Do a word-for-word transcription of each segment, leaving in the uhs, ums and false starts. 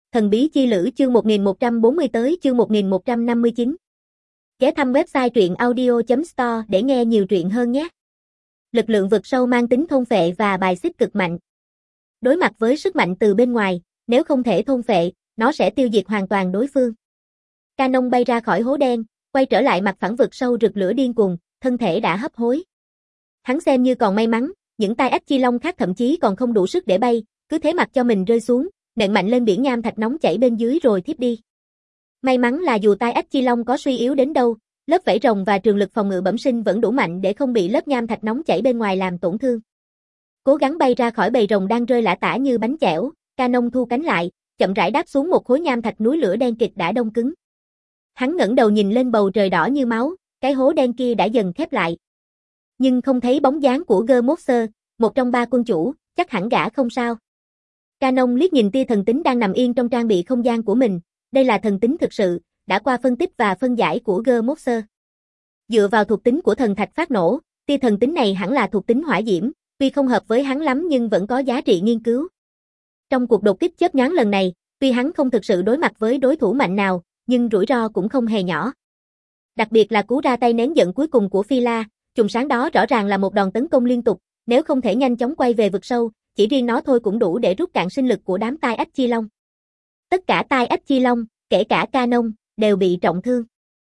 Thần bí chi lữ chương một nghìn một trăm bốn mươi tới chương một nghìn một trăm năm mươi chín. Ghé thăm website truyện audio chấm store để nghe nhiều truyện hơn nhé. Lực lượng vực sâu mang tính thôn phệ và bài xích cực mạnh. Đối mặt với sức mạnh từ bên ngoài, nếu không thể thôn phệ, nó sẽ tiêu diệt hoàn toàn đối phương. Canon bay ra khỏi hố đen, quay trở lại mặt phẳng vực sâu rực lửa điên cuồng, thân thể đã hấp hối. Hắn xem như còn may mắn, những tai ách chi long khác thậm chí còn không đủ sức để bay, cứ thế mặc cho mình rơi xuống, nện mạnh lên biển nham thạch nóng chảy bên dưới rồi thiếp đi. May mắn là dù tai ách chi long có suy yếu đến đâu, lớp vảy rồng và trường lực phòng ngự bẩm sinh vẫn đủ mạnh để không bị lớp nham thạch nóng chảy bên ngoài làm tổn thương. Cố gắng bay ra khỏi bầy rồng đang rơi lả tả như bánh chẻo, Canon thu cánh lại, chậm rãi đáp xuống một khối nham thạch núi lửa đen kịt đã đông cứng. Hắn ngẩng đầu nhìn lên bầu trời đỏ như máu, cái hố đen kia đã dần khép lại. Nhưng không thấy bóng dáng của Germoxer, một trong ba quân chủ, chắc hẳn gã không sao. Canon liếc nhìn tia thần tính đang nằm yên trong trang bị không gian của mình, đây là thần tính thực sự, đã qua phân tích và phân giải của Germoxer. Dựa vào thuộc tính của thần thạch phát nổ, tia thần tính này hẳn là thuộc tính hỏa diễm, tuy không hợp với hắn lắm nhưng vẫn có giá trị nghiên cứu. Trong cuộc đột kích chớp nhoáng lần này, tuy hắn không thực sự đối mặt với đối thủ mạnh nào, nhưng rủi ro cũng không hề nhỏ. Đặc biệt là cú ra tay nén giận cuối cùng của Phi La, chùm sáng đó rõ ràng là một đòn tấn công liên tục, nếu không thể nhanh chóng quay về vực sâu, chỉ riêng nó thôi cũng đủ để rút cạn sinh lực của đám tai ách chi long. Tất cả tai ách chi long, kể cả Canon, đều bị trọng thương.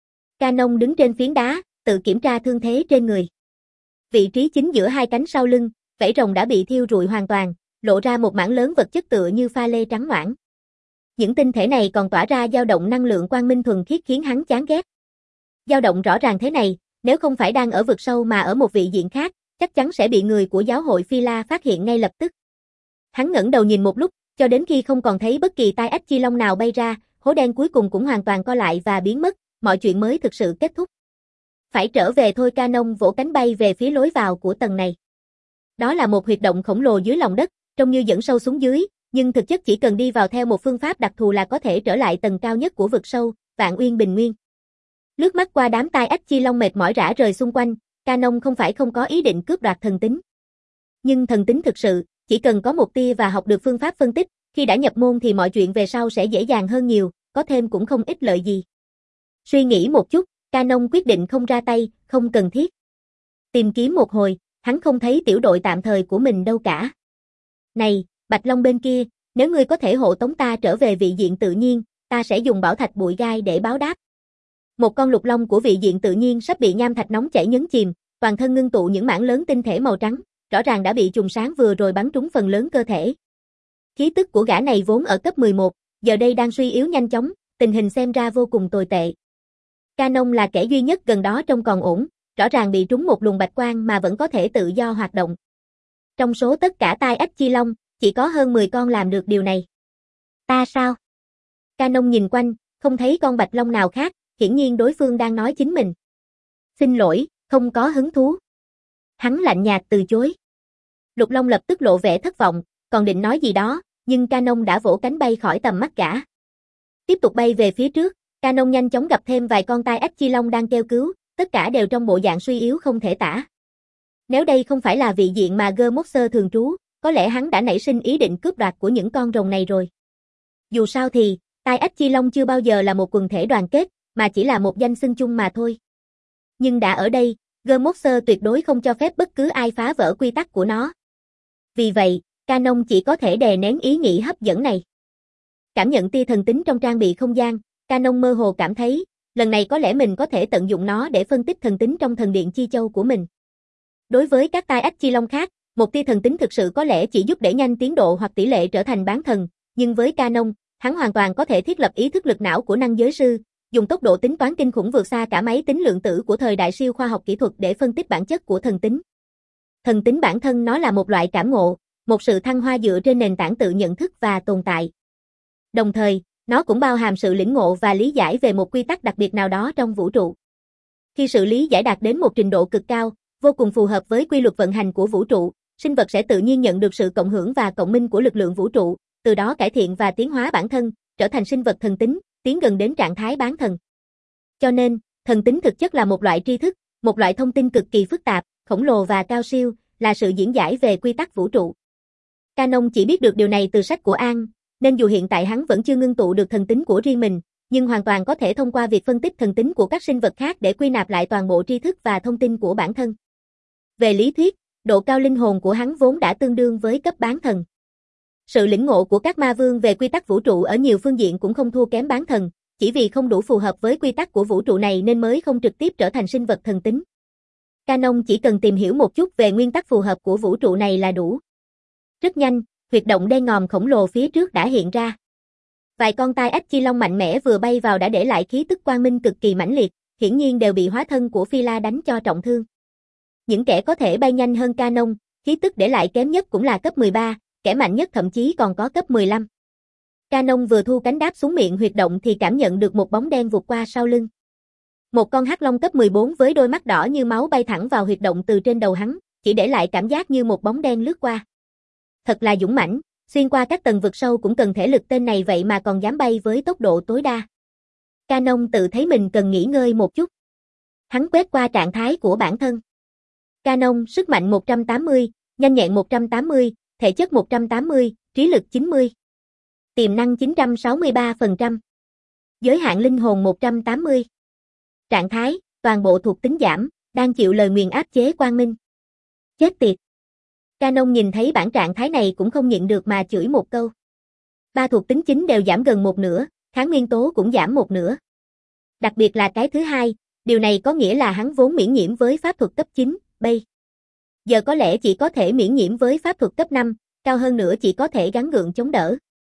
Canon đứng trên phiến đá, tự kiểm tra thương thế trên người. Vị trí chính giữa hai cánh sau lưng, vảy rồng đã bị thiêu rụi hoàn toàn, lộ ra một mảng lớn vật chất tựa như pha lê trắng ngoãn. Những tinh thể này còn tỏa ra dao động năng lượng quang minh thuần khiết khiến hắn chán ghét. Dao động rõ ràng thế này, nếu không phải đang ở vực sâu mà ở một vị diện khác, chắc chắn sẽ bị người của giáo hội Phi La phát hiện ngay lập tức. Hắn ngẩng đầu nhìn một lúc, cho đến khi không còn thấy bất kỳ tai ách chi long nào bay ra, hố đen cuối cùng cũng hoàn toàn co lại và biến mất, mọi chuyện mới thực sự kết thúc. Phải trở về thôi, Canon vỗ cánh bay về phía lối vào của tầng này. Đó là một huyệt động khổng lồ dưới lòng đất, trông như dẫn sâu xuống dưới, nhưng thực chất chỉ cần đi vào theo một phương pháp đặc thù là có thể trở lại tầng cao nhất của vực sâu, Vạn Uyên Bình Nguyên. Lướt mắt qua đám tai ách chi long mệt mỏi rã rời xung quanh, Canon không phải không có ý định cướp đoạt thần tính. Nhưng thần tính thực sự, chỉ cần có một tia và học được phương pháp phân tích, khi đã nhập môn thì mọi chuyện về sau sẽ dễ dàng hơn nhiều, có thêm cũng không ích lợi gì. Suy nghĩ một chút, Canon quyết định không ra tay, không cần thiết. Tìm kiếm một hồi, hắn không thấy tiểu đội tạm thời của mình đâu cả. Này, Bạch Long bên kia, nếu ngươi có thể hộ tống ta trở về vị diện tự nhiên, ta sẽ dùng bảo thạch bụi gai để báo đáp. Một con lục long của vị diện tự nhiên sắp bị nham thạch nóng chảy nhấn chìm, toàn thân ngưng tụ những mảng lớn tinh thể màu trắng, rõ ràng đã bị chùm sáng vừa rồi bắn trúng phần lớn cơ thể. Khí tức của gã này vốn ở cấp mười một, giờ đây đang suy yếu nhanh chóng, tình hình xem ra vô cùng tồi tệ. Canon là kẻ duy nhất gần đó trông còn ổn, rõ ràng bị trúng một luồng bạch quang mà vẫn có thể tự do hoạt động. Trong số tất cả tai ách chi long, chỉ có hơn mười con làm được điều này. Ta sao? Canon nhìn quanh, không thấy con bạch long nào khác, hiển nhiên đối phương đang nói chính mình. Xin lỗi, không có hứng thú. Hắn lạnh nhạt từ chối. Lục long lập tức lộ vẻ thất vọng, còn định nói gì đó, nhưng Canon đã vỗ cánh bay khỏi tầm mắt gã. Tiếp tục bay về phía trước, Canon nhanh chóng gặp thêm vài con tai ách chi long đang kêu cứu, tất cả đều trong bộ dạng suy yếu không thể tả. Nếu đây không phải là vị diện mà Germoxer thường trú, có lẽ hắn đã nảy sinh ý định cướp đoạt của những con rồng này rồi. Dù sao thì, tai ách chi long chưa bao giờ là một quần thể đoàn kết, mà chỉ là một danh xưng chung mà thôi. Nhưng đã ở đây, Germoxer tuyệt đối không cho phép bất cứ ai phá vỡ quy tắc của nó. Vì vậy, Canon chỉ có thể đè nén ý nghĩ hấp dẫn này. Cảm nhận tia thần tính trong trang bị không gian, Canon mơ hồ cảm thấy, lần này có lẽ mình có thể tận dụng nó để phân tích thần tính trong thần điện chi châu của mình. Đối với các tai ách chi long khác, một tia thần tính thực sự có lẽ chỉ giúp đẩy nhanh tiến độ hoặc tỷ lệ trở thành bán thần, nhưng với Canon, hắn hoàn toàn có thể thiết lập ý thức lực não của năng giới sư, dùng tốc độ tính toán kinh khủng vượt xa cả máy tính lượng tử của thời đại siêu khoa học kỹ thuật để phân tích bản chất của thần tính. Thần tính bản thân nó là một loại cảm ngộ, một sự thăng hoa dựa trên nền tảng tự nhận thức và tồn tại. Đồng thời, nó cũng bao hàm sự lĩnh ngộ và lý giải về một quy tắc đặc biệt nào đó trong vũ trụ. Khi sự lý giải đạt đến một trình độ cực cao, vô cùng phù hợp với quy luật vận hành của vũ trụ, sinh vật sẽ tự nhiên nhận được sự cộng hưởng và cộng minh của lực lượng vũ trụ, từ đó cải thiện và tiến hóa bản thân, trở thành sinh vật thần tính, tiến gần đến trạng thái bán thần. Cho nên, thần tính thực chất là một loại tri thức, một loại thông tin cực kỳ phức tạp, khổng lồ và cao siêu, là sự diễn giải về quy tắc vũ trụ. Canon chỉ biết được điều này từ sách của An, Nên dù hiện tại hắn vẫn chưa ngưng tụ được thần tính của riêng mình, nhưng hoàn toàn có thể thông qua việc phân tích thần tính của các sinh vật khác để quy nạp lại toàn bộ tri thức và thông tin của bản thân. Về lý thuyết, độ cao linh hồn của hắn vốn đã tương đương với cấp bán thần. Sự lĩnh ngộ của các ma vương về quy tắc vũ trụ ở nhiều phương diện cũng không thua kém bán thần, chỉ vì không đủ phù hợp với quy tắc của vũ trụ này nên mới không trực tiếp trở thành sinh vật thần tính. Canon chỉ cần tìm hiểu một chút về nguyên tắc phù hợp của vũ trụ này là đủ. Rất nhanh, huyệt động đen ngòm khổng lồ phía trước đã hiện ra. Vài con tai ách chi long mạnh mẽ vừa bay vào đã để lại khí tức quang minh cực kỳ mãnh liệt, hiển nhiên đều bị hóa thân của Phi La đánh cho trọng thương. Những kẻ có thể bay nhanh hơn Canon, khí tức để lại kém nhất cũng là cấp mười ba, kẻ mạnh nhất thậm chí còn có cấp mười lăm. Canon vừa thu cánh đáp xuống miệng huyệt động thì cảm nhận được một bóng đen vụt qua sau lưng. Một con hắc long cấp mười bốn với đôi mắt đỏ như máu bay thẳng vào huyệt động từ trên đầu hắn, chỉ để lại cảm giác như một bóng đen lướt qua. Thật là dũng mãnh, xuyên qua các tầng vực sâu cũng cần thể lực tên này vậy mà còn dám bay với tốc độ tối đa. Canon tự thấy mình cần nghỉ ngơi một chút. Hắn quét qua trạng thái của bản thân. Canon sức mạnh một trăm tám mươi, nhanh nhẹn một trăm tám mươi, thể chất một trăm tám mươi, trí lực chín mươi. Tiềm năng chín trăm sáu mươi ba phần trăm. Giới hạn linh hồn một trăm tám mươi. Trạng thái, toàn bộ thuộc tính giảm, đang chịu lời nguyền áp chế quang minh. Chết tiệt. Canon nhìn thấy bản trạng thái này cũng không nhịn được mà chửi một câu. Ba thuộc tính chính đều giảm gần một nửa, kháng nguyên tố cũng giảm một nửa. Đặc biệt là cái thứ hai, điều này có nghĩa là hắn vốn miễn nhiễm với pháp thuật cấp chín, bây giờ có lẽ chỉ có thể miễn nhiễm với pháp thuật cấp năm, cao hơn nữa chỉ có thể gắng gượng chống đỡ.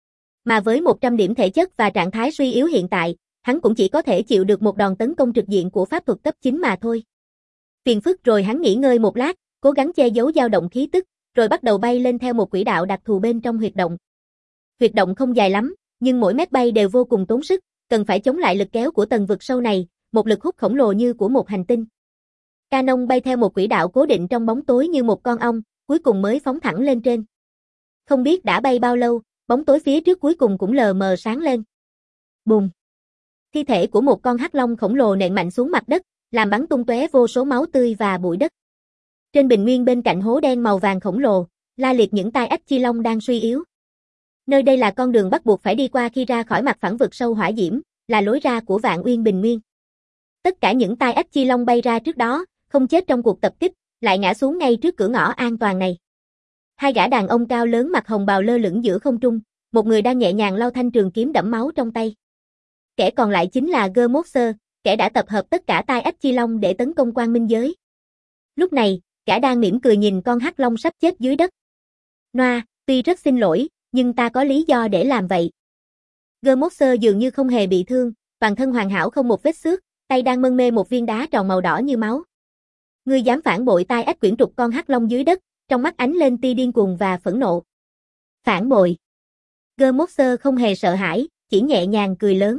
Mà với một trăm điểm thể chất và trạng thái suy yếu hiện tại, hắn cũng chỉ có thể chịu được một đòn tấn công trực diện của pháp thuật cấp chín mà thôi. Phiền phức rồi hắn nghỉ ngơi một lát, cố gắng che giấu dao động khí tức, rồi bắt đầu bay lên theo một quỹ đạo đặc thù bên trong huyệt động. Huyệt động không dài lắm, nhưng mỗi mét bay đều vô cùng tốn sức, cần phải chống lại lực kéo của tầng vực sâu này, một lực hút khổng lồ như của một hành tinh. Canon bay theo một quỹ đạo cố định trong bóng tối như một con ong, cuối cùng mới phóng thẳng lên trên. Không biết đã bay bao lâu, bóng tối phía trước cuối cùng cũng lờ mờ sáng lên. Bùm! Thi thể của một con hắc long khổng lồ nện mạnh xuống mặt đất, làm bắn tung tóe vô số máu tươi và bụi đất. Trên bình nguyên bên cạnh hố đen màu vàng khổng lồ, la liệt những tai ách chi long đang suy yếu. Nơi đây là con đường bắt buộc phải đi qua khi ra khỏi mặt phẳng vực sâu hỏa diễm, là lối ra của Vạn Uyên Bình Nguyên. Tất cả những tai ách chi long bay ra trước đó, không chết trong cuộc tập kích, lại ngã xuống ngay trước cửa ngõ an toàn này. Hai gã đàn ông cao lớn mặc hồng bào lơ lửng giữa không trung, một người đang nhẹ nhàng lau thanh trường kiếm đẫm máu trong tay. Kẻ còn lại chính là Germoxer, kẻ đã tập hợp tất cả tai ách chi long để tấn công Quang Minh giới. Lúc này, gã đang mỉm cười nhìn con hắc long sắp chết dưới đất. Noa, tuy rất xin lỗi, nhưng ta có lý do để làm vậy. Germoxer dường như không hề bị thương, toàn thân hoàn hảo không một vết xước, tay đang mân mê một viên đá tròn màu đỏ như máu. Ngươi dám phản bội tai ách quyển trục con hắc long dưới đất, trong mắt ánh lên tia điên cuồng và phẫn nộ. Phản bội. Germoxer không hề sợ hãi, chỉ nhẹ nhàng cười lớn.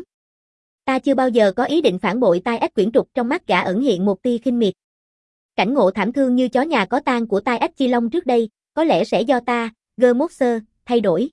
Ta chưa bao giờ có ý định phản bội tai ách quyển trục, trong mắt gã ẩn hiện một tia khinh miệt. Cảnh ngộ thảm thương như chó nhà có tang của tai ách chi long trước đây, có lẽ sẽ do ta, Germoxer, thay đổi.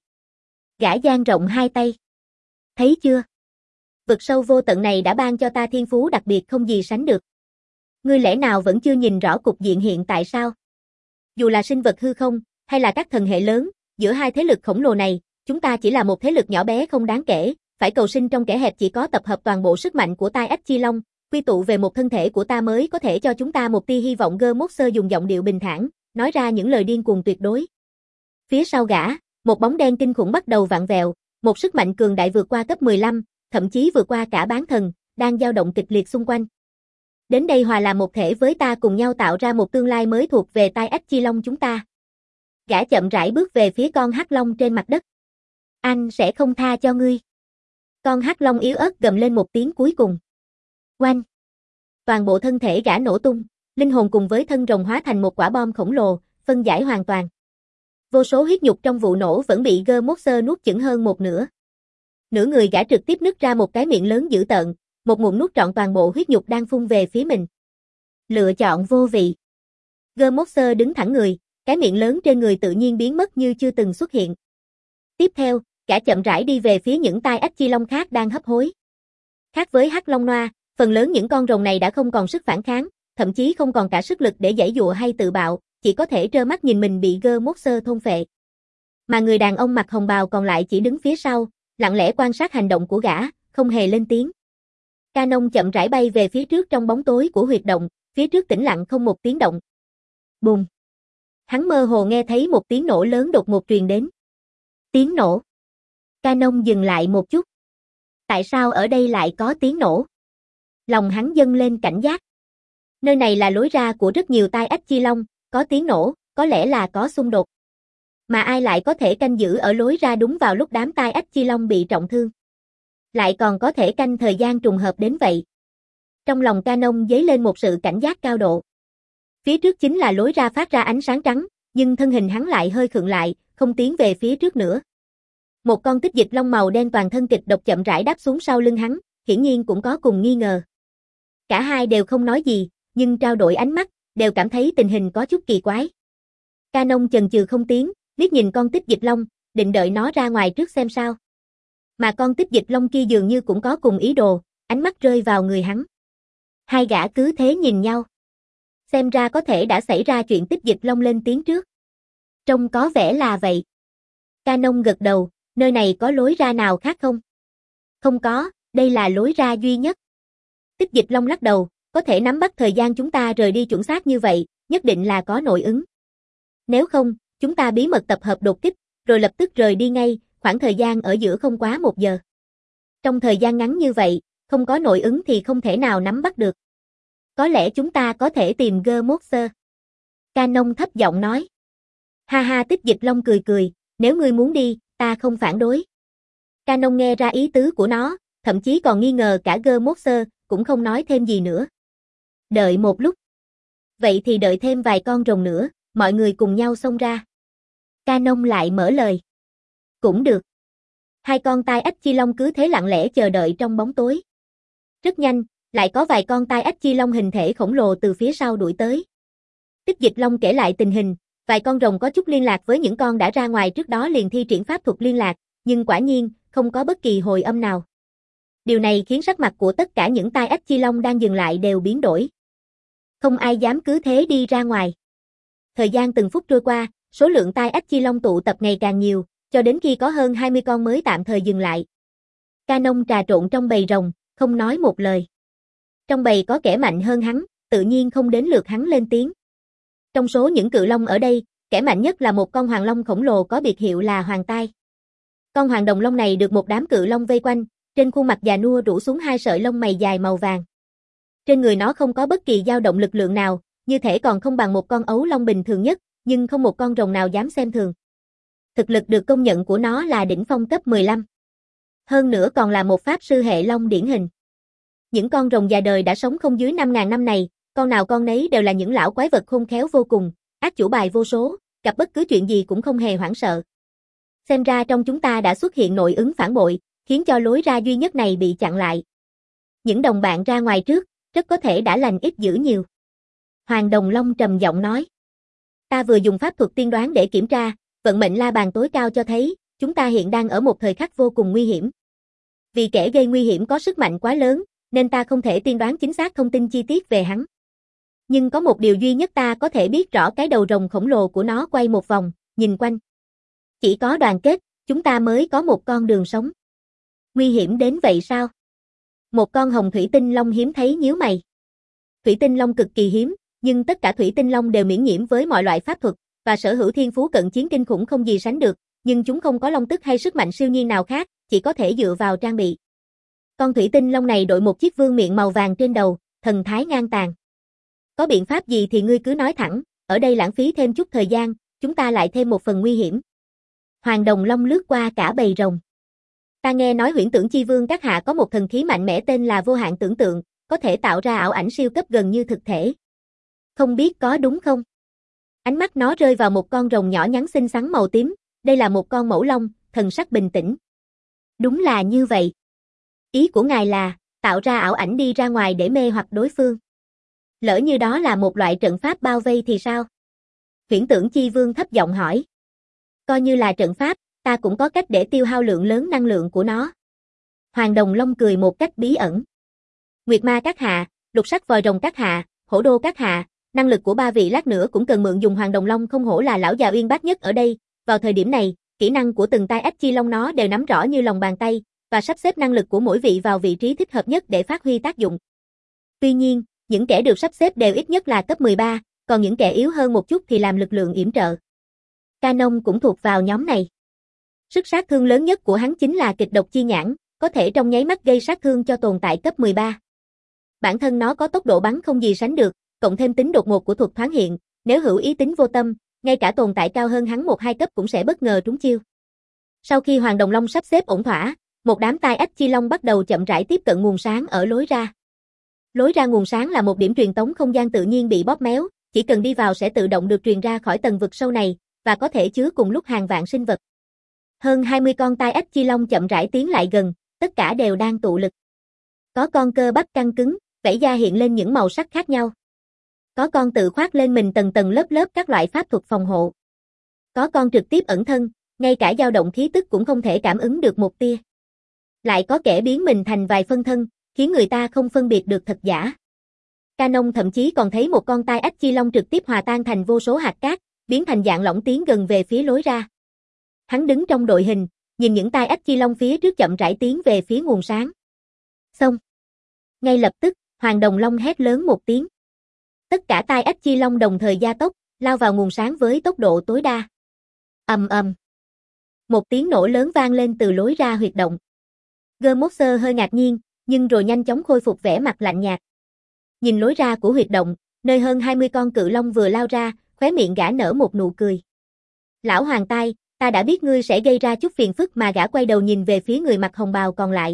Gã dang rộng hai tay. Thấy chưa? Vực sâu vô tận này đã ban cho ta thiên phú đặc biệt không gì sánh được. Ngươi lẽ nào vẫn chưa nhìn rõ cục diện hiện tại sao? Dù là sinh vật hư không, hay là các thần hệ lớn, giữa hai thế lực khổng lồ này, chúng ta chỉ là một thế lực nhỏ bé không đáng kể, phải cầu sinh trong kẻ hẹp chỉ có tập hợp toàn bộ sức mạnh của tai ách chi long, quy tụ về một thân thể của ta mới có thể cho chúng ta một tia hy vọng. Germoxer dùng giọng điệu bình thản, nói ra những lời điên cuồng tuyệt đối. Phía sau gã, một bóng đen kinh khủng bắt đầu vặn vẹo, một sức mạnh cường đại vượt qua cấp mười lăm, thậm chí vượt qua cả bán thần, đang dao động kịch liệt xung quanh. Đến đây hòa làm một thể với ta, cùng nhau tạo ra một tương lai mới thuộc về tai ách chi long chúng ta. Gã chậm rãi bước về phía con hắc long trên mặt đất. Anh sẽ không tha cho ngươi. Con hắc long yếu ớt gầm lên một tiếng cuối cùng. Oanh! Toàn bộ thân thể gã nổ tung, linh hồn cùng với thân rồng hóa thành một quả bom khổng lồ, phân giải hoàn toàn. Vô số huyết nhục trong vụ nổ vẫn bị Germoxer nuốt chửng hơn một nửa. Nửa người gã trực tiếp nứt ra một cái miệng lớn dữ tợn, một ngụm nuốt trọn toàn bộ huyết nhục đang phun về phía mình. Lựa chọn vô vị. Germoxer đứng thẳng người, cái miệng lớn trên người tự nhiên biến mất như chưa từng xuất hiện. Tiếp theo, gã chậm rãi đi về phía những tai ách chi long khác đang hấp hối. Khác với hắc long noa, phần lớn những con rồng này đã không còn sức phản kháng, thậm chí không còn cả sức lực để giãy giụa hay tự bạo, chỉ có thể trơ mắt nhìn mình bị Germoxer thôn phệ. Mà người đàn ông mặc hồng bào còn lại chỉ đứng phía sau, lặng lẽ quan sát hành động của gã, không hề lên tiếng. Canon chậm rãi bay về phía trước trong bóng tối của huyệt động, phía trước tĩnh lặng không một tiếng động. Bùm! Hắn mơ hồ nghe thấy một tiếng nổ lớn đột ngột truyền đến. Tiếng nổ. Canon dừng lại một chút. Tại sao ở đây lại có tiếng nổ? Lòng hắn dâng lên cảnh giác. Nơi này là lối ra của rất nhiều tai ách chi long, có tiếng nổ, có lẽ là có xung đột. Mà ai lại có thể canh giữ ở lối ra đúng vào lúc đám tai ách chi long bị trọng thương? Lại còn có thể canh thời gian trùng hợp đến vậy. Trong lòng Canon dấy lên một sự cảnh giác cao độ. Phía trước chính là lối ra phát ra ánh sáng trắng, nhưng thân hình hắn lại hơi khựng lại, không tiến về phía trước nữa. Một con tích dịch long màu đen toàn thân kịch độc chậm rãi đáp xuống sau lưng hắn, hiển nhiên cũng có cùng nghi ngờ. Cả hai đều không nói gì, nhưng trao đổi ánh mắt, đều cảm thấy tình hình có chút kỳ quái. Canon chần chừ không tiến, liếc nhìn con tích dịch long, định đợi nó ra ngoài trước xem sao. Mà con tích dịch long kia dường như cũng có cùng ý đồ, ánh mắt rơi vào người hắn. Hai gã cứ thế nhìn nhau. Xem ra có thể đã xảy ra chuyện tích dịch long lên tiếng trước. Trông có vẻ là vậy. Canon gật đầu, nơi này có lối ra nào khác không? Không có, đây là lối ra duy nhất. Tích dịch long lắc đầu, có thể nắm bắt thời gian chúng ta rời đi chuẩn xác như vậy, nhất định là có nội ứng. Nếu không, chúng ta bí mật tập hợp đột kích, rồi lập tức rời đi ngay, khoảng thời gian ở giữa không quá một giờ. Trong thời gian ngắn như vậy, không có nội ứng thì không thể nào nắm bắt được. Có lẽ chúng ta có thể tìm Germoxer. Canon thấp giọng nói. Ha ha, tích dịch long cười cười, nếu ngươi muốn đi, ta không phản đối. Canon nghe ra ý tứ của nó, thậm chí còn nghi ngờ cả Germoxer, cũng không nói thêm gì nữa. Đợi một lúc. Vậy thì đợi thêm vài con rồng nữa, mọi người cùng nhau xông ra. Canon lại mở lời. Cũng được. Hai con tai ách chi long cứ thế lặng lẽ chờ đợi trong bóng tối. Rất nhanh, lại có vài con tai ách chi long hình thể khổng lồ từ phía sau đuổi tới. Tích dịch long kể lại tình hình, vài con rồng có chút liên lạc với những con đã ra ngoài trước đó liền thi triển pháp thuật liên lạc, nhưng quả nhiên, không có bất kỳ hồi âm nào. Điều này khiến sắc mặt của tất cả những tai ách chi long đang dừng lại đều biến đổi. Không ai dám cứ thế đi ra ngoài. Thời gian từng phút trôi qua, số lượng tai ách chi long tụ tập ngày càng nhiều, cho đến khi có hơn hai mươi con mới tạm thời dừng lại. Canon trà trộn trong bầy rồng, không nói một lời. Trong bầy có kẻ mạnh hơn hắn, tự nhiên không đến lượt hắn lên tiếng. Trong số những cự long ở đây, kẻ mạnh nhất là một con hoàng long khổng lồ có biệt hiệu là Hoàng Tai. Con hoàng đồng long này được một đám cự long vây quanh, trên khuôn mặt già nua rủ xuống hai sợi lông mày dài màu vàng. Trên người nó không có bất kỳ dao động lực lượng nào, như thể còn không bằng một con ấu long bình thường nhất, nhưng không một con rồng nào dám xem thường. Thực lực được công nhận của nó là đỉnh phong cấp mười lăm. Hơn nữa còn là một pháp sư hệ long điển hình. Những con rồng già đời đã sống không dưới năm nghìn năm này, con nào con nấy đều là những lão quái vật khôn khéo vô cùng, ác chủ bài vô số, gặp bất cứ chuyện gì cũng không hề hoảng sợ. Xem ra trong chúng ta đã xuất hiện nội ứng phản bội, khiến cho lối ra duy nhất này bị chặn lại. Những đồng bạn ra ngoài trước, rất có thể đã lành ít dữ nhiều. Hoàng Đồng Long trầm giọng nói. Ta vừa dùng pháp thuật tiên đoán để kiểm tra, vận mệnh la bàn tối cao cho thấy, chúng ta hiện đang ở một thời khắc vô cùng nguy hiểm. Vì kẻ gây nguy hiểm có sức mạnh quá lớn, nên ta không thể tiên đoán chính xác thông tin chi tiết về hắn. Nhưng có một điều duy nhất ta có thể biết rõ, cái đầu rồng khổng lồ của nó quay một vòng, nhìn quanh. Chỉ có đoàn kết, chúng ta mới có một con đường sống. Nguy hiểm đến vậy sao? Một con hồng thủy tinh long hiếm thấy nhíu mày. Thủy tinh long cực kỳ hiếm, nhưng tất cả thủy tinh long đều miễn nhiễm với mọi loại pháp thuật, và sở hữu thiên phú cận chiến kinh khủng không gì sánh được, nhưng chúng không có long tức hay sức mạnh siêu nhiên nào khác, chỉ có thể dựa vào trang bị. Con thủy tinh long này đội một chiếc vương miện màu vàng trên đầu, thần thái ngang tàn. Có biện pháp gì thì ngươi cứ nói thẳng, ở đây lãng phí thêm chút thời gian, chúng ta lại thêm một phần nguy hiểm. Hoàng Đồng Long lướt qua cả bầy rồng. Ta nghe nói Huyễn Tưởng Chi Vương các hạ có một thần khí mạnh mẽ tên là Vô Hạn Tưởng Tượng, có thể tạo ra ảo ảnh siêu cấp gần như thực thể. Không biết có đúng không? Ánh mắt nó rơi vào một con rồng nhỏ nhắn xinh xắn màu tím, đây là một con mẫu long, thần sắc bình tĩnh. Đúng là như vậy. Ý của ngài là, tạo ra ảo ảnh đi ra ngoài để mê hoặc đối phương. Lỡ như đó là một loại trận pháp bao vây thì sao? Huyễn Tưởng Chi Vương thấp giọng hỏi. Coi như là trận pháp, ta cũng có cách để tiêu hao lượng lớn năng lượng của nó. Hoàng Đồng Long cười một cách bí ẩn. Nguyệt Ma các hạ, Lục Sắc Vòi Rồng các hạ, Hổ Đô các hạ, năng lực của ba vị lát nữa cũng cần mượn dùng. Hoàng Đồng Long không hổ là lão già uyên bác nhất ở đây, vào thời điểm này, kỹ năng của từng tai ách chi long nó đều nắm rõ như lòng bàn tay, và sắp xếp năng lực của mỗi vị vào vị trí thích hợp nhất để phát huy tác dụng. Tuy nhiên, những kẻ được sắp xếp đều ít nhất là cấp mười ba, còn những kẻ yếu hơn một chút thì làm lực lượng yểm trợ. Canon cũng thuộc vào nhóm này. Sức sát thương lớn nhất của hắn chính là kịch độc chi nhãn, có thể trong nháy mắt gây sát thương cho tồn tại cấp mười ba. Bản thân nó có tốc độ bắn không gì sánh được, cộng thêm tính đột ngột của thuật thoáng hiện, nếu hữu ý tính vô tâm, ngay cả tồn tại cao hơn hắn một hai cấp cũng sẽ bất ngờ trúng chiêu. Sau khi Hoàng Đồng Long sắp xếp ổn thỏa, một đám tai ách chi long bắt đầu chậm rãi tiếp cận nguồn sáng ở lối ra. Lối ra nguồn sáng là một điểm truyền tống không gian tự nhiên bị bóp méo, chỉ cần đi vào sẽ tự động được truyền ra khỏi tầng vực sâu này, và có thể chứa cùng lúc hàng vạn sinh vật. Hơn hai mươi con tai ách chi long chậm rãi tiến lại gần, tất cả đều đang tụ lực. Có con cơ bắp căng cứng, vảy da hiện lên những màu sắc khác nhau. Có con tự khoác lên mình tầng tầng lớp lớp các loại pháp thuật phòng hộ. Có con trực tiếp ẩn thân, ngay cả dao động khí tức cũng không thể cảm ứng được một tia. Lại có kẻ biến mình thành vài phân thân, khiến người ta không phân biệt được thật giả. Canon thậm chí còn thấy một con tai ách chi long trực tiếp hòa tan thành vô số hạt cát, biến thành dạng lỏng tiến gần về phía lối ra. Hắn đứng trong đội hình, nhìn những tai ách chi long phía trước chậm rãi tiến về phía nguồn sáng. Xong. Ngay lập tức, Hoàng Đồng Long hét lớn một tiếng. Tất cả tai ách chi long đồng thời gia tốc, lao vào nguồn sáng với tốc độ tối đa. Ầm ầm. Một tiếng nổ lớn vang lên từ lối ra huyệt động. Germoser hơi ngạc nhiên, nhưng rồi nhanh chóng khôi phục vẻ mặt lạnh nhạt. Nhìn lối ra của huyệt động, nơi hơn hai mươi con cự long vừa lao ra, khóe miệng gã nở một nụ cười. Lão Hoàng Tai, ta đã biết ngươi sẽ gây ra chút phiền phức mà gã quay đầu nhìn về phía người mặc hồng bào còn lại.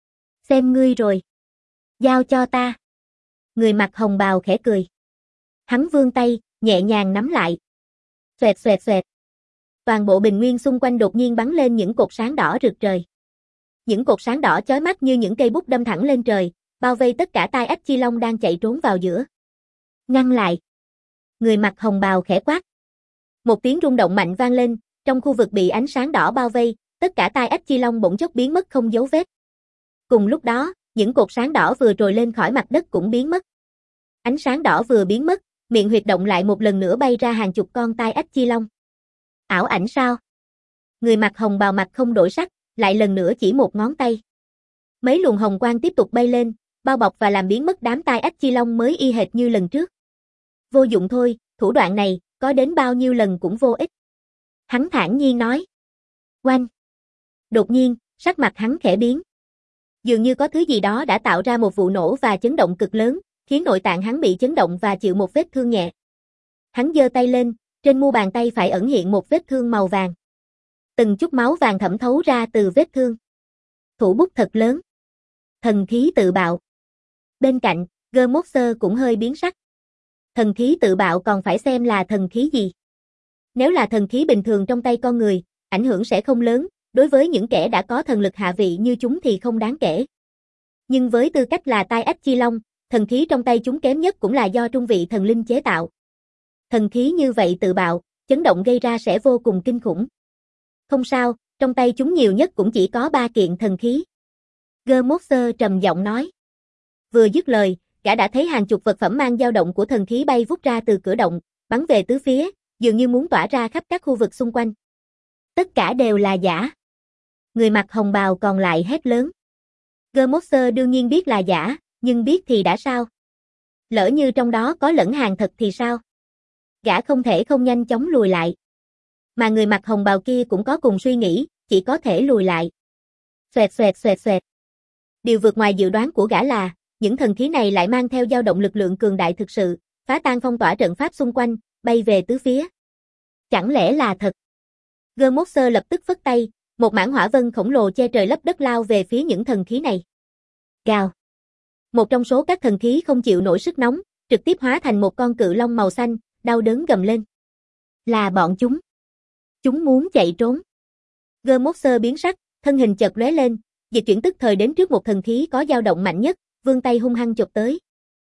Xem ngươi rồi. Giao cho ta. Người mặc hồng bào khẽ cười. Hắn vươn tay, nhẹ nhàng nắm lại. Xoẹt xoẹt xoẹt. Toàn bộ bình nguyên xung quanh đột nhiên bắn lên những cột sáng đỏ rực trời. Những cột sáng đỏ chói mắt như những cây bút đâm thẳng lên trời, bao vây tất cả tai ách chi long đang chạy trốn vào giữa. Ngăn lại. Người mặc hồng bào khẽ quát. Một tiếng rung động mạnh vang lên, trong khu vực bị ánh sáng đỏ bao vây, tất cả tai ách chi long bỗng chốc biến mất không dấu vết. Cùng lúc đó, những cột sáng đỏ vừa trồi lên khỏi mặt đất cũng biến mất. Ánh sáng đỏ vừa biến mất, miệng huyệt động lại một lần nữa bay ra hàng chục con tai ách chi long. Ảo ảnh sao? Người mặc hồng bào mặt không đổi sắc, lại lần nữa chỉ một ngón tay. Mấy luồng hồng quang tiếp tục bay lên, bao bọc và làm biến mất đám tai ách chi long mới y hệt như lần trước. Vô dụng thôi, thủ đoạn này, có đến bao nhiêu lần cũng vô ích. Hắn thản nhiên nói. Oanh! Đột nhiên, sắc mặt hắn khẽ biến. Dường như có thứ gì đó đã tạo ra một vụ nổ và chấn động cực lớn, khiến nội tạng hắn bị chấn động và chịu một vết thương nhẹ. Hắn giơ tay lên, trên mu bàn tay phải ẩn hiện một vết thương màu vàng. Từng chút máu vàng thẩm thấu ra từ vết thương. Thủ bút thật lớn. Thần khí tự bạo. Bên cạnh, Germoser cũng hơi biến sắc. Thần khí tự bạo còn phải xem là thần khí gì. Nếu là thần khí bình thường trong tay con người, ảnh hưởng sẽ không lớn, đối với những kẻ đã có thần lực hạ vị như chúng thì không đáng kể. Nhưng với tư cách là tai ách chi long, thần khí trong tay chúng kém nhất cũng là do trung vị thần linh chế tạo. Thần khí như vậy tự bạo, chấn động gây ra sẽ vô cùng kinh khủng. Không sao, trong tay chúng nhiều nhất cũng chỉ có ba kiện thần khí. Germoser trầm giọng nói. Vừa dứt lời, gã đã thấy hàng chục vật phẩm mang dao động của thần khí bay vút ra từ cửa động, bắn về tứ phía, dường như muốn tỏa ra khắp các khu vực xung quanh. Tất cả đều là giả. Người mặc hồng bào còn lại hét lớn. Germoser đương nhiên biết là giả, nhưng biết thì đã sao? Lỡ như trong đó có lẫn hàng thật thì sao? Gã không thể không nhanh chóng lùi lại. Mà người mặc hồng bào kia cũng có cùng suy nghĩ, chỉ có thể lùi lại. Xoẹt xoẹt xoẹt xoẹt. Điều vượt ngoài dự đoán của gã là, những thần khí này lại mang theo dao động lực lượng cường đại thực sự, phá tan phong tỏa trận pháp xung quanh, bay về tứ phía. Chẳng lẽ là thật? Germoser lập tức phất tay, một mảng hỏa vân khổng lồ che trời lấp đất lao về phía những thần khí này. Gào. Một trong số các thần khí không chịu nổi sức nóng, trực tiếp hóa thành một con cự long màu xanh, đau đớn gầm lên. Là bọn chúng. Chúng muốn chạy trốn. Germoser biến sắc, thân hình chợt lóe lên, dịch chuyển tức thời đến trước một thần khí có dao động mạnh nhất, vươn tay hung hăng chộp tới.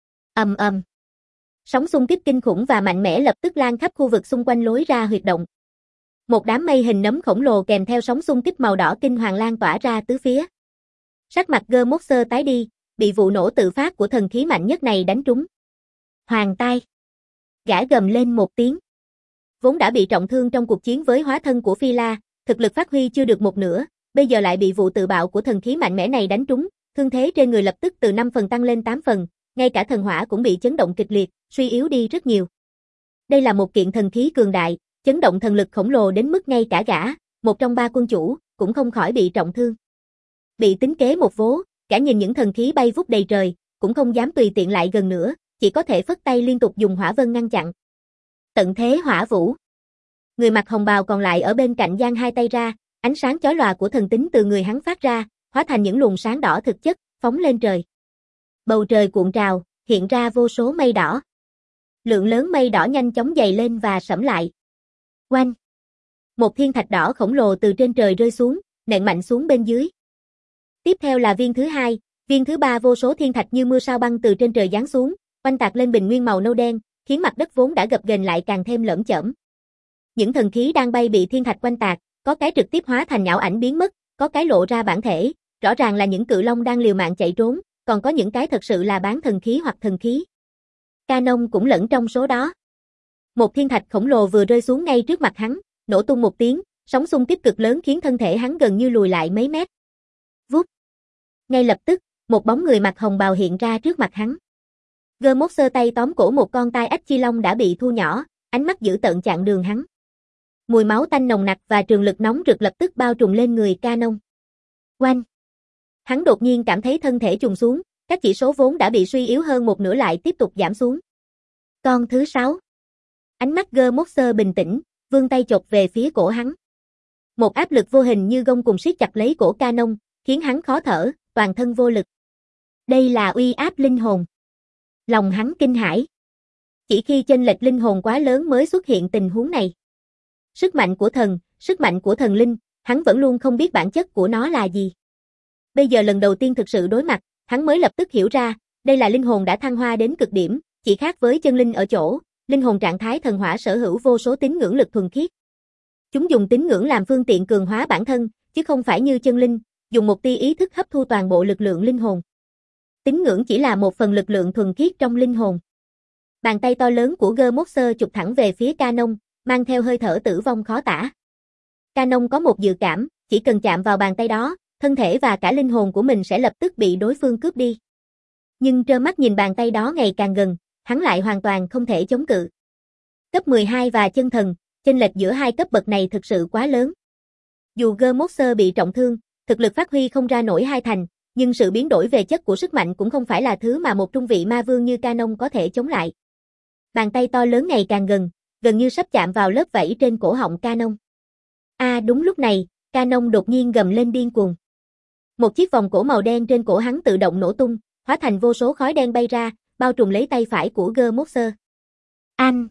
Ầm ầm. Sóng xung kích kinh khủng và mạnh mẽ lập tức lan khắp khu vực xung quanh lối ra huyệt động. Một đám mây hình nấm khổng lồ kèm theo sóng xung kích màu đỏ kinh hoàng lan tỏa ra tứ phía. Sắc mặt Germoser tái đi, bị vụ nổ tự phát của thần khí mạnh nhất này đánh trúng. Hoàng Tai. Gã gầm lên một tiếng. Vốn đã bị trọng thương trong cuộc chiến với hóa thân của Phi La, thực lực phát huy chưa được một nửa, bây giờ lại bị vụ tự bạo của thần khí mạnh mẽ này đánh trúng, thương thế trên người lập tức từ năm phần tăng lên tám phần, ngay cả thần hỏa cũng bị chấn động kịch liệt, suy yếu đi rất nhiều. Đây là một kiện thần khí cường đại, chấn động thần lực khổng lồ đến mức ngay cả gã, một trong ba quân chủ, cũng không khỏi bị trọng thương. Bị tính kế một vố, gã nhìn những thần khí bay vút đầy trời, cũng không dám tùy tiện lại gần nữa, chỉ có thể phất tay liên tục dùng hỏa vân ngăn chặn. Tận thế hỏa vũ. Người mặc hồng bào còn lại ở bên cạnh giang hai tay ra, ánh sáng chói lòa của thần tính từ người hắn phát ra, hóa thành những luồng sáng đỏ thực chất, phóng lên trời. Bầu trời cuộn trào, hiện ra vô số mây đỏ. Lượng lớn mây đỏ nhanh chóng dày lên và sẫm lại. Oanh! Một thiên thạch đỏ khổng lồ từ trên trời rơi xuống, nện mạnh xuống bên dưới. Tiếp theo là viên thứ hai, viên thứ ba, vô số thiên thạch như mưa sao băng từ trên trời giáng xuống, oanh tạc lên bình nguyên màu nâu đen, khiến mặt đất vốn đã gập ghềnh lại càng thêm lởm chởm. Những thần khí đang bay bị thiên thạch oanh tạc, có cái trực tiếp hóa thành ảo ảnh biến mất, có cái lộ ra bản thể, rõ ràng là những cự long đang liều mạng chạy trốn, còn có những cái thật sự là bán thần khí hoặc thần khí. Canon cũng lẫn trong số đó. Một thiên thạch khổng lồ vừa rơi xuống ngay trước mặt hắn, nổ tung một tiếng, sóng xung kích cực lớn khiến thân thể hắn gần như lùi lại mấy mét. Vút. Ngay lập tức, một bóng người mặc hồng bào hiện ra trước mặt hắn. Gơ-mốt sơ tay tóm cổ một con tai ách chi long đã bị thu nhỏ, ánh mắt dữ tợn chặn đường hắn. Mùi máu tanh nồng nặc và trường lực nóng rực lập tức bao trùm lên người Canon. Oanh! Hắn đột nhiên cảm thấy thân thể trùng xuống, các chỉ số vốn đã bị suy yếu hơn một nửa lại tiếp tục giảm xuống. Con thứ sáu. Ánh mắt Gơ-mốt sơ bình tĩnh, vươn tay chộp về phía cổ hắn. Một áp lực vô hình như gông cùng siết chặt lấy cổ Canon, khiến hắn khó thở, toàn thân vô lực. Đây là uy áp linh hồn. Lòng hắn kinh hãi. Chỉ khi chênh lệch linh hồn quá lớn mới xuất hiện tình huống này. Sức mạnh của thần, sức mạnh của thần linh, hắn vẫn luôn không biết bản chất của nó là gì. Bây giờ lần đầu tiên thực sự đối mặt, hắn mới lập tức hiểu ra, đây là linh hồn đã thăng hoa đến cực điểm, chỉ khác với chân linh ở chỗ, linh hồn trạng thái thần hỏa sở hữu vô số tín ngưỡng lực thuần khiết. Chúng dùng tín ngưỡng làm phương tiện cường hóa bản thân, chứ không phải như chân linh, dùng một tia ý thức hấp thu toàn bộ lực lượng linh hồn. Tín ngưỡng chỉ là một phần lực lượng thuần khiết trong linh hồn. Bàn tay to lớn của Gơ-mốt sơ chụp thẳng về phía Canon, mang theo hơi thở tử vong khó tả. Canon có một dự cảm, chỉ cần chạm vào bàn tay đó, thân thể và cả linh hồn của mình sẽ lập tức bị đối phương cướp đi. Nhưng trơ mắt nhìn bàn tay đó ngày càng gần, hắn lại hoàn toàn không thể chống cự. Cấp mười hai và chân thần, chênh lệch giữa hai cấp bậc này thực sự quá lớn. Dù Gơ-mốt sơ bị trọng thương, thực lực phát huy không ra nổi hai thành, nhưng sự biến đổi về chất của sức mạnh cũng không phải là thứ mà một trung vị ma vương như Canon có thể chống lại. Bàn tay to lớn ngày càng gần, gần như sắp chạm vào lớp vảy trên cổ họng Canon. À đúng lúc này, Canon đột nhiên gầm lên điên cuồng. Một chiếc vòng cổ màu đen trên cổ hắn tự động nổ tung, hóa thành vô số khói đen bay ra, bao trùm lấy tay phải của Gơ-mốt sơ. Anh!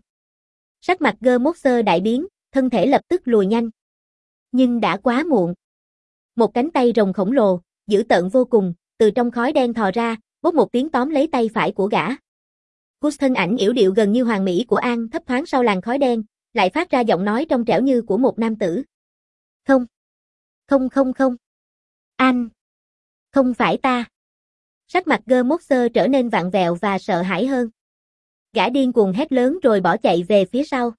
Sắc mặt Gơ-mốt sơ đại biến, thân thể lập tức lùi nhanh. Nhưng đã quá muộn. Một cánh tay rồng khổng lồ, dữ tợn vô cùng, từ trong khói đen thò ra, bốp một tiếng tóm lấy tay phải của gã. Gus thân ảnh yểu điệu gần như hoàng mỹ của An thấp thoáng sau làn khói đen, lại phát ra giọng nói trong trẻo như của một nam tử. Không. Không không không. An. Không phải ta. Sắc mặt Gơ-mốt sơ trở nên vặn vẹo và sợ hãi hơn. Gã điên cuồng hét lớn rồi bỏ chạy về phía sau.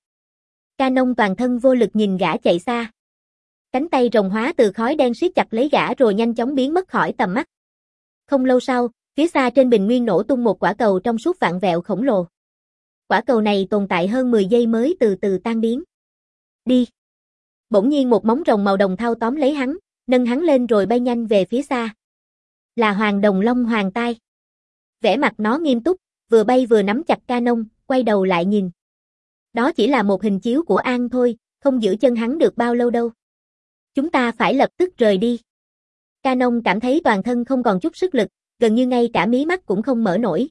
Canon toàn thân vô lực nhìn gã chạy xa. Cánh tay rồng hóa từ khói đen siết chặt lấy gã rồi nhanh chóng biến mất khỏi tầm mắt. Không lâu sau, phía xa trên bình nguyên nổ tung một quả cầu trong suốt vặn vẹo khổng lồ. Quả cầu này tồn tại hơn mười giây mới từ từ tan biến. Đi! Bỗng nhiên một móng rồng màu đồng thau tóm lấy hắn, nâng hắn lên rồi bay nhanh về phía xa. Là Hoàng Đồng Long Hoàng Tai. Vẻ mặt nó nghiêm túc, vừa bay vừa nắm chặt Canon, quay đầu lại nhìn. Đó chỉ là một hình chiếu của An thôi, không giữ chân hắn được bao lâu đâu. Chúng ta phải lập tức rời đi. Canon cảm thấy toàn thân không còn chút sức lực, gần như ngay cả mí mắt cũng không mở nổi.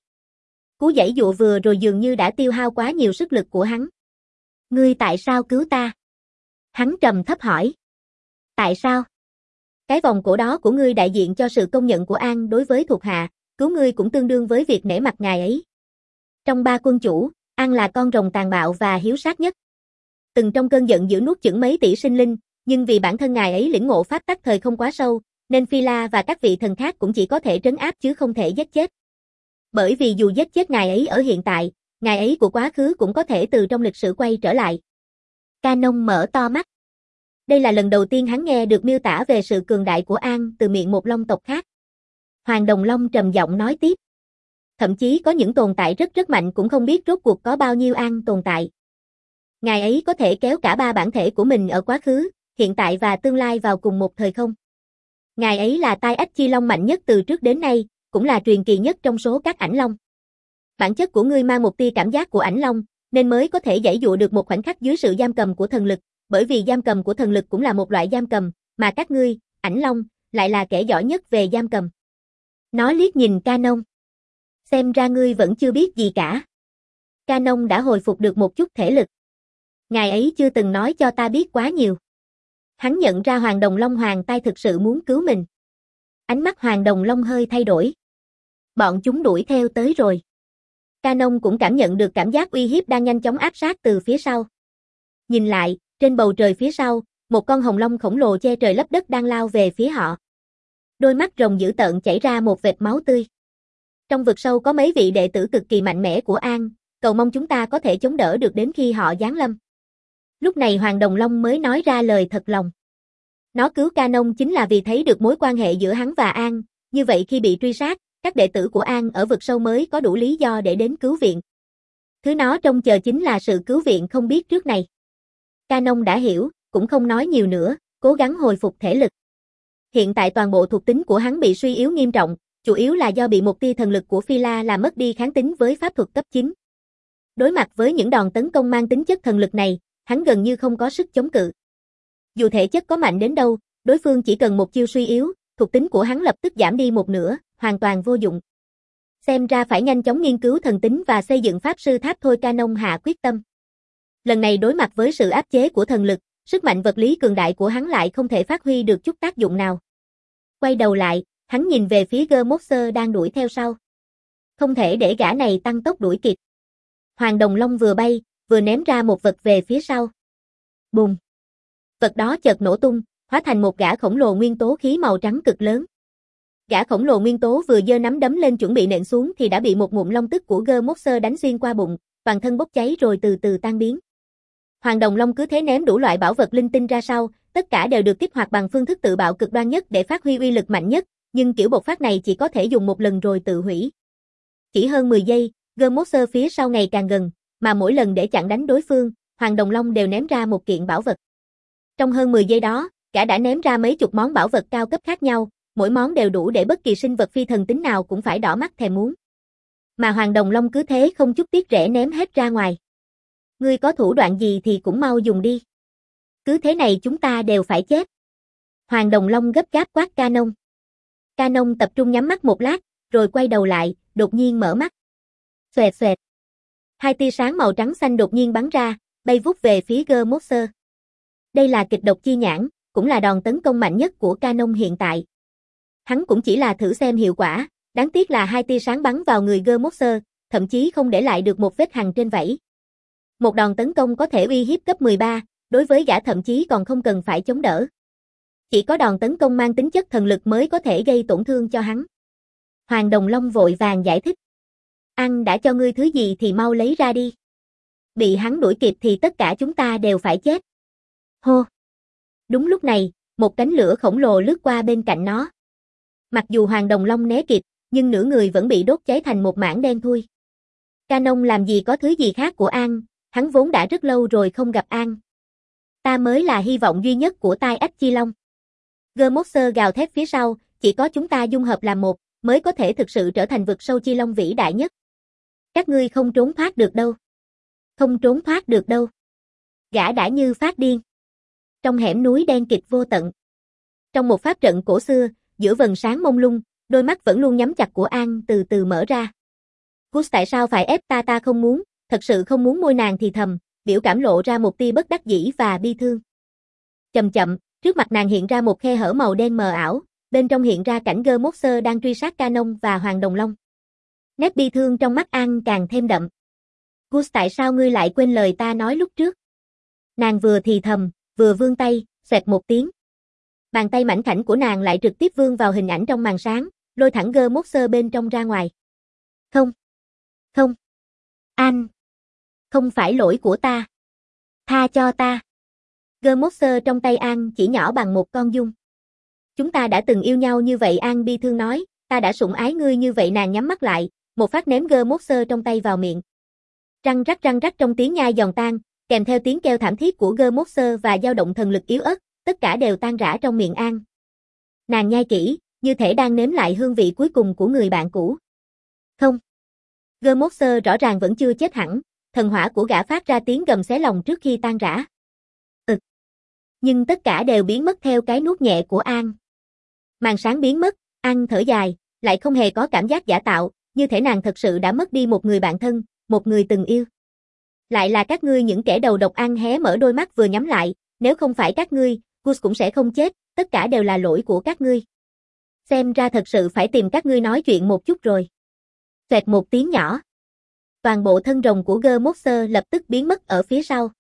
Cú giãy dụa vừa rồi dường như đã tiêu hao quá nhiều sức lực của hắn. Ngươi tại sao cứu ta? Hắn trầm thấp hỏi. Tại sao? Cái vòng cổ đó của ngươi đại diện cho sự công nhận của An đối với thuộc hạ, cứu ngươi cũng tương đương với việc nể mặt ngài ấy. Trong ba quân chủ, An là con rồng tàn bạo và hiếu sát nhất. Từng trong cơn giận dữ nuốt chửng mấy tỷ sinh linh, nhưng vì bản thân ngài ấy lĩnh ngộ pháp tắc thời không quá sâu, nên Phi La và các vị thần khác cũng chỉ có thể trấn áp chứ không thể giết chết. Bởi vì dù giết chết ngài ấy ở hiện tại, ngài ấy của quá khứ cũng có thể từ trong lịch sử quay trở lại. Canon mở to mắt. Đây là lần đầu tiên hắn nghe được miêu tả về sự cường đại của An từ miệng một long tộc khác. Hoàng Đồng Long trầm giọng nói tiếp. Thậm chí có những tồn tại rất rất mạnh cũng không biết rốt cuộc có bao nhiêu An tồn tại. Ngài ấy có thể kéo cả ba bản thể của mình ở quá khứ, hiện tại và tương lai vào cùng một thời không. Ngài ấy là Tai Ách Chi Long mạnh nhất từ trước đến nay, cũng là truyền kỳ nhất trong số các ảnh long. Bản chất của ngươi mang một tia cảm giác của ảnh long, nên mới có thể giãy dụa được một khoảnh khắc dưới sự giam cầm của thần lực, bởi vì giam cầm của thần lực cũng là một loại giam cầm, mà các ngươi, ảnh long, lại là kẻ giỏi nhất về giam cầm. Nó liếc nhìn Canon. Xem ra ngươi vẫn chưa biết gì cả. Canon đã hồi phục được một chút thể lực. Ngài ấy chưa từng nói cho ta biết quá nhiều. Hắn nhận ra Hoàng Đồng Long Hoàng Tai thực sự muốn cứu mình. Ánh mắt Hoàng Đồng Long hơi thay đổi. Bọn chúng đuổi theo tới rồi. Canon cũng cảm nhận được cảm giác uy hiếp đang nhanh chóng áp sát từ phía sau. Nhìn lại, trên bầu trời phía sau, một con hồng long khổng lồ che trời lấp đất đang lao về phía họ. Đôi mắt rồng dữ tợn chảy ra một vệt máu tươi. Trong vực sâu có mấy vị đệ tử cực kỳ mạnh mẽ của An, cầu mong chúng ta có thể chống đỡ được đến khi họ giáng lâm. Lúc này Hoàng Đồng Long mới nói ra lời thật lòng. Nó cứu Canon chính là vì thấy được mối quan hệ giữa hắn và An, như vậy khi bị truy sát, các đệ tử của An ở vực sâu mới có đủ lý do để đến cứu viện. Thứ nó trông chờ chính là sự cứu viện không biết trước này. Canon đã hiểu, cũng không nói nhiều nữa, cố gắng hồi phục thể lực. Hiện tại toàn bộ thuộc tính của hắn bị suy yếu nghiêm trọng, chủ yếu là do bị một tia thần lực của Phi La làm mất đi kháng tính với pháp thuật cấp chín. Đối mặt với những đòn tấn công mang tính chất thần lực này, hắn gần như không có sức chống cự. Dù thể chất có mạnh đến đâu, đối phương chỉ cần một chiêu suy yếu, thuộc tính của hắn lập tức giảm đi một nửa, hoàn toàn vô dụng. Xem ra phải nhanh chóng nghiên cứu thần tính và xây dựng pháp sư tháp thôi. Canon hạ quyết tâm. Lần này đối mặt với sự áp chế của thần lực, sức mạnh vật lý cường đại của hắn lại không thể phát huy được chút tác dụng nào. Quay đầu lại, hắn nhìn về phía Germoxer đang đuổi theo sau. Không thể để gã này tăng tốc đuổi kịp. Hoàng Đồng Long vừa bay, vừa ném ra một vật về phía sau. Bùm! Vật đó chợt nổ tung, hóa thành một gã khổng lồ nguyên tố khí màu trắng cực lớn. Gã khổng lồ nguyên tố vừa giơ nắm đấm lên chuẩn bị nện xuống thì đã bị một ngụm long tức của Germoxer đánh xuyên qua bụng, toàn thân bốc cháy rồi từ từ tan biến. Hoàng Đồng Long cứ thế ném đủ loại bảo vật linh tinh ra sau, tất cả đều được kích hoạt bằng phương thức tự bạo cực đoan nhất để phát huy uy lực mạnh nhất, nhưng kiểu bộc phát này chỉ có thể dùng một lần rồi tự hủy. Chỉ hơn mười giây, Germoxer phía sau ngày càng gần, mà mỗi lần để chặn đánh đối phương, Hoàng Đồng Long đều ném ra một kiện bảo vật. Trong hơn mười giây đó, gã đã ném ra mấy chục món bảo vật cao cấp khác nhau, mỗi món đều đủ để bất kỳ sinh vật phi thần tính nào cũng phải đỏ mắt thèm muốn. Mà Hoàng Đồng Long cứ thế không chút tiếc rẻ ném hết ra ngoài. Ngươi có thủ đoạn gì thì cũng mau dùng đi. Cứ thế này chúng ta đều phải chết. Hoàng Đồng Long gấp gáp quát Canon. Canon tập trung nhắm mắt một lát, rồi quay đầu lại, đột nhiên mở mắt. Xoẹt xoẹt. Hai tia sáng màu trắng xanh đột nhiên bắn ra, bay vút về phía Germoxer. Đây là kịch độc chi nhãn, cũng là đòn tấn công mạnh nhất của Canon hiện tại. Hắn cũng chỉ là thử xem hiệu quả, đáng tiếc là hai tia sáng bắn vào người Germoxer, thậm chí không để lại được một vết hằn trên vảy. Một đòn tấn công có thể uy hiếp cấp mười ba, đối với gã thậm chí còn không cần phải chống đỡ. Chỉ có đòn tấn công mang tính chất thần lực mới có thể gây tổn thương cho hắn. Hoàng Đồng Long vội vàng giải thích. Ăn đã cho ngươi thứ gì thì mau lấy ra đi. Bị hắn đuổi kịp thì tất cả chúng ta đều phải chết. Hô! Đúng lúc này, một cánh lửa khổng lồ lướt qua bên cạnh nó. Mặc dù Hoàng Đồng Long né kịp, nhưng nửa người vẫn bị đốt cháy thành một mảng đen thui. Canon làm gì có thứ gì khác của An, hắn vốn đã rất lâu rồi không gặp An. Ta mới là hy vọng duy nhất của Tai Ách Chi Long. Germoxer gào thét phía sau, chỉ có chúng ta dung hợp làm một, mới có thể thực sự trở thành vực sâu chi long vĩ đại nhất. Các ngươi không trốn thoát được đâu. Không trốn thoát được đâu. Gã đã như phát điên. Trong hẻm núi đen kịt vô tận. Trong một pháp trận cổ xưa, giữa vầng sáng mông lung, đôi mắt vẫn luôn nhắm chặt của An từ từ mở ra. Gus tại sao phải ép ta ta không muốn, thật sự không muốn. Môi nàng thì thầm, biểu cảm lộ ra một tia bất đắc dĩ và bi thương. Chậm chậm, trước mặt nàng hiện ra một khe hở màu đen mờ ảo, bên trong hiện ra cảnh Germoxer đang truy sát Canon và Hoàng Đồng Long. Nét bi thương trong mắt An càng thêm đậm. Gus tại sao ngươi lại quên lời ta nói lúc trước? Nàng vừa thì thầm, vừa vươn tay, xoẹt một tiếng. Bàn tay mảnh khảnh của nàng lại trực tiếp vươn vào hình ảnh trong màn sáng, lôi thẳng Germoxer bên trong ra ngoài. Không. Không. An. Không phải lỗi của ta. Tha cho ta. G-Monster trong tay An chỉ nhỏ bằng một con giun. Chúng ta đã từng yêu nhau như vậy, An bi thương nói, ta đã sủng ái ngươi như vậy, nàng nhắm mắt lại, một phát ném G-Monster trong tay vào miệng. Răng rắc răng rắc trong tiếng nhai giòn tan, kèm theo tiếng kêu thảm thiết của G-Monster và dao động thần lực yếu ớt, tất cả đều tan rã trong miệng An. Nàng nhai kỹ, như thể đang nếm lại hương vị cuối cùng của người bạn cũ. Không. G-Monster rõ ràng vẫn chưa chết hẳn, thần hỏa của gã phát ra tiếng gầm xé lòng trước khi tan rã. Ừ. Nhưng tất cả đều biến mất theo cái nuốt nhẹ của An. Màn sáng biến mất, An thở dài, lại không hề có cảm giác giả tạo, như thể nàng thật sự đã mất đi một người bạn thân, một người từng yêu. Lại là các ngươi những kẻ đầu độc, An hé mở đôi mắt vừa nhắm lại, nếu không phải các ngươi, Gus cũng sẽ không chết, tất cả đều là lỗi của các ngươi. Xem ra thật sự phải tìm các ngươi nói chuyện một chút rồi. Xoẹt một tiếng nhỏ. Toàn bộ thân rồng của G-Monster lập tức biến mất ở phía sau.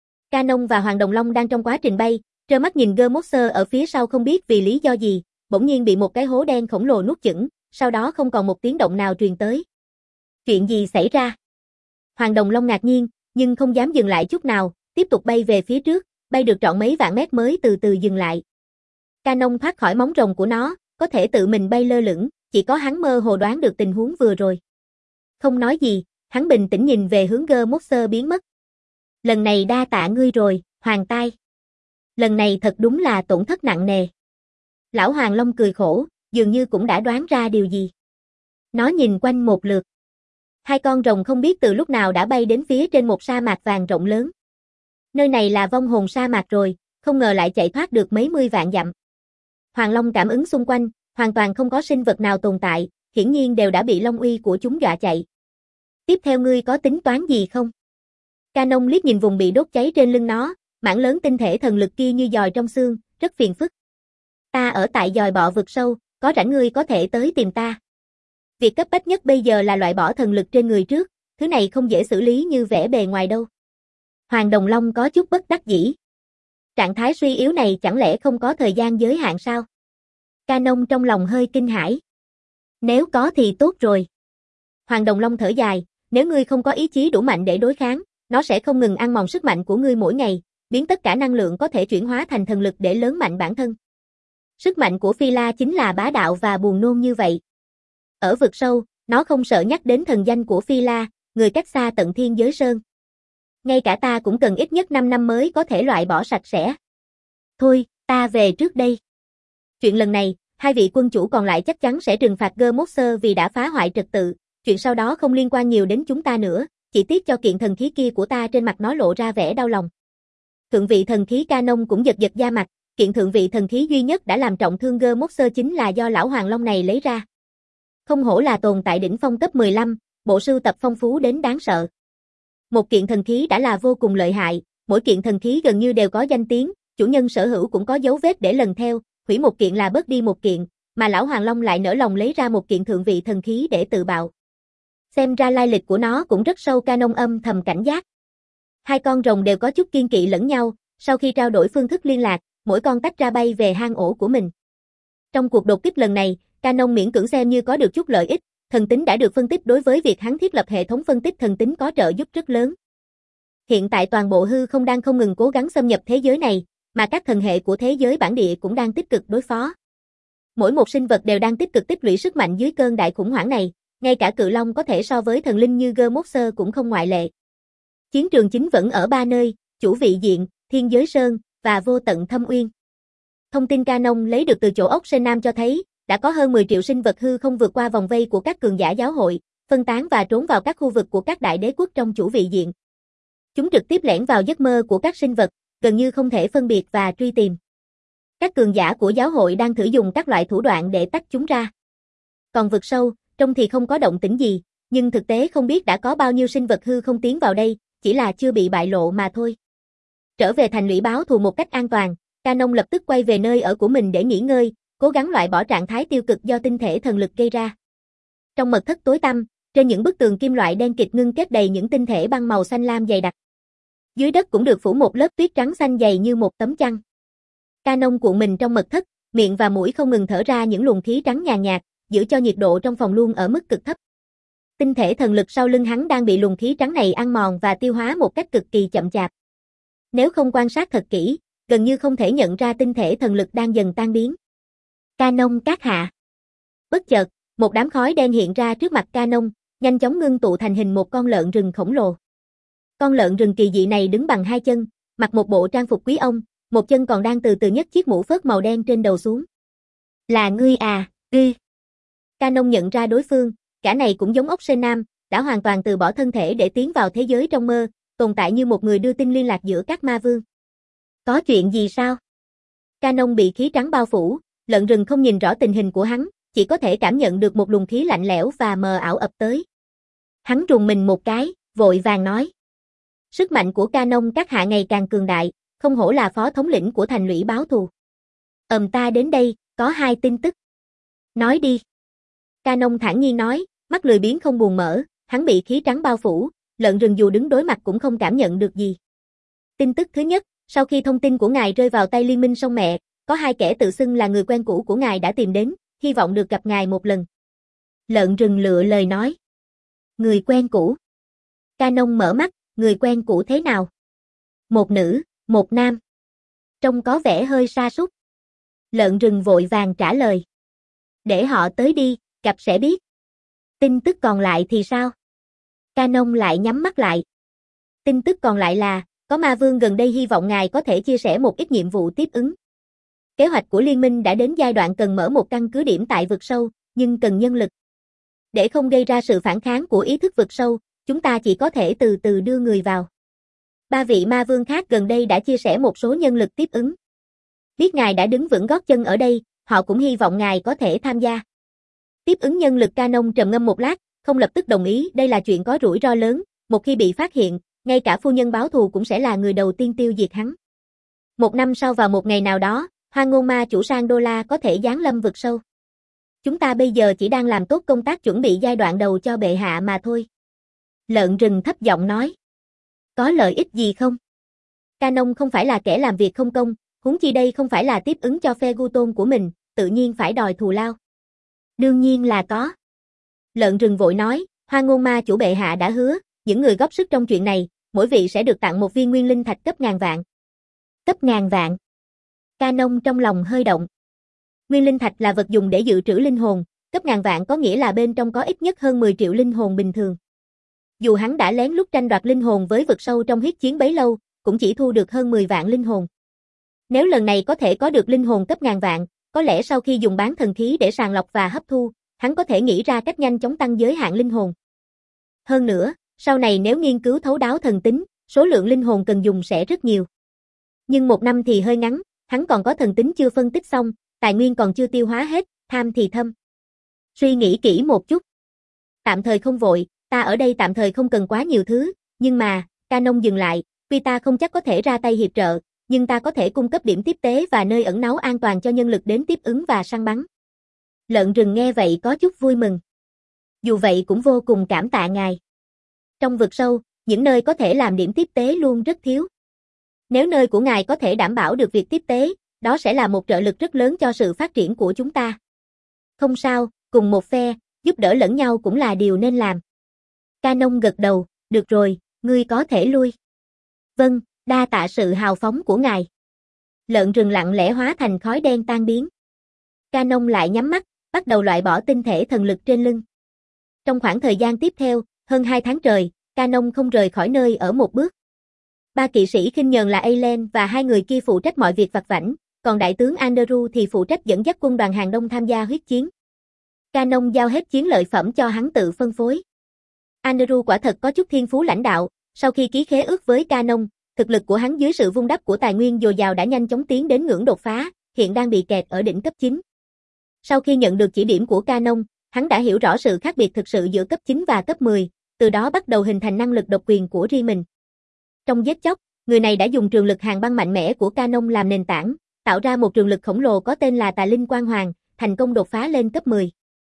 Canon và Hoàng Đồng Long đang trong quá trình bay, trơ mắt nhìn G-Monster ở phía sau không biết vì lý do gì, bỗng nhiên bị một cái hố đen khổng lồ nuốt chửng, sau đó không còn một tiếng động nào truyền tới. Chuyện gì xảy ra? Hoàng Đồng Long ngạc nhiên, nhưng không dám dừng lại chút nào, tiếp tục bay về phía trước, bay được trọn mấy vạn mét mới từ từ dừng lại. Canon thoát khỏi móng rồng của nó, có thể tự mình bay lơ lửng, chỉ có hắn mơ hồ đoán được tình huống vừa rồi. Không nói gì, hắn bình tĩnh nhìn về hướng G-Monster biến mất. Lần này đa tạ ngươi rồi, Hoàng Tai. Lần này thật đúng là tổn thất nặng nề. Lão Hoàng Long cười khổ, dường như cũng đã đoán ra điều gì. Nó nhìn quanh một lượt. Hai con rồng không biết từ lúc nào đã bay đến phía trên một sa mạc vàng rộng lớn. Nơi này là vong hồn sa mạc rồi, không ngờ lại chạy thoát được mấy mươi vạn dặm. Hoàng Long cảm ứng xung quanh, hoàn toàn không có sinh vật nào tồn tại, hiển nhiên đều đã bị long uy của chúng dọa chạy. Tiếp theo ngươi có tính toán gì không? Canon liếc nhìn vùng bị đốt cháy trên lưng nó, mảng lớn tinh thể thần lực kia như giòi trong xương, rất phiền phức. Ta ở tại dòi bọ vực sâu, có rảnh ngươi có thể tới tìm ta. Việc cấp bách nhất bây giờ là loại bỏ thần lực trên người trước, thứ này không dễ xử lý như vẻ bề ngoài đâu. Hoàng Đồng Long có chút bất đắc dĩ. Trạng thái suy yếu này chẳng lẽ không có thời gian giới hạn sao? Canon trong lòng hơi kinh hãi. Nếu có thì tốt rồi. Hoàng Đồng Long thở dài, nếu ngươi không có ý chí đủ mạnh để đối kháng, nó sẽ không ngừng ăn mòn sức mạnh của ngươi mỗi ngày, biến tất cả năng lượng có thể chuyển hóa thành thần lực để lớn mạnh bản thân. Sức mạnh của Phi La chính là bá đạo và buồn nôn như vậy. Ở vực sâu, nó không sợ nhắc đến thần danh của Phi La, người cách xa tận thiên giới sơn. Ngay cả ta cũng cần ít nhất năm năm mới có thể loại bỏ sạch sẽ. Thôi, ta về trước đây. Chuyện lần này, hai vị quân chủ còn lại chắc chắn sẽ trừng phạt G-Monster vì đã phá hoại trật tự, chuyện sau đó không liên quan nhiều đến chúng ta nữa, chỉ tiếc cho kiện thần khí kia của ta, trên mặt nó lộ ra vẻ đau lòng. Thượng vị thần khí Canon cũng giật giật da mặt, kiện thượng vị thần khí duy nhất đã làm trọng thương G-Monster chính là do lão Hoàng Long này lấy ra. Không hổ là tồn tại đỉnh phong cấp mười lăm, bộ sưu tập phong phú đến đáng sợ. Một kiện thần khí đã là vô cùng lợi hại, mỗi kiện thần khí gần như đều có danh tiếng, chủ nhân sở hữu cũng có dấu vết để lần theo, hủy một kiện là bớt đi một kiện, mà lão Hoàng Long lại nỡ lòng lấy ra một kiện thượng vị thần khí để tự bạo. Xem ra lai lịch của nó cũng rất sâu, Canon âm thầm cảnh giác. Hai con rồng đều có chút kiên kỵ lẫn nhau, sau khi trao đổi phương thức liên lạc, mỗi con tách ra bay về hang ổ của mình. Trong cuộc đột kích lần này, Canon miễn cưỡng xem như có được chút lợi ích, thần tính đã được phân tích, đối với việc hắn thiết lập hệ thống phân tích thần tính có trợ giúp rất lớn. Hiện tại toàn bộ hư không đang không ngừng cố gắng xâm nhập thế giới này, mà các thần hệ của thế giới bản địa cũng đang tích cực đối phó. Mỗi một sinh vật đều đang tích cực tích lũy sức mạnh dưới cơn đại khủng hoảng này, ngay cả cự long có thể so với thần linh như G-Monster cũng không ngoại lệ. Chiến trường chính vẫn ở ba nơi, chủ vị diện, thiên giới sơn, và vô tận thâm uyên. Thông tin Canon lấy được từ chỗ ốc Sơn Nam cho thấy, đã có hơn mười triệu sinh vật hư không vượt qua vòng vây của các cường giả giáo hội, phân tán và trốn vào các khu vực của các đại đế quốc trong chủ vị diện. Chúng trực tiếp lẻn vào giấc mơ của các sinh vật, gần như không thể phân biệt và truy tìm. Các cường giả của giáo hội đang thử dùng các loại thủ đoạn để tách chúng ra. Còn vực sâu, trông thì không có động tĩnh gì, nhưng thực tế không biết đã có bao nhiêu sinh vật hư không tiến vào đây, chỉ là chưa bị bại lộ mà thôi. Trở về thành lũy báo thù một cách an toàn, Canon lập tức quay về nơi ở của mình để nghỉ ngơi, cố gắng loại bỏ trạng thái tiêu cực do tinh thể thần lực gây ra. Trong mật thất tối tăm, trên những bức tường kim loại đen kịt ngưng kết đầy những tinh thể băng màu xanh lam dày đặc. Dưới đất cũng được phủ một lớp tuyết trắng xanh dày như một tấm chăn. Canon cuộn mình trong mật thất, miệng và mũi không ngừng thở ra những luồng khí trắng nhàn nhạt, giữ cho nhiệt độ trong phòng luôn ở mức cực thấp. Tinh thể thần lực sau lưng hắn đang bị luồng khí trắng này ăn mòn và tiêu hóa một cách cực kỳ chậm chạp. Nếu không quan sát thật kỹ, gần như không thể nhận ra tinh thể thần lực đang dần tan biến. Canon các hạ. Bất chợt, một đám khói đen hiện ra trước mặt Canon, nhanh chóng ngưng tụ thành hình một con lợn rừng khổng lồ. Con lợn rừng kỳ dị này đứng bằng hai chân, mặc một bộ trang phục quý ông, một chân còn đang từ từ nhấc chiếc mũ phớt màu đen trên đầu xuống. Là ngươi à, ư. Canon nhận ra đối phương, cả này cũng giống ốc sên nam, đã hoàn toàn từ bỏ thân thể để tiến vào thế giới trong mơ, tồn tại như một người đưa tin liên lạc giữa các ma vương. Có chuyện gì sao? Canon bị khí trắng bao phủ, lợn rừng không nhìn rõ tình hình của hắn, chỉ có thể cảm nhận được một luồng khí lạnh lẽo và mờ ảo ập tới. Hắn rùng mình một cái, vội vàng nói. Sức mạnh của Canon các hạ ngày càng cường đại, không hổ là phó thống lĩnh của thành lũy báo thù. Ừm ta đến đây, có hai tin tức. Nói đi. Canon thản nhiên nói, mắt lười biếng không buồn mở, hắn bị khí trắng bao phủ, lợn rừng dù đứng đối mặt cũng không cảm nhận được gì. Tin tức thứ nhất, sau khi thông tin của ngài rơi vào tay Liên minh sông mẹ, có hai kẻ tự xưng là người quen cũ của ngài đã tìm đến, hy vọng được gặp ngài một lần. Lợn rừng lựa lời nói. Người quen cũ. Canon mở mắt, người quen cũ thế nào? Một nữ, một nam. Trông có vẻ hơi sa sút. Lợn rừng vội vàng trả lời. Để họ tới đi, gặp sẽ biết. Tin tức còn lại thì sao? Canon lại nhắm mắt lại. Tin tức còn lại là, có ma vương gần đây hy vọng ngài có thể chia sẻ một ít nhiệm vụ tiếp ứng. Kế hoạch của liên minh đã đến giai đoạn cần mở một căn cứ điểm tại vực sâu, nhưng cần nhân lực. Để không gây ra sự phản kháng của ý thức vực sâu, chúng ta chỉ có thể từ từ đưa người vào. Ba vị ma vương khác gần đây đã chia sẻ một số nhân lực tiếp ứng. Biết ngài đã đứng vững gót chân ở đây, họ cũng hy vọng ngài có thể tham gia. Tiếp ứng nhân lực. Canon trầm ngâm một lát, không lập tức đồng ý, đây là chuyện có rủi ro lớn, một khi bị phát hiện, ngay cả phu nhân báo thù cũng sẽ là người đầu tiên tiêu diệt hắn. Một năm sau vào một ngày nào đó, Hoang Ngôn Ma chủ sang đô la có thể giáng lâm vực sâu. Chúng ta bây giờ chỉ đang làm tốt công tác chuẩn bị giai đoạn đầu cho bệ hạ mà thôi. Lợn rừng thấp giọng nói. Có lợi ích gì không? Canon không phải là kẻ làm việc không công, huống chi đây không phải là tiếp ứng cho phe gu tôn của mình, tự nhiên phải đòi thù lao. Đương nhiên là có. Lợn rừng vội nói, Hoang Ngôn Ma chủ bệ hạ đã hứa, những người góp sức trong chuyện này, mỗi vị sẽ được tặng một viên nguyên linh thạch cấp ngàn vạn. Cấp ngàn vạn. Canon trong lòng hơi động. Nguyên linh thạch là vật dùng để dự trữ linh hồn, cấp ngàn vạn có nghĩa là bên trong có ít nhất hơn mười triệu linh hồn bình thường. Dù hắn đã lén lút tranh đoạt linh hồn với vực sâu trong huyết chiến bấy lâu, cũng chỉ thu được hơn mười vạn linh hồn. Nếu lần này có thể có được linh hồn cấp ngàn vạn, có lẽ sau khi dùng bán thần khí để sàng lọc và hấp thu, hắn có thể nghĩ ra cách nhanh chóng tăng giới hạn linh hồn. Hơn nữa, sau này nếu nghiên cứu thấu đáo thần tính, số lượng linh hồn cần dùng sẽ rất nhiều. Nhưng một năm thì hơi ngắn, hắn còn có thần tính chưa phân tích xong, tài nguyên còn chưa tiêu hóa hết, tham thì thâm. Suy nghĩ kỹ một chút. Tạm thời không vội, ta ở đây tạm thời không cần quá nhiều thứ, nhưng mà, Canon dừng lại, tuy ta không chắc có thể ra tay hiệp trợ, nhưng ta có thể cung cấp điểm tiếp tế và nơi ẩn náu an toàn cho nhân lực đến tiếp ứng và săn bắn. Lợn rừng nghe vậy có chút vui mừng. Dù vậy cũng vô cùng cảm tạ ngài. Trong vực sâu, những nơi có thể làm điểm tiếp tế luôn rất thiếu. Nếu nơi của ngài có thể đảm bảo được việc tiếp tế, đó sẽ là một trợ lực rất lớn cho sự phát triển của chúng ta. Không sao, cùng một phe, giúp đỡ lẫn nhau cũng là điều nên làm. Canon gật đầu, được rồi, ngươi có thể lui. Vâng, đa tạ sự hào phóng của ngài. Lợn rừng lặng lẽ hóa thành khói đen tan biến. Canon lại nhắm mắt, bắt đầu loại bỏ tinh thể thần lực trên lưng. Trong khoảng thời gian tiếp theo, hơn hai tháng trời, Canon không rời khỏi nơi ở một bước. Ba kỵ sĩ khinh nhờn là Aileen và hai người kia phụ trách mọi việc vặt vãnh, còn đại tướng Andrew thì phụ trách dẫn dắt quân đoàn hàng đông tham gia huyết chiến. Canon giao hết chiến lợi phẩm cho hắn tự phân phối. Andrew quả thật có chút thiên phú lãnh đạo, sau khi ký khế ước với Canon, thực lực của hắn dưới sự vun đắp của tài nguyên dồi dào đã nhanh chóng tiến đến ngưỡng đột phá, hiện đang bị kẹt ở đỉnh cấp chín. Sau khi nhận được chỉ điểm của Canon, hắn đã hiểu rõ sự khác biệt thực sự giữa cấp chín và cấp mười, từ đó bắt đầu hình thành năng lực độc quyền của riêng mình. Trong giết chóc, người này đã dùng trường lực hàng băng mạnh mẽ của Canon làm nền tảng, tạo ra một trường lực khổng lồ có tên là Tà Linh Quang Hoàng, thành công đột phá lên cấp mười.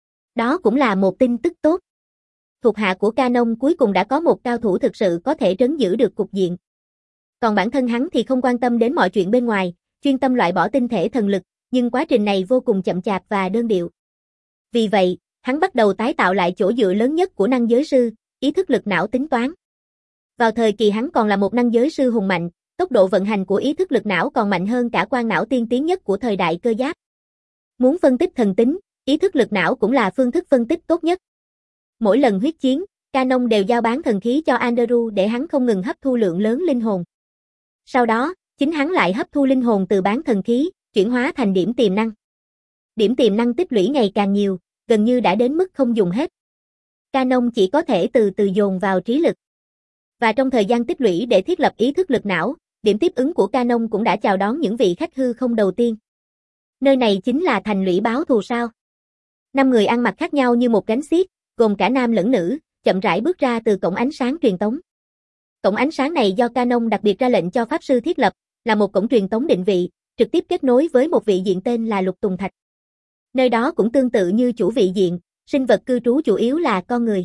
Đó cũng là một tin tức tốt. Thuộc hạ của Canon cuối cùng đã có một cao thủ thực sự có thể trấn giữ được cục diện. Còn bản thân hắn thì không quan tâm đến mọi chuyện bên ngoài, chuyên tâm loại bỏ tinh thể thần lực, nhưng quá trình này vô cùng chậm chạp và đơn điệu. Vì vậy, hắn bắt đầu tái tạo lại chỗ dựa lớn nhất của năng giới sư, ý thức lực não tính toán. Vào thời kỳ hắn còn là một năng giới sư hùng mạnh, tốc độ vận hành của ý thức lực não còn mạnh hơn cả quan não tiên tiến nhất của thời đại cơ giáp. Muốn phân tích thần tính, ý thức lực não cũng là phương thức phân tích tốt nhất. Mỗi lần huyết chiến, Canon đều giao bán thần khí cho Andrew để hắn không ngừng hấp thu lượng lớn linh hồn. Sau đó, chính hắn lại hấp thu linh hồn từ bán thần khí, chuyển hóa thành điểm tiềm năng. Điểm tiềm năng tích lũy ngày càng nhiều, gần như đã đến mức không dùng hết. Canon chỉ có thể từ từ dồn vào trí lực. Và trong thời gian tích lũy để thiết lập ý thức lực não, điểm tiếp ứng của Canon cũng đã chào đón những vị khách hư không đầu tiên. Nơi này chính là thành lũy báo thù sao? Năm người ăn mặc khác nhau như một gánh xiếc, gồm cả nam lẫn nữ, chậm rãi bước ra từ cổng ánh sáng truyền tống. Cổng ánh sáng này do Canon đặc biệt ra lệnh cho pháp sư thiết lập, là một cổng truyền tống định vị, trực tiếp kết nối với một vị diện tên là Lục Tùng Thạch. Nơi đó cũng tương tự như chủ vị diện, sinh vật cư trú chủ yếu là con người.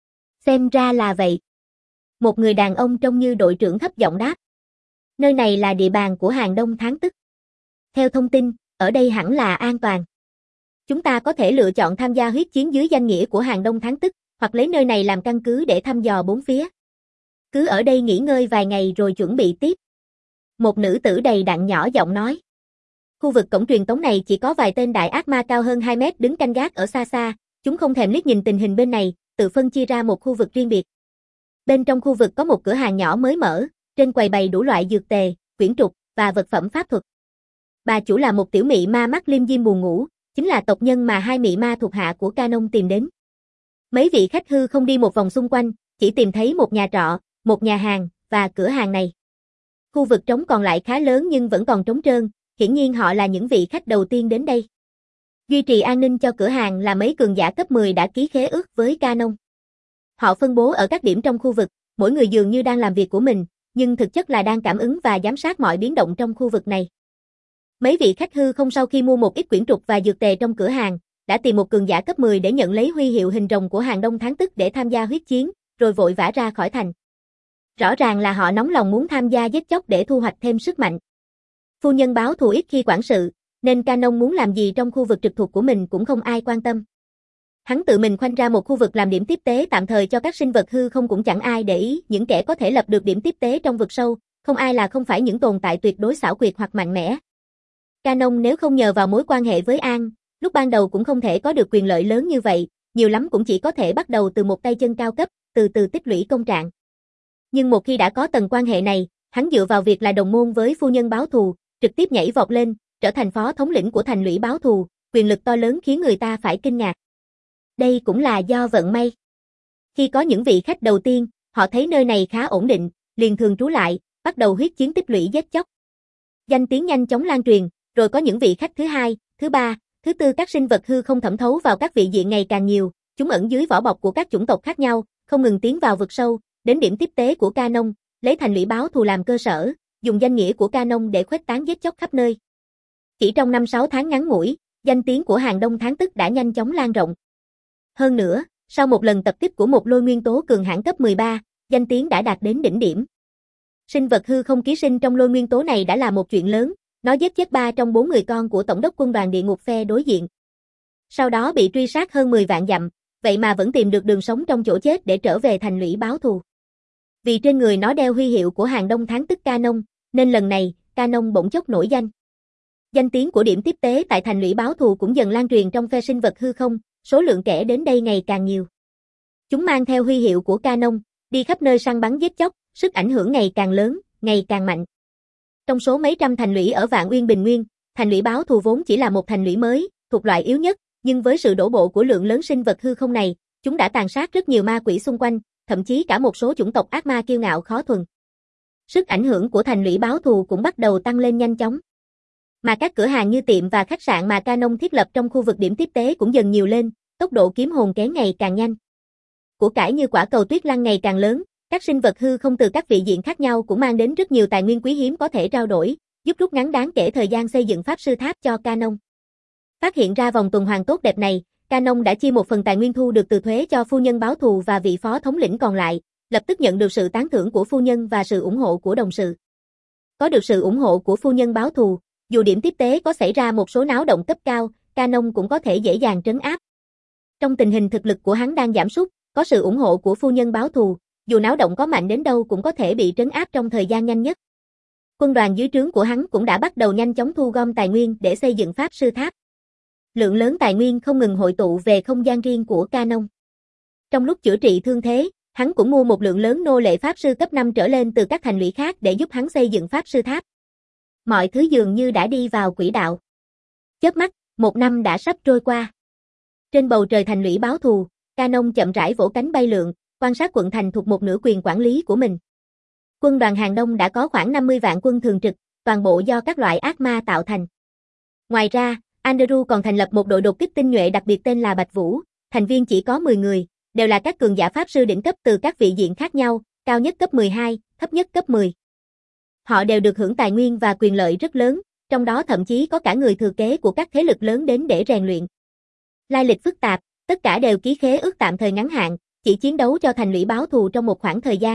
Xem ra là vậy. Một người đàn ông trông như đội trưởng thấp giọng đáp. Nơi này là địa bàn của Hàng Đông Tháng Tức. Theo thông tin, ở đây hẳn là an toàn. Chúng ta có thể lựa chọn tham gia huyết chiến dưới danh nghĩa của Hàng Đông Tháng Tức, hoặc lấy nơi này làm căn cứ để thăm dò bốn phía. Cứ ở đây nghỉ ngơi vài ngày rồi chuẩn bị tiếp. Một nữ tử đầy đặn nhỏ giọng nói. Khu vực cổng truyền tống này chỉ có vài tên đại ác ma cao hơn hai mét đứng canh gác ở xa xa, chúng không thèm liếc nhìn tình hình bên này, tự phân chia ra một khu vực riêng biệt. Bên trong khu vực có một cửa hàng nhỏ mới mở, trên quầy bày đủ loại dược tề, quyển trục và vật phẩm pháp thuật. Bà chủ là một tiểu mị ma mắt liêm diêm buồn ngủ, chính là tộc nhân mà hai mị ma thuộc hạ của Canon tìm đến. Mấy vị khách hư không đi một vòng xung quanh, chỉ tìm thấy một nhà trọ, một nhà hàng và cửa hàng này. Khu vực trống còn lại khá lớn nhưng vẫn còn trống trơn, hiển nhiên họ là những vị khách đầu tiên đến đây. Duy trì an ninh cho cửa hàng là mấy cường giả cấp mười đã ký khế ước với Canon. Họ phân bố ở các điểm trong khu vực, mỗi người dường như đang làm việc của mình, nhưng thực chất là đang cảm ứng và giám sát mọi biến động trong khu vực này. Mấy vị khách hư không sau khi mua một ít quyển trục và dược tề trong cửa hàng, đã tìm một cường giả cấp mười để nhận lấy huy hiệu hình rồng của Hàng Đông Tháng Tức để tham gia huyết chiến, rồi vội vã ra khỏi thành. Rõ ràng là họ nóng lòng muốn tham gia giết chóc để thu hoạch thêm sức mạnh. Phu nhân báo thù ít khi quản sự, nên Canon muốn làm gì trong khu vực trực thuộc của mình cũng không ai quan tâm. Hắn tự mình khoanh ra một khu vực làm điểm tiếp tế tạm thời cho các sinh vật hư không cũng chẳng ai để ý, những kẻ có thể lập được điểm tiếp tế trong vực sâu, không ai là không phải những tồn tại tuyệt đối xảo quyệt hoặc mạnh mẽ. Canon nếu không nhờ vào mối quan hệ với An, lúc ban đầu cũng không thể có được quyền lợi lớn như vậy, nhiều lắm cũng chỉ có thể bắt đầu từ một tay chân cao cấp, từ từ tích lũy công trạng. Nhưng một khi đã có tầng quan hệ này, hắn dựa vào việc là đồng môn với phu nhân báo thù, trực tiếp nhảy vọt lên, trở thành phó thống lĩnh của thành lũy báo thù, quyền lực to lớn khiến người ta phải kinh ngạc. Đây cũng là do vận may. Khi có những vị khách đầu tiên, họ thấy nơi này khá ổn định, liền thường trú lại, bắt đầu huyết chiến tích lũy giết chóc. Danh tiếng nhanh chóng lan truyền, rồi có những vị khách thứ hai, thứ ba, thứ tư các sinh vật hư không thẩm thấu vào các vị diện ngày càng nhiều, chúng ẩn dưới vỏ bọc của các chủng tộc khác nhau, không ngừng tiến vào vực sâu, đến điểm tiếp tế của Canon, lấy thành lũy báo thù làm cơ sở, dùng danh nghĩa của Canon để khuếch tán giết chóc khắp nơi. Chỉ trong năm sáu tháng ngắn ngủi, danh tiếng của Hàng Đông Tháng Tức đã nhanh chóng lan rộng. Hơn nữa, sau một lần tập kích của một lôi nguyên tố cường hãn cấp mười ba, danh tiếng đã đạt đến đỉnh điểm. Sinh vật hư không ký sinh trong lôi nguyên tố này đã là một chuyện lớn, nó giết chết ba trong bốn người con của tổng đốc quân đoàn địa ngục phe đối diện. Sau đó bị truy sát hơn mười vạn dặm, vậy mà vẫn tìm được đường sống trong chỗ chết để trở về thành lũy báo thù. Vì trên người nó đeo huy hiệu của Hàng Đông Tháng Tức Canon, nên lần này, Canon bỗng chốc nổi danh. Danh tiếng của điểm tiếp tế tại thành lũy báo thù cũng dần lan truyền trong phe sinh vật hư không, số lượng kẻ đến đây ngày càng nhiều. Chúng mang theo huy hiệu của Canon, đi khắp nơi săn bắn giết chóc, sức ảnh hưởng ngày càng lớn, ngày càng mạnh. Trong số mấy trăm thành lũy ở Vạn Uyên Bình Nguyên, thành lũy báo thù vốn chỉ là một thành lũy mới, thuộc loại yếu nhất, nhưng với sự đổ bộ của lượng lớn sinh vật hư không này, chúng đã tàn sát rất nhiều ma quỷ xung quanh, thậm chí cả một số chủng tộc ác ma kiêu ngạo khó thuần. Sức ảnh hưởng của thành lũy báo thù cũng bắt đầu tăng lên nhanh chóng. Mà các cửa hàng như tiệm và khách sạn mà Canon thiết lập trong khu vực điểm tiếp tế cũng dần nhiều lên, tốc độ kiếm hồn kéo ngày càng nhanh. Của cải như quả cầu tuyết lăng ngày càng lớn, các sinh vật hư không từ các vị diện khác nhau cũng mang đến rất nhiều tài nguyên quý hiếm có thể trao đổi, giúp rút ngắn đáng kể thời gian xây dựng pháp sư tháp cho Canon. Phát hiện ra vòng tuần hoàn tốt đẹp này, Canon đã chia một phần tài nguyên thu được từ thuế cho phu nhân báo thù và vị phó thống lĩnh còn lại, lập tức nhận được sự tán thưởng của phu nhân và sự ủng hộ của đồng sự. Có được sự ủng hộ của phu nhân báo thù, dù điểm tiếp tế có xảy ra một số náo động cấp cao, Canon cũng có thể dễ dàng trấn áp. Trong tình hình thực lực của hắn đang giảm sút, có sự ủng hộ của phu nhân báo thù, dù náo động có mạnh đến đâu cũng có thể bị trấn áp trong thời gian nhanh nhất. Quân đoàn dưới trướng của hắn cũng đã bắt đầu nhanh chóng thu gom tài nguyên để xây dựng pháp sư tháp. Lượng lớn tài nguyên không ngừng hội tụ về không gian riêng của Canon. Trong lúc chữa trị thương thế, hắn cũng mua một lượng lớn nô lệ pháp sư cấp năm trở lên từ các thành lũy khác để giúp hắn xây dựng pháp sư tháp. Mọi thứ dường như đã đi vào quỹ đạo. Chớp mắt, một năm đã sắp trôi qua. Trên bầu trời thành lũy báo thù, Canon chậm rãi vỗ cánh bay lượn, quan sát quận thành thuộc một nửa quyền quản lý của mình. Quân đoàn Hàng Đông đã có khoảng năm mươi vạn quân thường trực, toàn bộ do các loại ác ma tạo thành. Ngoài ra, Andrew còn thành lập một đội đột kích tinh nhuệ đặc biệt tên là Bạch Vũ, thành viên chỉ có mười người, đều là các cường giả pháp sư đỉnh cấp từ các vị diện khác nhau, cao nhất cấp mười hai, thấp nhất cấp mười. Họ đều được hưởng tài nguyên và quyền lợi rất lớn, trong đó thậm chí có cả người thừa kế của các thế lực lớn đến để rèn luyện. Lai lịch phức tạp, tất cả đều ký khế ước tạm thời ngắn hạn, chỉ chiến đấu cho thành lũy báo thù trong một khoảng thời gian.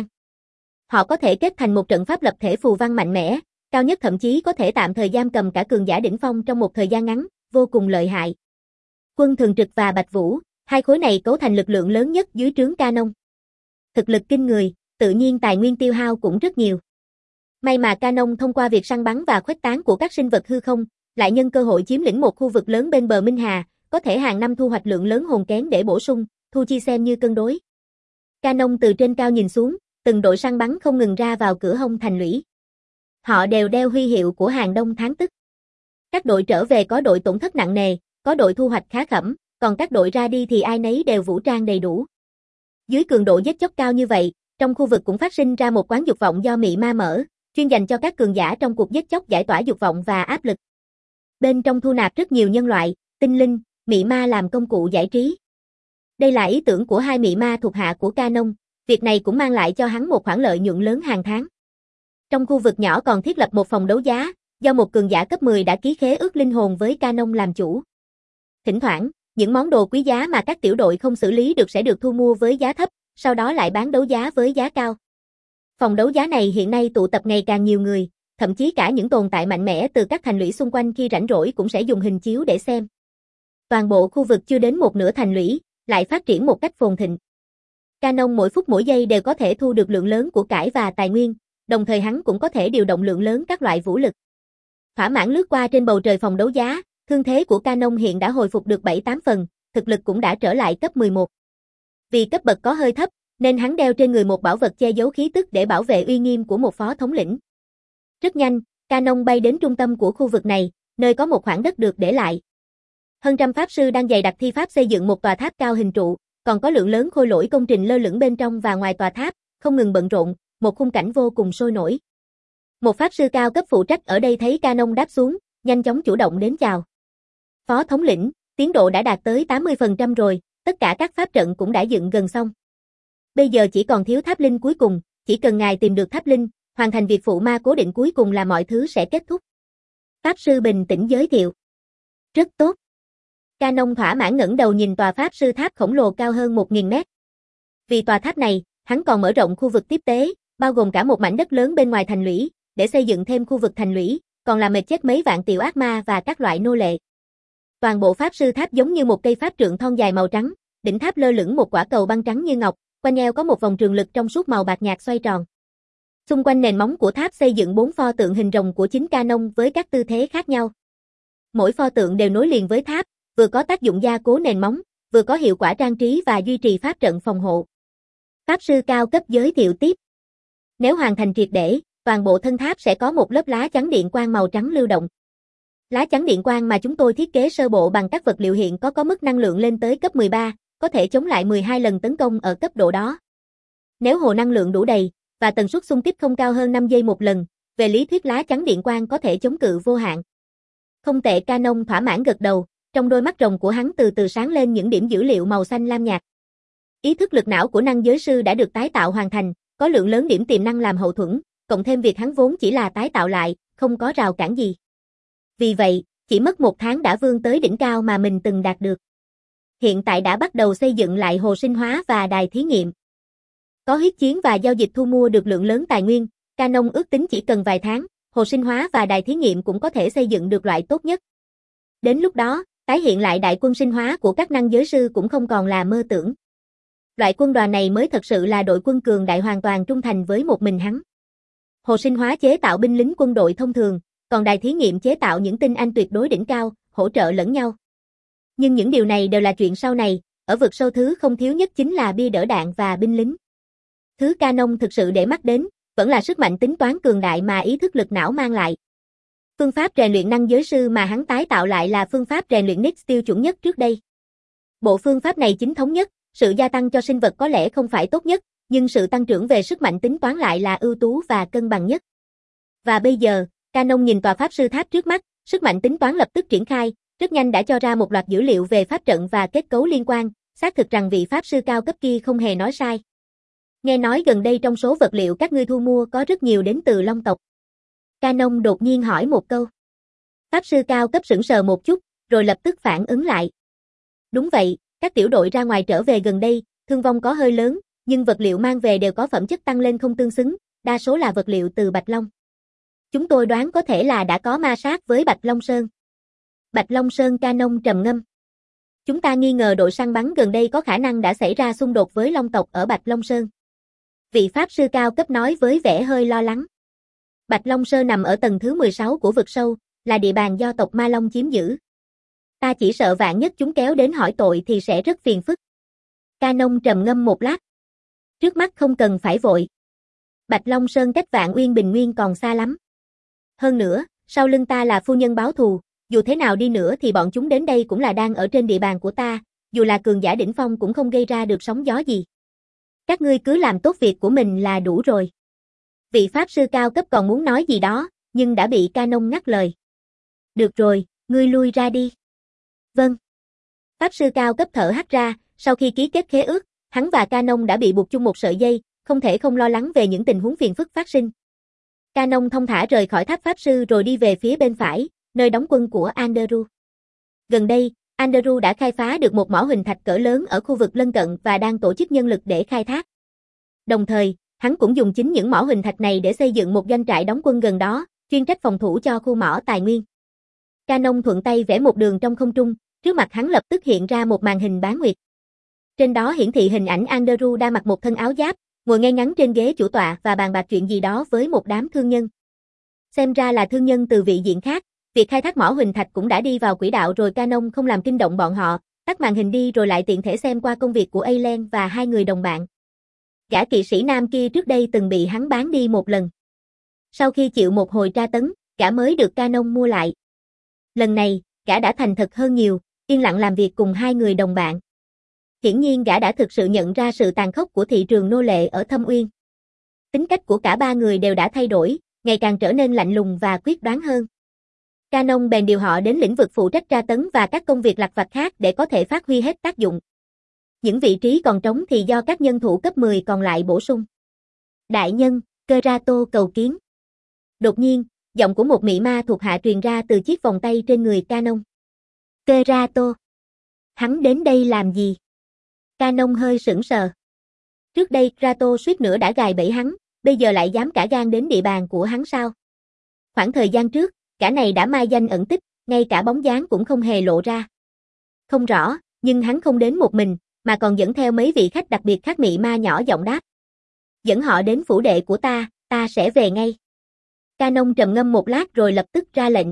Họ có thể kết thành một trận pháp lập thể phù văn mạnh mẽ, cao nhất thậm chí có thể tạm thời giam cầm cả cường giả đỉnh phong trong một thời gian ngắn, vô cùng lợi hại. Quân thường trực và Bạch Vũ, hai khối này cấu thành lực lượng lớn nhất dưới trướng Canon. Thực lực kinh người, tự nhiên tài nguyên tiêu hao cũng rất nhiều. May mà Canon thông qua việc săn bắn và khuếch tán của các sinh vật hư không, lại nhân cơ hội chiếm lĩnh một khu vực lớn bên bờ Minh Hà, có thể hàng năm thu hoạch lượng lớn hồn kén để bổ sung, thu chi xem như cân đối. Canon từ trên cao nhìn xuống, từng đội săn bắn không ngừng ra vào cửa hông thành lũy. Họ đều đeo huy hiệu của Hàng Đông tháng tức. Các đội trở về có đội tổn thất nặng nề, có đội thu hoạch khá khẩm, còn các đội ra đi thì ai nấy đều vũ trang đầy đủ. Dưới cường độ giết chóc cao như vậy, trong khu vực cũng phát sinh ra một quán dục vọng do mị ma mở, chuyên dành cho các cường giả trong cuộc giết chóc giải tỏa dục vọng và áp lực. Bên trong thu nạp rất nhiều nhân loại, tinh linh, mị ma làm công cụ giải trí. Đây là ý tưởng của hai mị ma thuộc hạ của Canon, việc này cũng mang lại cho hắn một khoản lợi nhuận lớn hàng tháng. Trong khu vực nhỏ còn thiết lập một phòng đấu giá, do một cường giả cấp mười đã ký khế ước linh hồn với Canon làm chủ. Thỉnh thoảng, những món đồ quý giá mà các tiểu đội không xử lý được sẽ được thu mua với giá thấp, sau đó lại bán đấu giá với giá cao. Phòng đấu giá này hiện nay tụ tập ngày càng nhiều người, thậm chí cả những tồn tại mạnh mẽ từ các thành lũy xung quanh khi rảnh rỗi cũng sẽ dùng hình chiếu để xem. Toàn bộ khu vực chưa đến một nửa thành lũy, lại phát triển một cách phồn thịnh. Canon mỗi phút mỗi giây đều có thể thu được lượng lớn của cải và tài nguyên, đồng thời hắn cũng có thể điều động lượng lớn các loại vũ lực. Thỏa mãn lướt qua trên bầu trời phòng đấu giá, thương thế của Canon hiện đã hồi phục được bảy tám phần, thực lực cũng đã trở lại cấp mười một. Vì cấp bậc có hơi thấp, nên hắn đeo trên người một bảo vật che giấu khí tức để bảo vệ uy nghiêm của một phó thống lĩnh. Rất nhanh, Canon bay đến trung tâm của khu vực này, nơi có một khoảng đất được để lại. Hơn trăm pháp sư đang dày đặc thi pháp xây dựng một tòa tháp cao hình trụ, còn có lượng lớn khôi lỗi công trình lơ lửng bên trong và ngoài tòa tháp, không ngừng bận rộn, một khung cảnh vô cùng sôi nổi. Một pháp sư cao cấp phụ trách ở đây thấy Canon đáp xuống, nhanh chóng chủ động đến chào. Phó thống lĩnh, tiến độ đã đạt tới tám mươi phần trăm rồi, tất cả các pháp trận cũng đã dựng gần xong. Bây giờ chỉ còn thiếu tháp linh cuối cùng, chỉ cần ngài tìm được tháp linh, hoàn thành việc phụ ma cố định cuối cùng là mọi thứ sẽ kết thúc. Pháp sư bình tĩnh giới thiệu. Rất tốt. Canon thỏa mãn ngẩng đầu nhìn tòa pháp sư tháp khổng lồ cao hơn một nghìn mét. Vì tòa tháp này, hắn còn mở rộng khu vực tiếp tế, bao gồm cả một mảnh đất lớn bên ngoài thành lũy, để xây dựng thêm khu vực thành lũy, còn làm mệt chết mấy vạn tiểu ác ma và các loại nô lệ. Toàn bộ pháp sư tháp giống như một cây pháp trượng thon dài màu trắng, đỉnh tháp lơ lửng một quả cầu băng trắng như ngọc, quanh eo có một vòng trường lực trong suốt màu bạc nhạt xoay tròn. Xung quanh nền móng của tháp xây dựng bốn pho tượng hình rồng của chính Canon với các tư thế khác nhau. Mỗi pho tượng đều nối liền với tháp, vừa có tác dụng gia cố nền móng, vừa có hiệu quả trang trí và duy trì pháp trận phòng hộ. Pháp sư cao cấp giới thiệu tiếp. Nếu hoàn thành triệt để, toàn bộ thân tháp sẽ có một lớp lá chắn điện quang màu trắng lưu động. Lá chắn điện quang mà chúng tôi thiết kế sơ bộ bằng các vật liệu hiện có có mức năng lượng lên tới cấp mười ba, có thể chống lại mười hai lần tấn công ở cấp độ đó. Nếu hồ năng lượng đủ đầy, và tần suất xung kích không cao hơn năm giây một lần, về lý thuyết lá chắn điện quang có thể chống cự vô hạn. Không tệ, Canon thỏa mãn gật đầu, trong đôi mắt rồng của hắn từ từ sáng lên những điểm dữ liệu màu xanh lam nhạt. Ý thức lực não của năng giới sư đã được tái tạo hoàn thành, có lượng lớn điểm tiềm năng làm hậu thuẫn, cộng thêm việc hắn vốn chỉ là tái tạo lại, không có rào cản gì. Vì vậy, chỉ mất một tháng đã vươn tới đỉnh cao mà mình từng đạt được. Hiện tại đã bắt đầu xây dựng lại hồ sinh hóa và đài thí nghiệm. Có huyết chiến và giao dịch thu mua được lượng lớn tài nguyên, Canon ước tính chỉ cần vài tháng, hồ sinh hóa và đài thí nghiệm cũng có thể xây dựng được loại tốt nhất. Đến lúc đó, tái hiện lại đại quân sinh hóa của các năng giới sư cũng không còn là mơ tưởng. Loại quân đoàn này mới thật sự là đội quân cường đại hoàn toàn trung thành với một mình hắn. Hồ sinh hóa chế tạo binh lính quân đội thông thường, còn đài thí nghiệm chế tạo những tinh anh tuyệt đối đỉnh cao, hỗ trợ lẫn nhau. Nhưng những điều này đều là chuyện sau này, ở vực sâu thứ không thiếu nhất chính là bia đỡ đạn và binh lính. Thứ Canon thực sự để mắt đến, vẫn là sức mạnh tính toán cường đại mà ý thức lực não mang lại. Phương pháp rèn luyện năng giới sư mà hắn tái tạo lại là phương pháp rèn luyện Nix tiêu chuẩn nhất trước đây. Bộ phương pháp này chính thống nhất, sự gia tăng cho sinh vật có lẽ không phải tốt nhất, nhưng sự tăng trưởng về sức mạnh tính toán lại là ưu tú và cân bằng nhất. Và bây giờ, Canon nhìn tòa pháp sư tháp trước mắt, sức mạnh tính toán lập tức triển khai, rất nhanh đã cho ra một loạt dữ liệu về pháp trận và kết cấu liên quan, xác thực rằng vị pháp sư cao cấp kia không hề nói sai. Nghe nói gần đây trong số vật liệu các ngươi thu mua có rất nhiều đến từ Long tộc. Canon đột nhiên hỏi một câu. Pháp sư cao cấp sững sờ một chút, rồi lập tức phản ứng lại. Đúng vậy, các tiểu đội ra ngoài trở về gần đây, thương vong có hơi lớn, nhưng vật liệu mang về đều có phẩm chất tăng lên không tương xứng, đa số là vật liệu từ Bạch Long. Chúng tôi đoán có thể là đã có ma sát với Bạch Long Sơn. Bạch Long Sơn Canon trầm ngâm. Chúng ta nghi ngờ đội săn bắn gần đây có khả năng đã xảy ra xung đột với Long tộc ở Bạch Long Sơn. Vị pháp sư cao cấp nói với vẻ hơi lo lắng. Bạch Long Sơn nằm ở tầng thứ mười sáu của vực sâu, là địa bàn do tộc Ma Long chiếm giữ. Ta chỉ sợ vạn nhất chúng kéo đến hỏi tội thì sẽ rất phiền phức. Canon trầm ngâm một lát. Trước mắt không cần phải vội. Bạch Long Sơn cách Vạn Uyên Bình Nguyên còn xa lắm. Hơn nữa, sau lưng ta là phu nhân báo thù, dù thế nào đi nữa thì bọn chúng đến đây cũng là đang ở trên địa bàn của ta, dù là cường giả đỉnh phong cũng không gây ra được sóng gió gì. Các ngươi cứ làm tốt việc của mình là đủ rồi. Vị pháp sư cao cấp còn muốn nói gì đó, nhưng đã bị Canon ngắt lời. Được rồi, ngươi lui ra đi. Vâng. Pháp sư cao cấp thở hắt ra, sau khi ký kết khế ước, hắn và Canon đã bị buộc chung một sợi dây, không thể không lo lắng về những tình huống phiền phức phát sinh. Canon thông thả rời khỏi tháp pháp sư rồi đi về phía bên phải, nơi đóng quân của Andrew. Gần đây, Andrew đã khai phá được một mỏ huỳnh thạch cỡ lớn ở khu vực lân cận và đang tổ chức nhân lực để khai thác. Đồng thời, hắn cũng dùng chính những mỏ huỳnh thạch này để xây dựng một doanh trại đóng quân gần đó, chuyên trách phòng thủ cho khu mỏ tài nguyên. Canon thuận tay vẽ một đường trong không trung, trước mặt hắn lập tức hiện ra một màn hình bán nguyệt. Trên đó hiển thị hình ảnh Andrew đang mặc một thân áo giáp, ngồi ngay ngắn trên ghế chủ tọa và bàn bạc chuyện gì đó với một đám thương nhân. Xem ra là thương nhân từ vị diện khác, việc khai thác mỏ huỳnh thạch cũng đã đi vào quỹ đạo rồi. Canon không làm kinh động bọn họ, tắt màn hình đi rồi lại tiện thể xem qua công việc của Aileen và hai người đồng bạn. Gã kỵ sĩ nam kia trước đây từng bị hắn bán đi một lần. Sau khi chịu một hồi tra tấn, gã mới được Canon mua lại. Lần này, gã đã thành thật hơn nhiều, yên lặng làm việc cùng hai người đồng bạn. Hiển nhiên gã đã thực sự nhận ra sự tàn khốc của thị trường nô lệ ở Thâm Uyên. Tính cách của cả ba người đều đã thay đổi, ngày càng trở nên lạnh lùng và quyết đoán hơn. Canon bèn điều họ đến lĩnh vực phụ trách tra tấn và các công việc lặt vặt khác để có thể phát huy hết tác dụng. Những vị trí còn trống thì do các nhân thủ cấp mười còn lại bổ sung. Đại nhân, Kerato cầu kiến. Đột nhiên, giọng của một mị ma thuộc hạ truyền ra từ chiếc vòng tay trên người Canon. Kerato. Hắn đến đây làm gì? Canon hơi sững sờ. Trước đây Kratos suýt nữa đã gài bẫy hắn, bây giờ lại dám cả gan đến địa bàn của hắn sao? Khoảng thời gian trước, cả này đã mai danh ẩn tích, ngay cả bóng dáng cũng không hề lộ ra. Không rõ, nhưng hắn không đến một mình, mà còn dẫn theo mấy vị khách đặc biệt khác. Mị ma nhỏ giọng đáp. Dẫn họ đến phủ đệ của ta, ta sẽ về ngay. Canon trầm ngâm một lát rồi lập tức ra lệnh.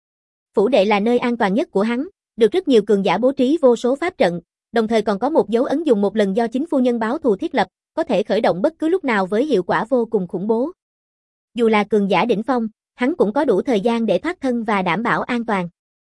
Phủ đệ là nơi an toàn nhất của hắn, được rất nhiều cường giả bố trí vô số pháp trận, đồng thời còn có một dấu ấn dùng một lần do chính phu nhân báo thù thiết lập, có thể khởi động bất cứ lúc nào với hiệu quả vô cùng khủng bố. Dù là cường giả đỉnh phong, hắn cũng có đủ thời gian để thoát thân và đảm bảo an toàn.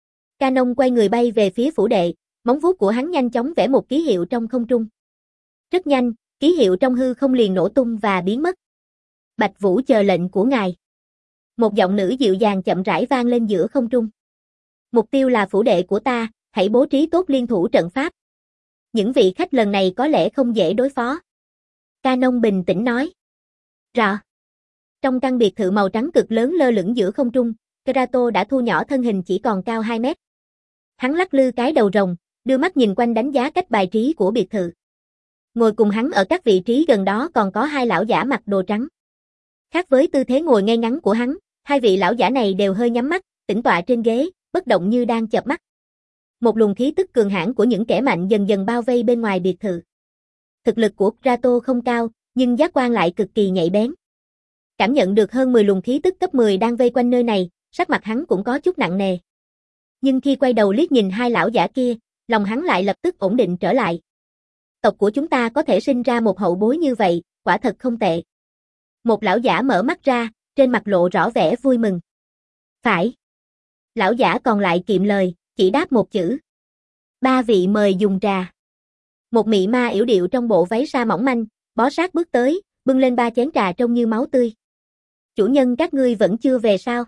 Canon quay người bay về phía phủ đệ, móng vuốt của hắn nhanh chóng vẽ một ký hiệu trong không trung. Rất nhanh, ký hiệu trong hư không liền nổ tung và biến mất. Bạch Vũ chờ lệnh của ngài. Một giọng nữ dịu dàng chậm rãi vang lên giữa không trung. Mục tiêu là phủ đệ của ta, hãy bố trí tốt liên thủ trận pháp. Những vị khách lần này có lẽ không dễ đối phó. Canon bình tĩnh nói. Rõ. Trong căn biệt thự màu trắng cực lớn lơ lửng giữa không trung, Kerato đã thu nhỏ thân hình chỉ còn cao hai mét. Hắn lắc lư cái đầu rồng, đưa mắt nhìn quanh đánh giá cách bài trí của biệt thự. Ngồi cùng hắn ở các vị trí gần đó còn có hai lão giả mặc đồ trắng. Khác với tư thế ngồi ngay ngắn của hắn, hai vị lão giả này đều hơi nhắm mắt, tĩnh tọa trên ghế, bất động như đang chợp mắt. Một luồng khí tức cường hãn của những kẻ mạnh dần dần bao vây bên ngoài biệt thự. Thực lực của Kratos không cao, nhưng giác quan lại cực kỳ nhạy bén. Cảm nhận được hơn mười luồng khí tức cấp mười đang vây quanh nơi này, sắc mặt hắn cũng có chút nặng nề. Nhưng khi quay đầu liếc nhìn hai lão giả kia, lòng hắn lại lập tức ổn định trở lại. Tộc của chúng ta có thể sinh ra một hậu bối như vậy, quả thật không tệ. Một lão giả mở mắt ra, trên mặt lộ rõ vẻ vui mừng. Phải. Lão giả còn lại kiệm lời, chỉ đáp một chữ. Ba vị mời dùng trà. Một mị ma yểu điệu trong bộ váy sa mỏng manh, bó sát bước tới, bưng lên ba chén trà trông như máu tươi. Chủ nhân các ngươi vẫn chưa về sao?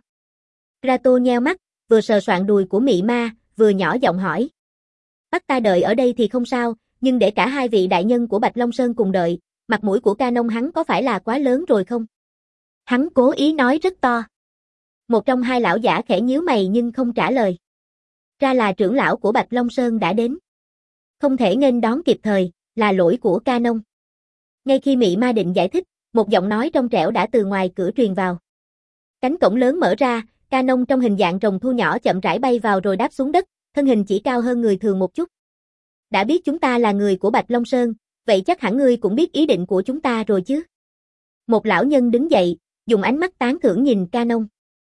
Rato nheo mắt, vừa sờ soạng đùi của mị ma, vừa nhỏ giọng hỏi. Bắt ta đợi ở đây thì không sao, nhưng để cả hai vị đại nhân của Bạch Long Sơn cùng đợi, mặt mũi của Ca Nông hắn có phải là quá lớn rồi không? Hắn cố ý nói rất to. Một trong hai lão giả khẽ nhíu mày nhưng không trả lời. Ra là trưởng lão của Bạch Long Sơn đã đến. Không thể nghênh đón kịp thời, là lỗi của Ca Nông. Ngay khi mị ma định giải thích, một giọng nói trong trẻo đã từ ngoài cửa truyền vào. Cánh cổng lớn mở ra, Ca Nông trong hình dạng rồng thu nhỏ chậm rãi bay vào rồi đáp xuống đất, thân hình chỉ cao hơn người thường một chút. Đã biết chúng ta là người của Bạch Long Sơn, vậy chắc hẳn ngươi cũng biết ý định của chúng ta rồi chứ? Một lão nhân đứng dậy, dùng ánh mắt tán thưởng nhìn Ca Nông.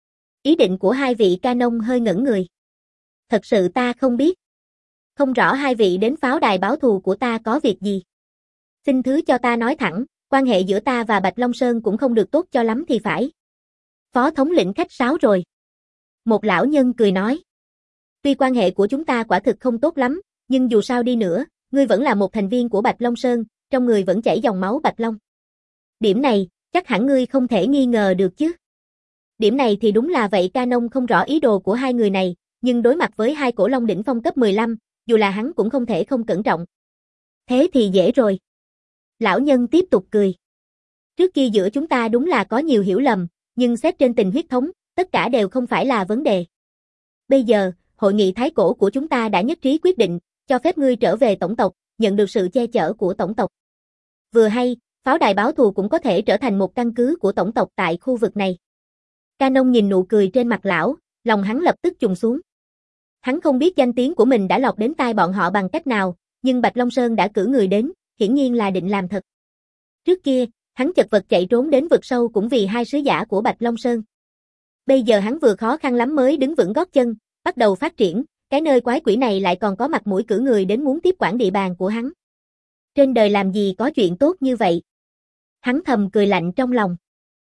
Ý định của hai vị Ca Nông hơi ngẩn người. Thật sự ta không biết. Không rõ hai vị đến pháo đài báo thù của ta có việc gì. Xin thứ cho ta nói thẳng, quan hệ giữa ta và Bạch Long Sơn cũng không được tốt cho lắm thì phải. Phó thống lĩnh khách sáo rồi. Một lão nhân cười nói. Tuy quan hệ của chúng ta quả thực không tốt lắm, nhưng dù sao đi nữa, ngươi vẫn là một thành viên của Bạch Long Sơn, trong người vẫn chảy dòng máu Bạch Long. Điểm này, chắc hẳn ngươi không thể nghi ngờ được chứ. Điểm này thì đúng là vậy. Ca Nông không rõ ý đồ của hai người này, nhưng đối mặt với hai cổ long đỉnh phong cấp mười lăm, dù là hắn cũng không thể không cẩn trọng. Thế thì dễ rồi. Lão nhân tiếp tục cười. Trước kia giữa chúng ta đúng là có nhiều hiểu lầm, nhưng xét trên tình huyết thống, tất cả đều không phải là vấn đề. Bây giờ, hội nghị thái cổ của chúng ta đã nhất trí quyết định, cho phép ngươi trở về tổng tộc, nhận được sự che chở của tổng tộc. Vừa hay, pháo đài báo thù cũng có thể trở thành một căn cứ của tổng tộc tại khu vực này. Ca Nông nhìn nụ cười trên mặt lão, lòng hắn lập tức trùng xuống. Hắn không biết danh tiếng của mình đã lọt đến tai bọn họ bằng cách nào, nhưng Bạch Long Sơn đã cử người đến, hiển nhiên là định làm thật. Trước kia, hắn chật vật chạy trốn đến vực sâu cũng vì hai sứ giả của Bạch Long Sơn. Bây giờ hắn vừa khó khăn lắm mới đứng vững gót chân, bắt đầu phát triển, cái nơi quái quỷ này lại còn có mặt mũi cử người đến muốn tiếp quản địa bàn của hắn. Trên đời làm gì có chuyện tốt như vậy? Hắn thầm cười lạnh trong lòng.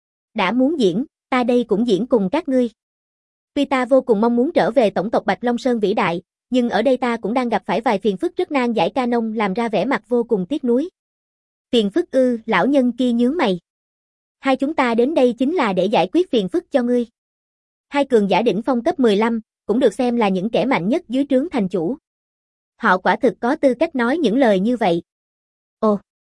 Đã muốn diễn, ta đây cũng diễn cùng các ngươi. Tuy ta vô cùng mong muốn trở về tổng tộc Bạch Long Sơn vĩ đại, nhưng ở đây ta cũng đang gặp phải vài phiền phức rất nan giải. Ca Nông làm ra vẻ mặt vô cùng tiếc nuối. Phiền phức ư? Lão nhân kia nhướng mày. Hai chúng ta đến đây chính là để giải quyết phiền phức cho ngươi. Hai cường giả đỉnh phong cấp mười lăm, cũng được xem là những kẻ mạnh nhất dưới trướng thành chủ. Họ quả thực có tư cách nói những lời như vậy. Ồ!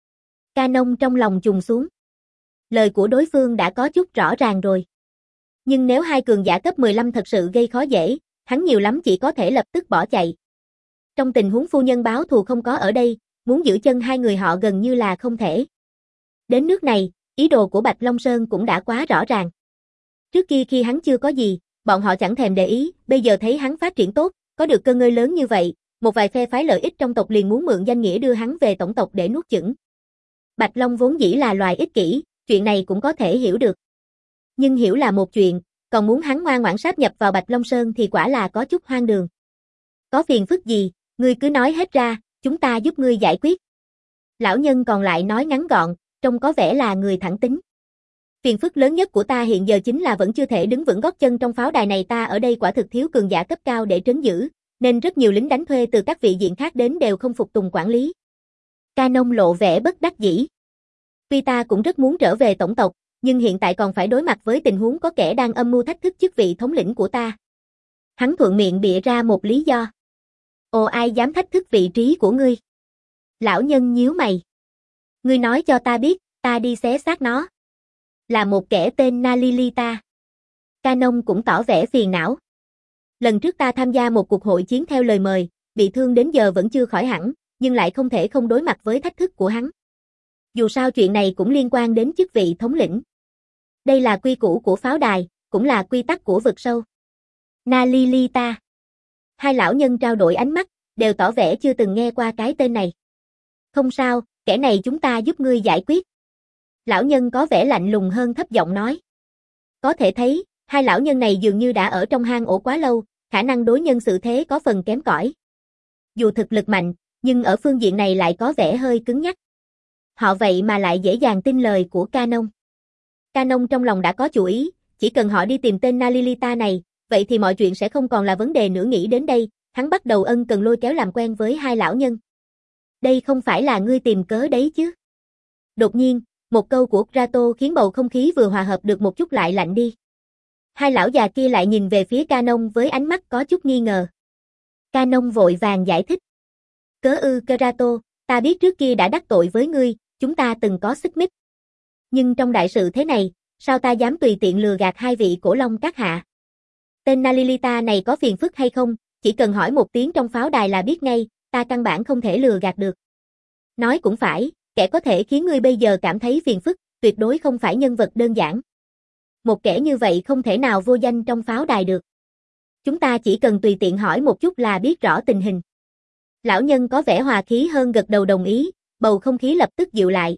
Ca Nông trong lòng trùng xuống. Lời của đối phương đã có chút rõ ràng rồi. Nhưng nếu hai cường giả cấp mười lăm thật sự gây khó dễ, hắn nhiều lắm chỉ có thể lập tức bỏ chạy. Trong tình huống phu nhân báo thù không có ở đây, muốn giữ chân hai người họ gần như là không thể. Đến nước này, ý đồ của Bạch Long Sơn cũng đã quá rõ ràng. Trước kia khi hắn chưa có gì, bọn họ chẳng thèm để ý, bây giờ thấy hắn phát triển tốt, có được cơ ngơi lớn như vậy, một vài phe phái lợi ích trong tộc liền muốn mượn danh nghĩa đưa hắn về tổng tộc để nuốt chửng. Bạch Long vốn dĩ là loài ích kỷ, chuyện này cũng có thể hiểu được. Nhưng hiểu là một chuyện, còn muốn hắn ngoan ngoãn sáp nhập vào Bạch Long Sơn thì quả là có chút hoang đường. Có phiền phức gì, ngươi cứ nói hết ra, chúng ta giúp ngươi giải quyết. Lão nhân còn lại nói ngắn gọn, trông có vẻ là người thẳng tính. Phiền phức lớn nhất của ta hiện giờ chính là vẫn chưa thể đứng vững gót chân trong pháo đài này. Ta ở đây quả thực thiếu cường giả cấp cao để trấn giữ, nên rất nhiều lính đánh thuê từ các vị diện khác đến đều không phục tùng quản lý. Ca Nông lộ vẻ bất đắc dĩ. Tuy ta cũng rất muốn trở về tổng tộc, nhưng hiện tại còn phải đối mặt với tình huống có kẻ đang âm mưu thách thức chức vị thống lĩnh của ta. Hắn thuận miệng bịa ra một lý do. Ồ, ai dám thách thức vị trí của ngươi? Lão nhân nhíu mày. Ngươi nói cho ta biết, ta đi xé xác nó. Là một kẻ tên Nalilita. Ca Nông cũng tỏ vẻ phiền não. Lần trước ta tham gia một cuộc hội chiến theo lời mời, bị thương đến giờ vẫn chưa khỏi hẳn, nhưng lại không thể không đối mặt với thách thức của hắn. Dù sao chuyện này cũng liên quan đến chức vị thống lĩnh. Đây là quy củ của pháo đài, cũng là quy tắc của vực sâu. Nalilita. Hai lão nhân trao đổi ánh mắt, đều tỏ vẻ chưa từng nghe qua cái tên này. Không sao, kẻ này chúng ta giúp ngươi giải quyết. Lão nhân có vẻ lạnh lùng hơn thấp giọng nói. Có thể thấy, hai lão nhân này dường như đã ở trong hang ổ quá lâu, khả năng đối nhân xử thế có phần kém cỏi. Dù thực lực mạnh, nhưng ở phương diện này lại có vẻ hơi cứng nhắc. Họ vậy mà lại dễ dàng tin lời của Canon. Canon trong lòng đã có chủ ý, chỉ cần họ đi tìm tên Nalilita này, vậy thì mọi chuyện sẽ không còn là vấn đề nữa. Nghĩ đến đây, hắn bắt đầu ân cần lôi kéo làm quen với hai lão nhân. Đây không phải là ngươi tìm cớ đấy chứ? Đột nhiên, một câu của Kratos khiến bầu không khí vừa hòa hợp được một chút lại lạnh đi. Hai lão già kia lại nhìn về phía Canon với ánh mắt có chút nghi ngờ. Canon vội vàng giải thích. Cớ ư Kratos, ta biết trước kia đã đắc tội với ngươi, chúng ta từng có xích mích. Nhưng trong đại sự thế này, sao ta dám tùy tiện lừa gạt hai vị cổ long các hạ? Tên Nalilita này có phiền phức hay không, chỉ cần hỏi một tiếng trong pháo đài là biết ngay, ta căn bản không thể lừa gạt được. Nói cũng phải, kẻ có thể khiến ngươi bây giờ cảm thấy phiền phức, tuyệt đối không phải nhân vật đơn giản. Một kẻ như vậy không thể nào vô danh trong pháo đài được. Chúng ta chỉ cần tùy tiện hỏi một chút là biết rõ tình hình. Lão nhân có vẻ hòa khí hơn gật đầu đồng ý, bầu không khí lập tức dịu lại.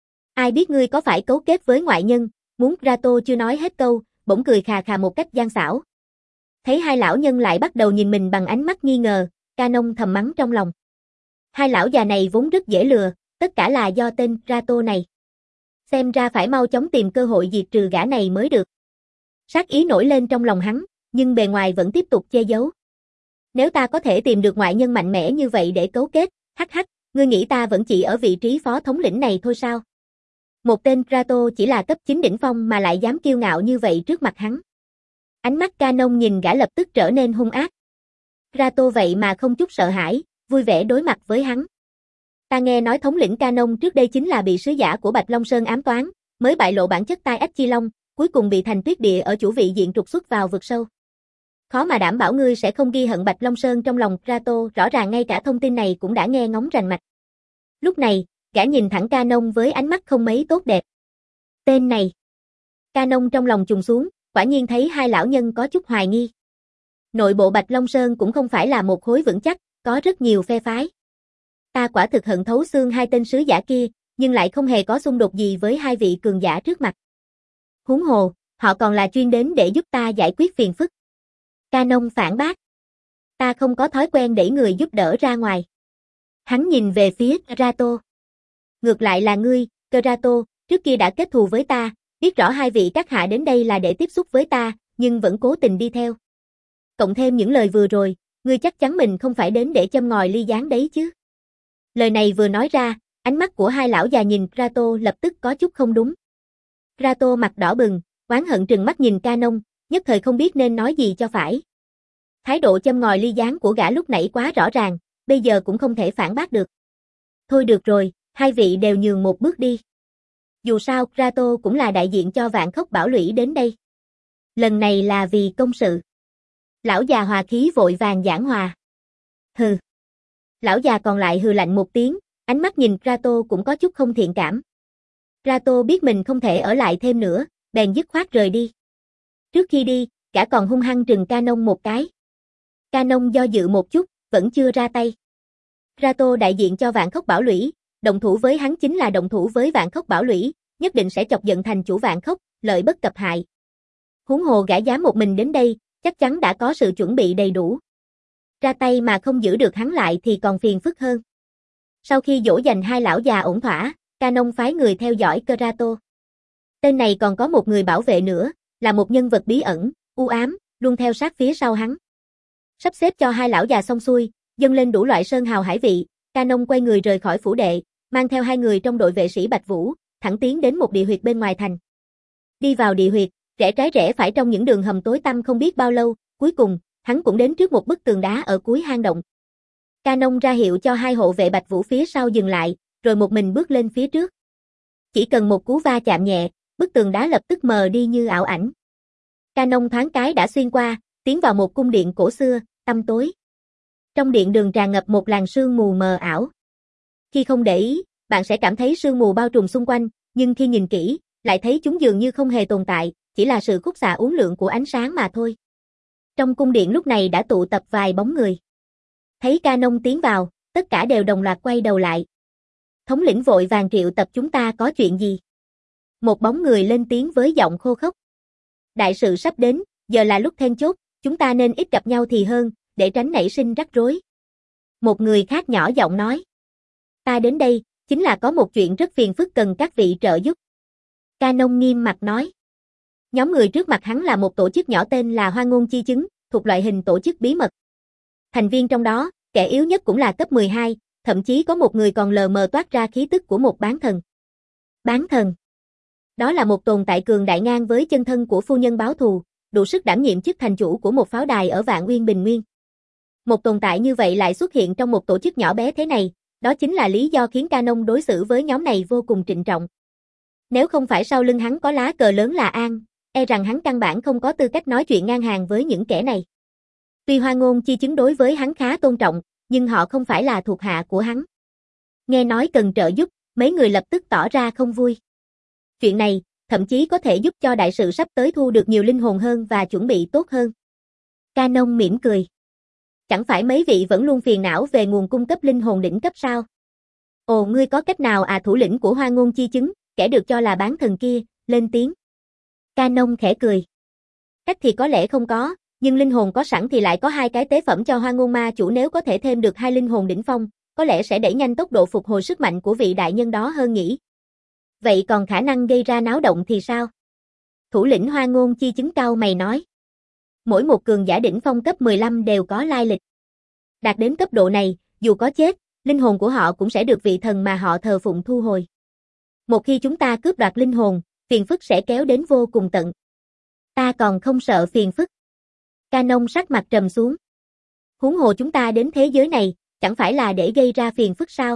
Ai biết ngươi có phải cấu kết với ngoại nhân, muốn Kratos chưa nói hết câu, bỗng cười khà khà một cách gian xảo. Thấy hai lão nhân lại bắt đầu nhìn mình bằng ánh mắt nghi ngờ, Canon thầm mắng trong lòng. Hai lão già này vốn rất dễ lừa, tất cả là do tên Kratos này. Xem ra phải mau chóng tìm cơ hội diệt trừ gã này mới được. Sát ý nổi lên trong lòng hắn, nhưng bề ngoài vẫn tiếp tục che giấu. Nếu ta có thể tìm được ngoại nhân mạnh mẽ như vậy để cấu kết, hắc hắc, ngươi nghĩ ta vẫn chỉ ở vị trí phó thống lĩnh này thôi sao? Một tên Kratos chỉ là cấp chín đỉnh phong mà lại dám kiêu ngạo như vậy trước mặt hắn. Ánh mắt Canon nhìn gã lập tức trở nên hung ác. Kratos vậy mà không chút sợ hãi, vui vẻ đối mặt với hắn. Ta nghe nói thống lĩnh Canon trước đây chính là bị sứ giả của Bạch Long Sơn ám toán, mới bại lộ bản chất tai ách chi long, cuối cùng bị thành tuyết địa ở chủ vị diện trục xuất vào vực sâu. Khó mà đảm bảo ngươi sẽ không ghi hận Bạch Long Sơn trong lòng. Kratos rõ ràng ngay cả thông tin này cũng đã nghe ngóng rành mạch. Lúc này, gã nhìn thẳng Canon với ánh mắt không mấy tốt đẹp. Tên này. Canon trong lòng trùng xuống, quả nhiên thấy hai lão nhân có chút hoài nghi. Nội bộ Bạch Long Sơn cũng không phải là một khối vững chắc, có rất nhiều phe phái. Ta quả thực hận thấu xương hai tên sứ giả kia, nhưng lại không hề có xung đột gì với hai vị cường giả trước mặt. Huống hồ, họ còn là chuyên đến để giúp ta giải quyết phiền phức. Canon phản bác. Ta không có thói quen đẩy người giúp đỡ ra ngoài. Hắn nhìn về phía Kratos. Ngược lại là ngươi, Kratos, trước kia đã kết thù với ta, biết rõ hai vị các hạ đến đây là để tiếp xúc với ta, nhưng vẫn cố tình đi theo. Cộng thêm những lời vừa rồi, ngươi chắc chắn mình không phải đến để châm ngòi ly gián đấy chứ. Lời này vừa nói ra, ánh mắt của hai lão già nhìn Kratos lập tức có chút không đúng. Kratos mặt đỏ bừng, oán hận trừng mắt nhìn Canon, nhất thời không biết nên nói gì cho phải. Thái độ châm ngòi ly gián của gã lúc nãy quá rõ ràng, bây giờ cũng không thể phản bác được. Thôi được rồi, hai vị đều nhường một bước đi. Dù sao Kratos cũng là đại diện cho Vạn Khốc Bảo Lũy đến đây. Lần này là vì công sự. Lão già hòa khí vội vàng giảng hòa. Hừ. Lão già còn lại hừ lạnh một tiếng, ánh mắt nhìn Kratos cũng có chút không thiện cảm. Kratos biết mình không thể ở lại thêm nữa, bèn dứt khoát rời đi. Trước khi đi, gã còn hung hăng trừng Canon một cái. Canon do dự một chút, vẫn chưa ra tay. Kratos đại diện cho Vạn Khốc Bảo Lũy, động thủ với hắn chính là động thủ với Vạn Khốc Bảo Lũy, nhất định sẽ chọc giận thành chủ Vạn Khốc, lợi bất cập hại. Huống hồ gã dám một mình đến đây, chắc chắn đã có sự chuẩn bị đầy đủ. Ra tay mà không giữ được hắn lại thì còn phiền phức hơn. Sau khi dỗ dành hai lão già ổn thỏa, Canon phái người theo dõi Kratos. Tên này còn có một người bảo vệ nữa, là một nhân vật bí ẩn, u ám, luôn theo sát phía sau hắn. Sắp xếp cho hai lão già xong xuôi, dâng lên đủ loại sơn hào hải vị, Canon quay người rời khỏi phủ đệ, mang theo hai người trong đội vệ sĩ Bạch Vũ, thẳng tiến đến một địa huyệt bên ngoài thành. Đi vào địa huyệt, rẽ trái rẽ phải trong những đường hầm tối tăm không biết bao lâu, cuối cùng, hắn cũng đến trước một bức tường đá ở cuối hang động. Canon ra hiệu cho hai hộ vệ Bạch Vũ phía sau dừng lại, rồi một mình bước lên phía trước. Chỉ cần một cú va chạm nhẹ, bức tường đá lập tức mờ đi như ảo ảnh. Canon thoáng cái đã xuyên qua, tiến vào một cung điện cổ xưa, tăm tối. Trong điện đường tràn ngập một làn sương mù mờ ảo. Khi không để ý, bạn sẽ cảm thấy sương mù bao trùm xung quanh, nhưng khi nhìn kỹ, lại thấy chúng dường như không hề tồn tại, chỉ là sự khúc xạ uốn lượn của ánh sáng mà thôi. Trong cung điện lúc này đã tụ tập vài bóng người. Thấy Canon tiến vào, tất cả đều đồng loạt quay đầu lại. Thống lĩnh vội vàng triệu tập chúng ta có chuyện gì? Một bóng người lên tiếng với giọng khô khốc. Đại sự sắp đến, giờ là lúc then chốt, chúng ta nên ít gặp nhau thì hơn, để tránh nảy sinh rắc rối. Một người khác nhỏ giọng nói. Ta đến đây, chính là có một chuyện rất phiền phức cần các vị trợ giúp. Canon nghiêm mặt nói. Nhóm người trước mặt hắn là một tổ chức nhỏ tên là Hoang Ngôn Chi Chứng, thuộc loại hình tổ chức bí mật. Thành viên trong đó, kẻ yếu nhất cũng là cấp mười hai, thậm chí có một người còn lờ mờ toát ra khí tức của một bán thần. Bán thần. Đó là một tồn tại cường đại ngang với chân thân của phu nhân báo thù, đủ sức đảm nhiệm chức thành chủ của một pháo đài ở Vạn Uyên Bình Nguyên. Một tồn tại như vậy lại xuất hiện trong một tổ chức nhỏ bé thế này, đó chính là lý do khiến Canon đối xử với nhóm này vô cùng trịnh trọng. Nếu không phải sau lưng hắn có lá cờ lớn là An, e rằng hắn căn bản không có tư cách nói chuyện ngang hàng với những kẻ này. Tuy Hoang Ngôn Chi Chứng đối với hắn khá tôn trọng, nhưng họ không phải là thuộc hạ của hắn. Nghe nói cần trợ giúp, mấy người lập tức tỏ ra không vui. Chuyện này, thậm chí có thể giúp cho đại sự sắp tới thu được nhiều linh hồn hơn và chuẩn bị tốt hơn. Canon mỉm cười. Chẳng phải mấy vị vẫn luôn phiền não về nguồn cung cấp linh hồn đỉnh cấp sao? Ồ, ngươi có cách nào à? Thủ lĩnh của Hoang Ngôn Chi Chứng, kẻ được cho là bán thần kia, lên tiếng. Canon khẽ cười. Cách thì có lẽ không có, nhưng linh hồn có sẵn thì lại có hai cái tế phẩm cho Hoang Ngôn Ma Chủ, nếu có thể thêm được hai linh hồn đỉnh phong, có lẽ sẽ đẩy nhanh tốc độ phục hồi sức mạnh của vị đại nhân đó hơn nhỉ. Vậy còn khả năng gây ra náo động thì sao? Thủ lĩnh Hoang Ngôn Chi Chứng cau mày nói. Mỗi một cường giả đỉnh phong cấp mười lăm đều có lai lịch. Đạt đến cấp độ này, dù có chết, linh hồn của họ cũng sẽ được vị thần mà họ thờ phụng thu hồi. Một khi chúng ta cướp đoạt linh hồn, phiền phức sẽ kéo đến vô cùng tận. Ta còn không sợ phiền phức. Canon sắc mặt trầm xuống. Huống hồ chúng ta đến thế giới này, chẳng phải là để gây ra phiền phức sao?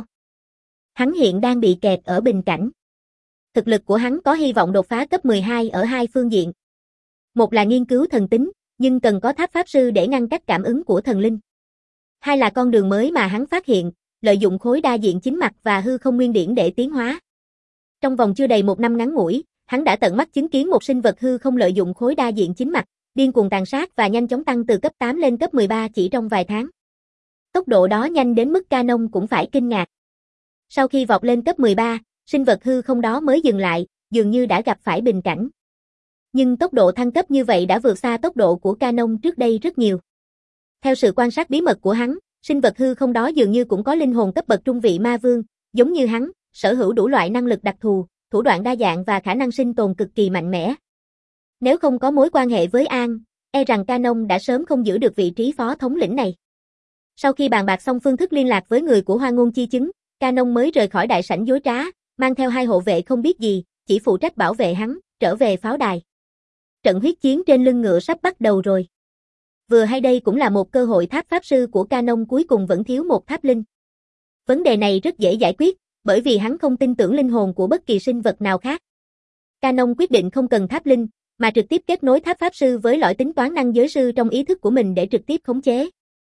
Hắn hiện đang bị kẹt ở bình cảnh. Thực lực của hắn có hy vọng đột phá cấp mười hai ở hai phương diện. Một là nghiên cứu thần tính, nhưng cần có tháp pháp sư để ngăn cách cảm ứng của thần linh. Hai là con đường mới mà hắn phát hiện, lợi dụng khối đa diện chính mặt và hư không nguyên điển để tiến hóa. Trong vòng chưa đầy một năm ngắn ngủi, hắn đã tận mắt chứng kiến một sinh vật hư không lợi dụng khối đa diện chính mặt, điên cuồng tàn sát và nhanh chóng tăng từ cấp tám lên cấp mười ba chỉ trong vài tháng. Tốc độ đó nhanh đến mức Canon cũng phải kinh ngạc. Sau khi vọt lên cấp mười ba, sinh vật hư không đó mới dừng lại, dường như đã gặp phải bình cảnh. Nhưng tốc độ thăng cấp như vậy đã vượt xa tốc độ của Canon trước đây rất nhiều. Theo sự quan sát bí mật của hắn, sinh vật hư không đó dường như cũng có linh hồn cấp bậc trung vị ma vương, giống như hắn, sở hữu đủ loại năng lực đặc thù, thủ đoạn đa dạng và khả năng sinh tồn cực kỳ mạnh mẽ. Nếu không có mối quan hệ với An, e rằng Canon đã sớm không giữ được vị trí phó thống lĩnh này. Sau khi bàn bạc xong phương thức liên lạc với người của Hoang Ngôn Chi Chứng, Canon mới rời khỏi đại sảnh dối trá, mang theo hai hộ vệ không biết gì, chỉ phụ trách bảo vệ hắn, trở về pháo đài. Trận huyết chiến trên lưng ngựa sắp bắt đầu rồi. Vừa hay đây cũng là một cơ hội tháp pháp sư của Canon cuối cùng vẫn thiếu một tháp linh. Vấn đề này rất dễ giải quyết, bởi vì hắn không tin tưởng linh hồn của bất kỳ sinh vật nào khác. Canon quyết định không cần tháp linh, mà trực tiếp kết nối tháp pháp sư với lõi tính toán năng giới sư trong ý thức của mình để trực tiếp khống chế.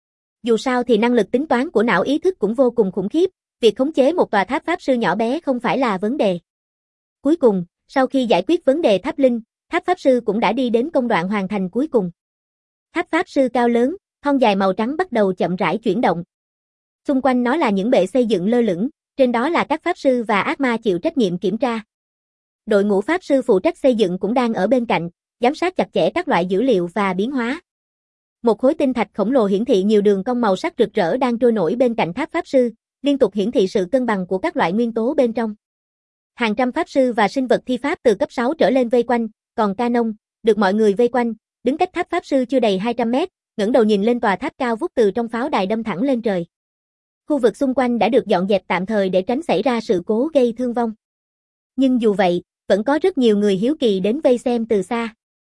Dù sao thì năng lực tính toán của não ý thức cũng vô cùng khủng khiếp, việc khống chế một tòa tháp pháp sư nhỏ bé không phải là vấn đề. Cuối cùng, sau khi giải quyết vấn đề tháp linh, tháp pháp sư cũng đã đi đến công đoạn hoàn thành cuối cùng. Tháp pháp sư cao lớn, thon dài màu trắng bắt đầu chậm rãi chuyển động. Xung quanh nó là những bệ xây dựng lơ lửng, trên đó là các pháp sư và ác ma chịu trách nhiệm kiểm tra. Đội ngũ pháp sư phụ trách xây dựng cũng đang ở bên cạnh, giám sát chặt chẽ các loại dữ liệu và biến hóa. Một khối tinh thạch khổng lồ hiển thị nhiều đường cong màu sắc rực rỡ đang trôi nổi bên cạnh tháp pháp sư, liên tục hiển thị sự cân bằng của các loại nguyên tố bên trong. Hàng trăm pháp sư và sinh vật thi pháp từ cấp sáu trở lên vây quanh, còn Canon, được mọi người vây quanh, đứng cách tháp pháp sư chưa đầy hai trăm mét, ngẩng đầu nhìn lên tòa tháp cao vút từ trong pháo đài đâm thẳng lên trời. Khu vực xung quanh đã được dọn dẹp tạm thời để tránh xảy ra sự cố gây thương vong. Nhưng dù vậy, vẫn có rất nhiều người hiếu kỳ đến vây xem từ xa.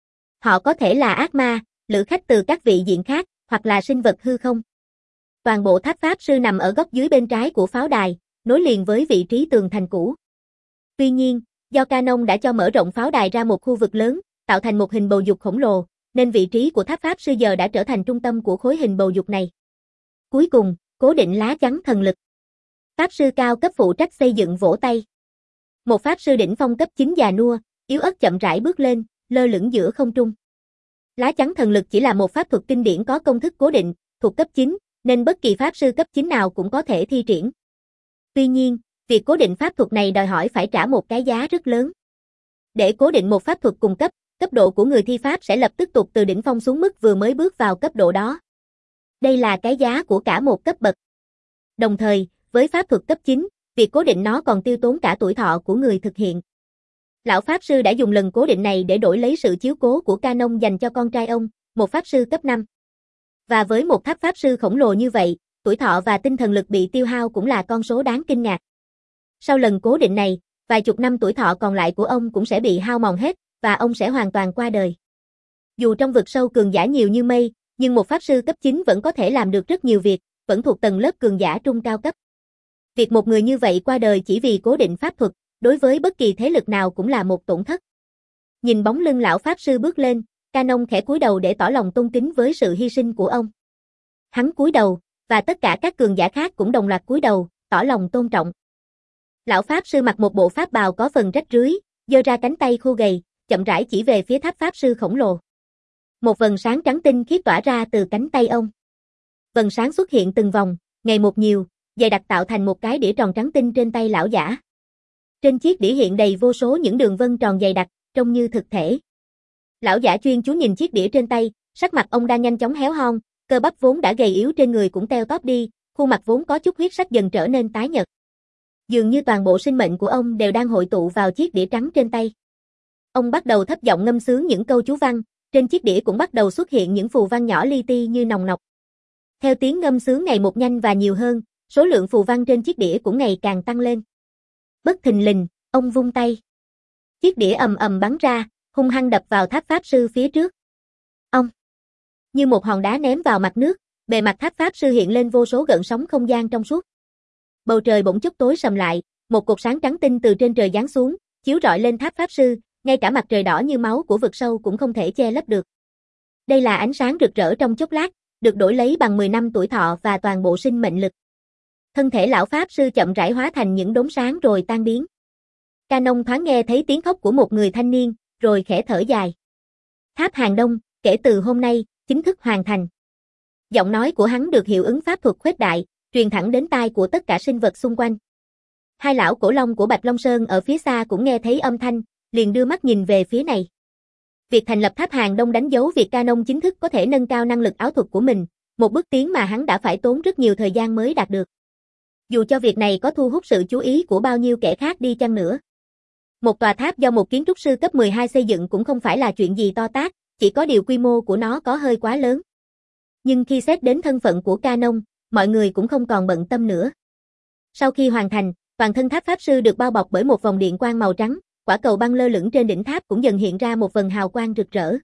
Họ có thể là ác ma, lữ khách từ các vị diện khác, hoặc là sinh vật hư không. Toàn bộ tháp pháp sư nằm ở góc dưới bên trái của pháo đài, nối liền với vị trí tường thành cũ. Tuy nhiên, do Canon đã cho mở rộng pháo đài ra một khu vực lớn, tạo thành một hình bầu dục khổng lồ, nên vị trí của tháp pháp sư giờ đã trở thành trung tâm của khối hình bầu dục này. Cuối cùng, cố định lá chắn thần lực. Pháp sư cao cấp phụ trách xây dựng vỗ tay. Một pháp sư đỉnh phong cấp chín già nua, yếu ớt chậm rãi bước lên, lơ lửng giữa không trung. Lá chắn thần lực chỉ là một pháp thuật kinh điển có công thức cố định, thuộc cấp chín, nên bất kỳ pháp sư cấp chín nào cũng có thể thi triển. Tuy nhiên, việc cố định pháp thuật này đòi hỏi phải trả một cái giá rất lớn. Để cố định một pháp thuật cùng cấp, cấp độ của người thi pháp sẽ lập tức tụt từ đỉnh phong xuống mức vừa mới bước vào cấp độ đó. Đây là cái giá của cả một cấp bậc. Đồng thời, với pháp thuật cấp chín, việc cố định nó còn tiêu tốn cả tuổi thọ của người thực hiện. Lão Pháp Sư đã dùng lần cố định này để đổi lấy sự chiếu cố của Canon dành cho con trai ông, một Pháp Sư cấp năm. Và với một tháp Pháp Sư khổng lồ như vậy, tuổi thọ và tinh thần lực bị tiêu hao cũng là con số đáng kinh ngạc. Sau lần cố định này, vài chục năm tuổi thọ còn lại của ông cũng sẽ bị hao mòn hết, và ông sẽ hoàn toàn qua đời. Dù trong vực sâu cường giả nhiều như mây, nhưng một Pháp Sư cấp chín vẫn có thể làm được rất nhiều việc, vẫn thuộc tầng lớp cường giả trung cao cấp. Việc một người như vậy qua đời chỉ vì cố định pháp thuật, đối với bất kỳ thế lực nào cũng là một tổn thất. Nhìn bóng lưng lão Pháp Sư bước lên, Canon khẽ cúi đầu để tỏ lòng tôn kính với sự hy sinh của ông. Hắn cúi đầu, và tất cả các cường giả khác cũng đồng loạt cúi đầu, tỏ lòng tôn trọng. Lão Pháp Sư mặc một bộ pháp bào có phần rách rưới, giơ ra cánh tay khô gầy, chậm rãi chỉ về phía tháp Pháp Sư khổng lồ. Một vầng sáng trắng tinh khiết tỏa ra từ cánh tay ông. Vầng sáng xuất hiện từng vòng, ngày một nhiều, dày đặc tạo thành một cái đĩa tròn trắng tinh trên tay lão giả. Trên chiếc đĩa hiện đầy vô số những đường vân tròn dày đặc, trông như thực thể. Lão giả chuyên chú nhìn chiếc đĩa trên tay, sắc mặt ông đang nhanh chóng héo hon, cơ bắp vốn đã gầy yếu trên người cũng teo tóp đi, khuôn mặt vốn có chút huyết sắc dần trở nên tái nhợt. Dường như toàn bộ sinh mệnh của ông đều đang hội tụ vào chiếc đĩa trắng trên tay. Ông bắt đầu thấp giọng ngâm sướng những câu chú văn, trên chiếc đĩa cũng bắt đầu xuất hiện những phù văn nhỏ li ti như nòng nọc. Theo tiếng ngâm sướng ngày một nhanh và nhiều hơn, số lượng phù văn trên chiếc đĩa cũng ngày càng tăng lên. Bất thình lình, ông vung tay. Chiếc đĩa ầm ầm bắn ra, hung hăng đập vào tháp Pháp Sư phía trước. Ông! Như một hòn đá ném vào mặt nước, bề mặt tháp Pháp Sư hiện lên vô số gợn sóng không gian trong suốt. Bầu trời bỗng chốc tối sầm lại, một cột sáng trắng tinh từ trên trời giáng xuống, chiếu rọi lên tháp Pháp Sư, ngay cả mặt trời đỏ như máu của vực sâu cũng không thể che lấp được. Đây là ánh sáng rực rỡ trong chốc lát, được đổi lấy bằng mười năm tuổi thọ và toàn bộ sinh mệnh lực. Thân thể lão Pháp Sư chậm rãi hóa thành những đốm sáng rồi tan biến. Canon thoáng nghe thấy tiếng khóc của một người thanh niên, rồi khẽ thở dài. Tháp Hàng Đông, kể từ hôm nay, chính thức hoàn thành. Giọng nói của hắn được hiệu ứng pháp thuật khuếch đại, truyền thẳng đến tai của tất cả sinh vật xung quanh. Hai lão cổ long của Bạch Long Sơn ở phía xa cũng nghe thấy âm thanh, liền đưa mắt nhìn về phía này. Việc thành lập tháp Hàng Đông đánh dấu việc Canon chính thức có thể nâng cao năng lực ảo thuật của mình, một bước tiến mà hắn đã phải tốn rất nhiều thời gian mới đạt được. Dù cho việc này có thu hút sự chú ý của bao nhiêu kẻ khác đi chăng nữa. Một tòa tháp do một kiến trúc sư cấp mười hai xây dựng cũng không phải là chuyện gì to tát, chỉ có điều quy mô của nó có hơi quá lớn. Nhưng khi xét đến thân phận của Canon, mọi người cũng không còn bận tâm nữa. Sau khi hoàn thành, toàn thân tháp Pháp Sư được bao bọc bởi một vòng điện quang màu trắng, quả cầu băng lơ lửng trên đỉnh tháp cũng dần hiện ra một vầng hào quang rực rỡ.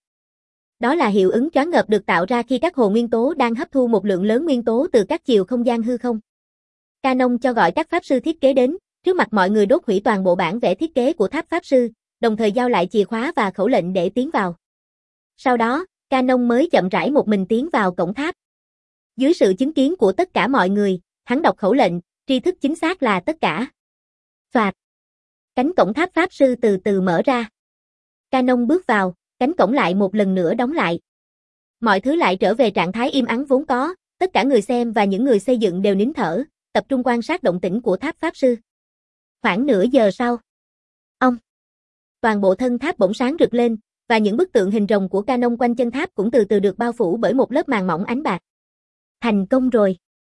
Đó là hiệu ứng choáng ngợp được tạo ra khi các hồ nguyên tố đang hấp thu một lượng lớn nguyên tố từ các chiều không gian hư không. Canon cho gọi các Pháp Sư thiết kế đến, trước mặt mọi người đốt hủy toàn bộ bản vẽ thiết kế của tháp Pháp Sư, đồng thời giao lại chìa khóa và khẩu lệnh để tiến vào. Sau đó, Canon mới chậm rãi một mình tiến vào cổng tháp. Dưới sự chứng kiến của tất cả mọi người, hắn đọc khẩu lệnh, tri thức chính xác là tất cả. Phạt. Cánh cổng tháp Pháp Sư từ từ mở ra. Canon bước vào, cánh cổng lại một lần nữa đóng lại. Mọi thứ lại trở về trạng thái im ắng vốn có, tất cả người xem và những người xây dựng đều nín thở, tập trung quan sát động tĩnh của tháp Pháp Sư. Khoảng nửa giờ sau. Ông. Toàn bộ thân tháp bỗng sáng rực lên, và những bức tượng hình rồng của Canon quanh chân tháp cũng từ từ được bao phủ bởi một lớp màng mỏng ánh bạc. Thành công rồi.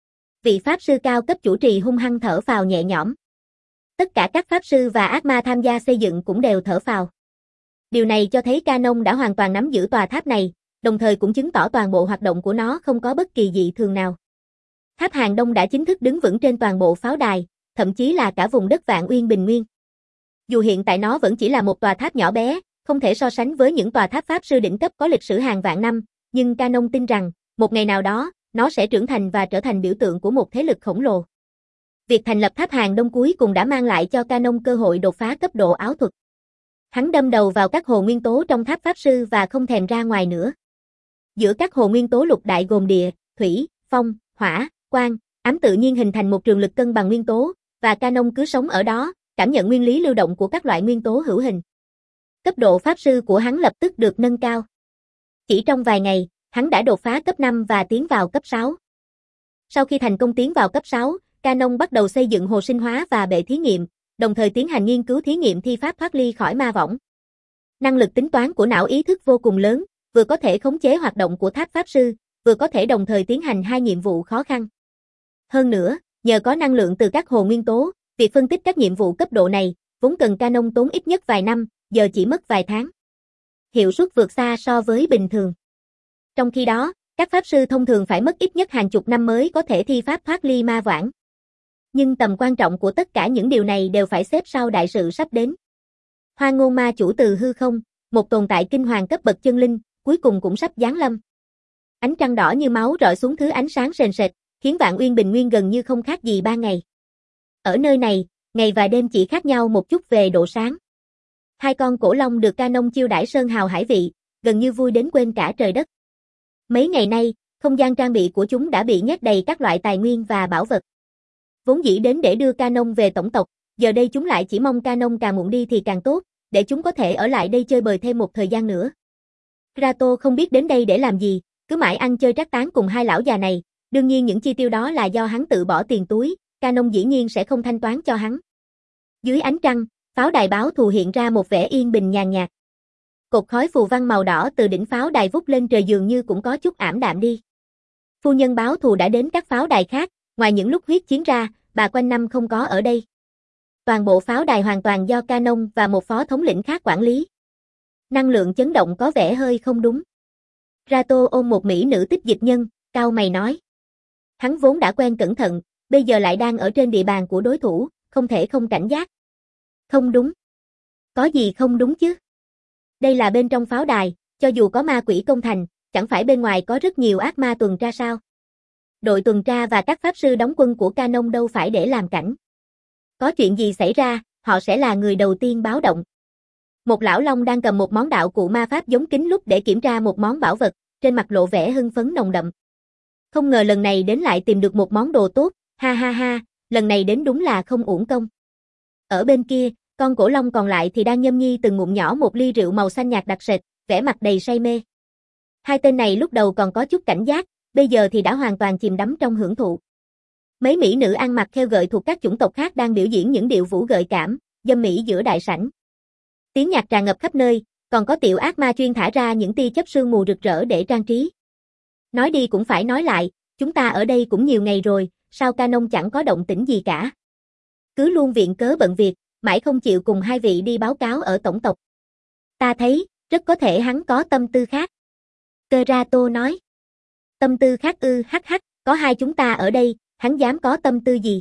Vị Pháp Sư cao cấp chủ trì hung hăng thở phào nhẹ nhõm. Tất cả các Pháp Sư và ác ma tham gia xây dựng cũng đều thở phào. Điều này cho thấy Canon đã hoàn toàn nắm giữ tòa tháp này, đồng thời cũng chứng tỏ toàn bộ hoạt động của nó không có bất kỳ dị thường nào. Tháp Hàng Đông đã chính thức đứng vững trên toàn bộ pháo đài, thậm chí là cả vùng đất Vạn Uyên Bình Nguyên. Dù hiện tại nó vẫn chỉ là một tòa tháp nhỏ bé, không thể so sánh với những tòa tháp Pháp Sư đỉnh cấp có lịch sử hàng vạn năm, nhưng Canon tin rằng, một ngày nào đó, nó sẽ trưởng thành và trở thành biểu tượng của một thế lực khổng lồ. Việc thành lập tháp Hàng Đông cuối cùng đã mang lại cho Canon cơ hội đột phá cấp độ ảo thuật. Hắn đâm đầu vào các hồ nguyên tố trong tháp Pháp Sư và không thèm ra ngoài nữa. Giữa các hồ nguyên tố lục đại gồm địa, thủy, phong, hỏa, quang, ám tự nhiên hình thành một trường lực cân bằng nguyên tố, và Canon cứ sống ở đó, cảm nhận nguyên lý lưu động của các loại nguyên tố hữu hình. Cấp độ Pháp Sư của hắn lập tức được nâng cao. Chỉ trong vài ngày, hắn đã đột phá cấp năm và tiến vào cấp sáu. Sau khi thành công tiến vào cấp sáu, Canon bắt đầu xây dựng hồ sinh hóa và bệ thí nghiệm, đồng thời tiến hành nghiên cứu thí nghiệm thi pháp thoát ly khỏi ma võng. Năng lực tính toán của não ý thức vô cùng lớn, vừa có thể khống chế hoạt động của tháp pháp sư, vừa có thể đồng thời tiến hành hai nhiệm vụ khó khăn. Hơn nữa, nhờ có năng lượng từ các hồ nguyên tố, việc phân tích các nhiệm vụ cấp độ này, vốn cần Canon tốn ít nhất vài năm, giờ chỉ mất vài tháng. Hiệu suất vượt xa so với bình thường. Trong khi đó, các pháp sư thông thường phải mất ít nhất hàng chục năm mới có thể thi pháp thoát ly ma vãng. Nhưng tầm quan trọng của tất cả những điều này đều phải xếp sau đại sự sắp đến. Hoa ngôn ma chủ từ hư không, một tồn tại kinh hoàng cấp bậc chân linh, cuối cùng cũng sắp giáng lâm. Ánh trăng đỏ như máu rọi xuống thứ ánh sáng sền sệt, khiến Vạn Uyên bình nguyên gần như không khác gì ban ngày. Ở nơi này, ngày và đêm chỉ khác nhau một chút về độ sáng. Hai con cổ long được Canon chiêu đãi sơn hào hải vị, gần như vui đến quên cả trời đất. Mấy ngày nay, không gian trang bị của chúng đã bị nhét đầy các loại tài nguyên và bảo vật. Vốn dĩ đến để đưa Canon về tổng tộc, giờ đây chúng lại chỉ mong Canon càng muộn đi thì càng tốt, để chúng có thể ở lại đây chơi bời thêm một thời gian nữa. Kratos không biết đến đây để làm gì, cứ mãi ăn chơi trác tán cùng hai lão già này, đương nhiên những chi tiêu đó là do hắn tự bỏ tiền túi, Canon dĩ nhiên sẽ không thanh toán cho hắn. Dưới ánh trăng, pháo đài báo thù hiện ra một vẻ yên bình nhàn nhạt. Cột khói phù văn màu đỏ từ đỉnh pháo đài vút lên trời dường như cũng có chút ảm đạm đi. Phu nhân báo thù đã đến các pháo đài khác, ngoài những lúc huyết chiến ra, bà quanh năm không có ở đây. Toàn bộ pháo đài hoàn toàn do Canon và một phó thống lĩnh khác quản lý. Năng lượng chấn động có vẻ hơi không đúng. Rato ôm một mỹ nữ tích dịch nhân, cau mày nói. Hắn vốn đã quen cẩn thận, bây giờ lại đang ở trên địa bàn của đối thủ, không thể không cảnh giác. Không đúng. Có gì không đúng chứ? Đây là bên trong pháo đài, cho dù có ma quỷ công thành, chẳng phải bên ngoài có rất nhiều ác ma tuần tra sao? Đội tuần tra và các pháp sư đóng quân của Canon đâu phải để làm cảnh. Có chuyện gì xảy ra, họ sẽ là người đầu tiên báo động. Một lão long đang cầm một món đạo cụ ma pháp giống kính lúp để kiểm tra một món bảo vật, trên mặt lộ vẻ hưng phấn nồng đậm. Không ngờ lần này đến lại tìm được một món đồ tốt, ha ha ha, lần này đến đúng là không uổng công. Ở bên kia, con cổ long còn lại thì đang nhâm nhi từng ngụm nhỏ một ly rượu màu xanh nhạt đặc sệt, vẻ mặt đầy say mê. Hai tên này lúc đầu còn có chút cảnh giác, bây giờ thì đã hoàn toàn chìm đắm trong hưởng thụ. Mấy mỹ nữ ăn mặc theo gợi thuộc các chủng tộc khác đang biểu diễn những điệu vũ gợi cảm, dâm mỹ giữa đại sảnh. Tiếng nhạc tràn ngập khắp nơi, còn có tiểu ác ma chuyên thả ra những tia chớp sương mù rực rỡ để trang trí. Nói đi cũng phải nói lại, chúng ta ở đây cũng nhiều ngày rồi, sao Canon chẳng có động tĩnh gì cả. Cứ luôn viện cớ bận việc, mãi không chịu cùng hai vị đi báo cáo ở tổng tộc. Ta thấy, rất có thể hắn có tâm tư khác. Kerato nói. Tâm tư khác ư, hắc hắc, có hai chúng ta ở đây, hắn dám có tâm tư gì?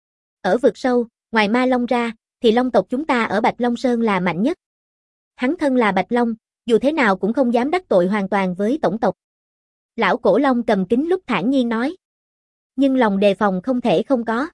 Ở vực sâu, ngoài ma long ra, thì long tộc chúng ta ở Bạch Long Sơn là mạnh nhất. Hắn thân là Bạch Long, dù thế nào cũng không dám đắc tội hoàn toàn với tổng tộc. Lão cổ long cầm kính lúc thản nhiên nói. Nhưng lòng đề phòng không thể không có.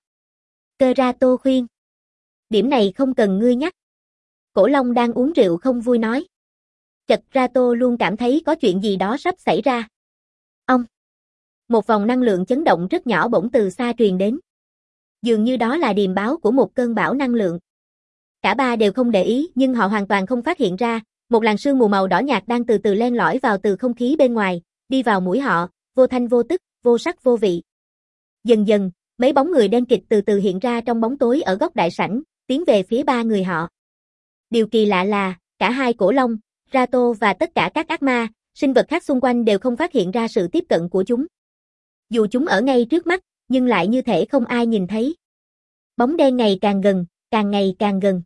Kerato khuyên. Điểm này không cần ngươi nhắc. Cổ long đang uống rượu không vui nói. Chợt Rato luôn cảm thấy có chuyện gì đó sắp xảy ra. Ông. Một vòng năng lượng chấn động rất nhỏ bỗng từ xa truyền đến. Dường như đó là điềm báo của một cơn bão năng lượng. Cả ba đều không để ý nhưng họ hoàn toàn không phát hiện ra, một làn sương mù màu đỏ nhạt đang từ từ len lỏi vào từ không khí bên ngoài, đi vào mũi họ, vô thanh vô tức, vô sắc vô vị. Dần dần, mấy bóng người đen kịt từ từ hiện ra trong bóng tối ở góc đại sảnh, tiến về phía ba người họ. Điều kỳ lạ là, cả hai cổ long, Rato và tất cả các ác ma, sinh vật khác xung quanh đều không phát hiện ra sự tiếp cận của chúng. Dù chúng ở ngay trước mắt, nhưng lại như thể không ai nhìn thấy. Bóng đen ngày càng gần, càng ngày càng gần.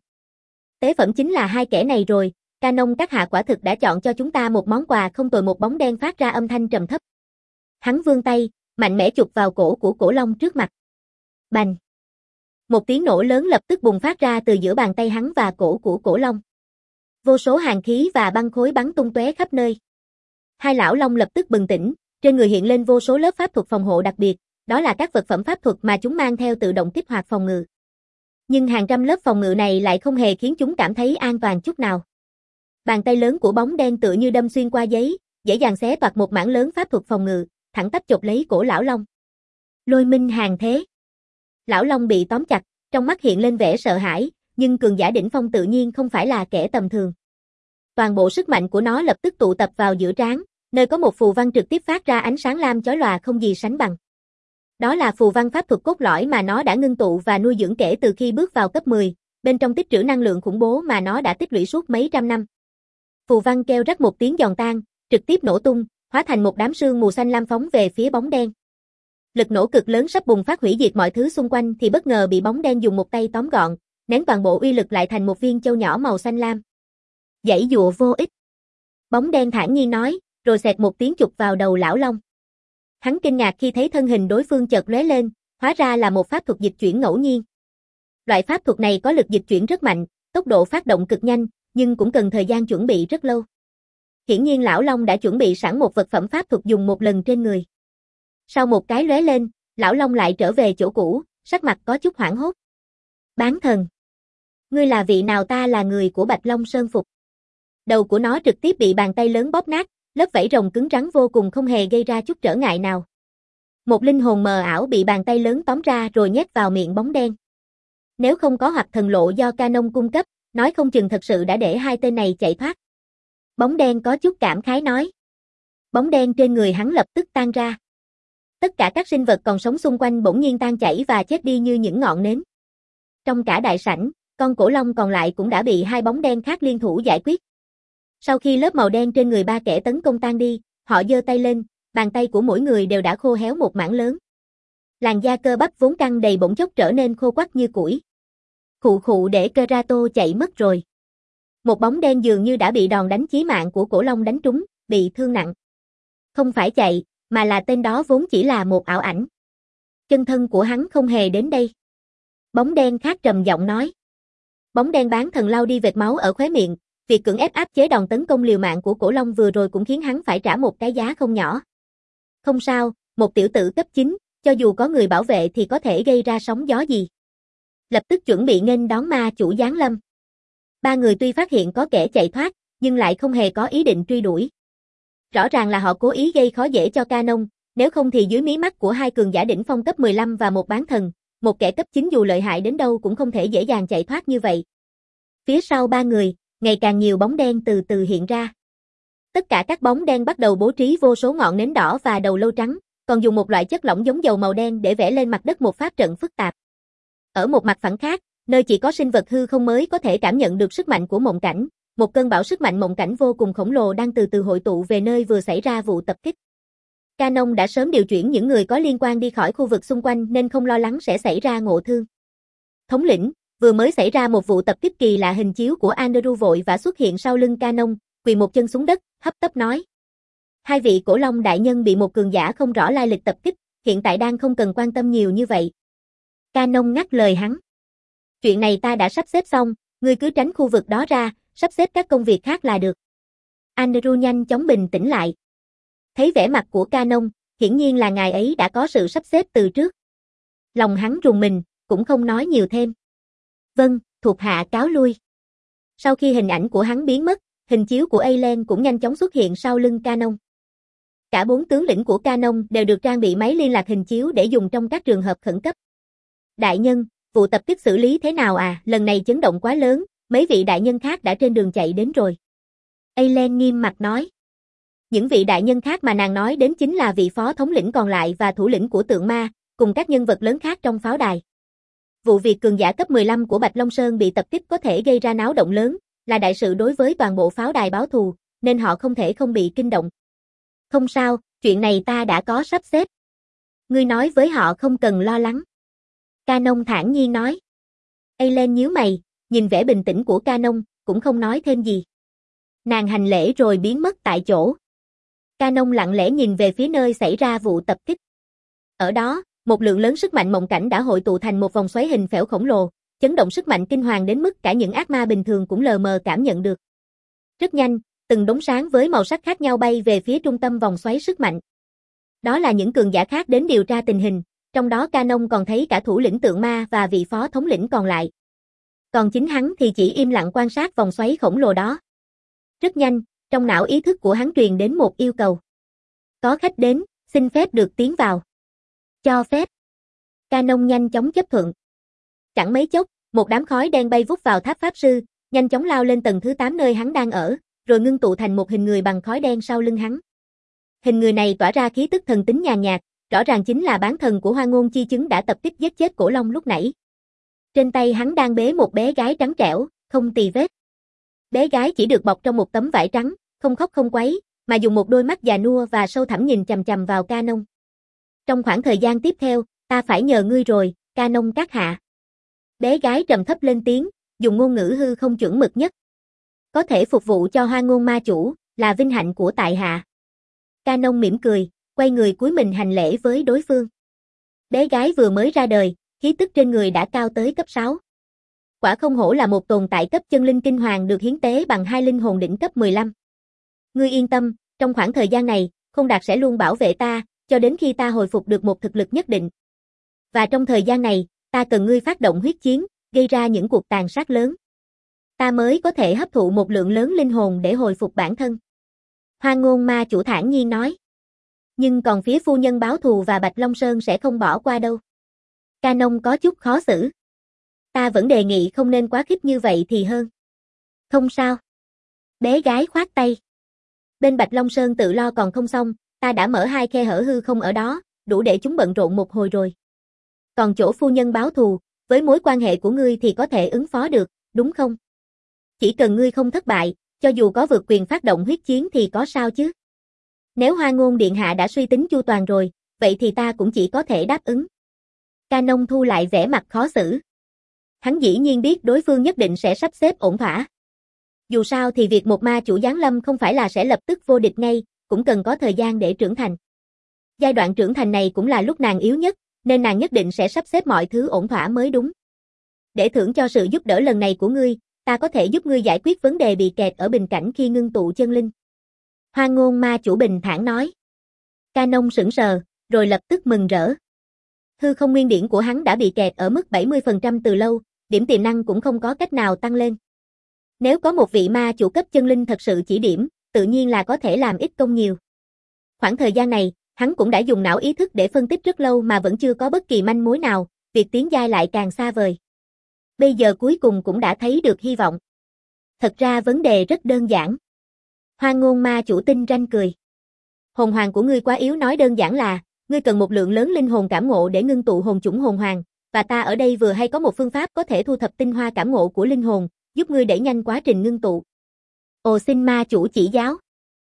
Tế phẩm chính là hai kẻ này rồi, Canon các hạ quả thực đã chọn cho chúng ta một món quà không tồi. Một bóng đen phát ra âm thanh trầm thấp. Hắn vươn tay, mạnh mẽ chụp vào cổ của cổ long trước mặt. Bành! Một tiếng nổ lớn lập tức bùng phát ra từ giữa bàn tay hắn và cổ của cổ long. Vô số hàn khí và băng khối bắn tung tóe khắp nơi. Hai lão long lập tức bừng tỉnh, trên người hiện lên vô số lớp pháp thuật phòng hộ đặc biệt, đó là các vật phẩm pháp thuật mà chúng mang theo tự động kích hoạt phòng ngự. Nhưng hàng trăm lớp phòng ngự này lại không hề khiến chúng cảm thấy an toàn chút nào. Bàn tay lớn của bóng đen tựa như đâm xuyên qua giấy, dễ dàng xé toạc một mảng lớn pháp thuật phòng ngự, thẳng tắp chộp lấy cổ lão long. Lôi minh hàng thế. Lão long bị tóm chặt, trong mắt hiện lên vẻ sợ hãi, nhưng cường giả đỉnh phong tự nhiên không phải là kẻ tầm thường. Toàn bộ sức mạnh của nó lập tức tụ tập vào giữa trán, nơi có một phù văn trực tiếp phát ra ánh sáng lam chói lòa không gì sánh bằng. Đó là phù văn pháp thuật cốt lõi mà nó đã ngưng tụ và nuôi dưỡng kể từ khi bước vào cấp mười, bên trong tích trữ năng lượng khủng bố mà nó đã tích lũy suốt mấy trăm năm. Phù văn kêu rắc một tiếng giòn tan, trực tiếp nổ tung, hóa thành một đám sương mù xanh lam phóng về phía bóng đen. Lực nổ cực lớn sắp bùng phát hủy diệt mọi thứ xung quanh thì bất ngờ bị bóng đen dùng một tay tóm gọn, nén toàn bộ uy lực lại thành một viên châu nhỏ màu xanh lam. Giãy dụa vô ích. Bóng đen thản nhiên nói, rồi xẹt một tiếng chụp vào đầu lão Long. Hắn kinh ngạc khi thấy thân hình đối phương chợt lóe lên, hóa ra là một pháp thuật dịch chuyển ngẫu nhiên. Loại pháp thuật này có lực dịch chuyển rất mạnh, tốc độ phát động cực nhanh, nhưng cũng cần thời gian chuẩn bị rất lâu. Hiển nhiên lão Long đã chuẩn bị sẵn một vật phẩm pháp thuật dùng một lần trên người. Sau một cái lóe lên, lão Long lại trở về chỗ cũ, sắc mặt có chút hoảng hốt. Bán thần. Ngươi là vị nào? Ta là người của Bạch Long Sơn Phục. Đầu của nó trực tiếp bị bàn tay lớn bóp nát, lớp vảy rồng cứng rắn vô cùng không hề gây ra chút trở ngại nào. Một linh hồn mờ ảo bị bàn tay lớn tóm ra rồi nhét vào miệng bóng đen. Nếu không có hoặc thần lộ do Canon cung cấp, nói không chừng thật sự đã để hai tên này chạy thoát. Bóng đen có chút cảm khái nói. Bóng đen trên người hắn lập tức tan ra. Tất cả các sinh vật còn sống xung quanh bỗng nhiên tan chảy và chết đi như những ngọn nến. Trong cả đại sảnh, con cổ long còn lại cũng đã bị hai bóng đen khác liên thủ giải quyết. Sau khi lớp màu đen trên người ba kẻ tấn công tan đi, họ giơ tay lên, bàn tay của mỗi người đều đã khô héo một mảng lớn. Làn da cơ bắp vốn căng đầy bỗng chốc trở nên khô quắt như củi. Khụ khụ, để Kerato chạy mất rồi. Một bóng đen dường như đã bị đòn đánh chí mạng của cổ long đánh trúng, bị thương nặng. Không phải chạy, mà là tên đó vốn chỉ là một ảo ảnh. Chân thân của hắn không hề đến đây. Bóng đen khác trầm giọng nói. Bóng đen bán thần lau đi vệt máu ở khóe miệng, việc cưỡng ép áp chế đòn tấn công liều mạng của cổ long vừa rồi cũng khiến hắn phải trả một cái giá không nhỏ. Không sao, một tiểu tử cấp chín, cho dù có người bảo vệ thì có thể gây ra sóng gió gì. Lập tức chuẩn bị nghênh đón ma chủ giáng lâm. Ba người tuy phát hiện có kẻ chạy thoát, nhưng lại không hề có ý định truy đuổi. Rõ ràng là họ cố ý gây khó dễ cho Canon, nếu không thì dưới mí mắt của hai cường giả đỉnh phong cấp mười lăm và một bán thần, một kẻ cấp chín dù lợi hại đến đâu cũng không thể dễ dàng chạy thoát như vậy. Phía sau ba người, ngày càng nhiều bóng đen từ từ hiện ra. Tất cả các bóng đen bắt đầu bố trí vô số ngọn nến đỏ và đầu lâu trắng, còn dùng một loại chất lỏng giống dầu màu đen để vẽ lên mặt đất một pháp trận phức tạp. Ở một mặt phẳng khác, nơi chỉ có sinh vật hư không mới có thể cảm nhận được sức mạnh của mộng cảnh, một cơn bão sức mạnh mộng cảnh vô cùng khổng lồ đang từ từ hội tụ về nơi vừa xảy ra vụ tập kích. Canon đã sớm điều chuyển những người có liên quan đi khỏi khu vực xung quanh nên không lo lắng sẽ xảy ra ngộ thương. Thống lĩnh, vừa mới xảy ra một vụ tập kích kỳ lạ. Hình chiếu của Andrew vội vã xuất hiện sau lưng Canon, quỳ một chân xuống đất, hấp tấp nói. Hai vị cổ long đại nhân bị một cường giả không rõ lai lịch tập kích, hiện tại đang không cần quan tâm nhiều như vậy. Canon ngắt lời hắn. Chuyện này ta đã sắp xếp xong, ngươi cứ tránh khu vực đó ra, sắp xếp các công việc khác là được. Andrew nhanh chóng bình tĩnh lại. Thấy vẻ mặt của Canon, hiển nhiên là ngài ấy đã có sự sắp xếp từ trước. Lòng hắn rùng mình, cũng không nói nhiều thêm. Vâng, thuộc hạ cáo lui. Sau khi hình ảnh của hắn biến mất, hình chiếu của Aileen cũng nhanh chóng xuất hiện sau lưng Canon. Cả bốn tướng lĩnh của Canon đều được trang bị máy liên lạc hình chiếu để dùng trong các trường hợp khẩn cấp. Đại nhân, vụ tập kích xử lý thế nào à? Lần này chấn động quá lớn, mấy vị đại nhân khác đã trên đường chạy đến rồi. Aileen nghiêm mặt nói. Những vị đại nhân khác mà nàng nói đến chính là vị phó thống lĩnh còn lại và thủ lĩnh của tượng ma, cùng các nhân vật lớn khác trong pháo đài. Vụ việc cường giả cấp mười lăm của Bạch Long Sơn bị tập kích có thể gây ra náo động lớn, là đại sự đối với toàn bộ pháo đài báo thù, nên họ không thể không bị kinh động. Không sao, chuyện này ta đã có sắp xếp. Ngươi nói với họ không cần lo lắng. Canon thản nhiên nói. Aileen nhíu mày, nhìn vẻ bình tĩnh của Canon, cũng không nói thêm gì. Nàng hành lễ rồi biến mất tại chỗ. Canon lặng lẽ nhìn về phía nơi xảy ra vụ tập kích. Ở đó, một lượng lớn sức mạnh mộng cảnh đã hội tụ thành một vòng xoáy hình phễu khổng lồ, chấn động sức mạnh kinh hoàng đến mức cả những ác ma bình thường cũng lờ mờ cảm nhận được. Rất nhanh, từng đốm sáng với màu sắc khác nhau bay về phía trung tâm vòng xoáy sức mạnh. Đó là những cường giả khác đến điều tra tình hình, trong đó Canon còn thấy cả thủ lĩnh tượng ma và vị phó thống lĩnh còn lại. Còn chính hắn thì chỉ im lặng quan sát vòng xoáy khổng lồ đó. Rất nhanh, trong não ý thức của hắn truyền đến một yêu cầu. Có khách đến, xin phép được tiến vào. Cho phép. Canon nhanh chóng chấp thuận. Chẳng mấy chốc, một đám khói đen bay vút vào tháp pháp sư, nhanh chóng lao lên tầng thứ tám nơi hắn đang ở, rồi ngưng tụ thành một hình người bằng khói đen sau lưng hắn. Hình người này tỏa ra khí tức thần tính nhàn nhạt, rõ ràng chính là bán thần của Hoang Ngôn Chi Chứng đã tập kích giết chết cổ long lúc nãy. Trên tay hắn đang bế một bé gái trắng trẻo, không tì vết. Bé gái chỉ được bọc trong một tấm vải trắng, không khóc không quấy, mà dùng một đôi mắt già nua và sâu thẳm nhìn chằm chằm vào Canon. Trong khoảng thời gian tiếp theo, ta phải nhờ ngươi rồi, Canon các hạ. Bé gái trầm thấp lên tiếng, dùng ngôn ngữ hư không chuẩn mực nhất. Có thể phục vụ cho Hoa Ngôn ma chủ, là vinh hạnh của tại hạ. Canon mỉm cười, quay người cúi mình hành lễ với đối phương. Bé gái vừa mới ra đời, khí tức trên người đã cao tới cấp sáu. Quả không hổ là một tồn tại cấp chân linh kinh hoàng được hiến tế bằng hai linh hồn đỉnh cấp mười lăm. Ngươi yên tâm, trong khoảng thời gian này, Không Đạt sẽ luôn bảo vệ ta, cho đến khi ta hồi phục được một thực lực nhất định. Và trong thời gian này, ta cần ngươi phát động huyết chiến, gây ra những cuộc tàn sát lớn. Ta mới có thể hấp thụ một lượng lớn linh hồn để hồi phục bản thân. Hoa Ngôn ma chủ thản nhiên nói. Nhưng còn phía phu nhân báo thù và Bạch Long Sơn sẽ không bỏ qua đâu. Canon có chút khó xử. Ta vẫn đề nghị không nên quá khích như vậy thì hơn. Không sao. Bé gái khoát tay. Bên Bạch Long Sơn tự lo còn không xong, ta đã mở hai khe hở hư không ở đó, đủ để chúng bận rộn một hồi rồi. Còn chỗ phu nhân báo thù, với mối quan hệ của ngươi thì có thể ứng phó được, đúng không? Chỉ cần ngươi không thất bại, cho dù có vượt quyền phát động huyết chiến thì có sao chứ? Nếu Hoa Ngôn điện hạ đã suy tính chu toàn rồi, vậy thì ta cũng chỉ có thể đáp ứng. Canon thu lại vẻ mặt khó xử. Hắn dĩ nhiên biết đối phương nhất định sẽ sắp xếp ổn thỏa. Dù sao thì việc một ma chủ giáng lâm không phải là sẽ lập tức vô địch ngay, cũng cần có thời gian để trưởng thành. Giai đoạn trưởng thành này cũng là lúc nàng yếu nhất, nên nàng nhất định sẽ sắp xếp mọi thứ ổn thỏa mới đúng. Để thưởng cho sự giúp đỡ lần này của ngươi, ta có thể giúp ngươi giải quyết vấn đề bị kẹt ở bình cảnh khi ngưng tụ chân linh. Hoa Ngôn ma chủ bình thản nói. Canon sững sờ, rồi lập tức mừng rỡ. Hư không nguyên điển của hắn đã bị kẹt ở mức bảy mươi phần trăm từ lâu, điểm tiềm năng cũng không có cách nào tăng lên. Nếu có một vị ma chủ cấp chân linh thật sự chỉ điểm, tự nhiên là có thể làm ít công nhiều. Khoảng thời gian này, hắn cũng đã dùng não ý thức để phân tích rất lâu mà vẫn chưa có bất kỳ manh mối nào, việc tiến giai lại càng xa vời. Bây giờ cuối cùng cũng đã thấy được hy vọng. Thật ra vấn đề rất đơn giản. Hoa Ngôn ma chủ tinh ranh cười. Hồn hoàng của ngươi quá yếu, nói đơn giản là, ngươi cần một lượng lớn linh hồn cảm ngộ để ngưng tụ hồn chủng hồn hoàng, và ta ở đây vừa hay có một phương pháp có thể thu thập tinh hoa cảm ngộ của linh hồn, giúp ngươi đẩy nhanh quá trình ngưng tụ. Ồ, xin ma chủ chỉ giáo.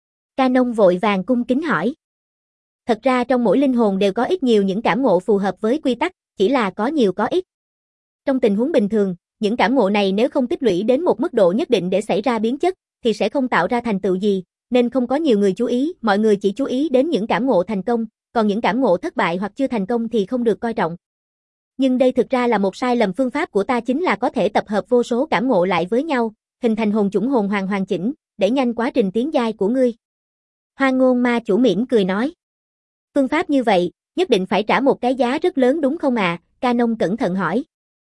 Canon vội vàng cung kính hỏi. Thật ra trong mỗi linh hồn đều có ít nhiều những cảm ngộ phù hợp với quy tắc, chỉ là có nhiều có ít. Trong tình huống bình thường, những cảm ngộ này nếu không tích lũy đến một mức độ nhất định để xảy ra biến chất, thì sẽ không tạo ra thành tựu gì, nên không có nhiều người chú ý, mọi người chỉ chú ý đến những cảm ngộ thành công, còn những cảm ngộ thất bại hoặc chưa thành công thì không được coi trọng. Nhưng đây thực ra là một sai lầm, phương pháp của ta chính là có thể tập hợp vô số cảm ngộ lại với nhau, hình thành hồn chủng hồn hoàng hoàn chỉnh, để nhanh quá trình tiến giai của ngươi. Hoa Ngôn ma chủ mỉm cười nói. Phương pháp như vậy, nhất định phải trả một cái giá rất lớn đúng không ạ? À? Canon cẩn thận hỏi.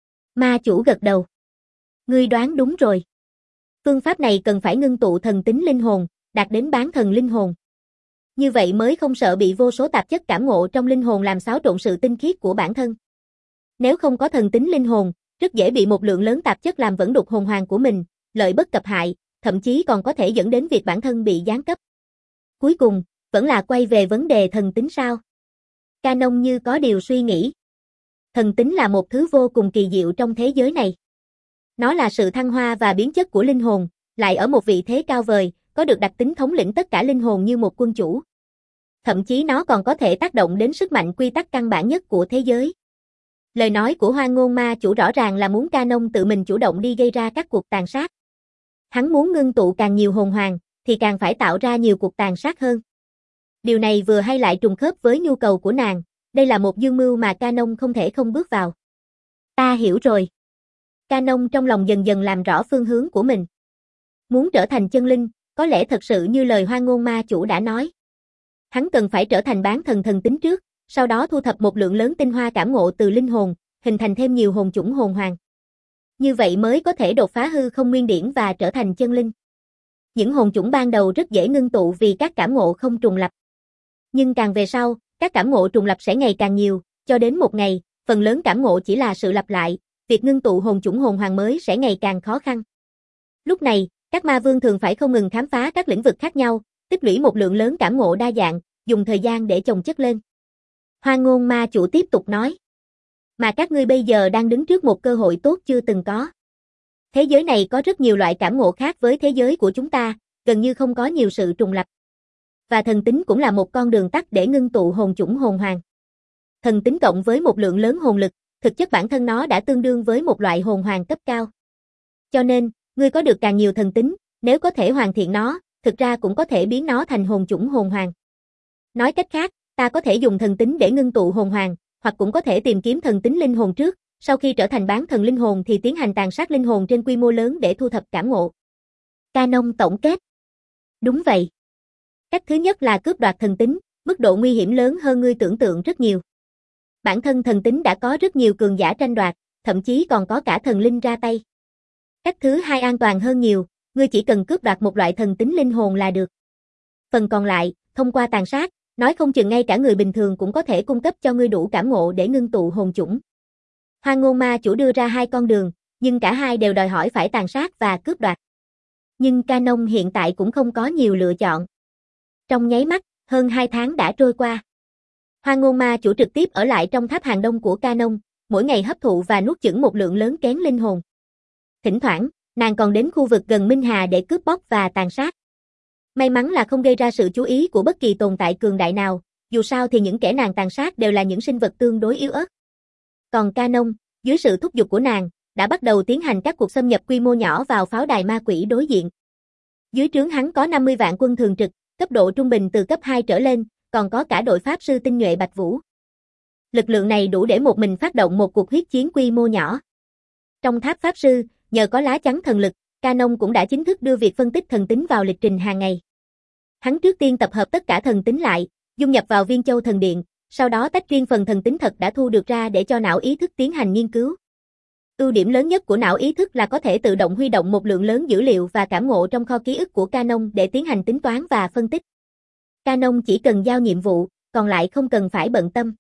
Ma chủ gật đầu. Ngươi đoán đúng rồi. Phương pháp này cần phải ngưng tụ thần tính linh hồn, đạt đến bán thần linh hồn. Như vậy mới không sợ bị vô số tạp chất cảm ngộ trong linh hồn làm xáo trộn sự tinh khiết của bản thân. Nếu không có thần tính linh hồn, rất dễ bị một lượng lớn tạp chất làm vẫn đục hồn hoàng của mình, lợi bất cập hại, thậm chí còn có thể dẫn đến việc bản thân bị giáng cấp. Cuối cùng, vẫn là quay về vấn đề thần tính sao? Canon như có điều suy nghĩ. Thần tính là một thứ vô cùng kỳ diệu trong thế giới này. Nó là sự thăng hoa và biến chất của linh hồn, lại ở một vị thế cao vời, có được đặc tính thống lĩnh tất cả linh hồn như một quân chủ. Thậm chí nó còn có thể tác động đến sức mạnh quy tắc căn bản nhất của thế giới. Lời nói của Hoa Ngôn ma chủ rõ ràng là muốn Canon tự mình chủ động đi gây ra các cuộc tàn sát. Hắn muốn ngưng tụ càng nhiều hồn hoàng, thì càng phải tạo ra nhiều cuộc tàn sát hơn. Điều này vừa hay lại trùng khớp với nhu cầu của nàng, đây là một dương mưu mà Canon không thể không bước vào. Ta hiểu rồi. Canon trong lòng dần dần làm rõ phương hướng của mình. Muốn trở thành chân linh, có lẽ thật sự như lời Hoa Ngôn ma chủ đã nói. Hắn cần phải trở thành bán thần thần tính trước, sau đó thu thập một lượng lớn tinh hoa cảm ngộ từ linh hồn, hình thành thêm nhiều hồn chủng hồn hoàng. Như vậy mới có thể đột phá hư không nguyên điển và trở thành chân linh. Những hồn chủng ban đầu rất dễ ngưng tụ vì các cảm ngộ không trùng lập. Nhưng càng về sau, các cảm ngộ trùng lập sẽ ngày càng nhiều, cho đến một ngày, phần lớn cảm ngộ chỉ là sự lặp lại, việc ngưng tụ hồn chủng hồn hoàng mới sẽ ngày càng khó khăn. Lúc này, các ma vương thường phải không ngừng khám phá các lĩnh vực khác nhau, tích lũy một lượng lớn cảm ngộ đa dạng, dùng thời gian để chồng chất lên. Hoa Ngôn ma chủ tiếp tục nói. Mà các ngươi bây giờ đang đứng trước một cơ hội tốt chưa từng có. Thế giới này có rất nhiều loại cảm ngộ khác với thế giới của chúng ta, gần như không có nhiều sự trùng lập. Và thần tính cũng là một con đường tắt để ngưng tụ hồn chủng hồn hoàng. Thần tính cộng với một lượng lớn hồn lực, thực chất bản thân nó đã tương đương với một loại hồn hoàng cấp cao. Cho nên, ngươi có được càng nhiều thần tính, nếu có thể hoàn thiện nó, thực ra cũng có thể biến nó thành hồn chủng hồn hoàng. Nói cách khác, ta có thể dùng thần tính để ngưng tụ hồn hoàng, hoặc cũng có thể tìm kiếm thần tính linh hồn trước, sau khi trở thành bán thần linh hồn thì tiến hành tàn sát linh hồn trên quy mô lớn để thu thập cảm ngộ. Canon tổng kết. Đúng vậy. Cách thứ nhất là cướp đoạt thần tính, mức độ nguy hiểm lớn hơn ngươi tưởng tượng rất nhiều. Bản thân thần tính đã có rất nhiều cường giả tranh đoạt, thậm chí còn có cả thần linh ra tay. Cách thứ hai an toàn hơn nhiều, ngươi chỉ cần cướp đoạt một loại thần tính linh hồn là được. Phần còn lại, thông qua tàn sát, nói không chừng ngay cả người bình thường cũng có thể cung cấp cho ngươi đủ cảm ngộ để ngưng tụ hồn chủng. Hoang Ngôn Ma Chủ đưa ra hai con đường, nhưng cả hai đều đòi hỏi phải tàn sát và cướp đoạt. Nhưng Canon hiện tại cũng không có nhiều lựa chọn. Trong nháy mắt, hơn hai tháng đã trôi qua. Hoang Ngôn Ma Chủ trực tiếp ở lại trong tháp hàng đông của Canon, mỗi ngày hấp thụ và nuốt chửng một lượng lớn kén linh hồn. Thỉnh thoảng, nàng còn đến khu vực gần Minh Hà để cướp bóc và tàn sát. May mắn là không gây ra sự chú ý của bất kỳ tồn tại cường đại nào, dù sao thì những kẻ nàng tàn sát đều là những sinh vật tương đối yếu ớt. Còn Canon, dưới sự thúc giục của nàng, đã bắt đầu tiến hành các cuộc xâm nhập quy mô nhỏ vào pháo đài ma quỷ đối diện. Dưới trướng hắn có năm mươi vạn quân thường trực, cấp độ trung bình từ cấp hai trở lên, còn có cả đội pháp sư tinh nhuệ Bạch Vũ. Lực lượng này đủ để một mình phát động một cuộc huyết chiến quy mô nhỏ. Trong tháp pháp sư, nhờ có lá chắn thần lực, Canon cũng đã chính thức đưa việc phân tích thần tính vào lịch trình hàng ngày. Hắn trước tiên tập hợp tất cả thần tính lại, dung nhập vào viên châu thần điện, sau đó tách riêng phần thần tính thật đã thu được ra để cho não ý thức tiến hành nghiên cứu. Ưu điểm lớn nhất của não ý thức là có thể tự động huy động một lượng lớn dữ liệu và cảm ngộ trong kho ký ức của Canon để tiến hành tính toán và phân tích. Canon chỉ cần giao nhiệm vụ, còn lại không cần phải bận tâm.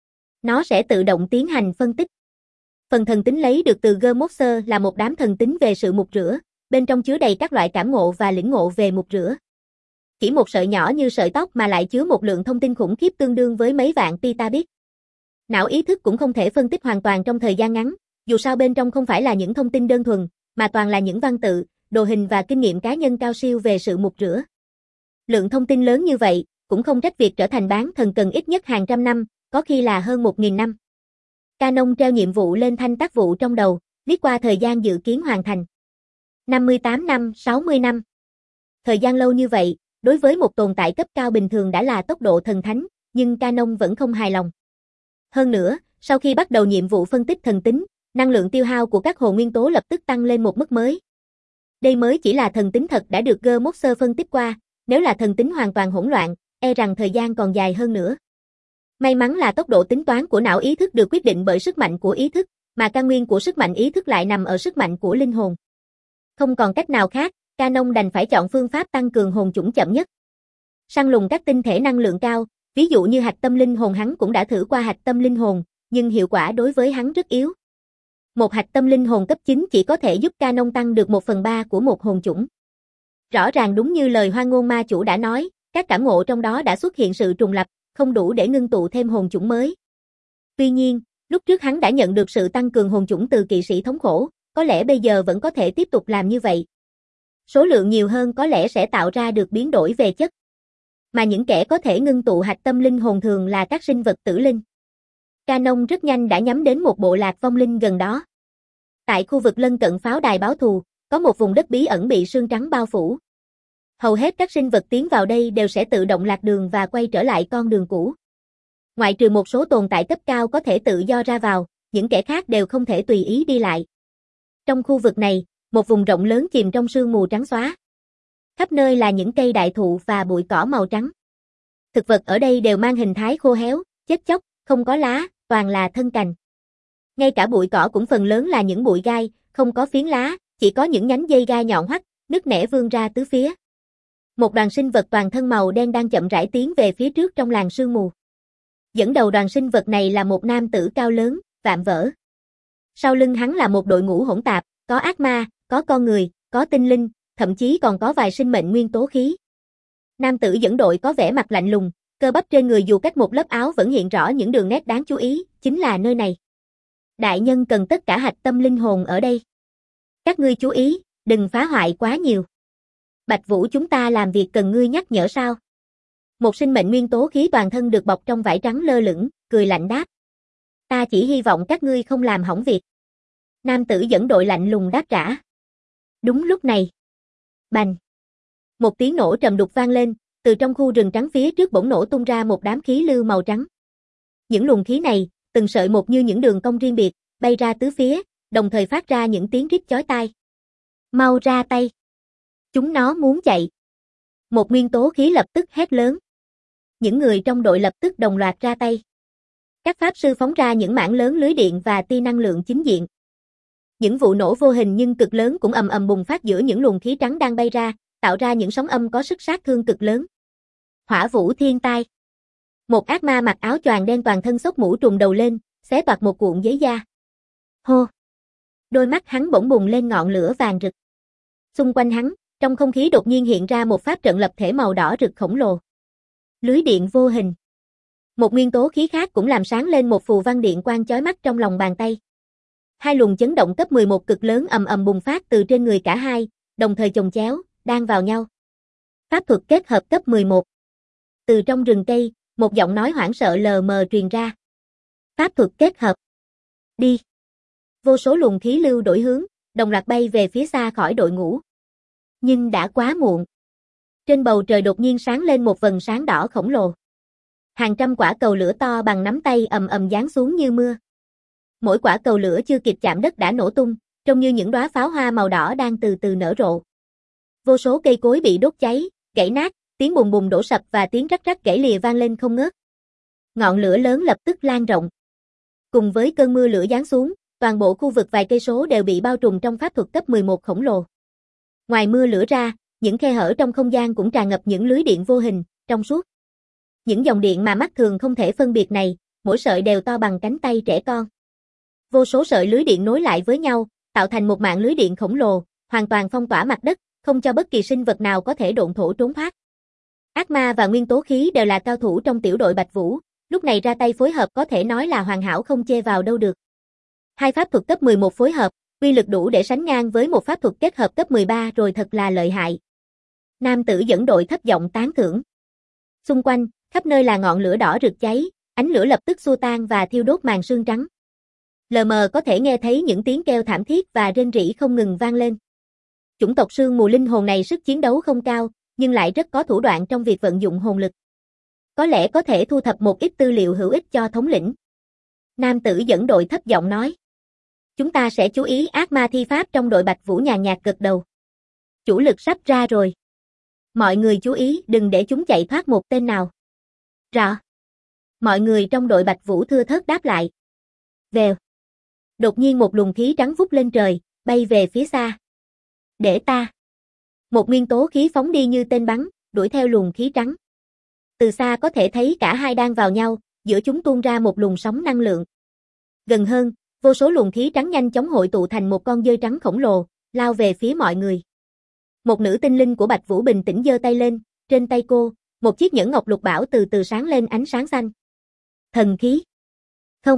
Nó sẽ tự động tiến hành phân tích. Phần thần tính lấy được từ Germoxer là một đám thần tính về sự mục rửa, bên trong chứa đầy các loại cảm ngộ và lĩnh ngộ về mục rửa. Chỉ một sợi nhỏ như sợi tóc mà lại chứa một lượng thông tin khủng khiếp tương đương với mấy vạn petabit. Não ý thức cũng không thể phân tích hoàn toàn trong thời gian ngắn, dù sao bên trong không phải là những thông tin đơn thuần, mà toàn là những văn tự, đồ hình và kinh nghiệm cá nhân cao siêu về sự mục rửa. Lượng thông tin lớn như vậy, cũng không trách việc trở thành bán thần cần ít nhất hàng trăm năm, có khi là hơn một nghìn năm. Canon treo nhiệm vụ lên thanh tác vụ trong đầu, liếc qua thời gian dự kiến hoàn thành. năm mươi tám năm, sáu mươi năm. Thời gian lâu như vậy, đối với một tồn tại cấp cao bình thường đã là tốc độ thần thánh, nhưng Canon vẫn không hài lòng. Hơn nữa, sau khi bắt đầu nhiệm vụ phân tích thần tính, năng lượng tiêu hao của các hồ nguyên tố lập tức tăng lên một mức mới. Đây mới chỉ là thần tính thật đã được Germoxer phân tích qua, nếu là thần tính hoàn toàn hỗn loạn, e rằng thời gian còn dài hơn nữa. May mắn là tốc độ tính toán của não ý thức được quyết định bởi sức mạnh của ý thức, mà căn nguyên của sức mạnh ý thức lại nằm ở sức mạnh của linh hồn. Không còn cách nào khác, Canon đành phải chọn phương pháp tăng cường hồn chủng chậm nhất. Săn lùng các tinh thể năng lượng cao, ví dụ như hạch tâm linh hồn hắn cũng đã thử qua hạch tâm linh hồn, nhưng hiệu quả đối với hắn rất yếu. Một hạch tâm linh hồn cấp chín chỉ có thể giúp Canon tăng được một phần ba của một hồn chủng. Rõ ràng đúng như lời Hoang Ngôn Ma Chủ đã nói, các cảm ngộ trong đó đã xuất hiện sự trùng lập, không đủ để ngưng tụ thêm hồn chủng mới. Tuy nhiên, lúc trước hắn đã nhận được sự tăng cường hồn chủng từ kỵ sĩ thống khổ, có lẽ bây giờ vẫn có thể tiếp tục làm như vậy. Số lượng nhiều hơn có lẽ sẽ tạo ra được biến đổi về chất. Mà những kẻ có thể ngưng tụ hạch tâm linh hồn thường là các sinh vật tử linh. Canon rất nhanh đã nhắm đến một bộ lạc vong linh gần đó. Tại khu vực lân cận pháo đài báo thù, có một vùng đất bí ẩn bị sương trắng bao phủ. Hầu hết các sinh vật tiến vào đây đều sẽ tự động lạc đường và quay trở lại con đường cũ. Ngoại trừ một số tồn tại cấp cao có thể tự do ra vào, những kẻ khác đều không thể tùy ý đi lại. Trong khu vực này, một vùng rộng lớn chìm trong sương mù trắng xóa. Khắp nơi là những cây đại thụ và bụi cỏ màu trắng. Thực vật ở đây đều mang hình thái khô héo, chết chóc, không có lá, toàn là thân cành. Ngay cả bụi cỏ cũng phần lớn là những bụi gai, không có phiến lá, chỉ có những nhánh dây gai nhọn hoắt, nứt nẻ vươn ra tứ phía. Một đoàn sinh vật toàn thân màu đen đang chậm rãi tiến về phía trước trong làn sương mù. Dẫn đầu đoàn sinh vật này là một nam tử cao lớn, vạm vỡ. Sau lưng hắn là một đội ngũ hỗn tạp, có ác ma, có con người, có tinh linh, thậm chí còn có vài sinh mệnh nguyên tố khí. Nam tử dẫn đội có vẻ mặt lạnh lùng, cơ bắp trên người dù cách một lớp áo vẫn hiện rõ những đường nét đáng chú ý, chính là nơi này. Đại nhân cần tất cả hạch tâm linh hồn ở đây. Các ngươi chú ý, đừng phá hoại quá nhiều. Bạch Vũ chúng ta làm việc cần ngươi nhắc nhở sao? Một sinh mệnh nguyên tố khí toàn thân được bọc trong vải trắng lơ lửng, cười lạnh đáp. Ta chỉ hy vọng các ngươi không làm hỏng việc. Nam tử dẫn đội lạnh lùng đáp trả. Đúng lúc này. Bành. Một tiếng nổ trầm đục vang lên, từ trong khu rừng trắng phía trước bỗng nổ tung ra một đám khí lưu màu trắng. Những luồng khí này, từng sợi một như những đường cong riêng biệt, bay ra tứ phía, đồng thời phát ra những tiếng rít chói tai. Mau ra tay. Chúng nó muốn chạy. Một nguyên tố khí lập tức hét lớn. Những người trong đội lập tức đồng loạt ra tay. Các pháp sư phóng ra những mảng lớn lưới điện và tia năng lượng chính diện. Những vụ nổ vô hình nhưng cực lớn cũng ầm ầm bùng phát giữa những luồng khí trắng đang bay ra, tạo ra những sóng âm có sức sát thương cực lớn. Hỏa vũ thiên tai. Một ác ma mặc áo choàng đen toàn thân xốc mũ trùm đầu lên, xé toạc một cuộn giấy da. Hô. Đôi mắt hắn bỗng bùng lên ngọn lửa vàng rực. Xung quanh hắn, trong không khí đột nhiên hiện ra một pháp trận lập thể màu đỏ rực khổng lồ. Lưới điện vô hình. Một nguyên tố khí khác cũng làm sáng lên một phù văn điện quang chói mắt trong lòng bàn tay. Hai luồng chấn động cấp mười một cực lớn ầm ầm bùng phát từ trên người cả hai, đồng thời chồng chéo, đan vào nhau. Pháp thuật kết hợp cấp mười một. Từ trong rừng cây, một giọng nói hoảng sợ lờ mờ truyền ra. Pháp thuật kết hợp. Đi. Vô số luồng khí lưu đổi hướng, đồng loạt bay về phía xa khỏi đội ngũ. Nhưng đã quá muộn. Trên bầu trời đột nhiên sáng lên một vầng sáng đỏ khổng lồ. Hàng trăm quả cầu lửa to bằng nắm tay ầm ầm giáng xuống như mưa. Mỗi quả cầu lửa chưa kịp chạm đất đã nổ tung, trông như những đóa pháo hoa màu đỏ đang từ từ nở rộ. Vô số cây cối bị đốt cháy, gãy nát, tiếng bùng bùng đổ sập và tiếng rắc rắc gãy lìa vang lên không ngớt. Ngọn lửa lớn lập tức lan rộng. Cùng với cơn mưa lửa giáng xuống, toàn bộ khu vực vài cây số đều bị bao trùm trong pháp thuật cấp mười một khổng lồ. Ngoài mưa lửa ra, những khe hở trong không gian cũng tràn ngập những lưới điện vô hình, trong suốt. Những dòng điện mà mắt thường không thể phân biệt này, mỗi sợi đều to bằng cánh tay trẻ con. Vô số sợi lưới điện nối lại với nhau, tạo thành một mạng lưới điện khổng lồ, hoàn toàn phong tỏa mặt đất, không cho bất kỳ sinh vật nào có thể độn thổ trốn thoát. Ác ma và nguyên tố khí đều là cao thủ trong tiểu đội Bạch Vũ, lúc này ra tay phối hợp có thể nói là hoàn hảo không chê vào đâu được. Hai pháp thuật cấp mười một phối hợp, uy lực đủ để sánh ngang với một pháp thuật kết hợp cấp mười ba rồi, thật là lợi hại. Nam tử dẫn đội thấp giọng tán thưởng. Xung quanh, khắp nơi là ngọn lửa đỏ rực cháy, ánh lửa lập tức xua tan và thiêu đốt màn sương trắng. Lờ mờ có thể nghe thấy những tiếng kêu thảm thiết và rên rỉ không ngừng vang lên. Chủng tộc sương mù linh hồn này sức chiến đấu không cao, nhưng lại rất có thủ đoạn trong việc vận dụng hồn lực. Có lẽ có thể thu thập một ít tư liệu hữu ích cho thống lĩnh. Nam tử dẫn đội thấp giọng nói. Chúng ta sẽ chú ý ác ma thi pháp trong đội Bạch Vũ, nhàn nhạt gật đầu. Chủ lực sắp ra rồi. Mọi người chú ý đừng để chúng chạy thoát một tên nào. Rõ. Mọi người trong đội Bạch Vũ thưa thớt đáp lại. Vèo. Đột nhiên một luồng khí trắng vút lên trời, bay về phía xa. Để ta. Một nguyên tố khí phóng đi như tên bắn, đuổi theo luồng khí trắng. Từ xa có thể thấy cả hai đang vào nhau, giữa chúng tuôn ra một luồng sóng năng lượng. Gần hơn, vô số luồng khí trắng nhanh chóng hội tụ thành một con dơi trắng khổng lồ, lao về phía mọi người. Một nữ tinh linh của Bạch Vũ bình tĩnh giơ tay lên, trên tay cô, một chiếc nhẫn ngọc lục bảo từ từ sáng lên ánh sáng xanh. Thần khí. Không.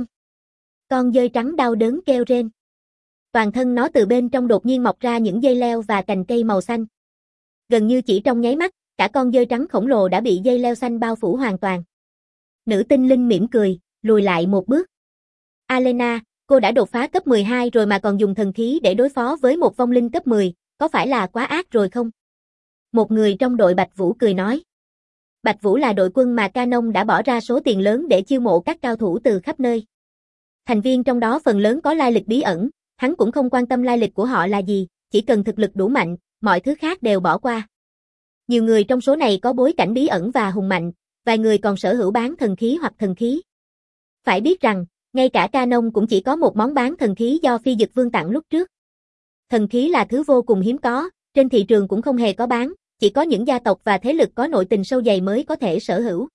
Con dơi trắng đau đớn kêu rên. Toàn thân nó từ bên trong đột nhiên mọc ra những dây leo và cành cây màu xanh. Gần như chỉ trong nháy mắt, cả con dơi trắng khổng lồ đã bị dây leo xanh bao phủ hoàn toàn. Nữ tinh linh mỉm cười, lùi lại một bước. Alena, cô đã đột phá cấp mười hai rồi mà còn dùng thần khí để đối phó với một vong linh cấp mười, có phải là quá ác rồi không? Một người trong đội Bạch Vũ cười nói. Bạch Vũ là đội quân mà Canon đã bỏ ra số tiền lớn để chiêu mộ các cao thủ từ khắp nơi. Thành viên trong đó phần lớn có lai lịch bí ẩn, hắn cũng không quan tâm lai lịch của họ là gì, chỉ cần thực lực đủ mạnh, mọi thứ khác đều bỏ qua. Nhiều người trong số này có bối cảnh bí ẩn và hùng mạnh, vài người còn sở hữu bán thần khí hoặc thần khí. Phải biết rằng, ngay cả Canon cũng chỉ có một món bán thần khí do Phi Dực Vương tặng lúc trước. Thần khí là thứ vô cùng hiếm có, trên thị trường cũng không hề có bán, chỉ có những gia tộc và thế lực có nội tình sâu dày mới có thể sở hữu.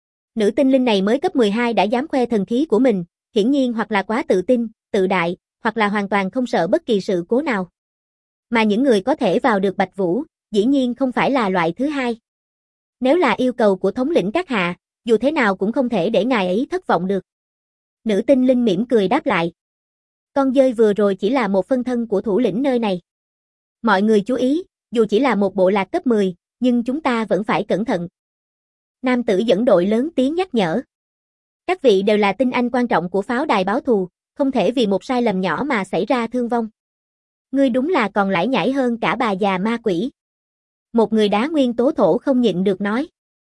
Nữ tinh linh này mới cấp mười hai đã dám khoe thần khí của mình, hiển nhiên hoặc là quá tự tin, tự đại, hoặc là hoàn toàn không sợ bất kỳ sự cố nào. Mà những người có thể vào được Bạch Vũ, dĩ nhiên không phải là loại thứ hai. Nếu là yêu cầu của thống lĩnh các hạ, dù thế nào cũng không thể để ngài ấy thất vọng được. Nữ tinh linh mỉm cười đáp lại. Con dơi vừa rồi chỉ là một phân thân của thủ lĩnh nơi này. Mọi người chú ý, dù chỉ là một bộ lạc cấp mười, nhưng chúng ta vẫn phải cẩn thận. Nam tử dẫn đội lớn tiếng nhắc nhở. Các vị đều là tinh anh quan trọng của pháo đài báo thù, không thể vì một sai lầm nhỏ mà xảy ra thương vong. Ngươi đúng là còn lải nhải hơn cả bà già ma quỷ. Một người đá nguyên tố thổ không nhịn được nói.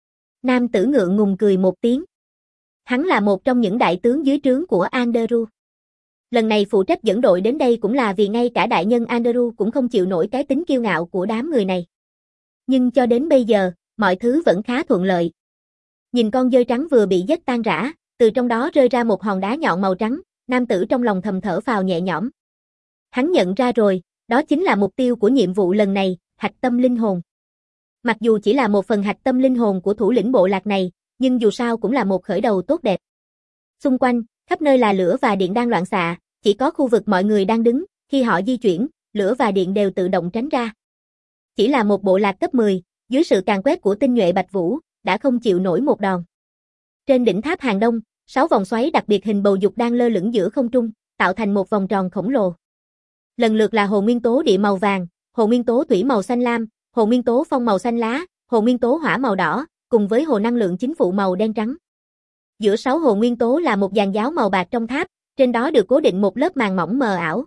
Nam tử ngượng ngùng cười một tiếng. Hắn là một trong những đại tướng dưới trướng của Anderu. Lần này phụ trách dẫn đội đến đây cũng là vì ngay cả đại nhân Anderu cũng không chịu nổi cái tính kiêu ngạo của đám người này. Nhưng cho đến bây giờ, mọi thứ vẫn khá thuận lợi. Nhìn con dơi trắng vừa bị giết tan rã, từ trong đó rơi ra một hòn đá nhọn màu trắng, nam tử trong lòng thầm thở phào nhẹ nhõm. Hắn nhận ra rồi, đó chính là mục tiêu của nhiệm vụ lần này, hạch tâm linh hồn. Mặc dù chỉ là một phần hạch tâm linh hồn của thủ lĩnh bộ lạc này, nhưng dù sao cũng là một khởi đầu tốt đẹp. Xung quanh, khắp nơi là lửa và điện đang loạn xạ, chỉ có khu vực mọi người đang đứng, khi họ di chuyển, lửa và điện đều tự động tránh ra. Chỉ là một bộ lạc cấp mười, dưới sự càn quét của tinh nhuệ Bạch Vũ, đã không chịu nổi một đòn. Trên đỉnh tháp hàng đông, sáu vòng xoáy đặc biệt hình bầu dục đang lơ lửng giữa không trung, tạo thành một vòng tròn khổng lồ. Lần lượt là hồ nguyên tố địa màu vàng, hồ nguyên tố thủy màu xanh lam, hồ nguyên tố phong màu xanh lá, hồ nguyên tố hỏa màu đỏ, cùng với hồ năng lượng chính phụ màu đen trắng. Giữa sáu hồ nguyên tố là một dàn giáo màu bạc trong tháp, trên đó được cố định một lớp màng mỏng mờ ảo.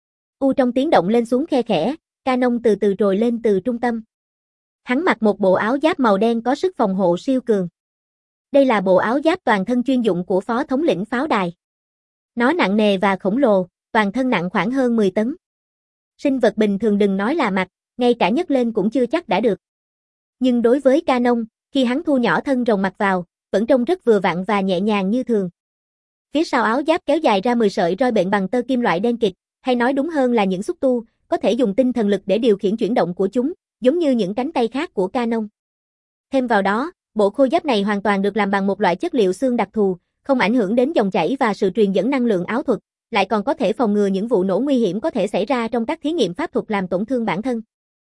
U trong tiếng động lên xuống khe khẽ, Canon từ từ trồi lên từ trung tâm. Hắn mặc một bộ áo giáp màu đen có sức phòng hộ siêu cường. Đây là bộ áo giáp toàn thân chuyên dụng của phó thống lĩnh pháo đài. Nó nặng nề và khổng lồ, toàn thân nặng khoảng hơn mười tấn. Sinh vật bình thường đừng nói là mặc, ngay cả nhấc lên cũng chưa chắc đã được. Nhưng đối với Canon, khi hắn thu nhỏ thân rồng mặc vào, vẫn trông rất vừa vặn và nhẹ nhàng như thường. Phía sau áo giáp kéo dài ra mười sợi roi bện bằng tơ kim loại đen kịt, hay nói đúng hơn là những xúc tu, có thể dùng tinh thần lực để điều khiển chuyển động của chúng, giống như những cánh tay khác của Canon. Thêm vào đó, bộ khôi giáp này hoàn toàn được làm bằng một loại chất liệu xương đặc thù, không ảnh hưởng đến dòng chảy và sự truyền dẫn năng lượng áo thuật, lại còn có thể phòng ngừa những vụ nổ nguy hiểm có thể xảy ra trong các thí nghiệm pháp thuật làm tổn thương bản thân.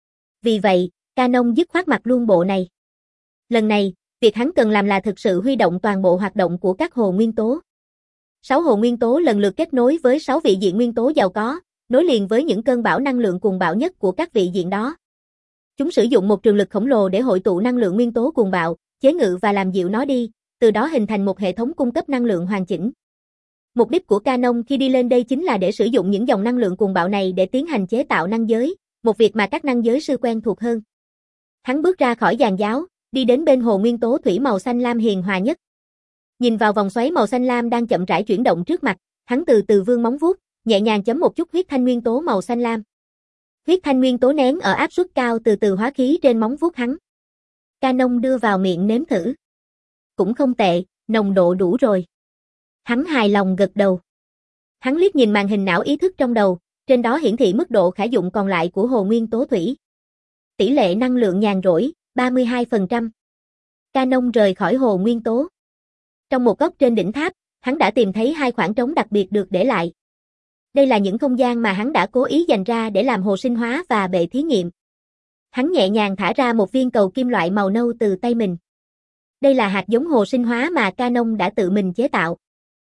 Vì vậy, Canon dứt khoát mặc luôn bộ này. Lần này, việc hắn cần làm là thực sự huy động toàn bộ hoạt động của các hồ nguyên tố. Sáu hồ nguyên tố lần lượt kết nối với sáu vị diện nguyên tố giàu có, nối liền với những cơn bão năng lượng cuồng bạo nhất của các vị diện đó. Chúng sử dụng một trường lực khổng lồ để hội tụ năng lượng nguyên tố cuồng bạo, chế ngự và làm dịu nó đi, từ đó hình thành một hệ thống cung cấp năng lượng hoàn chỉnh. Mục đích của Canon khi đi lên đây chính là để sử dụng những dòng năng lượng cuồng bạo này để tiến hành chế tạo năng giới, một việc mà các năng giới sư quen thuộc hơn. Hắn bước ra khỏi giàn giáo, đi đến bên hồ nguyên tố thủy màu xanh lam hiền hòa nhất. Nhìn vào vòng xoáy màu xanh lam đang chậm rãi chuyển động trước mặt, hắn từ từ vươn móng vuốt, nhẹ nhàng chấm một chút huyết thanh nguyên tố màu xanh lam. Huyết thanh nguyên tố nén ở áp suất cao từ từ hóa khí trên móng vuốt hắn. Canon đưa vào miệng nếm thử. Cũng không tệ, nồng độ đủ rồi. Hắn hài lòng gật đầu. Hắn liếc nhìn màn hình não ý thức trong đầu, trên đó hiển thị mức độ khả dụng còn lại của hồ nguyên tố thủy. Tỷ lệ năng lượng nhàn rỗi, ba mươi hai phần trăm. Canon rời khỏi hồ nguyên tố. Trong một góc trên đỉnh tháp, hắn đã tìm thấy hai khoảng trống đặc biệt được để lại. Đây là những không gian mà hắn đã cố ý dành ra để làm hồ sinh hóa và bệ thí nghiệm. Hắn nhẹ nhàng thả ra một viên cầu kim loại màu nâu từ tay mình. Đây là hạt giống hồ sinh hóa mà Canon đã tự mình chế tạo.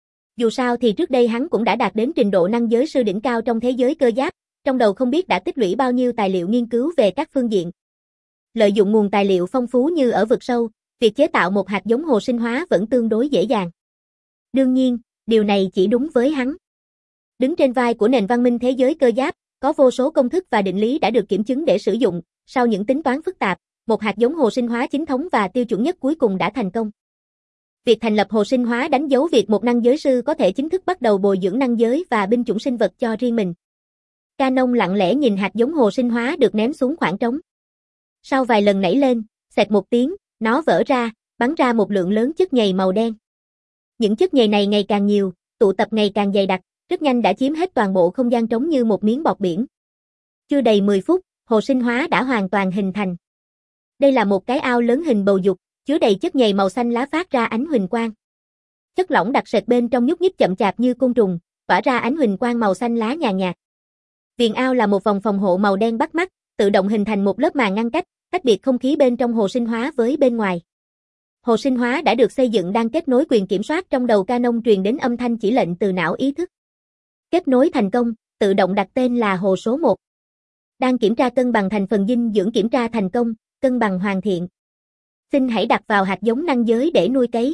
Dù sao thì trước đây hắn cũng đã đạt đến trình độ năng giới sư đỉnh cao trong thế giới cơ giáp, trong đầu không biết đã tích lũy bao nhiêu tài liệu nghiên cứu về các phương diện. Lợi dụng nguồn tài liệu phong phú như ở vực sâu, việc chế tạo một hạt giống hồ sinh hóa vẫn tương đối dễ dàng. Đương nhiên, điều này chỉ đúng với hắn. Đứng trên vai của nền văn minh thế giới cơ giáp, có vô số công thức và định lý đã được kiểm chứng để sử dụng, sau những tính toán phức tạp, một hạt giống hồ sinh hóa chính thống và tiêu chuẩn nhất cuối cùng đã thành công. Việc thành lập hồ sinh hóa đánh dấu việc một năng giới sư có thể chính thức bắt đầu bồi dưỡng năng giới và binh chủng sinh vật cho riêng mình. Canon lặng lẽ nhìn hạt giống hồ sinh hóa được ném xuống khoảng trống. Sau vài lần nảy lên, xẹt một tiếng, nó vỡ ra, bắn ra một lượng lớn chất nhầy màu đen. Những chất nhầy này ngày càng nhiều, tụ tập ngày càng dày đặc, rất nhanh đã chiếm hết toàn bộ không gian trống như một miếng bọt biển. Chưa đầy mười phút, hồ sinh hóa đã hoàn toàn hình thành. Đây là một cái ao lớn hình bầu dục, chứa đầy chất nhầy màu xanh lá phát ra ánh huỳnh quang. Chất lỏng đặc sệt bên trong nhúc nhích chậm chạp như côn trùng, tỏa ra ánh huỳnh quang màu xanh lá nhàn nhạt. Viền ao là một vòng phòng hộ màu đen bắt mắt, tự động hình thành một lớp màng ngăn cách, tách biệt không khí bên trong hồ sinh hóa với bên ngoài. Hồ sinh hóa đã được xây dựng đang kết nối quyền kiểm soát trong đầu Canon truyền đến âm thanh chỉ lệnh từ não ý thức. Kết nối thành công, tự động đặt tên là hồ số một. Đang kiểm tra cân bằng thành phần dinh dưỡng kiểm tra thành công, cân bằng hoàn thiện. Xin hãy đặt vào hạt giống năng giới để nuôi cấy.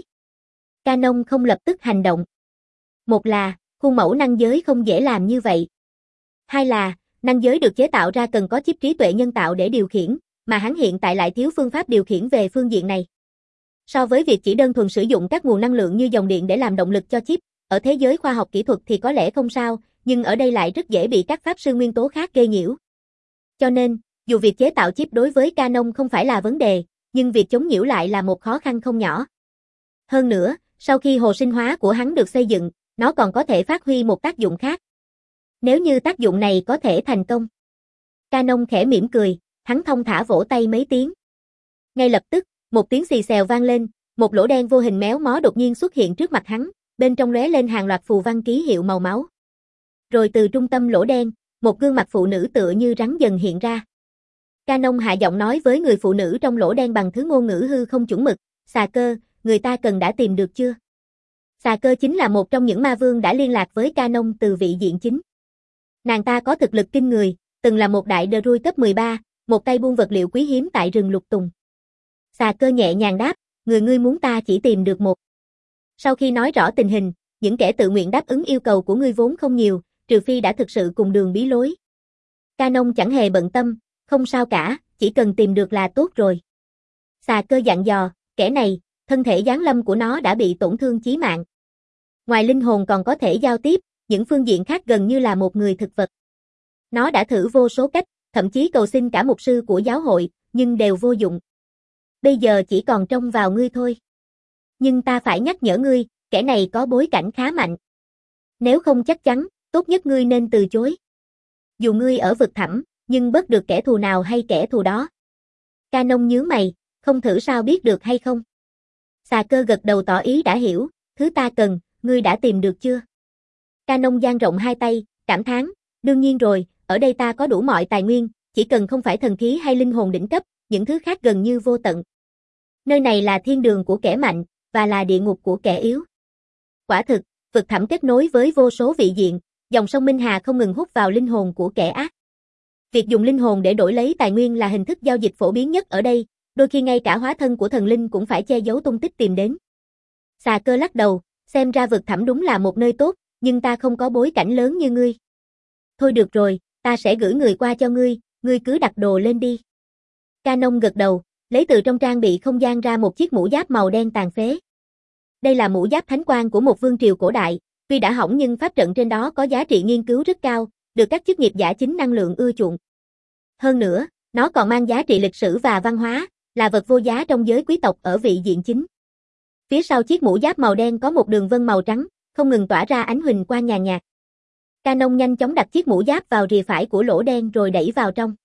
Canon không lập tức hành động. Một là, khuôn mẫu năng giới không dễ làm như vậy. Hai là, năng giới được chế tạo ra cần có chip trí tuệ nhân tạo để điều khiển, mà hắn hiện tại lại thiếu phương pháp điều khiển về phương diện này. So với việc chỉ đơn thuần sử dụng các nguồn năng lượng như dòng điện để làm động lực cho chip, ở thế giới khoa học kỹ thuật thì có lẽ không sao, nhưng ở đây lại rất dễ bị các pháp sư nguyên tố khác gây nhiễu. Cho nên, dù việc chế tạo chip đối với Canon không phải là vấn đề, nhưng việc chống nhiễu lại là một khó khăn không nhỏ. Hơn nữa, sau khi hồ sinh hóa của hắn được xây dựng, nó còn có thể phát huy một tác dụng khác. Nếu như tác dụng này có thể thành công. Canon khẽ mỉm cười, hắn thong thả vỗ tay mấy tiếng. Ngay lập tức, một tiếng xì xèo vang lên, một lỗ đen vô hình méo mó đột nhiên xuất hiện trước mặt hắn, bên trong lóe lên hàng loạt phù văn ký hiệu màu máu. Rồi từ trung tâm lỗ đen, một gương mặt phụ nữ tựa như rắn dần hiện ra. Canon hạ giọng nói với người phụ nữ trong lỗ đen bằng thứ ngôn ngữ hư không chuẩn mực, xà cơ, người ta cần đã tìm được chưa? Xà cơ chính là một trong những ma vương đã liên lạc với Canon từ vị diện chính. Nàng ta có thực lực kinh người, từng là một đại druid cấp mười ba, một tay buôn vật liệu quý hiếm tại rừng lục tùng. Xà cơ nhẹ nhàng đáp, người ngươi muốn ta chỉ tìm được một. Sau khi nói rõ tình hình, những kẻ tự nguyện đáp ứng yêu cầu của ngươi vốn không nhiều, trừ phi đã thực sự cùng đường bí lối. Canon chẳng hề bận tâm, không sao cả, chỉ cần tìm được là tốt rồi. Xà cơ dặn dò, kẻ này, thân thể giáng lâm của nó đã bị tổn thương chí mạng. Ngoài linh hồn còn có thể giao tiếp, những phương diện khác gần như là một người thực vật. Nó đã thử vô số cách, thậm chí cầu xin cả mục sư của giáo hội, nhưng đều vô dụng. Bây giờ chỉ còn trông vào ngươi thôi. Nhưng ta phải nhắc nhở ngươi, kẻ này có bối cảnh khá mạnh. Nếu không chắc chắn, tốt nhất ngươi nên từ chối. Dù ngươi ở vực thẳm, nhưng bớt được kẻ thù nào hay kẻ thù đó. Canon nhướng mày, không thử sao biết được hay không? Xà cơ gật đầu tỏ ý đã hiểu, thứ ta cần, ngươi đã tìm được chưa? Canon dang rộng hai tay, cảm thán, đương nhiên rồi, ở đây ta có đủ mọi tài nguyên, chỉ cần không phải thần khí hay linh hồn đỉnh cấp, những thứ khác gần như vô tận. Nơi này là thiên đường của kẻ mạnh, và là địa ngục của kẻ yếu. Quả thực, vực thẳm kết nối với vô số vị diện, dòng sông Minh Hà không ngừng hút vào linh hồn của kẻ ác. Việc dùng linh hồn để đổi lấy tài nguyên là hình thức giao dịch phổ biến nhất ở đây, đôi khi ngay cả hóa thân của thần linh cũng phải che giấu tung tích tìm đến. Xà cơ lắc đầu, xem ra vực thẳm đúng là một nơi tốt, nhưng ta không có bối cảnh lớn như ngươi. Thôi được rồi, ta sẽ gửi người qua cho ngươi, ngươi cứ đặt đồ lên đi. Canon gật đầu, lấy từ trong trang bị không gian ra một chiếc mũ giáp màu đen tàn phế. Đây là mũ giáp thánh quan của một vương triều cổ đại, tuy đã hỏng nhưng pháp trận trên đó có giá trị nghiên cứu rất cao, được các chức nghiệp giả chính năng lượng ưa chuộng. Hơn nữa, nó còn mang giá trị lịch sử và văn hóa, là vật vô giá trong giới quý tộc ở vị diện chính. Phía sau chiếc mũ giáp màu đen có một đường vân màu trắng, không ngừng tỏa ra ánh huỳnh quang nhàn nhạt. Canon nhanh chóng đặt chiếc mũ giáp vào rìa phải của lỗ đen rồi đẩy vào trong.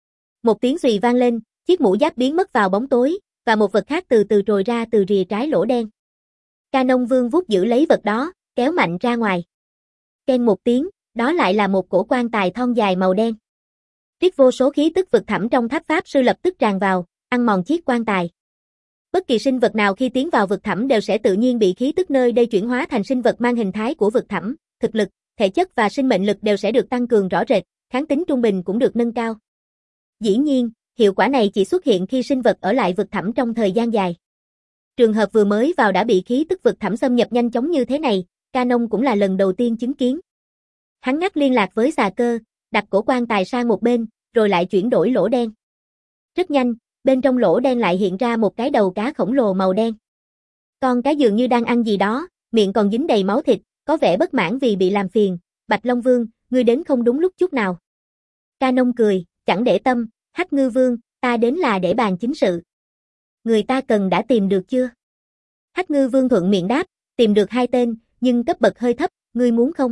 Một tiếng xùy vang lên, chiếc mũ giáp biến mất vào bóng tối, và một vật khác từ từ trồi ra từ rìa trái lỗ đen. Canon vương vuốt giữ lấy vật đó, kéo mạnh ra ngoài. Keng một tiếng, đó lại là một cổ quan tài thon dài màu đen. Riết vô số khí tức vực thẳm trong tháp pháp sư lập tức tràn vào, ăn mòn chiếc quan tài. Bất kỳ sinh vật nào khi tiến vào vực thẳm đều sẽ tự nhiên bị khí tức nơi đây chuyển hóa thành sinh vật mang hình thái của vực thẳm, thực lực, thể chất và sinh mệnh lực đều sẽ được tăng cường rõ rệt, kháng tính trung bình cũng được nâng cao. Dĩ nhiên, hiệu quả này chỉ xuất hiện khi sinh vật ở lại vực thẳm trong thời gian dài. Trường hợp vừa mới vào đã bị khí tức vực thẳm xâm nhập nhanh chóng như thế này, Canon cũng là lần đầu tiên chứng kiến. Hắn ngắt liên lạc với xà cơ, đặt cổ quan tài sang một bên, rồi lại chuyển đổi lỗ đen. Rất nhanh, bên trong lỗ đen lại hiện ra một cái đầu cá khổng lồ màu đen. Con cá dường như đang ăn gì đó, miệng còn dính đầy máu thịt, có vẻ bất mãn vì bị làm phiền. Bạch Long Vương, ngươi đến không đúng lúc chút nào. Canon cười, chẳng để tâm, Hắc Ngư Vương, ta đến là để bàn chính sự. Người ta cần đã tìm được chưa? Hắc Ngư Vương thuận miệng đáp, tìm được hai tên, nhưng cấp bậc hơi thấp, ngươi muốn không?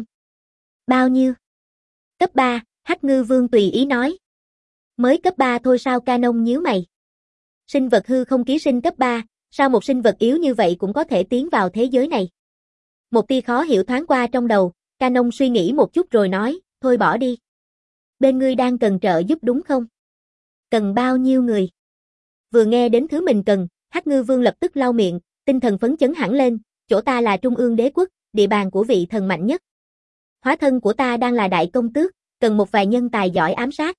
Bao nhiêu? Cấp ba, Hắc Ngư Vương tùy ý nói. Mới cấp ba thôi sao? Canon nhíu mày. Sinh vật hư không ký sinh cấp ba, sao một sinh vật yếu như vậy cũng có thể tiến vào thế giới này? Một tia khó hiểu thoáng qua trong đầu, Canon suy nghĩ một chút rồi nói, thôi bỏ đi. Bên ngươi đang cần trợ giúp đúng không? Cần bao nhiêu người? Vừa nghe đến thứ mình cần, Hắc Ngư Vương lập tức lau miệng, tinh thần phấn chấn hẳn lên, chỗ ta là trung ương đế quốc, địa bàn của vị thần mạnh nhất. Hóa thân của ta đang là đại công tước, cần một vài nhân tài giỏi ám sát.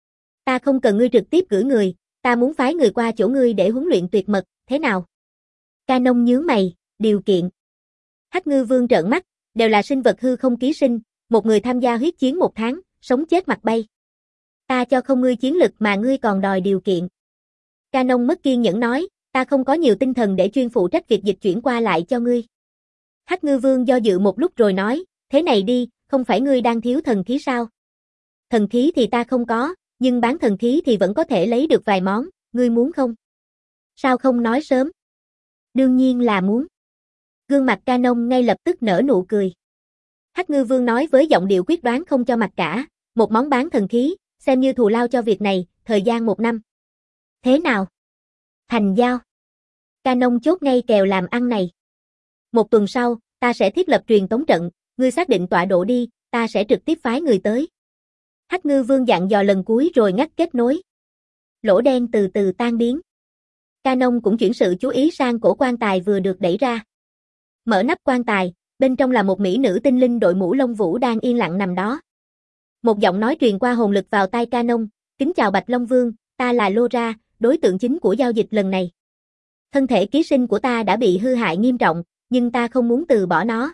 Ta không cần ngươi trực tiếp gửi người, ta muốn phái người qua chỗ ngươi để huấn luyện tuyệt mật, thế nào? Canon nhướng mày, điều kiện. Hắc Ngư Vương trợn mắt, đều là sinh vật hư không ký sinh, một người tham gia huyết chiến một tháng, sống chết mặt bay. Ta cho không ngươi chiến lực mà ngươi còn đòi điều kiện. Canon mất kiên nhẫn nói, ta không có nhiều tinh thần để chuyên phụ trách việc dịch chuyển qua lại cho ngươi. Hắc Ngư Vương do dự một lúc rồi nói, thế này đi, không phải ngươi đang thiếu thần khí sao? Thần khí thì ta không có, nhưng bán thần khí thì vẫn có thể lấy được vài món, ngươi muốn không? Sao không nói sớm? Đương nhiên là muốn. Gương mặt Canon ngay lập tức nở nụ cười. Hắc Ngư Vương nói với giọng điệu quyết đoán không cho mặt cả, một món bán thần khí, xem như thù lao cho việc này, thời gian một năm. Thế nào? Thành giao. Canon chốt ngay kèo làm ăn này. Một tuần sau, ta sẽ thiết lập truyền tống trận, ngươi xác định tọa độ đi, ta sẽ trực tiếp phái người tới. Hắc Ngư Vương dặn dò lần cuối rồi ngắt kết nối. Lỗ đen từ từ tan biến. Canon cũng chuyển sự chú ý sang cổ quan tài vừa được đẩy ra. Mở nắp quan tài, bên trong là một mỹ nữ tinh linh đội mũ lông vũ đang yên lặng nằm đó. Một giọng nói truyền qua hồn lực vào tai Canon, kính chào Bạch Long Vương, ta là Laura, đối tượng chính của giao dịch lần này. Thân thể ký sinh của ta đã bị hư hại nghiêm trọng, nhưng ta không muốn từ bỏ nó.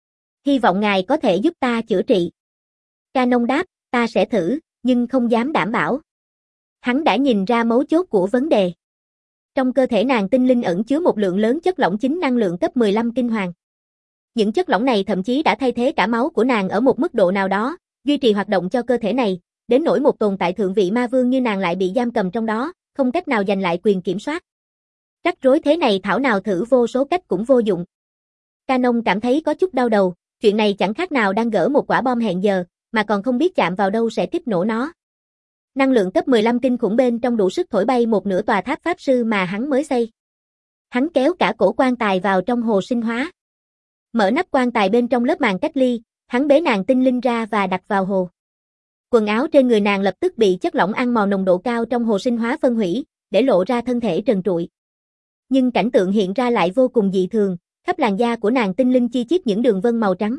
Hy vọng ngài có thể giúp ta chữa trị. Canon đáp, ta sẽ thử, nhưng không dám đảm bảo. Hắn đã nhìn ra mấu chốt của vấn đề. Trong cơ thể nàng tinh linh ẩn chứa một lượng lớn chất lỏng chính năng lượng cấp mười lăm kinh hoàng. Những chất lỏng này thậm chí đã thay thế cả máu của nàng ở một mức độ nào đó, duy trì hoạt động cho cơ thể này, đến nỗi một tồn tại thượng vị ma vương như nàng lại bị giam cầm trong đó, không cách nào giành lại quyền kiểm soát. Rắc rối thế này thảo nào thử vô số cách cũng vô dụng. Canon cảm thấy có chút đau đầu, chuyện này chẳng khác nào đang gỡ một quả bom hẹn giờ, mà còn không biết chạm vào đâu sẽ kích nổ nó. Năng lượng cấp mười lăm kinh khủng bên trong đủ sức thổi bay một nửa tòa tháp pháp sư mà hắn mới xây. Hắn kéo cả cổ quan tài vào trong hồ sinh hóa. Mở nắp quan tài bên trong lớp màng cách ly, hắn bế nàng tinh linh ra và đặt vào hồ. Quần áo trên người nàng lập tức bị chất lỏng ăn mòn nồng độ cao trong hồ sinh hóa phân hủy, để lộ ra thân thể trần trụi. Nhưng cảnh tượng hiện ra lại vô cùng dị thường, khắp làn da của nàng tinh linh chi chít những đường vân màu trắng.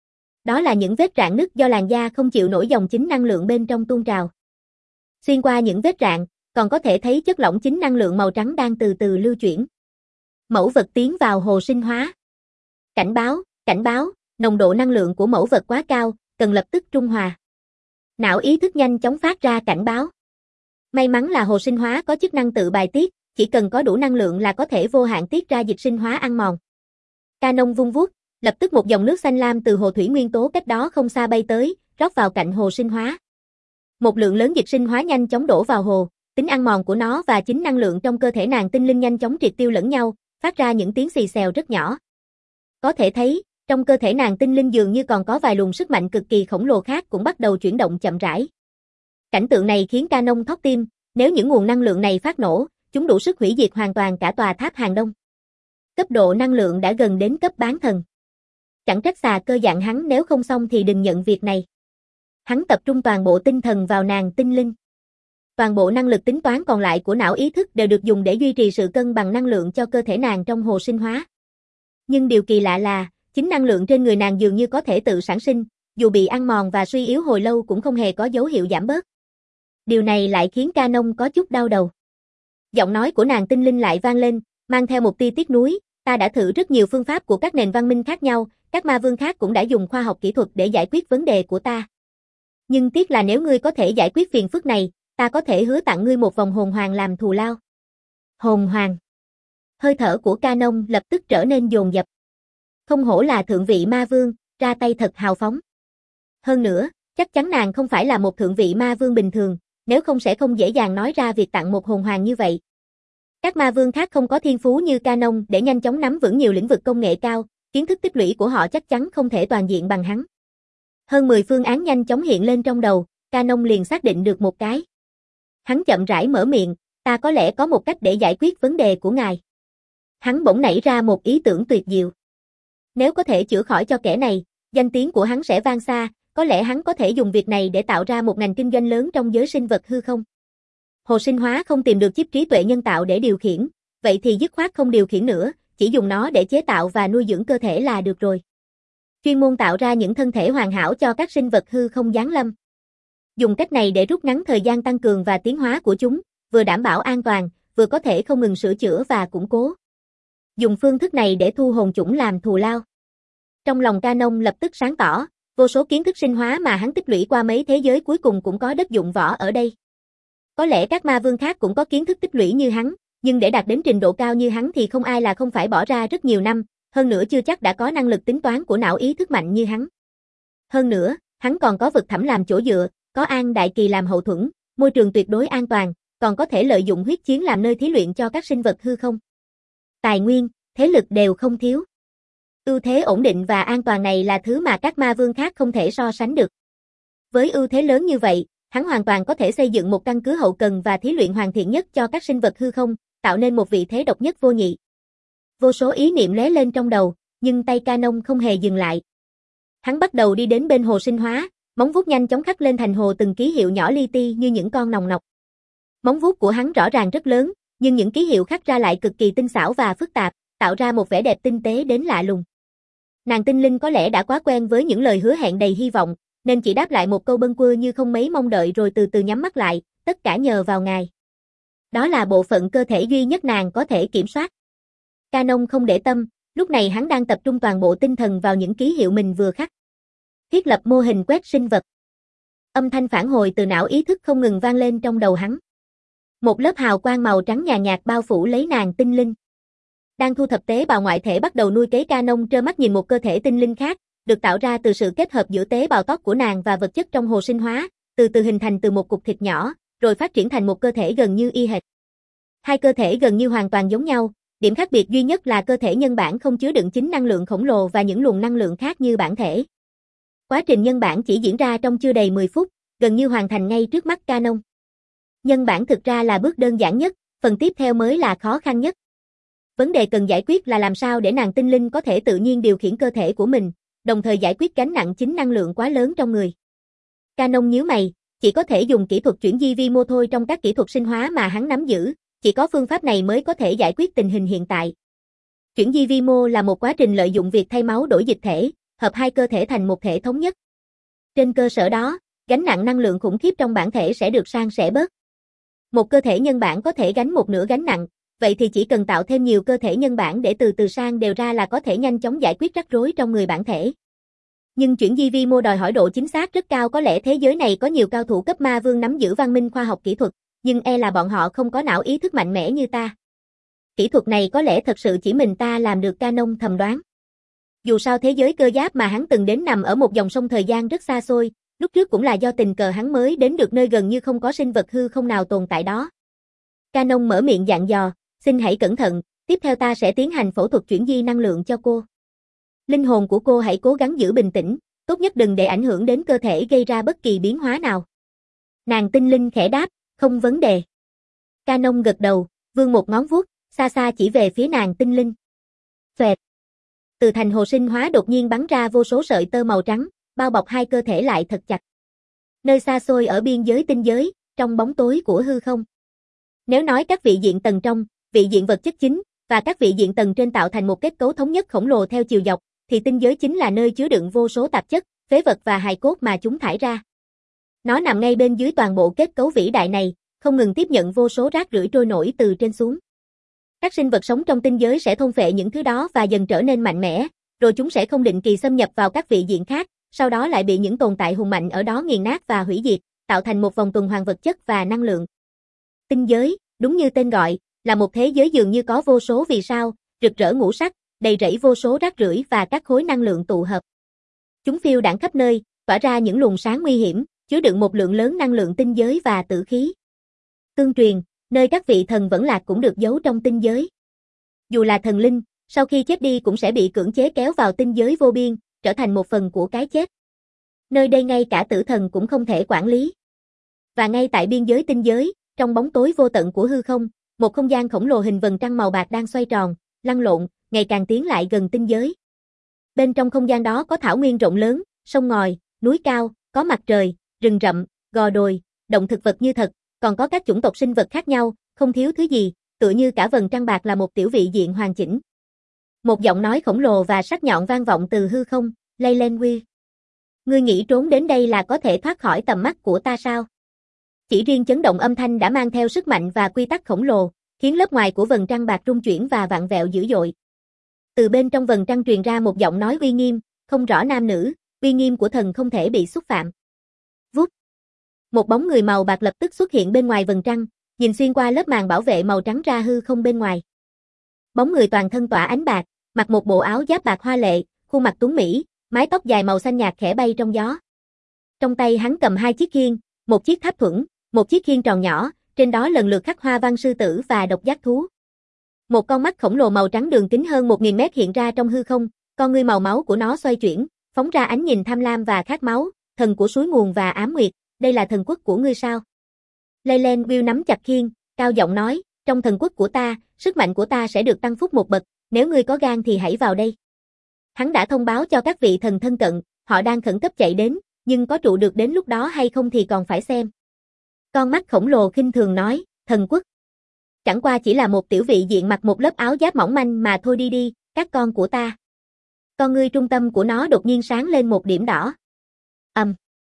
Đó là những vết rạn nứt do làn da không chịu nổi dòng chính năng lượng bên trong tuôn trào. Xuyên qua những vết rạn, còn có thể thấy chất lỏng chính năng lượng màu trắng đang từ từ lưu chuyển. Mẫu vật tiến vào hồ sinh hóa. Cảnh báo, cảnh báo, nồng độ năng lượng của mẫu vật quá cao, cần lập tức trung hòa. Não ý thức nhanh chóng phát ra cảnh báo. May mắn là hồ sinh hóa có chức năng tự bài tiết, chỉ cần có đủ năng lượng là có thể vô hạn tiết ra dịch sinh hóa ăn mòn. Canon vung vuốt, lập tức một dòng nước xanh lam từ hồ thủy nguyên tố cách đó không xa bay tới, rót vào cạnh hồ sinh hóa. Một lượng lớn dịch sinh hóa nhanh chóng đổ vào hồ, tính ăn mòn của nó và chính năng lượng trong cơ thể nàng tinh linh nhanh chóng triệt tiêu lẫn nhau, phát ra những tiếng xì xèo rất nhỏ. Có thể thấy, trong cơ thể nàng tinh linh dường như còn có vài luồng sức mạnh cực kỳ khổng lồ khác cũng bắt đầu chuyển động chậm rãi. Cảnh tượng này khiến Canon thót tim, nếu những nguồn năng lượng này phát nổ, chúng đủ sức hủy diệt hoàn toàn cả tòa tháp hàng đông. Cấp độ năng lượng đã gần đến cấp bán thần. Chẳng trách xà cơ dặn hắn nếu không xong thì đừng nhận việc này. Hắn tập trung toàn bộ tinh thần vào nàng tinh linh. Toàn bộ năng lực tính toán còn lại của não ý thức đều được dùng để duy trì sự cân bằng năng lượng cho cơ thể nàng trong hồ sinh hóa. Nhưng điều kỳ lạ là, chính năng lượng trên người nàng dường như có thể tự sản sinh, dù bị ăn mòn và suy yếu hồi lâu cũng không hề có dấu hiệu giảm bớt. Điều này lại khiến Canon có chút đau đầu. Giọng nói của nàng tinh linh lại vang lên, mang theo một tia tiếc nuối, ta đã thử rất nhiều phương pháp của các nền văn minh khác nhau, các ma vương khác cũng đã dùng khoa học kỹ thuật để giải quyết vấn đề của ta. Nhưng tiếc là nếu ngươi có thể giải quyết phiền phức này, ta có thể hứa tặng ngươi một vòng hồn hoàng làm thù lao. Hồn hoàng. Hơi thở của Canon lập tức trở nên dồn dập. Không hổ là thượng vị ma vương, ra tay thật hào phóng. Hơn nữa, chắc chắn nàng không phải là một thượng vị ma vương bình thường, nếu không sẽ không dễ dàng nói ra việc tặng một hồn hoàng như vậy. Các ma vương khác không có thiên phú như Canon để nhanh chóng nắm vững nhiều lĩnh vực công nghệ cao, kiến thức tích lũy của họ chắc chắn không thể toàn diện bằng hắn. Hơn mười phương án nhanh chóng hiện lên trong đầu, Canon liền xác định được một cái. Hắn chậm rãi mở miệng, ta có lẽ có một cách để giải quyết vấn đề của ngài. Hắn bỗng nảy ra một ý tưởng tuyệt diệu. Nếu có thể chữa khỏi cho kẻ này, danh tiếng của hắn sẽ vang xa, có lẽ hắn có thể dùng việc này để tạo ra một ngành kinh doanh lớn trong giới sinh vật hư không. Hồ sinh hóa không tìm được chip trí tuệ nhân tạo để điều khiển, vậy thì dứt khoát không điều khiển nữa, chỉ dùng nó để chế tạo và nuôi dưỡng cơ thể là được rồi. chuyên môn tạo ra những thân thể hoàn hảo cho các sinh vật hư không giáng lâm. Dùng cách này để rút ngắn thời gian tăng cường và tiến hóa của chúng, vừa đảm bảo an toàn, vừa có thể không ngừng sửa chữa và củng cố. Dùng phương thức này để thu hồn chủng làm thù lao. Trong lòng Canon lập tức sáng tỏ, vô số kiến thức sinh hóa mà hắn tích lũy qua mấy thế giới cuối cùng cũng có đất dụng võ ở đây. Có lẽ các ma vương khác cũng có kiến thức tích lũy như hắn, nhưng để đạt đến trình độ cao như hắn thì không ai là không phải bỏ ra rất nhiều năm, hơn nữa chưa chắc đã có năng lực tính toán của não ý thức mạnh như hắn. Hơn nữa, hắn còn có vực thẳm làm chỗ dựa, có An Đại Kỳ làm hậu thuẫn, môi trường tuyệt đối an toàn, còn có thể lợi dụng huyết chiến làm nơi thí luyện cho các sinh vật hư không. Tài nguyên, thế lực đều không thiếu. Ưu thế ổn định và an toàn này là thứ mà các ma vương khác không thể so sánh được. Với ưu thế lớn như vậy, hắn hoàn toàn có thể xây dựng một căn cứ hậu cần và thí luyện hoàn thiện nhất cho các sinh vật hư không, tạo nên một vị thế độc nhất vô nhị. Vô số ý niệm lóe lên trong đầu, nhưng tay Canon không hề dừng lại. Hắn bắt đầu đi đến bên hồ sinh hóa, móng vuốt nhanh chóng khắc lên thành hồ từng ký hiệu nhỏ li ti như những con nòng nọc. Móng vuốt của hắn rõ ràng rất lớn, nhưng những ký hiệu khắc ra lại cực kỳ tinh xảo và phức tạp, tạo ra một vẻ đẹp tinh tế đến lạ lùng. Nàng tinh linh có lẽ đã quá quen với những lời hứa hẹn đầy hy vọng, nên chỉ đáp lại một câu bâng quơ như không mấy mong đợi rồi từ từ nhắm mắt lại, tất cả nhờ vào ngài. Đó là bộ phận cơ thể duy nhất nàng có thể kiểm soát. Canon không để tâm, lúc này hắn đang tập trung toàn bộ tinh thần vào những ký hiệu mình vừa khắc. Thiết lập mô hình quét sinh vật. Âm thanh phản hồi từ não ý thức không ngừng vang lên trong đầu hắn. Một lớp hào quang màu trắng nhàn nhạt bao phủ lấy nàng tinh linh. Đang thu thập tế bào ngoại thể bắt đầu nuôi cấy. Canon trơ mắt nhìn một cơ thể tinh linh khác, được tạo ra từ sự kết hợp giữa tế bào tóc của nàng và vật chất trong hồ sinh hóa, từ từ hình thành từ một cục thịt nhỏ, rồi phát triển thành một cơ thể gần như y hệt. Hai cơ thể gần như hoàn toàn giống nhau, điểm khác biệt duy nhất là cơ thể nhân bản không chứa đựng chính năng lượng khổng lồ và những luồng năng lượng khác như bản thể. Quá trình nhân bản chỉ diễn ra trong chưa đầy mười phút, gần như hoàn thành ngay trước mắt Canon. Nhân bản thực ra là bước đơn giản nhất, phần tiếp theo mới là khó khăn nhất. Vấn đề cần giải quyết là làm sao để nàng tinh linh có thể tự nhiên điều khiển cơ thể của mình, đồng thời giải quyết gánh nặng chính năng lượng quá lớn trong người. Canon nhíu mày, chỉ có thể dùng kỹ thuật chuyển di vi mô thôi trong các kỹ thuật sinh hóa mà hắn nắm giữ, chỉ có phương pháp này mới có thể giải quyết tình hình hiện tại. Chuyển di vi mô là một quá trình lợi dụng việc thay máu đổi dịch thể, hợp hai cơ thể thành một thể thống nhất. Trên cơ sở đó, gánh nặng năng lượng khủng khiếp trong bản thể sẽ được san sẻ bớt. Một cơ thể nhân bản có thể gánh một nửa gánh nặng, vậy thì chỉ cần tạo thêm nhiều cơ thể nhân bản để từ từ sang đều ra là có thể nhanh chóng giải quyết rắc rối trong người bản thể. Nhưng chuyển di vi mô đòi hỏi độ chính xác rất cao, có lẽ thế giới này có nhiều cao thủ cấp ma vương nắm giữ văn minh khoa học kỹ thuật, nhưng e là bọn họ không có não ý thức mạnh mẽ như ta. Kỹ thuật này có lẽ thật sự chỉ mình ta làm được, Canon thầm đoán. Dù sao thế giới cơ giáp mà hắn từng đến nằm ở một dòng sông thời gian rất xa xôi, lúc trước cũng là do tình cờ hắn mới đến được nơi gần như không có sinh vật hư không nào tồn tại đó. Canon mở miệng dặn dò, xin hãy cẩn thận, tiếp theo ta sẽ tiến hành phẫu thuật chuyển di năng lượng cho cô. Linh hồn của cô hãy cố gắng giữ bình tĩnh, tốt nhất đừng để ảnh hưởng đến cơ thể gây ra bất kỳ biến hóa nào. Nàng tinh linh khẽ đáp, không vấn đề. Canon gật đầu, vươn một ngón vuốt, xa xa chỉ về phía nàng tinh linh. Xoẹt. Từ thành hồ sinh hóa đột nhiên bắn ra vô số sợi tơ màu trắng, bao bọc hai cơ thể lại thật chặt. Nơi xa xôi ở biên giới tinh giới, trong bóng tối của hư không. Nếu nói các vị diện tầng trong, vị diện vật chất chính, và các vị diện tầng trên tạo thành một kết cấu thống nhất khổng lồ theo chiều dọc, thì tinh giới chính là nơi chứa đựng vô số tạp chất, phế vật và hài cốt mà chúng thải ra. Nó nằm ngay bên dưới toàn bộ kết cấu vĩ đại này, không ngừng tiếp nhận vô số rác rưởi trôi nổi từ trên xuống. Các sinh vật sống trong tinh giới sẽ thôn phệ những thứ đó và dần trở nên mạnh mẽ, rồi chúng sẽ không định kỳ xâm nhập vào các vị diện khác, sau đó lại bị những tồn tại hùng mạnh ở đó nghiền nát và hủy diệt, tạo thành một vòng tuần hoàn vật chất và năng lượng. Tinh giới, đúng như tên gọi, là một thế giới dường như có vô số vì sao, rực rỡ ngũ sắc, đầy rẫy vô số rác rưởi và các khối năng lượng tụ hợp. Chúng phiêu đãng khắp nơi, tỏa ra những luồng sáng nguy hiểm, chứa đựng một lượng lớn năng lượng tinh giới và tử khí. Tương truyền, nơi các vị thần vẫn lạc cũng được giấu trong tinh giới. Dù là thần linh, sau khi chết đi cũng sẽ bị cưỡng chế kéo vào tinh giới vô biên, trở thành một phần của cái chết. Nơi đây ngay cả tử thần cũng không thể quản lý. Và ngay tại biên giới tinh giới, trong bóng tối vô tận của hư không, một không gian khổng lồ hình vầng trăng màu bạc đang xoay tròn, lăn lộn, ngày càng tiến lại gần tinh giới. Bên trong không gian đó có thảo nguyên rộng lớn, sông ngòi, núi cao, có mặt trời, rừng rậm, gò đồi, động thực vật như thật, còn có các chủng tộc sinh vật khác nhau, không thiếu thứ gì, tựa như cả vầng trăng bạc là một tiểu vị diện hoàn chỉnh. Một giọng nói khổng lồ và sắc nhọn vang vọng từ hư không, Leyland Will. Ngươi nghĩ trốn đến đây là có thể thoát khỏi tầm mắt của ta sao? Chỉ riêng chấn động âm thanh đã mang theo sức mạnh và quy tắc khổng lồ, khiến lớp ngoài của vầng trăng bạc rung chuyển và vặn vẹo dữ dội. Từ bên trong vầng trăng truyền ra một giọng nói uy nghiêm, không rõ nam nữ, uy nghiêm của thần không thể bị xúc phạm. Vút. Một bóng người màu bạc lập tức xuất hiện bên ngoài vầng trăng, nhìn xuyên qua lớp màn bảo vệ màu trắng ra hư không bên ngoài. Bóng người toàn thân tỏa ánh bạc, mặc một bộ áo giáp bạc hoa lệ, khuôn mặt tuấn mỹ, mái tóc dài màu xanh nhạt khẽ bay trong gió. Trong tay hắn cầm hai chiếc khiên, một chiếc tháp thuẫn, một chiếc khiên tròn nhỏ, trên đó lần lượt khắc hoa văn sư tử và độc giác thú. Một con mắt khổng lồ màu trắng đường kính hơn một nghìn mét hiện ra trong hư không, con ngươi màu máu của nó xoay chuyển, phóng ra ánh nhìn tham lam và khát máu, thần của suối nguồn và ám nguyệt, đây là thần quốc của ngươi sao? Leyland Will nắm chặt khiên, cao giọng nói, trong thần quốc của ta, sức mạnh của ta sẽ được tăng phúc một bậc, nếu ngươi có gan thì hãy vào đây. Hắn đã thông báo cho các vị thần thân cận, họ đang khẩn cấp chạy đến, nhưng có trụ được đến lúc đó hay không thì còn phải xem. Con mắt khổng lồ khinh thường nói, thần quốc. Chẳng qua chỉ là một tiểu vị diện mặc một lớp áo giáp mỏng manh mà thôi đi đi, các con của ta. Con ngươi trung tâm của nó đột nhiên sáng lên một điểm đỏ. Ầm. Um.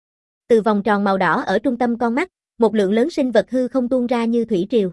Từ vòng tròn màu đỏ ở trung tâm con mắt, một lượng lớn sinh vật hư không tuôn ra như thủy triều.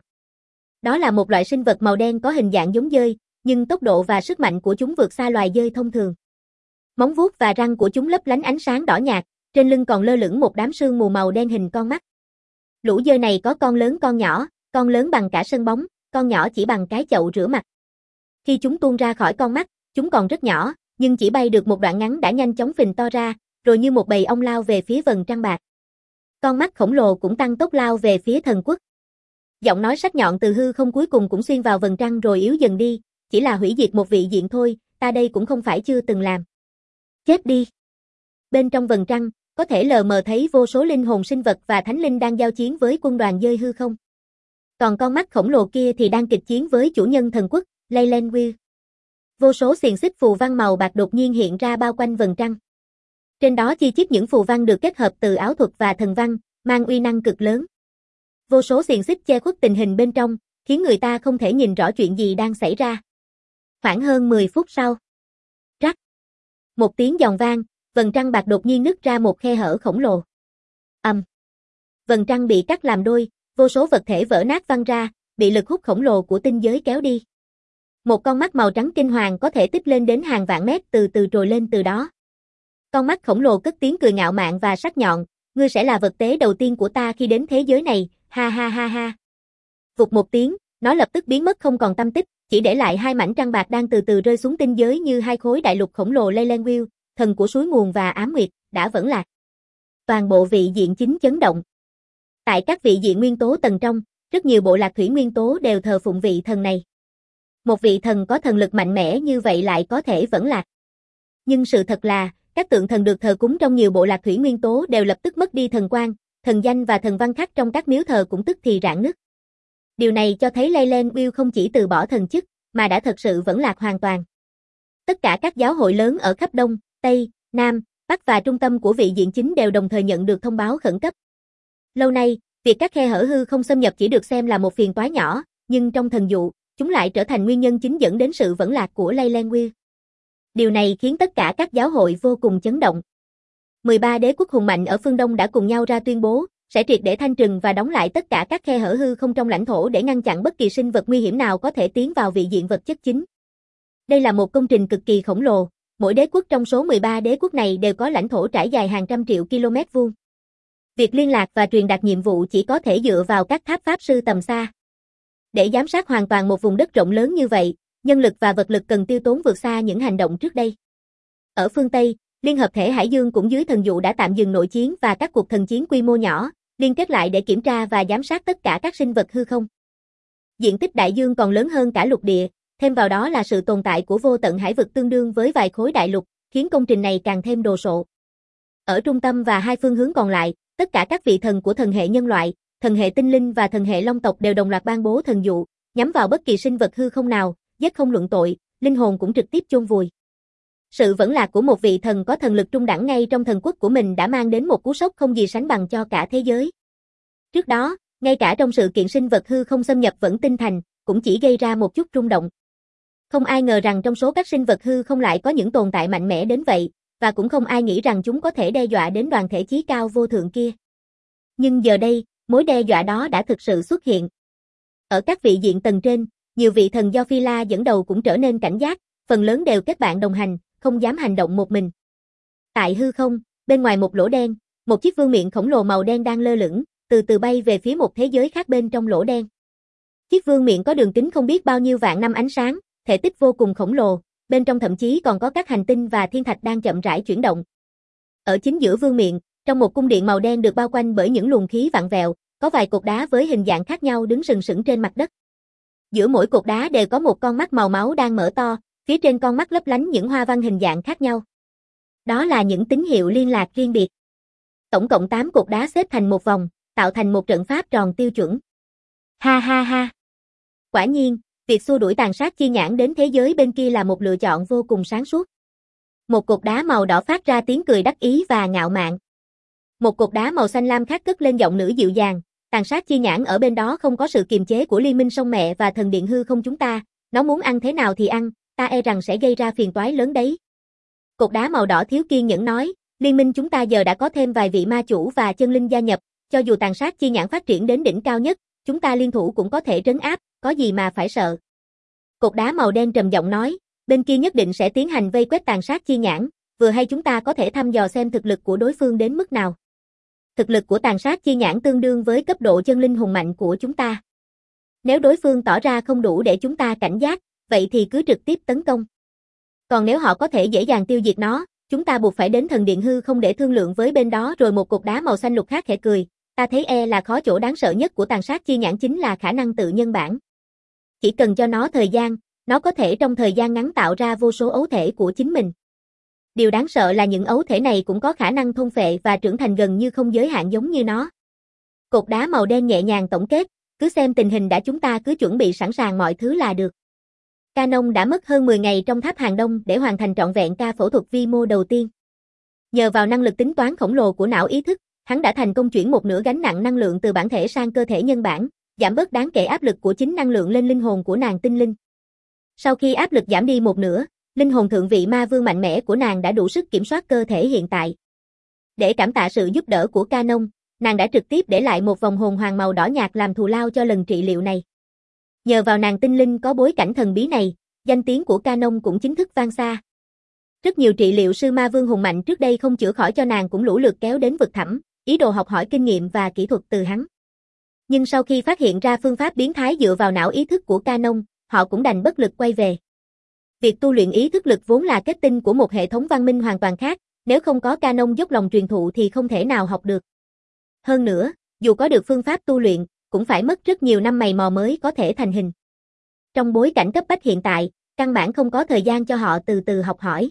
Đó là một loại sinh vật màu đen có hình dạng giống dơi, nhưng tốc độ và sức mạnh của chúng vượt xa loài dơi thông thường. Móng vuốt và răng của chúng lấp lánh ánh sáng đỏ nhạt, trên lưng còn lơ lửng một đám sương mù màu đen hình con mắt. Lũ dơi này có con lớn con nhỏ, con lớn bằng cả sân bóng, con nhỏ chỉ bằng cái chậu rửa mặt. Khi chúng tuôn ra khỏi con mắt, chúng còn rất nhỏ, nhưng chỉ bay được một đoạn ngắn đã nhanh chóng phình to ra, rồi như một bầy ong lao về phía vầng trăng bạc. Con mắt khổng lồ cũng tăng tốc lao về phía thần quốc. Giọng nói sắc nhọn từ hư không cuối cùng cũng xuyên vào vầng trăng rồi yếu dần đi, chỉ là hủy diệt một vị diện thôi, ta đây cũng không phải chưa từng làm. Chết đi. Bên trong vầng trăng, có thể lờ mờ thấy vô số linh hồn sinh vật và thánh linh đang giao chiến với quân đoàn dơi hư không. Còn con mắt khổng lồ kia thì đang kịch chiến với chủ nhân thần quốc, Leyland Will. Vô số xiềng xích phù văn màu bạc đột nhiên hiện ra bao quanh vầng trăng. Trên đó chi chít những phù văn được kết hợp từ ảo thuật và thần văn, mang uy năng cực lớn. Vô số xiềng xích che khuất tình hình bên trong, khiến người ta không thể nhìn rõ chuyện gì đang xảy ra. Khoảng hơn mười phút sau. Rắc. Một tiếng giòn vang, vầng trăng bạc đột nhiên nứt ra một khe hở khổng lồ. Ầm. Um. Vầng trăng bị cắt làm đôi, vô số vật thể vỡ nát văng ra, bị lực hút khổng lồ của tinh giới kéo đi. Một con mắt màu trắng kinh hoàng có thể tích lên đến hàng vạn mét từ từ trồi lên từ đó. Con mắt khổng lồ cất tiếng cười ngạo mạn và sắc nhọn, ngươi sẽ là vật tế đầu tiên của ta khi đến thế giới này, ha ha ha ha. Vụt một tiếng, nó lập tức biến mất không còn tăm tích, chỉ để lại hai mảnh trăng bạc đang từ từ rơi xuống tinh giới như hai khối đại lục khổng lồ. Leyland Will, thần của suối nguồn và ám nguyệt, đã vẫn lạc. Toàn bộ vị diện chính chấn động. Tại các vị diện nguyên tố tầng trong, rất nhiều bộ lạc thủy nguyên tố đều thờ phụng vị thần này. Một vị thần có thần lực mạnh mẽ như vậy lại có thể vẫn lạc. Nhưng sự thật là, các tượng thần được thờ cúng trong nhiều bộ lạc thủy nguyên tố đều lập tức mất đi thần quang, thần danh và thần văn khắc trong các miếu thờ cũng tức thì rạn nứt. Điều này cho thấy Leyland Will không chỉ từ bỏ thần chức, mà đã thật sự vẫn lạc hoàn toàn. Tất cả các giáo hội lớn ở khắp Đông, Tây, Nam, Bắc và trung tâm của vị diện chính đều đồng thời nhận được thông báo khẩn cấp. Lâu nay, việc các khe hở hư không xâm nhập chỉ được xem là một phiền toái nhỏ, nhưng trong thần dụ, chúng lại trở thành nguyên nhân chính dẫn đến sự vẫn lạc của Leyland Will. Điều này khiến tất cả các giáo hội vô cùng chấn động. mười ba đế quốc hùng mạnh ở phương Đông đã cùng nhau ra tuyên bố, sẽ triệt để thanh trừng và đóng lại tất cả các khe hở hư không trong lãnh thổ để ngăn chặn bất kỳ sinh vật nguy hiểm nào có thể tiến vào vị diện vật chất chính. Đây là một công trình cực kỳ khổng lồ, mỗi đế quốc trong số mười ba đế quốc này đều có lãnh thổ trải dài hàng trăm triệu km vuông. Việc liên lạc và truyền đạt nhiệm vụ chỉ có thể dựa vào các tháp pháp sư tầm xa. Để giám sát hoàn toàn một vùng đất rộng lớn như vậy, nhân lực và vật lực cần tiêu tốn vượt xa những hành động trước đây. Ở phương Tây, Liên hợp thể Hải Dương cũng dưới thần dụ đã tạm dừng nội chiến và các cuộc thần chiến quy mô nhỏ, liên kết lại để kiểm tra và giám sát tất cả các sinh vật hư không. Diện tích đại dương còn lớn hơn cả lục địa, thêm vào đó là sự tồn tại của vô tận hải vực tương đương với vài khối đại lục, khiến công trình này càng thêm đồ sộ. Ở trung tâm và hai phương hướng còn lại, tất cả các vị thần của thần hệ nhân loại, thần hệ tinh linh và thần hệ long tộc đều đồng loạt ban bố thần dụ, nhắm vào bất kỳ sinh vật hư không nào, giết không luận tội, linh hồn cũng trực tiếp chôn vùi. Sự vẫn lạc của một vị thần có thần lực trung đẳng ngay trong thần quốc của mình đã mang đến một cú sốc không gì sánh bằng cho cả thế giới. Trước đó, ngay cả trong sự kiện sinh vật hư không xâm nhập vẫn tinh thành, cũng chỉ gây ra một chút rung động. Không ai ngờ rằng trong số các sinh vật hư không lại có những tồn tại mạnh mẽ đến vậy, và cũng không ai nghĩ rằng chúng có thể đe dọa đến đoàn thể chí cao vô thượng kia. Nhưng giờ đây, mối đe dọa đó đã thực sự xuất hiện. Ở các vị diện tầng trên, nhiều vị thần do Phi La dẫn đầu cũng trở nên cảnh giác, phần lớn đều kết bạn đồng hành, không dám hành động một mình. Tại hư không, bên ngoài một lỗ đen, một chiếc vương miện khổng lồ màu đen đang lơ lửng, từ từ bay về phía một thế giới khác bên trong lỗ đen. Chiếc vương miện có đường kính không biết bao nhiêu vạn năm ánh sáng, thể tích vô cùng khổng lồ, bên trong thậm chí còn có các hành tinh và thiên thạch đang chậm rãi chuyển động. Ở chính giữa vương miện, trong một cung điện màu đen được bao quanh bởi những luồng khí vặn vẹo, có vài cột đá với hình dạng khác nhau đứng sừng sững trên mặt đất. Giữa mỗi cột đá đều có một con mắt màu máu đang mở to, phía trên con mắt lấp lánh những hoa văn hình dạng khác nhau. Đó là những tín hiệu liên lạc riêng biệt. Tổng cộng tám cột đá xếp thành một vòng, tạo thành một trận pháp tròn tiêu chuẩn. Ha ha ha. Quả nhiên, việc xua đuổi tàn sát chi nhãn đến thế giới bên kia là một lựa chọn vô cùng sáng suốt. Một cột đá màu đỏ phát ra tiếng cười đắc ý và ngạo mạn. Một cột đá màu xanh lam khác cất lên giọng nữ dịu dàng, tàn sát chi nhãn ở bên đó không có sự kiềm chế của Liên minh sông mẹ và thần điện hư không chúng ta, nó muốn ăn thế nào thì ăn, ta e rằng sẽ gây ra phiền toái lớn đấy. Cột đá màu đỏ thiếu kiên nhẫn nói, liên minh chúng ta giờ đã có thêm vài vị ma chủ và chân linh gia nhập, cho dù tàn sát chi nhãn phát triển đến đỉnh cao nhất, chúng ta liên thủ cũng có thể trấn áp, có gì mà phải sợ. Cột đá màu đen trầm giọng nói, bên kia nhất định sẽ tiến hành vây quét tàn sát chi nhãn, vừa hay chúng ta có thể thăm dò xem thực lực của đối phương đến mức nào. Thực lực của tàn sát chi nhãn tương đương với cấp độ chân linh hùng mạnh của chúng ta. Nếu đối phương tỏ ra không đủ để chúng ta cảnh giác, vậy thì cứ trực tiếp tấn công. Còn nếu họ có thể dễ dàng tiêu diệt nó, chúng ta buộc phải đến thần điện hư không để thương lượng với bên đó. Rồi một cột đá màu xanh lục khác khẽ cười, ta thấy e là khó chỗ đáng sợ nhất của tàn sát chi nhãn chính là khả năng tự nhân bản. Chỉ cần cho nó thời gian, nó có thể trong thời gian ngắn tạo ra vô số ấu thể của chính mình. Điều đáng sợ là những ấu thể này cũng có khả năng thôn phệ và trưởng thành gần như không giới hạn giống như nó. Cột đá màu đen nhẹ nhàng tổng kết, cứ xem tình hình đã, chúng ta cứ chuẩn bị sẵn sàng mọi thứ là được. Canon đã mất hơn mười ngày trong tháp hàng đông để hoàn thành trọn vẹn ca phẫu thuật vi mô đầu tiên. Nhờ vào năng lực tính toán khổng lồ của não ý thức, hắn đã thành công chuyển một nửa gánh nặng năng lượng từ bản thể sang cơ thể nhân bản, giảm bớt đáng kể áp lực của chính năng lượng lên linh hồn của nàng tinh linh. Sau khi áp lực giảm đi một nửa, linh hồn thượng vị ma vương mạnh mẽ của nàng đã đủ sức kiểm soát cơ thể hiện tại. Để cảm tạ sự giúp đỡ của Canon, nàng đã trực tiếp để lại một vòng hồn hoàng màu đỏ nhạt làm thù lao cho lần trị liệu này. Nhờ vào nàng tinh linh có bối cảnh thần bí này, danh tiếng của Canon cũng chính thức vang xa. Rất nhiều trị liệu sư ma vương hùng mạnh trước đây không chữa khỏi cho nàng cũng lũ lượt kéo đến vực thẳm, ý đồ học hỏi kinh nghiệm và kỹ thuật từ hắn. Nhưng sau khi phát hiện ra phương pháp biến thái dựa vào não ý thức của Canon, họ cũng đành bất lực quay về. Việc tu luyện ý thức lực vốn là kết tinh của một hệ thống văn minh hoàn toàn khác, nếu không có Canon dốc lòng truyền thụ thì không thể nào học được. Hơn nữa, dù có được phương pháp tu luyện, cũng phải mất rất nhiều năm mày mò mới có thể thành hình. Trong bối cảnh cấp bách hiện tại, căn bản không có thời gian cho họ từ từ học hỏi.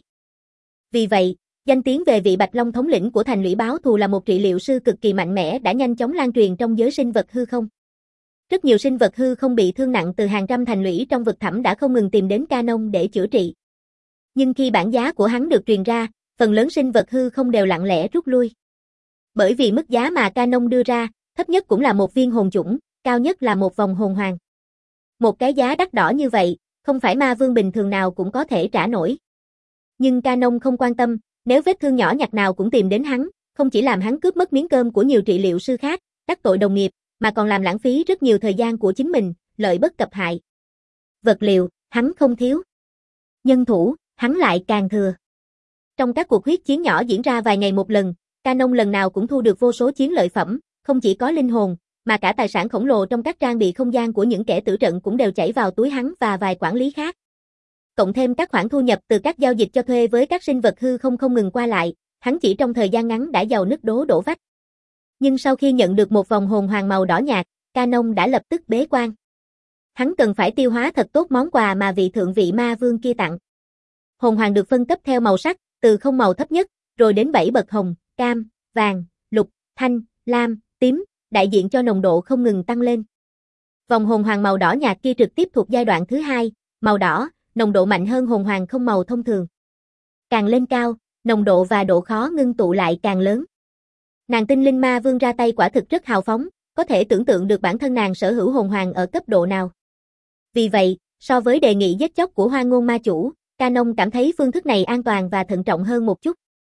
Vì vậy, danh tiếng về vị Bạch Long thống lĩnh của thành lũy báo thù là một trị liệu sư cực kỳ mạnh mẽ đã nhanh chóng lan truyền trong giới sinh vật hư không. Rất nhiều sinh vật hư không bị thương nặng từ hàng trăm thành lũy trong vực thẳm đã không ngừng tìm đến Canon để chữa trị. Nhưng khi bản giá của hắn được truyền ra, phần lớn sinh vật hư không đều lặng lẽ rút lui. Bởi vì mức giá mà Canon đưa ra, thấp nhất cũng là một viên hồn chủng, cao nhất là một vòng hồn hoàng. Một cái giá đắt đỏ như vậy, không phải ma vương bình thường nào cũng có thể trả nổi. Nhưng Canon không quan tâm, nếu vết thương nhỏ nhặt nào cũng tìm đến hắn, không chỉ làm hắn cướp mất miếng cơm của nhiều trị liệu sư khác, đắc tội đồng nghiệp, mà còn làm lãng phí rất nhiều thời gian của chính mình, lợi bất cập hại. Vật liệu, hắn không thiếu. Nhân thủ, hắn lại càng thừa. Trong các cuộc huyết chiến nhỏ diễn ra vài ngày một lần, Canon lần nào cũng thu được vô số chiến lợi phẩm, không chỉ có linh hồn, mà cả tài sản khổng lồ trong các trang bị không gian của những kẻ tử trận cũng đều chảy vào túi hắn và vài quản lý khác. Cộng thêm các khoản thu nhập từ các giao dịch cho thuê với các sinh vật hư không không ngừng qua lại, hắn chỉ trong thời gian ngắn đã giàu nứt đố đổ vách. Nhưng sau khi nhận được một vòng hồn hoàng màu đỏ nhạt, Canon đã lập tức bế quan. Hắn cần phải tiêu hóa thật tốt món quà mà vị thượng vị ma vương kia tặng. Hồn hoàng được phân cấp theo màu sắc, từ không màu thấp nhất, rồi đến bảy bậc hồng, cam, vàng, lục, thanh, lam, tím, đại diện cho nồng độ không ngừng tăng lên. Vòng hồn hoàng màu đỏ nhạt kia trực tiếp thuộc giai đoạn thứ hai, màu đỏ, nồng độ mạnh hơn hồn hoàng không màu thông thường. Càng lên cao, nồng độ và độ khó ngưng tụ lại càng lớn. Nàng tinh linh ma vương ra tay quả thực rất hào phóng, có thể tưởng tượng được bản thân nàng sở hữu hồn hoàng ở cấp độ nào. Vì vậy, so với đề nghị giết chóc của Hoang Ngôn ma chủ, Canon cảm thấy phương thức này an toàn và thận trọng hơn một chút.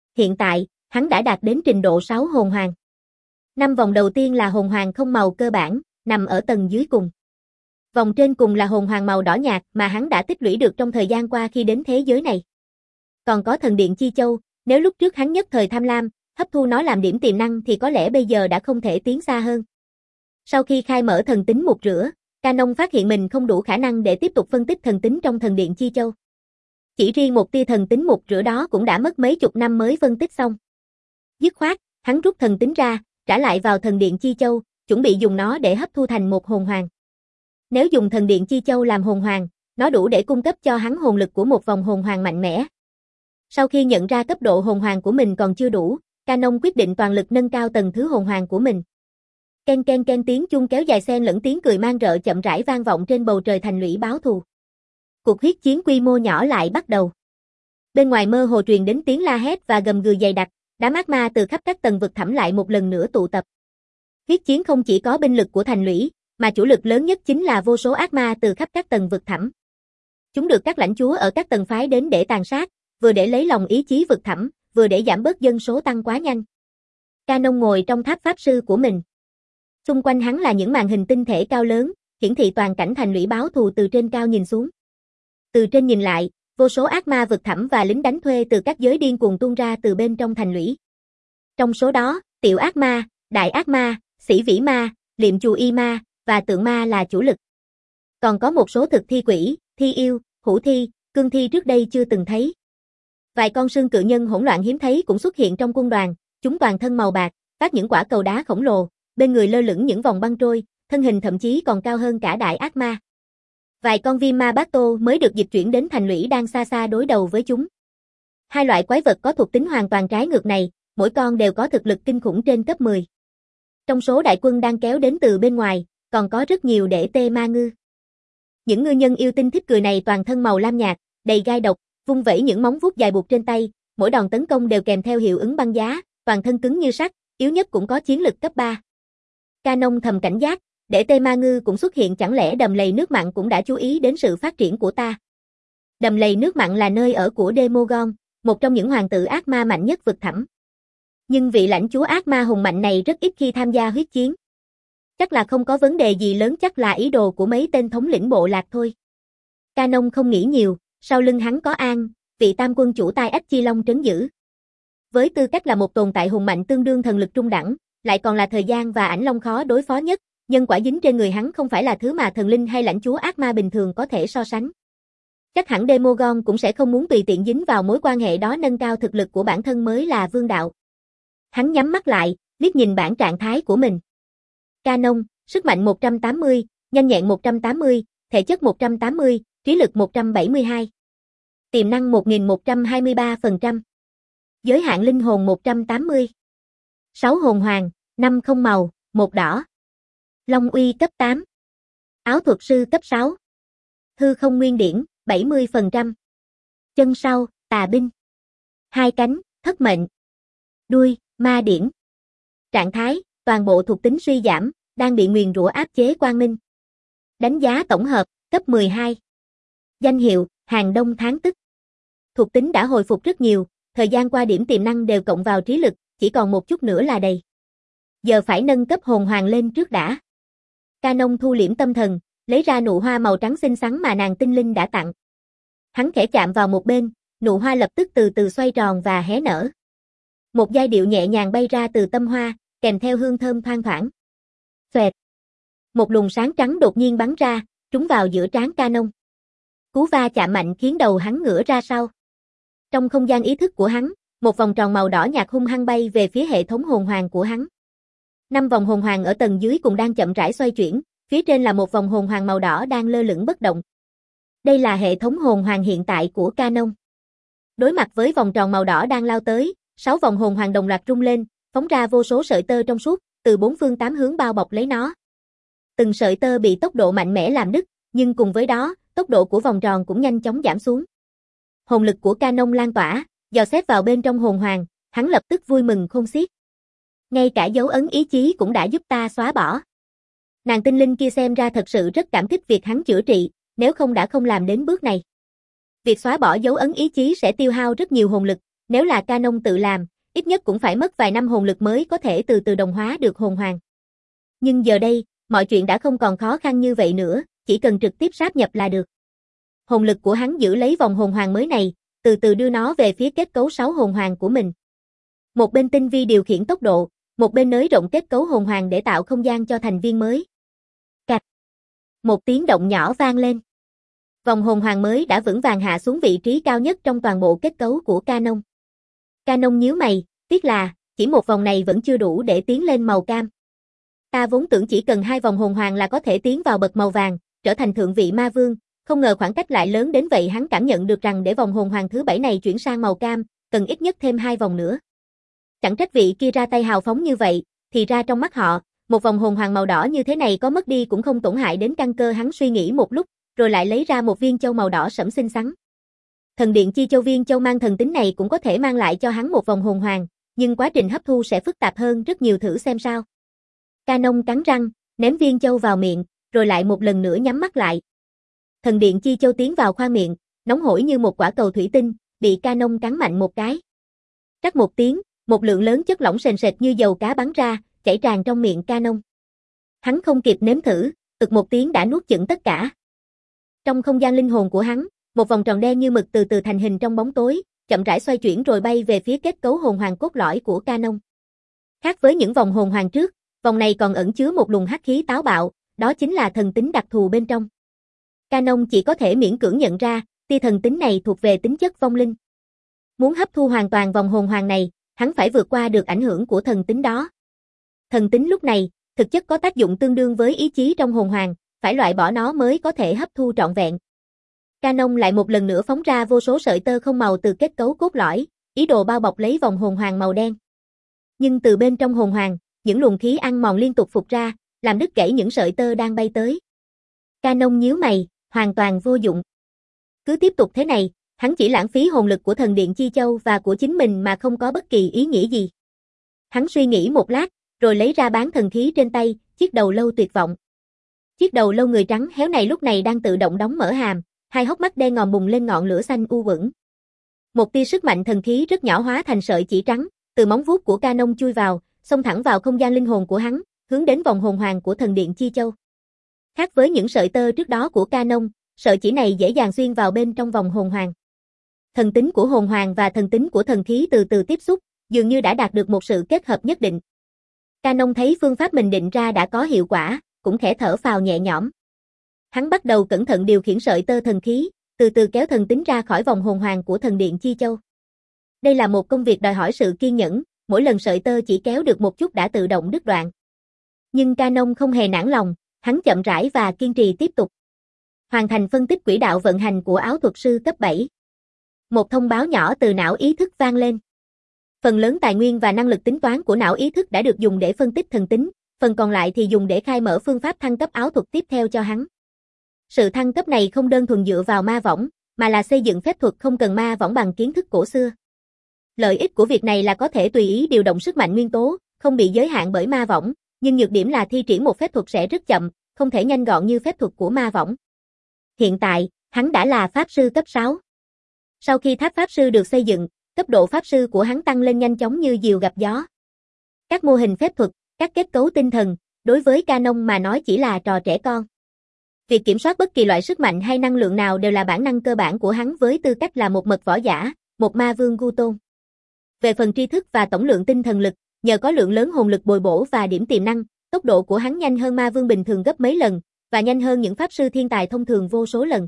Hiện tại, hắn đã đạt đến trình độ sáu hồn hoàng. Năm vòng đầu tiên là hồn hoàng không màu cơ bản, nằm ở tầng dưới cùng. Vòng trên cùng là hồn hoàng màu đỏ nhạt mà hắn đã tích lũy được trong thời gian qua khi đến thế giới này. Còn có thần điện Chi Châu, nếu lúc trước hắn nhất thời tham lam, hấp thu nó làm điểm tiềm năng thì có lẽ bây giờ đã không thể tiến xa hơn. Sau khi khai mở thần tính một rửa, Canon phát hiện mình không đủ khả năng để tiếp tục phân tích thần tính trong thần điện Chi Châu. Chỉ riêng một tia thần tính một rửa đó cũng đã mất mấy chục năm mới phân tích xong. Dứt khoát, hắn rút thần tính ra, trả lại vào thần điện Chi Châu, chuẩn bị dùng nó để hấp thu thành một hồn hoàng. Nếu dùng thần điện Chi Châu làm hồn hoàng, nó đủ để cung cấp cho hắn hồn lực của một vòng hồn hoàng mạnh mẽ. Sau khi nhận ra cấp độ hồn hoàng của mình còn chưa đủ, Canon quyết định toàn lực nâng cao tầng thứ hồn hoàng của mình. Ken ken ken tiếng chuông kéo dài xen lẫn tiếng cười mang rợ chậm rãi vang vọng trên bầu trời thành lũy báo thù. Cuộc huyết chiến quy mô nhỏ lại bắt đầu. Bên ngoài mơ hồ truyền đến tiếng la hét và gầm gừ dày đặc, đám ác ma từ khắp các tầng vực thẳm lại một lần nữa tụ tập. Huyết chiến không chỉ có binh lực của thành lũy, mà chủ lực lớn nhất chính là vô số ác ma từ khắp các tầng vực thẳm. Chúng được các lãnh chúa ở các tầng phái đến để tàn sát, vừa để lấy lòng ý chí vực thẳm, vừa để giảm bớt dân số tăng quá nhanh. Canon ngồi trong tháp pháp sư của mình. Xung quanh hắn là những màn hình tinh thể cao lớn, hiển thị toàn cảnh thành lũy báo thù từ trên cao nhìn xuống. Từ trên nhìn lại, vô số ác ma vực thẳm và lính đánh thuê từ các giới điên cuồng tuôn ra từ bên trong thành lũy. Trong số đó, tiểu ác ma, đại ác ma, sĩ vĩ ma, liệm chù y ma và tượng ma là chủ lực. Còn có một số thực thi quỷ, thi yêu, hữu thi, cương thi trước đây chưa từng thấy. Vài con sương cự nhân hỗn loạn hiếm thấy cũng xuất hiện trong quân đoàn, chúng toàn thân màu bạc, phát những quả cầu đá khổng lồ, bên người lơ lửng những vòng băng trôi, thân hình thậm chí còn cao hơn cả đại ác ma. Vài con viêm ma bát tô mới được dịch chuyển đến thành lũy đang xa xa đối đầu với chúng. Hai loại quái vật có thuộc tính hoàn toàn trái ngược này, mỗi con đều có thực lực kinh khủng trên cấp mười. Trong số đại quân đang kéo đến từ bên ngoài, còn có rất nhiều đệ tê ma ngư. Những ngư nhân yêu tinh thích cười này toàn thân màu lam nhạt, đầy gai độc, vung vẩy những móng vuốt dài buộc trên tay, mỗi đòn tấn công đều kèm theo hiệu ứng băng giá, toàn thân cứng như sắt, yếu nhất cũng có chiến lực cấp ba. Canon thầm cảnh giác, để tê ma ngư cũng xuất hiện, chẳng lẽ đầm lầy nước mặn cũng đã chú ý đến sự phát triển của ta. Đầm lầy nước mặn là nơi ở của Demogon, một trong những hoàng tử ác ma mạnh nhất vực thẳm. Nhưng vị lãnh chúa ác ma hùng mạnh này rất ít khi tham gia huyết chiến. Chắc là không có vấn đề gì lớn, chắc là ý đồ của mấy tên thống lĩnh bộ lạc thôi. Canon không nghĩ nhiều, sau lưng hắn có An, vị tam quân chủ tai ách chi long trấn giữ. Với tư cách là một tồn tại hùng mạnh tương đương thần lực trung đẳng, lại còn là thời gian và ảnh long khó đối phó nhất, nhân quả dính trên người hắn không phải là thứ mà thần linh hay lãnh chúa ác ma bình thường có thể so sánh. Chắc hẳn Demogon cũng sẽ không muốn tùy tiện dính vào mối quan hệ đó, nâng cao thực lực của bản thân mới là vương đạo. Hắn nhắm mắt lại, liếc nhìn bảng trạng thái của mình. Canon, sức mạnh một trăm tám mươi, nhanh nhẹn một trăm tám mươi, thể chất một trăm tám mươi, trí lực một trăm bảy mươi hai. Tiềm năng một nghìn một trăm hai mươi ba phần trăm. Giới hạn linh hồn một trăm tám mươi. sáu hồn hoàng, năm không màu, một đỏ. Long uy cấp tám. Áo thuật sư cấp sáu. Hư không nguyên điển, bảy mươi phần trăm. Chân sau, tà binh. Hai cánh, thất mệnh. Đuôi, ma điển. Trạng thái, toàn bộ thuộc tính suy giảm, đang bị nguyền rủa áp chế quang minh. Đánh giá tổng hợp, cấp mười hai. Danh hiệu, hàng đông tháng tức. Thuộc tính đã hồi phục rất nhiều, thời gian qua điểm tiềm năng đều cộng vào trí lực, chỉ còn một chút nữa là đầy. Giờ phải nâng cấp hồn hoàng lên trước đã. Canon thu liễm tâm thần, lấy ra nụ hoa màu trắng xinh xắn mà nàng tinh linh đã tặng. Hắn khẽ chạm vào một bên, nụ hoa lập tức từ từ xoay tròn và hé nở. Một giai điệu nhẹ nhàng bay ra từ tâm hoa, kèm theo hương thơm thoang thoảng. Xoẹt. Một luồng sáng trắng đột nhiên bắn ra, trúng vào giữa trán Canon. Cú va chạm mạnh khiến đầu hắn ngửa ra sau. Trong không gian ý thức của hắn, một vòng tròn màu đỏ nhạt hung hăng bay về phía hệ thống hồn hoàng của hắn. Năm vòng hồn hoàng ở tầng dưới cùng đang chậm rãi xoay chuyển, phía trên là một vòng hồn hoàng màu đỏ đang lơ lửng bất động. Đây là hệ thống hồn hoàng hiện tại của Canon. Đối mặt với vòng tròn màu đỏ đang lao tới, sáu vòng hồn hoàng đồng loạt rung lên, phóng ra vô số sợi tơ trong suốt, từ bốn phương tám hướng bao bọc lấy nó. Từng sợi tơ bị tốc độ mạnh mẽ làm đứt, nhưng cùng với đó, tốc độ của vòng tròn cũng nhanh chóng giảm xuống. Hồn lực của Canon lan tỏa, dò xét vào bên trong hồn hoàng, hắn lập tức vui mừng khôn xiết. Ngay cả dấu ấn ý chí cũng đã giúp ta xóa bỏ. Nàng tinh linh kia xem ra thật sự rất cảm kích việc hắn chữa trị, nếu không đã không làm đến bước này. Việc xóa bỏ dấu ấn ý chí sẽ tiêu hao rất nhiều hồn lực, Nếu là Canon tự làm, ít nhất cũng phải mất vài năm hồn lực mới có thể từ từ đồng hóa được hồn hoàng. Nhưng giờ đây, mọi chuyện đã không còn khó khăn như vậy nữa, chỉ cần trực tiếp sáp nhập là được. Hồn lực của hắn giữ lấy vòng hồn hoàng mới này, từ từ đưa nó về phía kết cấu sáu hồn hoàng của mình. Một bên tinh vi điều khiển tốc độ, một bên nới rộng kết cấu hồn hoàng để tạo không gian cho thành viên mới. Cạch. Một tiếng động nhỏ vang lên. Vòng hồn hoàng mới đã vững vàng hạ xuống vị trí cao nhất trong toàn bộ kết cấu của Canon. Canon nhíu mày, tiếc là, chỉ một vòng này vẫn chưa đủ để tiến lên màu cam. Ta vốn tưởng chỉ cần hai vòng hồn hoàng là có thể tiến vào bậc màu vàng, trở thành thượng vị ma vương, không ngờ khoảng cách lại lớn đến vậy. Hắn cảm nhận được rằng để vòng hồn hoàng thứ bảy này chuyển sang màu cam, cần ít nhất thêm hai vòng nữa. Chẳng trách vị kia ra tay hào phóng như vậy, thì ra trong mắt họ, một vòng hồn hoàng màu đỏ như thế này có mất đi cũng không tổn hại đến căn cơ. Hắn suy nghĩ một lúc, rồi lại lấy ra một viên châu màu đỏ sẫm xinh xắn. Thần điện chi châu, viên châu mang thần tính này cũng có thể mang lại cho hắn một vòng hồn hoàng, nhưng quá trình hấp thu sẽ phức tạp hơn rất nhiều, thử xem sao. Canon cắn răng, ném viên châu vào miệng, rồi lại một lần nữa nhắm mắt lại. Thần điện chi châu tiến vào khoang miệng, nóng hổi như một quả cầu thủy tinh, bị Canon cắn mạnh một cái. Rắc một tiếng, một lượng lớn chất lỏng sền sệt như dầu cá bắn ra, chảy tràn trong miệng Canon. Hắn không kịp nếm thử, ực một tiếng đã nuốt chửng tất cả. Trong không gian linh hồn của hắn, một vòng tròn đen như mực từ từ thành hình trong bóng tối, chậm rãi xoay chuyển rồi bay về phía kết cấu hồn hoàng cốt lõi của Canon. Khác với những vòng hồn hoàng trước, vòng này còn ẩn chứa một luồng hắc khí táo bạo, đó chính là thần tính đặc thù bên trong. Canon chỉ có thể miễn cưỡng nhận ra, tia thần tính này thuộc về tính chất vong linh. Muốn hấp thu hoàn toàn vòng hồn hoàng này, hắn phải vượt qua được ảnh hưởng của thần tính đó. Thần tính lúc này, thực chất có tác dụng tương đương với ý chí trong hồn hoàng, phải loại bỏ nó mới có thể hấp thu trọn vẹn. Canon lại một lần nữa phóng ra vô số sợi tơ không màu từ kết cấu cốt lõi, ý đồ bao bọc lấy vòng hồn hoàng màu đen. Nhưng từ bên trong hồn hoàng, những luồng khí ăn mòn liên tục phụt ra, làm đứt gãy những sợi tơ đang bay tới. Canon nhíu mày, hoàn toàn vô dụng. Cứ tiếp tục thế này, hắn chỉ lãng phí hồn lực của thần điện chi châu và của chính mình mà không có bất kỳ ý nghĩa gì. Hắn suy nghĩ một lát, rồi lấy ra bán thần khí trên tay, chiếc đầu lâu tuyệt vọng. Chiếc đầu lâu người trắng héo này lúc này đang tự động đóng mở hàm, hai hốc mắt đen ngòm bùng lên ngọn lửa xanh u uẩn. Một tia sức mạnh thần khí rất nhỏ hóa thành sợi chỉ trắng, từ móng vuốt của Canon chui vào, xông thẳng vào không gian linh hồn của hắn, hướng đến vòng hồn hoàng của thần điện chi châu. Khác với những sợi tơ trước đó của Canon, sợi chỉ này dễ dàng xuyên vào bên trong vòng hồn hoàng. Thần tính của hồn hoàng và thần tính của thần khí từ từ tiếp xúc, dường như đã đạt được một sự kết hợp nhất định. Canon thấy phương pháp mình định ra đã có hiệu quả, cũng khẽ thở phào nhẹ nhõm. Hắn bắt đầu cẩn thận điều khiển sợi tơ thần khí, từ từ kéo thần tính ra khỏi vòng hồn hoàng của thần điện chi châu. Đây là một công việc đòi hỏi sự kiên nhẫn, mỗi lần sợi tơ chỉ kéo được một chút đã tự động đứt đoạn. Nhưng Canon không hề nản lòng, hắn chậm rãi và kiên trì tiếp tục. Hoàn thành phân tích quỹ đạo vận hành của áo thuật sư cấp bảy. Một thông báo nhỏ từ não ý thức vang lên. Phần lớn tài nguyên và năng lực tính toán của não ý thức đã được dùng để phân tích thần tính, phần còn lại thì dùng để khai mở phương pháp thăng cấp áo thuật tiếp theo cho hắn. Sự thăng cấp này không đơn thuần dựa vào ma võng, mà là xây dựng phép thuật không cần ma võng bằng kiến thức cổ xưa. Lợi ích của việc này là có thể tùy ý điều động sức mạnh nguyên tố, không bị giới hạn bởi ma võng, nhưng nhược điểm là thi triển một phép thuật sẽ rất chậm, không thể nhanh gọn như phép thuật của ma võng. Hiện tại, hắn đã là pháp sư cấp sáu. Sau khi tháp pháp sư được xây dựng, cấp độ pháp sư của hắn tăng lên nhanh chóng như diều gặp gió. Các mô hình phép thuật, các kết cấu tinh thần, đối với Canon mà nói chỉ là trò trẻ con. Việc kiểm soát bất kỳ loại sức mạnh hay năng lượng nào đều là bản năng cơ bản của hắn với tư cách là một mật võ giả, một ma vương gu tôn. Về phần tri thức và tổng lượng tinh thần lực, nhờ có lượng lớn hồn lực bồi bổ và điểm tiềm năng, tốc độ của hắn nhanh hơn ma vương bình thường gấp mấy lần, và nhanh hơn những pháp sư thiên tài thông thường vô số lần.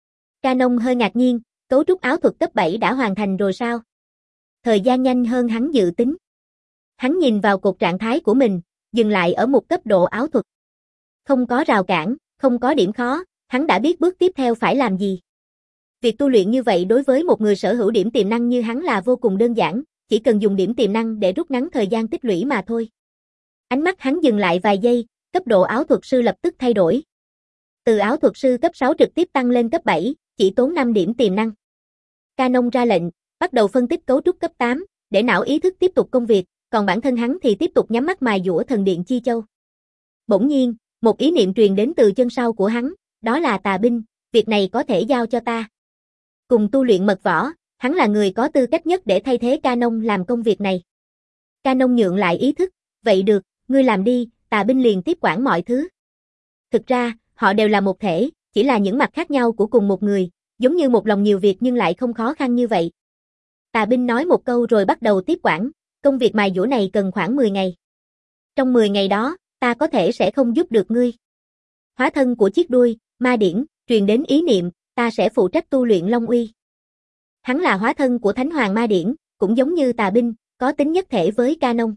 Canon hơi ngạc nhiên, cấu trúc áo thuật cấp bảy đã hoàn thành rồi sao? Thời gian nhanh hơn hắn dự tính. Hắn nhìn vào cột trạng thái của mình, dừng lại ở một cấp độ áo thuật. Không có rào cản, không có điểm khó, hắn đã biết bước tiếp theo phải làm gì. Việc tu luyện như vậy đối với một người sở hữu điểm tiềm năng như hắn là vô cùng đơn giản, chỉ cần dùng điểm tiềm năng để rút ngắn thời gian tích lũy mà thôi. Ánh mắt hắn dừng lại vài giây, cấp độ áo thuật sư lập tức thay đổi. Từ áo thuật sư cấp sáu trực tiếp tăng lên cấp bảy, chỉ tốn năm điểm tiềm năng. Canon ra lệnh, bắt đầu phân tích cấu trúc cấp tám, để não ý thức tiếp tục công việc, còn bản thân hắn thì tiếp tục nhắm mắt mài dũa thần điện chi châu. Bỗng nhiên, một ý niệm truyền đến từ chân sau của hắn, đó là tà binh, việc này có thể giao cho ta. Cùng tu luyện mật võ, Hắn là người có tư cách nhất để thay thế Canon làm công việc này. Canon nhượng lại ý thức, vậy được, ngươi làm đi, Tà binh liền tiếp quản mọi thứ. Thực ra, họ đều là một thể, chỉ là những mặt khác nhau của cùng một người, giống như một lòng nhiều việc nhưng lại không khó khăn như vậy. Tà binh nói một câu rồi bắt đầu tiếp quản, công việc mài dũa này cần khoảng mười ngày. Trong mười ngày đó, ta có thể sẽ không giúp được ngươi. Hóa thân của chiếc đuôi, ma điển, truyền đến ý niệm, ta sẽ phụ trách tu luyện Long Uy. Hắn là hóa thân của Thánh Hoàng Ma Điển, cũng giống như Tà binh, có tính nhất thể với Canon.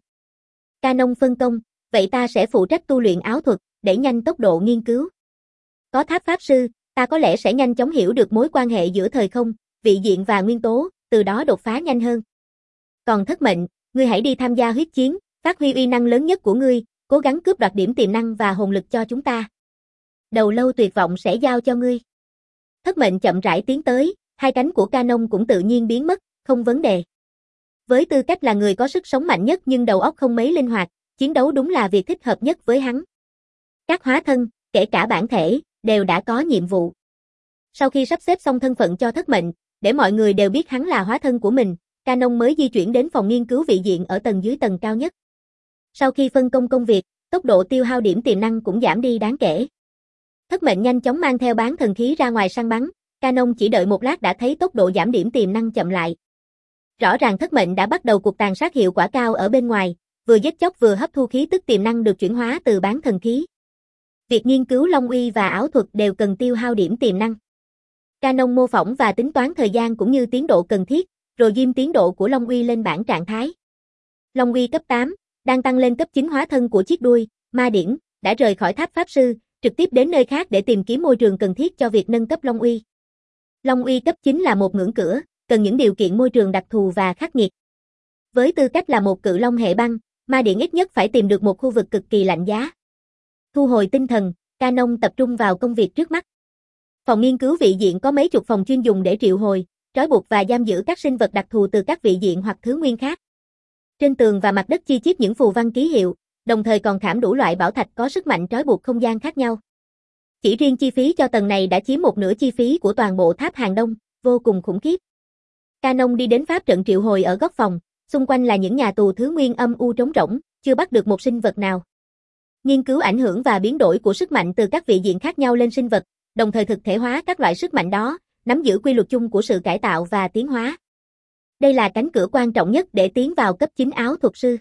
Canon phân công, vậy ta sẽ phụ trách tu luyện áo thuật, để nhanh tốc độ nghiên cứu. Có tháp pháp sư, ta có lẽ sẽ nhanh chóng hiểu được mối quan hệ giữa thời không, vị diện và nguyên tố, từ đó đột phá nhanh hơn. Còn Thất Mệnh, ngươi hãy đi tham gia huyết chiến, phát huy uy năng lớn nhất của ngươi, cố gắng cướp đoạt điểm tiềm năng và hồn lực cho chúng ta. Đầu lâu tuyệt vọng sẽ giao cho ngươi. Thất Mệnh chậm rãi tiến tới, hai cánh của Canon cũng tự nhiên biến mất, không vấn đề. Với tư cách là người có sức sống mạnh nhất nhưng đầu óc không mấy linh hoạt, chiến đấu đúng là việc thích hợp nhất với hắn. Các hóa thân, kể cả bản thể, đều đã có nhiệm vụ. Sau khi sắp xếp xong thân phận cho Thất Mệnh, để mọi người đều biết hắn là hóa thân của mình, Canon mới di chuyển đến phòng nghiên cứu vị diện ở tầng dưới tầng cao nhất. Sau khi phân công công việc, tốc độ tiêu hao điểm tiềm năng cũng giảm đi đáng kể. Thất Mệnh nhanh chóng mang theo bán thần khí ra ngoài săn bắn, Canon chỉ đợi một lát đã thấy tốc độ giảm điểm tiềm năng chậm lại. Rõ ràng Thất Mệnh đã bắt đầu cuộc tàn sát hiệu quả cao ở bên ngoài, vừa giết chóc vừa hấp thu khí tức tiềm năng được chuyển hóa từ bán thần khí. Việc nghiên cứu Long Uy và ảo thuật đều cần tiêu hao điểm tiềm năng. Canon mô phỏng và tính toán thời gian cũng như tiến độ cần thiết, rồi ghim tiến độ của Long Uy lên bảng trạng thái. Long Uy cấp tám, đang tăng lên cấp chín hóa thân của chiếc đuôi, ma điển, đã rời khỏi tháp pháp sư, trực tiếp đến nơi khác để tìm kiếm môi trường cần thiết cho việc nâng cấp Long Uy. Long Uy cấp chín là một ngưỡng cửa, cần những điều kiện môi trường đặc thù và khắc nghiệt. Với tư cách là một cự long hệ băng, ma điển ít nhất phải tìm được một khu vực cực kỳ lạnh giá. Thu hồi tinh thần, Canon tập trung vào công việc trước mắt. Phòng nghiên cứu vị diện có mấy chục phòng chuyên dùng để triệu hồi, trói buộc và giam giữ các sinh vật đặc thù từ các vị diện hoặc thứ nguyên khác. Trên tường và mặt đất chi chít những phù văn ký hiệu, đồng thời còn khảm đủ loại bảo thạch có sức mạnh trói buộc không gian khác nhau. Chỉ riêng chi phí cho tầng này đã chiếm một nửa chi phí của toàn bộ tháp hàng đông, vô cùng khủng khiếp. Canon đi đến pháp trận triệu hồi ở góc phòng, xung quanh là những nhà tù thứ nguyên âm u trống rỗng, chưa bắt được một sinh vật nào. Nghiên cứu ảnh hưởng và biến đổi của sức mạnh từ các vị diện khác nhau lên sinh vật, đồng thời thực thể hóa các loại sức mạnh đó, nắm giữ quy luật chung của sự cải tạo và tiến hóa. Đây là cánh cửa quan trọng nhất để tiến vào cấp chín áo thuật sư.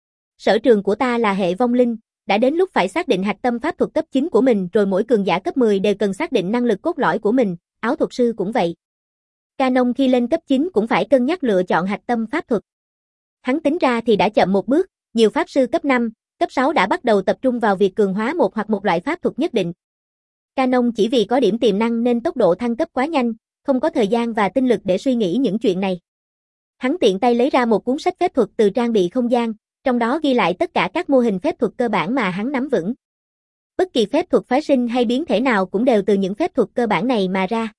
Sở trường của ta là hệ vong linh, đã đến lúc phải xác định hạch tâm pháp thuật cấp chín của mình, rồi mỗi cường giả cấp mười đều cần xác định năng lực cốt lõi của mình, áo thuật sư cũng vậy. Canon khi lên cấp chín cũng phải cân nhắc lựa chọn hạch tâm pháp thuật. Hắn tính ra thì đã chậm một bước, nhiều pháp sư cấp năm, cấp sáu đã bắt đầu tập trung vào việc cường hóa một hoặc một loại pháp thuật nhất định. Canon chỉ vì có điểm tiềm năng nên tốc độ thăng cấp quá nhanh, không có thời gian và tinh lực để suy nghĩ những chuyện này. Hắn tiện tay lấy ra một cuốn sách phép thuật từ trang bị không gian, trong đó ghi lại tất cả các mô hình phép thuật cơ bản mà hắn nắm vững. Bất kỳ phép thuật phái sinh hay biến thể nào cũng đều từ những phép thuật cơ bản này mà ra.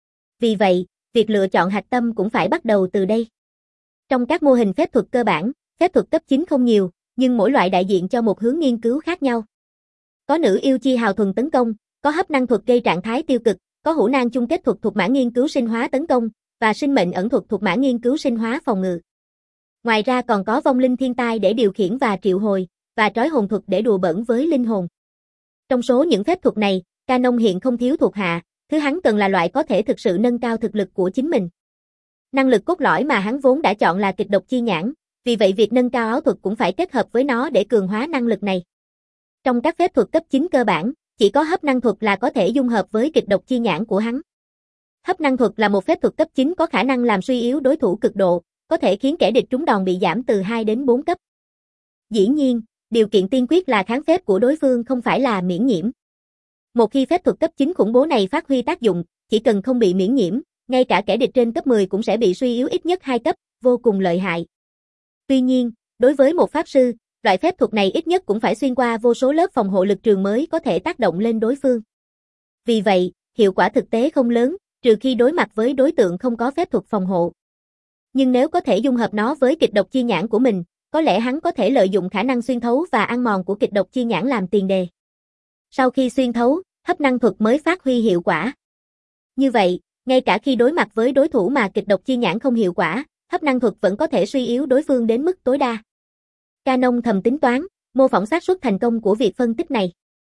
Vì vậy, việc lựa chọn hạch tâm cũng phải bắt đầu từ đây. Trong các mô hình phép thuật cơ bản, phép thuật cấp chín không nhiều, nhưng mỗi loại đại diện cho một hướng nghiên cứu khác nhau. Có nữ yêu chi hào thuần tấn công, có hấp năng thuật gây trạng thái tiêu cực, có hữu nan chung kết thuật thuộc mã nghiên cứu sinh hóa tấn công, và sinh mệnh ẩn thuật thuộc mã nghiên cứu sinh hóa phòng ngự. Ngoài ra còn có vong linh thiên tai để điều khiển và triệu hồi, và trói hồn thuật để đùa bỡn với linh hồn. Trong số những phép thuật này, Canon hiện không thiếu thuộc hạ, thứ hắn cần là loại có thể thực sự nâng cao thực lực của chính mình. Năng lực cốt lõi mà hắn vốn đã chọn là kịch độc chi nhãn, vì vậy việc nâng cao áo thuật cũng phải kết hợp với nó để cường hóa năng lực này. Trong các phép thuật cấp chín cơ bản, chỉ có hấp năng thuật là có thể dung hợp với kịch độc chi nhãn của hắn. Hấp năng thuật là một phép thuật cấp chín có khả năng làm suy yếu đối thủ cực độ, có thể khiến kẻ địch trúng đòn bị giảm từ hai đến bốn cấp. Dĩ nhiên, điều kiện tiên quyết là kháng phép của đối phương không phải là miễn nhiễm. Một khi phép thuật cấp chín khủng bố này phát huy tác dụng, chỉ cần không bị miễn nhiễm, ngay cả kẻ địch trên cấp mười cũng sẽ bị suy yếu ít nhất hai cấp, vô cùng lợi hại. Tuy nhiên, đối với một pháp sư, loại phép thuật này ít nhất cũng phải xuyên qua vô số lớp phòng hộ lực trường mới có thể tác động lên đối phương. Vì vậy, hiệu quả thực tế không lớn, trừ khi đối mặt với đối tượng không có phép thuật phòng hộ. Nhưng nếu có thể dung hợp nó với kịch độc chi nhãn của mình, có lẽ hắn có thể lợi dụng khả năng xuyên thấu và ăn mòn của kịch độc chi nhãn làm tiền đề. Sau khi xuyên thấu, hấp năng thuật mới phát huy hiệu quả. Như vậy, Ngay cả khi đối mặt với đối thủ mà kịch độc chi nhãn không hiệu quả, hấp năng thuật vẫn có thể suy yếu đối phương đến mức tối đa. Canon thầm tính toán, mô phỏng xác suất thành công của việc phân tích này.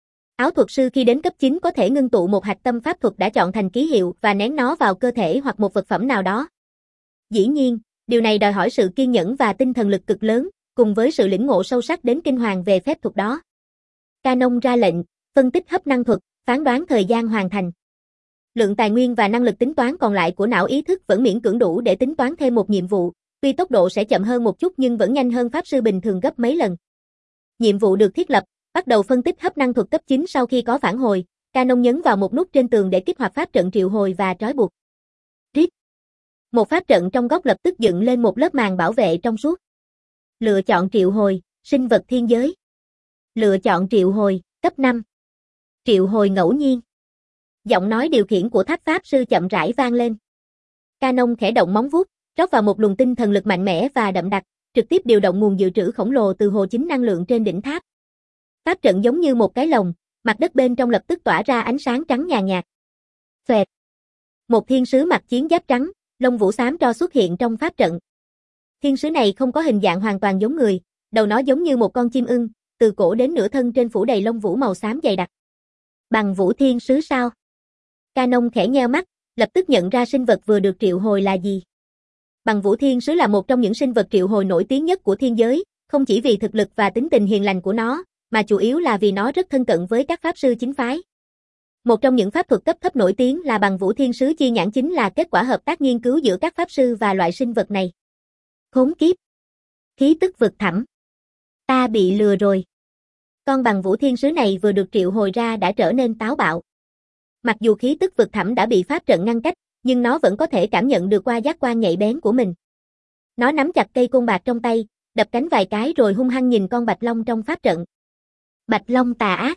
Áo thuật sư khi đến cấp chín có thể ngưng tụ một hạch tâm pháp thuật đã chọn thành ký hiệu và nén nó vào cơ thể hoặc một vật phẩm nào đó. Dĩ nhiên, điều này đòi hỏi sự kiên nhẫn và tinh thần lực cực lớn, cùng với sự lĩnh ngộ sâu sắc đến kinh hoàng về phép thuật đó. Canon ra lệnh, phân tích hấp năng thuật, phán đoán thời gian hoàn thành. Lượng tài nguyên và năng lực tính toán còn lại của não ý thức vẫn miễn cưỡng đủ để tính toán thêm một nhiệm vụ, tuy tốc độ sẽ chậm hơn một chút nhưng vẫn nhanh hơn pháp sư bình thường gấp mấy lần. Nhiệm vụ được thiết lập, bắt đầu phân tích hấp năng thuật cấp chín sau khi có phản hồi, Canon nhấn vào một nút trên tường để kích hoạt pháp trận triệu hồi và trói buộc. Rít. Một pháp trận trong góc lập tức dựng lên một lớp màn bảo vệ trong suốt. Lựa chọn triệu hồi, sinh vật thiên giới. Lựa chọn triệu hồi, cấp năm. Triệu hồi ngẫu nhiên. Giọng nói điều khiển của tháp pháp sư chậm rãi vang lên. Canon khẽ động móng vuốt, rót vào một luồng tinh thần lực mạnh mẽ và đậm đặc, trực tiếp điều động nguồn dự trữ khổng lồ từ hồ chính năng lượng trên đỉnh tháp. Pháp trận giống như một cái lồng, mặt đất bên trong lập tức tỏa ra ánh sáng trắng nhàn nhạt. Xoẹt. Một thiên sứ mặc chiến giáp trắng, lông vũ xám tro xuất hiện trong pháp trận. Thiên sứ này không có hình dạng hoàn toàn giống người, đầu nó giống như một con chim ưng, từ cổ đến nửa thân trên phủ đầy lông vũ màu xám dày đặc. Bằng vũ thiên sứ sao? Canon khẽ nheo mắt, lập tức nhận ra sinh vật vừa được triệu hồi là gì. Bằng vũ thiên sứ là một trong những sinh vật triệu hồi nổi tiếng nhất của thiên giới, không chỉ vì thực lực và tính tình hiền lành của nó, mà chủ yếu là vì nó rất thân cận với các pháp sư chính phái. Một trong những pháp thuật cấp thấp nổi tiếng là bằng vũ thiên sứ chi nhãn chính là kết quả hợp tác nghiên cứu giữa các pháp sư và loại sinh vật này. Khốn kiếp! Khí tức vực thẳm. Ta bị lừa rồi. Con bằng vũ thiên sứ này vừa được triệu hồi ra đã trở nên táo bạo. Mặc dù khí tức vực thẳm đã bị pháp trận ngăn cách, nhưng nó vẫn có thể cảm nhận được qua giác quan nhạy bén của mình. Nó nắm chặt cây côn bạc trong tay, đập cánh vài cái rồi hung hăng nhìn con bạch long trong pháp trận. Bạch long tà ác.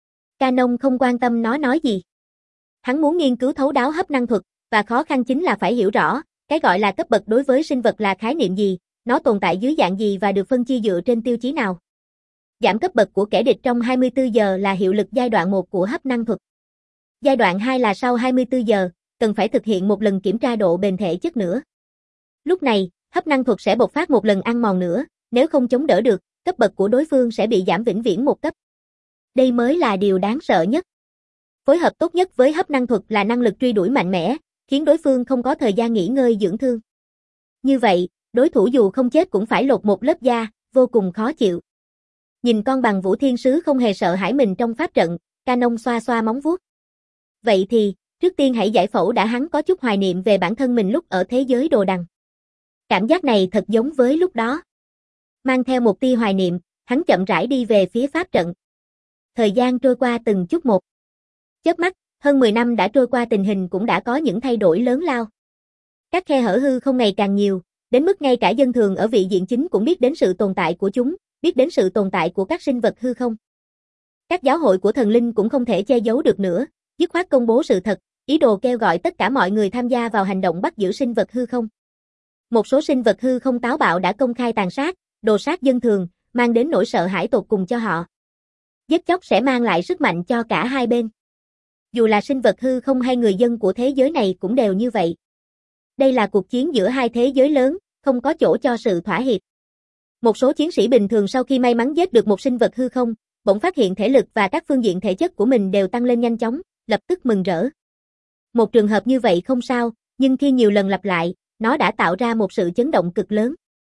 Canon không quan tâm nó nói gì. Hắn muốn nghiên cứu thấu đáo hấp năng thuật, và khó khăn chính là phải hiểu rõ, cái gọi là cấp bậc đối với sinh vật là khái niệm gì, nó tồn tại dưới dạng gì và được phân chia dựa trên tiêu chí nào. Giảm cấp bậc của kẻ địch trong hai mươi tư giờ là hiệu lực giai đoạn một của hấp năng thuật. Giai đoạn hai là sau hai mươi tư giờ, cần phải thực hiện một lần kiểm tra độ bền thể chất nữa. Lúc này, hấp năng thuật sẽ bộc phát một lần ăn mòn nữa, nếu không chống đỡ được, cấp bậc của đối phương sẽ bị giảm vĩnh viễn một cấp. Đây mới là điều đáng sợ nhất. Phối hợp tốt nhất với hấp năng thuật là năng lực truy đuổi mạnh mẽ, khiến đối phương không có thời gian nghỉ ngơi dưỡng thương. Như vậy, đối thủ dù không chết cũng phải lột một lớp da, vô cùng khó chịu. Nhìn con bằng vũ thiên sứ không hề sợ hãi mình trong pháp trận, Canon xoa xoa móng vuốt. Vậy thì, trước tiên hãy giải phẫu đã. Hắn có chút hoài niệm về bản thân mình lúc ở thế giới đồ đằng. Cảm giác này thật giống với lúc đó. Mang theo một tia hoài niệm, hắn chậm rãi đi về phía pháp trận. Thời gian trôi qua từng chút một. Chớp mắt, hơn mười năm đã trôi qua, tình hình cũng đã có những thay đổi lớn lao. Các khe hở hư không ngày càng nhiều, đến mức ngay cả dân thường ở vị diện chính cũng biết đến sự tồn tại của chúng, biết đến sự tồn tại của các sinh vật hư không. Các giáo hội của thần linh cũng không thể che giấu được nữa, dứt khoát công bố sự thật, ý đồ kêu gọi tất cả mọi người tham gia vào hành động bắt giữ sinh vật hư không. Một số sinh vật hư không táo bạo đã công khai tàn sát, đồ sát dân thường, mang đến nỗi sợ hãi tột cùng cho họ. Giết chóc sẽ mang lại sức mạnh cho cả hai bên. Dù là sinh vật hư không hay người dân của thế giới này cũng đều như vậy. Đây là cuộc chiến giữa hai thế giới lớn, không có chỗ cho sự thỏa hiệp. Một số chiến sĩ bình thường sau khi may mắn giết được một sinh vật hư không, bỗng phát hiện thể lực và các phương diện thể chất của mình đều tăng lên nhanh chóng, lập tức mừng rỡ. Một trường hợp như vậy không sao, nhưng khi nhiều lần lặp lại, nó đã tạo ra một sự chấn động cực lớn.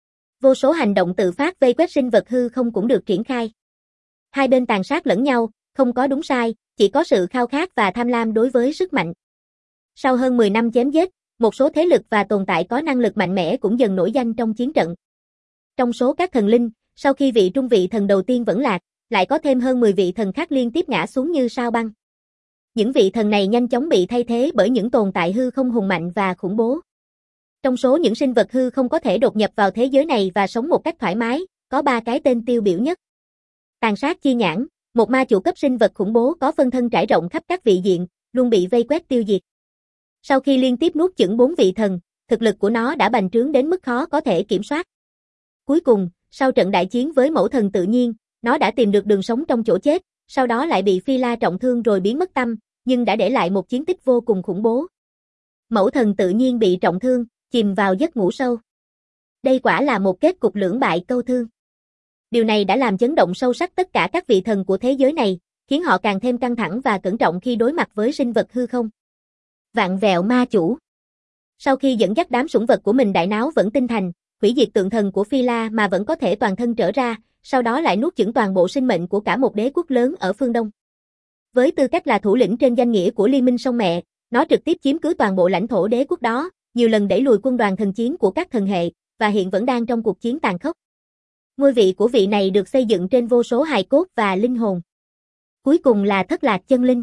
Vô số hành động tự phát vây quét sinh vật hư không cũng được triển khai. Hai bên tàn sát lẫn nhau, không có đúng sai, chỉ có sự khao khát và tham lam đối với sức mạnh. Sau hơn mười năm chém giết, một số thế lực và tồn tại có năng lực mạnh mẽ cũng dần nổi danh trong chiến trận. Trong số các thần linh, sau khi vị trung vị thần đầu tiên vẫn lạc, lại có thêm hơn mười vị thần khác liên tiếp ngã xuống như sao băng. Những vị thần này nhanh chóng bị thay thế bởi những tồn tại hư không hùng mạnh và khủng bố. Trong số những sinh vật hư không có thể đột nhập vào thế giới này và sống một cách thoải mái, có ba cái tên tiêu biểu nhất. Tàn sát chi nhãn, một ma chủ cấp sinh vật khủng bố có phân thân trải rộng khắp các vị diện, luôn bị vây quét tiêu diệt. Sau khi liên tiếp nuốt chửng bốn vị thần, thực lực của nó đã bành trướng đến mức khó có thể kiểm soát. Cuối cùng, sau trận đại chiến với mẫu thần tự nhiên, nó đã tìm được đường sống trong chỗ chết, sau đó lại bị Phi La trọng thương rồi biến mất tâm, nhưng đã để lại một chiến tích vô cùng khủng bố. Mẫu thần tự nhiên bị trọng thương, chìm vào giấc ngủ sâu. Đây quả là một kết cục lưỡng bại câu thương. Điều này đã làm chấn động sâu sắc tất cả các vị thần của thế giới này, khiến họ càng thêm căng thẳng và cẩn trọng khi đối mặt với sinh vật hư không. Vạn vẹo ma chủ. Sau khi dẫn dắt đám sủng vật của mình đại náo vẫn tinh thành, hủy diệt tượng thần của Phi La mà vẫn có thể toàn thân trở ra, sau đó lại nuốt chửng toàn bộ sinh mệnh của cả một đế quốc lớn ở phương Đông. Với tư cách là thủ lĩnh trên danh nghĩa của Liên minh Sông Mẹ, nó trực tiếp chiếm cứ toàn bộ lãnh thổ đế quốc đó, nhiều lần đẩy lùi quân đoàn thần chiến của các thần hệ, và hiện vẫn đang trong cuộc chiến tàn khốc. Ngôi vị của vị này được xây dựng trên vô số hài cốt và linh hồn. Cuối cùng là Thất Lạc chân linh.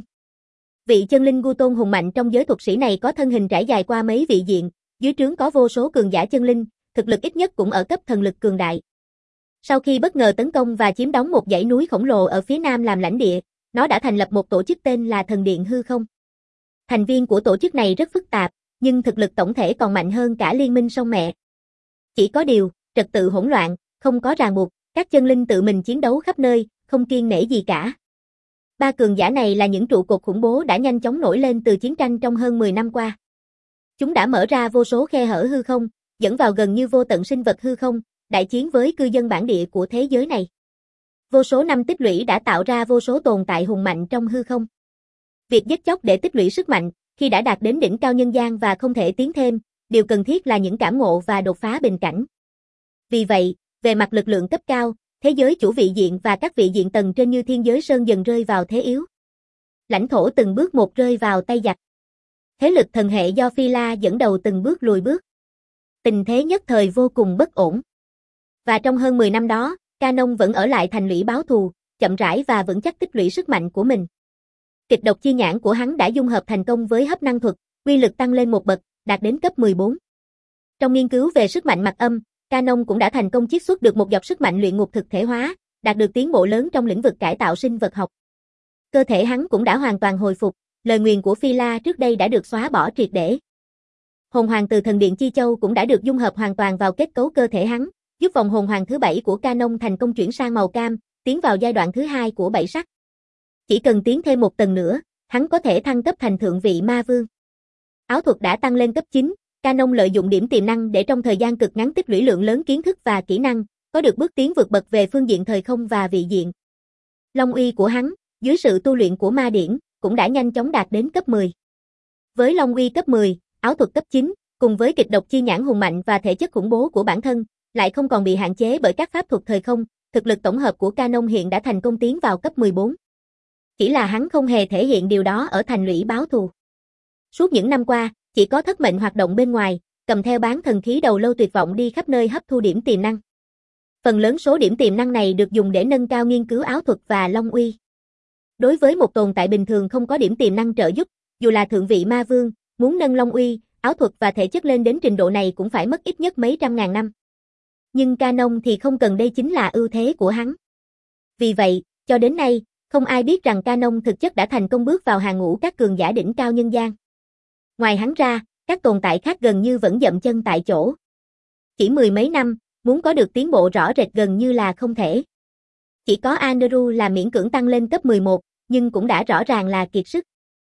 Vị chân linh Gu Tôn hùng mạnh trong giới thuật sĩ này có thân hình trải dài qua mấy vị diện, dưới trướng có vô số cường giả chân linh, thực lực ít nhất cũng ở cấp thần lực cường đại. Sau khi bất ngờ tấn công và chiếm đóng một dãy núi khổng lồ ở phía nam làm lãnh địa, nó đã thành lập một tổ chức tên là Thần Điện Hư Không. Thành viên của tổ chức này rất phức tạp, nhưng thực lực tổng thể còn mạnh hơn cả Liên minh Sông Mẹ. Chỉ có điều, trật tự hỗn loạn, không có ràng buộc, các chân linh tự mình chiến đấu khắp nơi, không kiêng nể gì cả. Ba cường giả này là những trụ cột khủng bố đã nhanh chóng nổi lên từ chiến tranh trong hơn mười năm qua. Chúng đã mở ra vô số khe hở hư không, dẫn vào gần như vô tận sinh vật hư không, đại chiến với cư dân bản địa của thế giới này. Vô số năm tích lũy đã tạo ra vô số tồn tại hùng mạnh trong hư không. Việc giết chóc để tích lũy sức mạnh, khi đã đạt đến đỉnh cao nhân gian và không thể tiến thêm, điều cần thiết là những cảm ngộ và đột phá bình cảnh. Vì vậy, về mặt lực lượng cấp cao, thế giới chủ vị diện và các vị diện tầng trên như thiên giới sơn dần rơi vào thế yếu. Lãnh thổ từng bước một rơi vào tay giặc. Thế lực thần hệ do Phi La dẫn đầu từng bước lùi bước. Tình thế nhất thời vô cùng bất ổn. Và trong hơn mười năm đó, Canon vẫn ở lại thành lũy báo thù, chậm rãi và vững chắc tích lũy sức mạnh của mình. Kịch độc chi nhãn của hắn đã dung hợp thành công với hấp năng thuật, uy lực tăng lên một bậc, đạt đến cấp mười bốn. Trong nghiên cứu về sức mạnh mặt âm, Canon cũng đã thành công chiết xuất được một dọc sức mạnh luyện ngục thực thể hóa, đạt được tiến bộ lớn trong lĩnh vực cải tạo sinh vật học. Cơ thể hắn cũng đã hoàn toàn hồi phục, lời nguyền của Phi La trước đây đã được xóa bỏ triệt để. Hồn hoàng từ thần điện Chi Châu cũng đã được dung hợp hoàn toàn vào kết cấu cơ thể hắn, giúp vòng hồn hoàng thứ bảy của Canon thành công chuyển sang màu cam, tiến vào giai đoạn thứ hai của bảy sắc. Chỉ cần tiến thêm một tầng nữa, hắn có thể thăng cấp thành thượng vị ma vương. Áo thuật đã tăng lên cấp chín, Canon lợi dụng điểm tiềm năng để trong thời gian cực ngắn tích lũy lượng lớn kiến thức và kỹ năng, có được bước tiến vượt bậc về phương diện thời không và vị diện. Long uy của hắn, dưới sự tu luyện của ma điển, cũng đã nhanh chóng đạt đến cấp mười. Với Long uy cấp mười, áo thuật cấp chín, cùng với kịch độc chi nhãn hùng mạnh và thể chất khủng bố của bản thân, lại không còn bị hạn chế bởi các pháp thuật thời không, thực lực tổng hợp của Canon hiện đã thành công tiến vào cấp mười bốn. Chỉ là hắn không hề thể hiện điều đó ở thành lũy báo thù. Suốt những năm qua, chỉ có thất mệnh hoạt động bên ngoài, cầm theo bán thần khí đầu lâu tuyệt vọng đi khắp nơi hấp thu điểm tiềm năng. Phần lớn số điểm tiềm năng này được dùng để nâng cao nghiên cứu áo thuật và long uy. Đối với một tồn tại bình thường không có điểm tiềm năng trợ giúp, dù là thượng vị ma vương, muốn nâng long uy, áo thuật và thể chất lên đến trình độ này cũng phải mất ít nhất mấy trăm ngàn năm. Nhưng Canon thì không cần, đây chính là ưu thế của hắn. Vì vậy, cho đến nay, không ai biết rằng Canon thực chất đã thành công bước vào hàng ngũ các cường giả đỉnh cao nhân gian. Ngoài hắn ra, các tồn tại khác gần như vẫn dậm chân tại chỗ. Chỉ mười mấy năm, muốn có được tiến bộ rõ rệt gần như là không thể. Chỉ có Andrew là miễn cưỡng tăng lên cấp mười một, nhưng cũng đã rõ ràng là kiệt sức.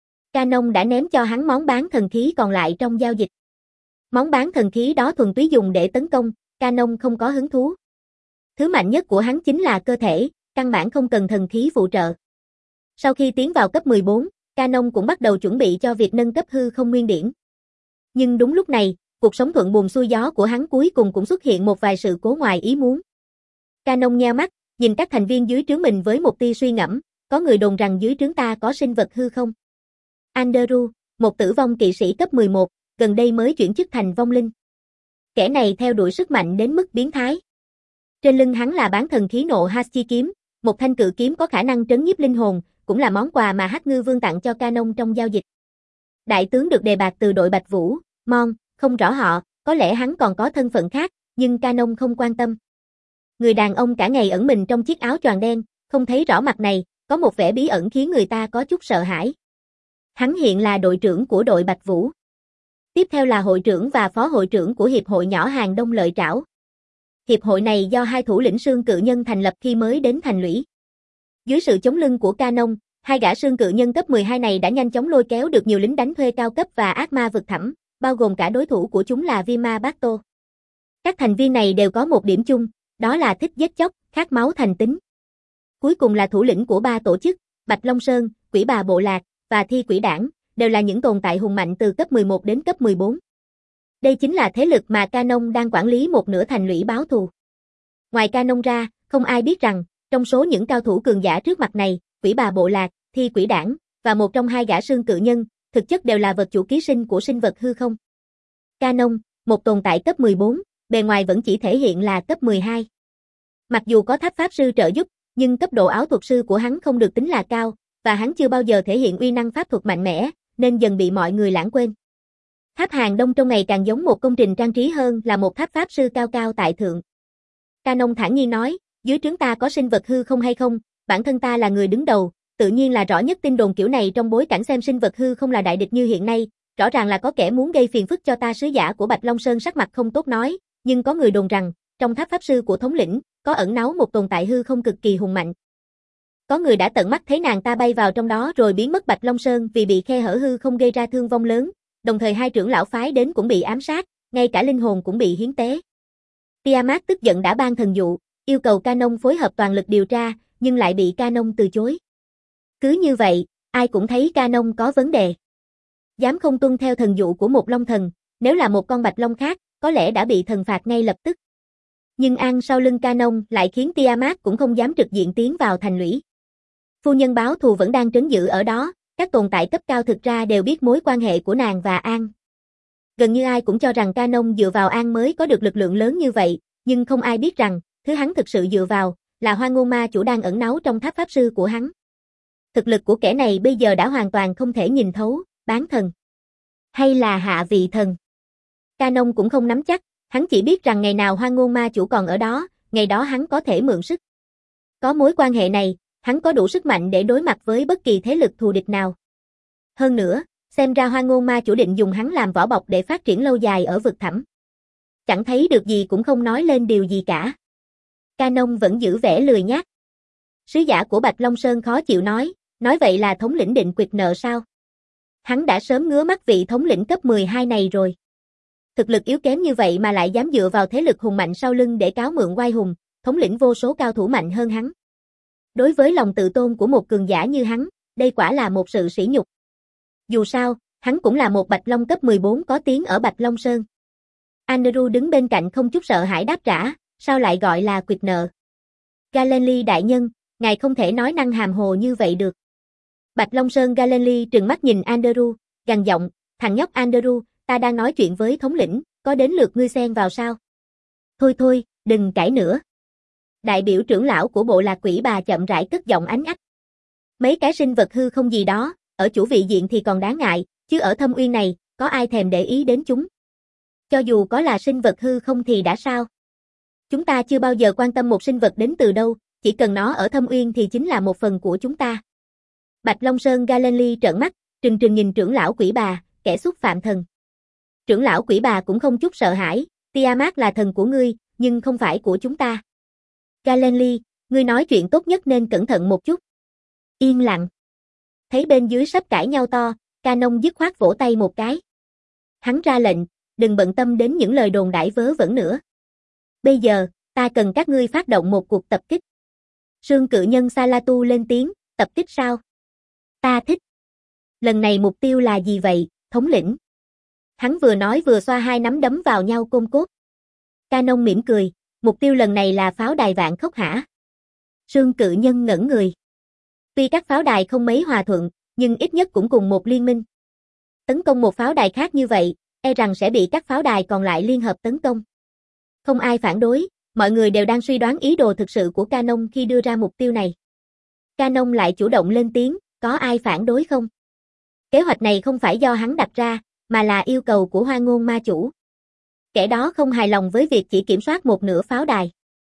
Canon đã ném cho hắn món bán thần khí còn lại trong giao dịch. Món bán thần khí đó thuần túy dùng để tấn công, Canon không có hứng thú. Thứ mạnh nhất của hắn chính là cơ thể, căn bản không cần thần khí phụ trợ. Sau khi tiến vào cấp mười bốn, Canon cũng bắt đầu chuẩn bị cho việc nâng cấp hư không nguyên điển. Nhưng đúng lúc này, cuộc sống thuận buồm xuôi gió của hắn cuối cùng cũng xuất hiện một vài sự cố ngoài ý muốn. Canon nheo mắt, nhìn các thành viên dưới trướng mình với một tia suy ngẫm, có người đồn rằng dưới trướng ta có sinh vật hư không. Andrew, một tử vong kỵ sĩ cấp mười một, gần đây mới chuyển chức thành vong linh. Kẻ này theo đuổi sức mạnh đến mức biến thái. Trên lưng hắn là bán thần khí nộ Hachi kiếm, một thanh cự kiếm có khả năng trấn nhiếp linh hồn, cũng là món quà mà Hắc Ngư Vương tặng cho Canon trong giao dịch. Đại tướng được đề bạt từ đội Bạch Vũ, Mon, không rõ họ, có lẽ hắn còn có thân phận khác, nhưng Canon không quan tâm. Người đàn ông cả ngày ẩn mình trong chiếc áo choàng đen, không thấy rõ mặt này, có một vẻ bí ẩn khiến người ta có chút sợ hãi. Hắn hiện là đội trưởng của đội Bạch Vũ. Tiếp theo là hội trưởng và phó hội trưởng của Hiệp hội nhỏ hàng Đông Lợi Trảo. Hiệp hội này do hai thủ lĩnh Sương Cự Nhân thành lập khi mới đến thành lũy. Dưới sự chống lưng của Canon, hai gã Sương Cự Nhân cấp mười hai này đã nhanh chóng lôi kéo được nhiều lính đánh thuê cao cấp và ác ma vực thẳm, bao gồm cả đối thủ của chúng là Vima Bacto. Các thành viên này đều có một điểm chung, đó là thích giết chóc, khát máu thành tính. Cuối cùng là thủ lĩnh của ba tổ chức, Bạch Long Sơn, Quỷ Bà Bộ Lạc và Thi Quỷ Đảng, đều là những tồn tại hùng mạnh từ cấp mười một đến cấp mười bốn. Đây chính là thế lực mà Canon đang quản lý một nửa thành lũy báo thù. Ngoài Canon ra, không ai biết rằng, trong số những cao thủ cường giả trước mặt này, Quỷ Bà Bộ Lạc, Thi Quỷ Đảng và một trong hai gã Sương Cự Nhân, thực chất đều là vật chủ ký sinh của sinh vật hư không. Canon, một tồn tại cấp mười bốn, bề ngoài vẫn chỉ thể hiện là cấp mười hai. Mặc dù có tháp pháp sư trợ giúp, nhưng cấp độ áo thuật sư của hắn không được tính là cao, và hắn chưa bao giờ thể hiện uy năng pháp thuật mạnh mẽ, nên dần bị mọi người lãng quên. Tháp Hàng Đông trong ngày càng giống một công trình trang trí hơn là một tháp pháp sư cao cao tại thượng. Canon thản nhiên nói, dưới trướng ta có sinh vật hư không hay không, bản thân ta là người đứng đầu, tự nhiên là rõ nhất tin đồn kiểu này trong bối cảnh xem sinh vật hư không là đại địch như hiện nay, rõ ràng là có kẻ muốn gây phiền phức cho ta. Sứ giả của Bạch Long Sơn sắc mặt không tốt nói, nhưng có người đồn rằng, trong tháp pháp sư của thống lĩnh, có ẩn náu một tồn tại hư không cực kỳ hùng mạnh. Có người đã tận mắt thấy nàng ta bay vào trong đó rồi biến mất. Bạch Long Sơn vì bị khe hở hư không gây ra thương vong lớn, đồng thời hai trưởng lão phái đến cũng bị ám sát, ngay cả linh hồn cũng bị hiến tế. Tiamat tức giận đã ban thần dụ, yêu cầu Canon phối hợp toàn lực điều tra, nhưng lại bị Canon từ chối. Cứ như vậy, ai cũng thấy Canon có vấn đề. Dám không tuân theo thần dụ của một long thần, nếu là một con bạch long khác, có lẽ đã bị thần phạt ngay lập tức. Nhưng An sau lưng Canon lại khiến Tiamat cũng không dám trực diện tiến vào thành lũy. Phu nhân báo thù vẫn đang trấn giữ ở đó, các tồn tại cấp cao thực ra đều biết mối quan hệ của nàng và An. Gần như ai cũng cho rằng Canon dựa vào An mới có được lực lượng lớn như vậy, nhưng không ai biết rằng, thứ hắn thực sự dựa vào, là Hoang Ngôn Ma Chủ đang ẩn náu trong tháp pháp sư của hắn. Thực lực của kẻ này bây giờ đã hoàn toàn không thể nhìn thấu, bán thần. Hay là hạ vị thần. Canon cũng không nắm chắc, hắn chỉ biết rằng ngày nào Hoang Ngôn Ma Chủ còn ở đó, ngày đó hắn có thể mượn sức. Có mối quan hệ này, hắn có đủ sức mạnh để đối mặt với bất kỳ thế lực thù địch nào. Hơn nữa, xem ra Hoang Ngôn Ma Chủ định dùng hắn làm vỏ bọc để phát triển lâu dài ở vực thẳm. Chẳng thấy được gì cũng không nói lên điều gì cả. Canon vẫn giữ vẻ lười nhác. Sứ giả của Bạch Long Sơn khó chịu nói, nói vậy là thống lĩnh định quyệt nợ sao? Hắn đã sớm ngứa mắt vị thống lĩnh cấp mười hai này rồi. Thực lực yếu kém như vậy mà lại dám dựa vào thế lực hùng mạnh sau lưng để cáo mượn oai hùng, thống lĩnh vô số cao thủ mạnh hơn hắn. Đối với lòng tự tôn của một cường giả như hắn, đây quả là một sự sỉ nhục. Dù sao, hắn cũng là một Bạch Long cấp mười bốn có tiếng ở Bạch Long Sơn. Andrew đứng bên cạnh không chút sợ hãi đáp trả, sao lại gọi là quyệt nợ? Galenly đại nhân, ngài không thể nói năng hàm hồ như vậy được. Bạch Long Sơn Galenly trừng mắt nhìn Andrew, gằn giọng, thằng nhóc Andrew, ta đang nói chuyện với thống lĩnh, có đến lượt ngươi xen vào sao? Thôi thôi, đừng cãi nữa. Đại biểu trưởng lão của bộ lạc Quỷ Bà chậm rãi cất giọng ánh ách. Mấy cái sinh vật hư không gì đó, ở chủ vị diện thì còn đáng ngại, chứ ở Thâm Uyên này, có ai thèm để ý đến chúng? Cho dù có là sinh vật hư không thì đã sao? Chúng ta chưa bao giờ quan tâm một sinh vật đến từ đâu, chỉ cần nó ở Thâm Uyên thì chính là một phần của chúng ta. Bạch Long Sơn Galenly trợn mắt, trừng trừng nhìn trưởng lão Quỷ Bà, kẻ xúc phạm thần. Trưởng lão Quỷ Bà cũng không chút sợ hãi, Tiamat là thần của ngươi, nhưng không phải của chúng ta. Galenly, ngươi nói chuyện tốt nhất nên cẩn thận một chút. Yên lặng. Thấy bên dưới sắp cãi nhau to, Canon dứt khoát vỗ tay một cái. Hắn ra lệnh, đừng bận tâm đến những lời đồn đãi vớ vẩn nữa. Bây giờ, ta cần các ngươi phát động một cuộc tập kích. Sương Cự Nhân Salatu lên tiếng, tập kích sao? Ta thích. Lần này mục tiêu là gì vậy, thống lĩnh? Hắn vừa nói vừa xoa hai nắm đấm vào nhau côn cốt. Canon mỉm cười, mục tiêu lần này là pháo đài Vạn Khốc hả? Sương Cự Nhân ngẩn người. Tuy các pháo đài không mấy hòa thuận, nhưng ít nhất cũng cùng một liên minh. Tấn công một pháo đài khác như vậy, e rằng sẽ bị các pháo đài còn lại liên hợp tấn công. Không ai phản đối, mọi người đều đang suy đoán ý đồ thực sự của Canon khi đưa ra mục tiêu này. Canon lại chủ động lên tiếng, có ai phản đối không? Kế hoạch này không phải do hắn đặt ra, mà là yêu cầu của Hoang Ngôn Ma Chủ. Kẻ đó không hài lòng với việc chỉ kiểm soát một nửa pháo đài.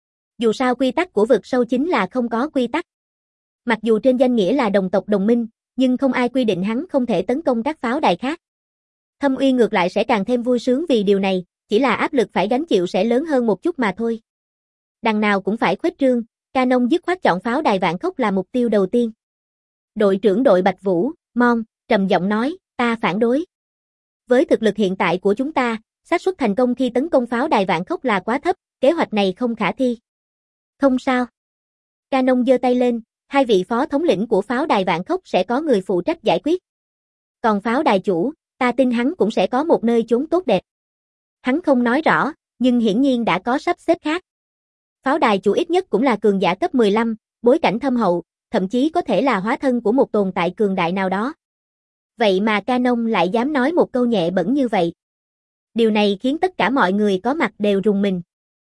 Dù sao quy tắc của vực sâu chính là không có quy tắc. Mặc dù trên danh nghĩa là đồng tộc đồng minh, nhưng không ai quy định hắn không thể tấn công các pháo đài khác. Thâm Uyên ngược lại sẽ càng thêm vui sướng vì điều này, chỉ là áp lực phải gánh chịu sẽ lớn hơn một chút mà thôi. Đằng nào cũng phải khuếch trương, Canon dứt khoát chọn pháo đài Vạn Khốc là mục tiêu đầu tiên. Đội trưởng đội Bạch Vũ, Mon, trầm giọng nói, ta phản đối. Với thực lực hiện tại của chúng ta, xác suất thành công khi tấn công pháo đài Vạn Khốc là quá thấp, kế hoạch này không khả thi. Không sao. Canon giơ tay lên, hai vị phó thống lĩnh của pháo đài Vạn Khốc sẽ có người phụ trách giải quyết. Còn pháo đài chủ, ta tin hắn cũng sẽ có một nơi trốn tốt đẹp. Hắn không nói rõ, nhưng hiển nhiên đã có sắp xếp khác. Pháo đài chủ ít nhất cũng là cường giả cấp mười lăm, bối cảnh thâm hậu, thậm chí có thể là hóa thân của một tồn tại cường đại nào đó. Vậy mà Canon lại dám nói một câu nhẹ bẫng như vậy. Điều này khiến tất cả mọi người có mặt đều rùng mình.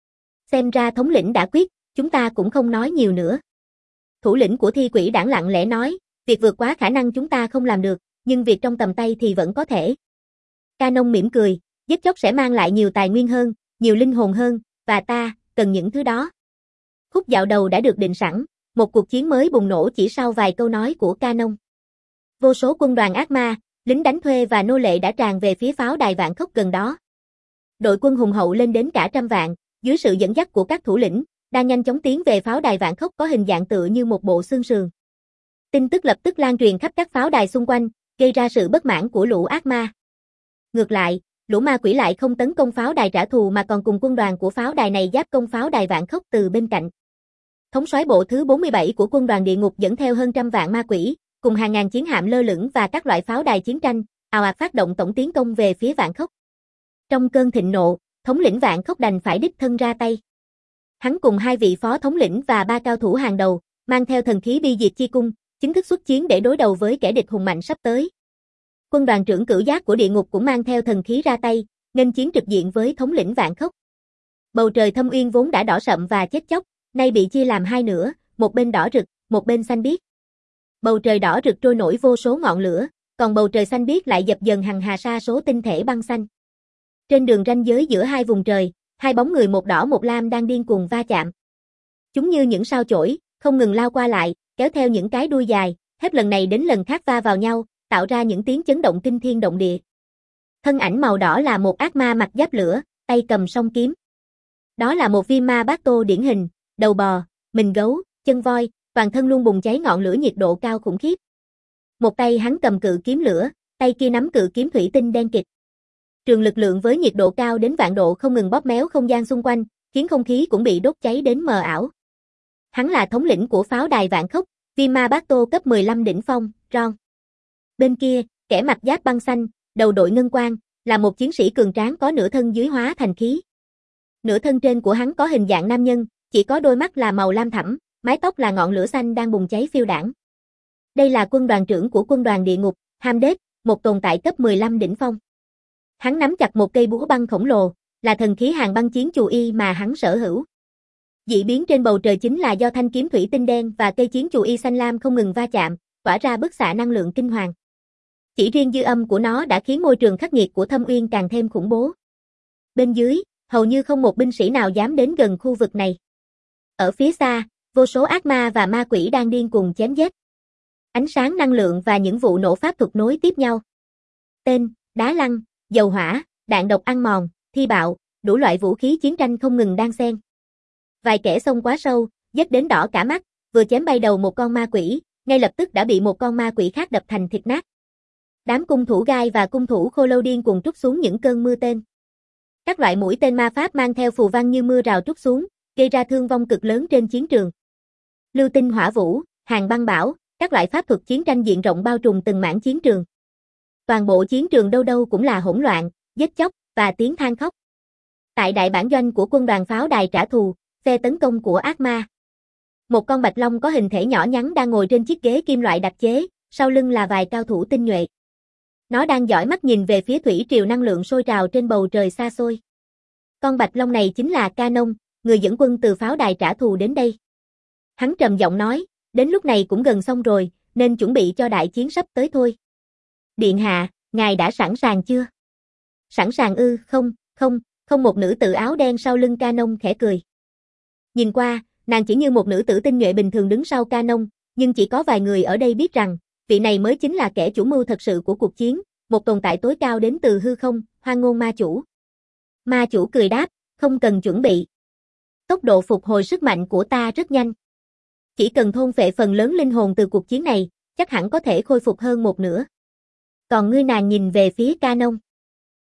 Xem ra thống lĩnh đã quyết, chúng ta cũng không nói nhiều nữa. Thủ lĩnh của thi quỷ đảng lặng lẽ nói, việc vượt quá khả năng chúng ta không làm được, nhưng việc trong tầm tay thì vẫn có thể. Canon mỉm cười, giết chóc sẽ mang lại nhiều tài nguyên hơn, nhiều linh hồn hơn, và ta, cần những thứ đó. Khúc dạo đầu đã được định sẵn, một cuộc chiến mới bùng nổ chỉ sau vài câu nói của Canon. Vô số quân đoàn ác ma, lính đánh thuê và nô lệ đã tràn về phía pháo đài Vạn Khốc gần đó. Đội quân hùng hậu lên đến cả trăm vạn, dưới sự dẫn dắt của các thủ lĩnh, đang nhanh chóng tiến về pháo đài Vạn Khốc có hình dạng tựa như một bộ xương sườn. Tin tức lập tức lan truyền khắp các pháo đài xung quanh, gây ra sự bất mãn của lũ ác ma. Ngược lại, lũ ma quỷ lại không tấn công pháo đài trả thù mà còn cùng quân đoàn của pháo đài này giáp công pháo đài Vạn Khốc từ bên cạnh. Thống soái bộ thứ bốn mươi bảy của quân đoàn địa ngục dẫn theo hơn trăm vạn ma quỷ, cùng hàng ngàn chiến hạm lơ lửng và các loại pháo đài chiến tranh, ào ạt phát động tổng tiến công về phía Vạn Khốc. Trong cơn thịnh nộ, thống lĩnh Vạn Khốc đành phải đích thân ra tay. Hắn cùng hai vị phó thống lĩnh và ba cao thủ hàng đầu, mang theo thần khí bi diệt chi cung, chính thức xuất chiến để đối đầu với kẻ địch hùng mạnh sắp tới. Quân đoàn trưởng cửu giác của địa ngục cũng mang theo thần khí ra tay, nghênh chiến trực diện với thống lĩnh Vạn Khốc. Bầu trời thâm uyên vốn đã đỏ sậm và chết chóc, nay bị chia làm hai nửa, một bên đỏ rực, một bên xanh biếc. Bầu trời đỏ rực trôi nổi vô số ngọn lửa, còn bầu trời xanh biếc lại dập dần hằng hà sa số tinh thể băng xanh. Trên đường ranh giới giữa hai vùng trời, hai bóng người một đỏ một lam đang điên cuồng va chạm. Chúng như những sao chổi, không ngừng lao qua lại, kéo theo những cái đuôi dài, hết lần này đến lần khác va vào nhau, tạo ra những tiếng chấn động kinh thiên động địa. Thân ảnh màu đỏ là một ác ma mặc giáp lửa, tay cầm song kiếm. Đó là một viêm ma bát tô điển hình, đầu bò, mình gấu, chân voi, toàn thân luôn bùng cháy ngọn lửa nhiệt độ cao khủng khiếp. Một tay hắn cầm cự kiếm lửa, tay kia nắm cự kiếm thủy tinh đen kịt. Trường lực lượng với nhiệt độ cao đến vạn độ không ngừng bóp méo không gian xung quanh, khiến không khí cũng bị đốt cháy đến mờ ảo. Hắn là thống lĩnh của pháo đài Vạn Khốc, viêm ma bát tô cấp mười lăm đỉnh phong, Ron. Bên kia, kẻ mặc giáp băng xanh, đầu đội ngân quang, là một chiến sĩ cường tráng có nửa thân dưới hóa thành khí. Nửa thân trên của hắn có hình dạng nam nhân, chỉ có đôi mắt là màu lam thẫm, mái tóc là ngọn lửa xanh đang bùng cháy phiêu đãng. Đây là quân đoàn trưởng của quân đoàn địa ngục, Hamdet, một tồn tại cấp mười lăm đỉnh phong. Hắn nắm chặt một cây búa băng khổng lồ, là thần khí hàng băng chiến chù y mà hắn sở hữu. Dị biến trên bầu trời chính là do thanh kiếm thủy tinh đen và cây chiến chù y xanh lam không ngừng va chạm, tỏa ra bức xạ năng lượng kinh hoàng. Chỉ riêng dư âm của nó đã khiến môi trường khắc nghiệt của Thâm Uyên càng thêm khủng bố. Bên dưới, hầu như không một binh sĩ nào dám đến gần khu vực này. Ở phía xa, vô số ác ma và ma quỷ đang điên cuồng chém giết. Ánh sáng năng lượng và những vụ nổ pháp thuật nối tiếp nhau. Tên, đá lăn, dầu hỏa, đạn độc ăn mòn, thi bạo, đủ loại vũ khí chiến tranh không ngừng đan xen. Vài kẻ xông quá sâu, giết đến đỏ cả mắt, vừa chém bay đầu một con ma quỷ, ngay lập tức đã bị một con ma quỷ khác đập thành thịt nát. Đám cung thủ gai và cung thủ khô lâu điên cuồng trút xuống những cơn mưa tên. Các loại mũi tên ma pháp mang theo phù văn như mưa rào trút xuống, gây ra thương vong cực lớn trên chiến trường. Lưu tinh hỏa vũ, hàng băng bão, các loại pháp thuật chiến tranh diện rộng bao trùm từng mảng chiến trường. Toàn bộ chiến trường đâu đâu cũng là hỗn loạn, giết chóc và tiếng than khóc. Tại đại bản doanh của quân đoàn pháo đài trả thù, phe tấn công của ác ma. Một con bạch long có hình thể nhỏ nhắn đang ngồi trên chiếc ghế kim loại đặc chế, sau lưng là vài cao thủ tinh nhuệ. Nó đang dõi mắt nhìn về phía thủy triều năng lượng sôi trào trên bầu trời xa xôi. Con bạch long này chính là Canon, người dẫn quân từ pháo đài trả thù đến đây. Hắn trầm giọng nói, đến lúc này cũng gần xong rồi, nên chuẩn bị cho đại chiến sắp tới thôi. Điện hạ, ngài đã sẵn sàng chưa? Sẵn sàng ư, không, không, không một nữ tử áo đen sau lưng Canon khẽ cười. Nhìn qua, nàng chỉ như một nữ tử tinh nhuệ bình thường đứng sau Canon, nhưng chỉ có vài người ở đây biết rằng, vị này mới chính là kẻ chủ mưu thật sự của cuộc chiến, một tồn tại tối cao đến từ hư không, Hoang Ngôn Ma Chủ. Ma Chủ cười đáp, không cần chuẩn bị. Tốc độ phục hồi sức mạnh của ta rất nhanh. Chỉ cần thôn phệ phần lớn linh hồn từ cuộc chiến này, chắc hẳn có thể khôi phục hơn một nửa. Còn ngươi nàng nhìn về phía Canon.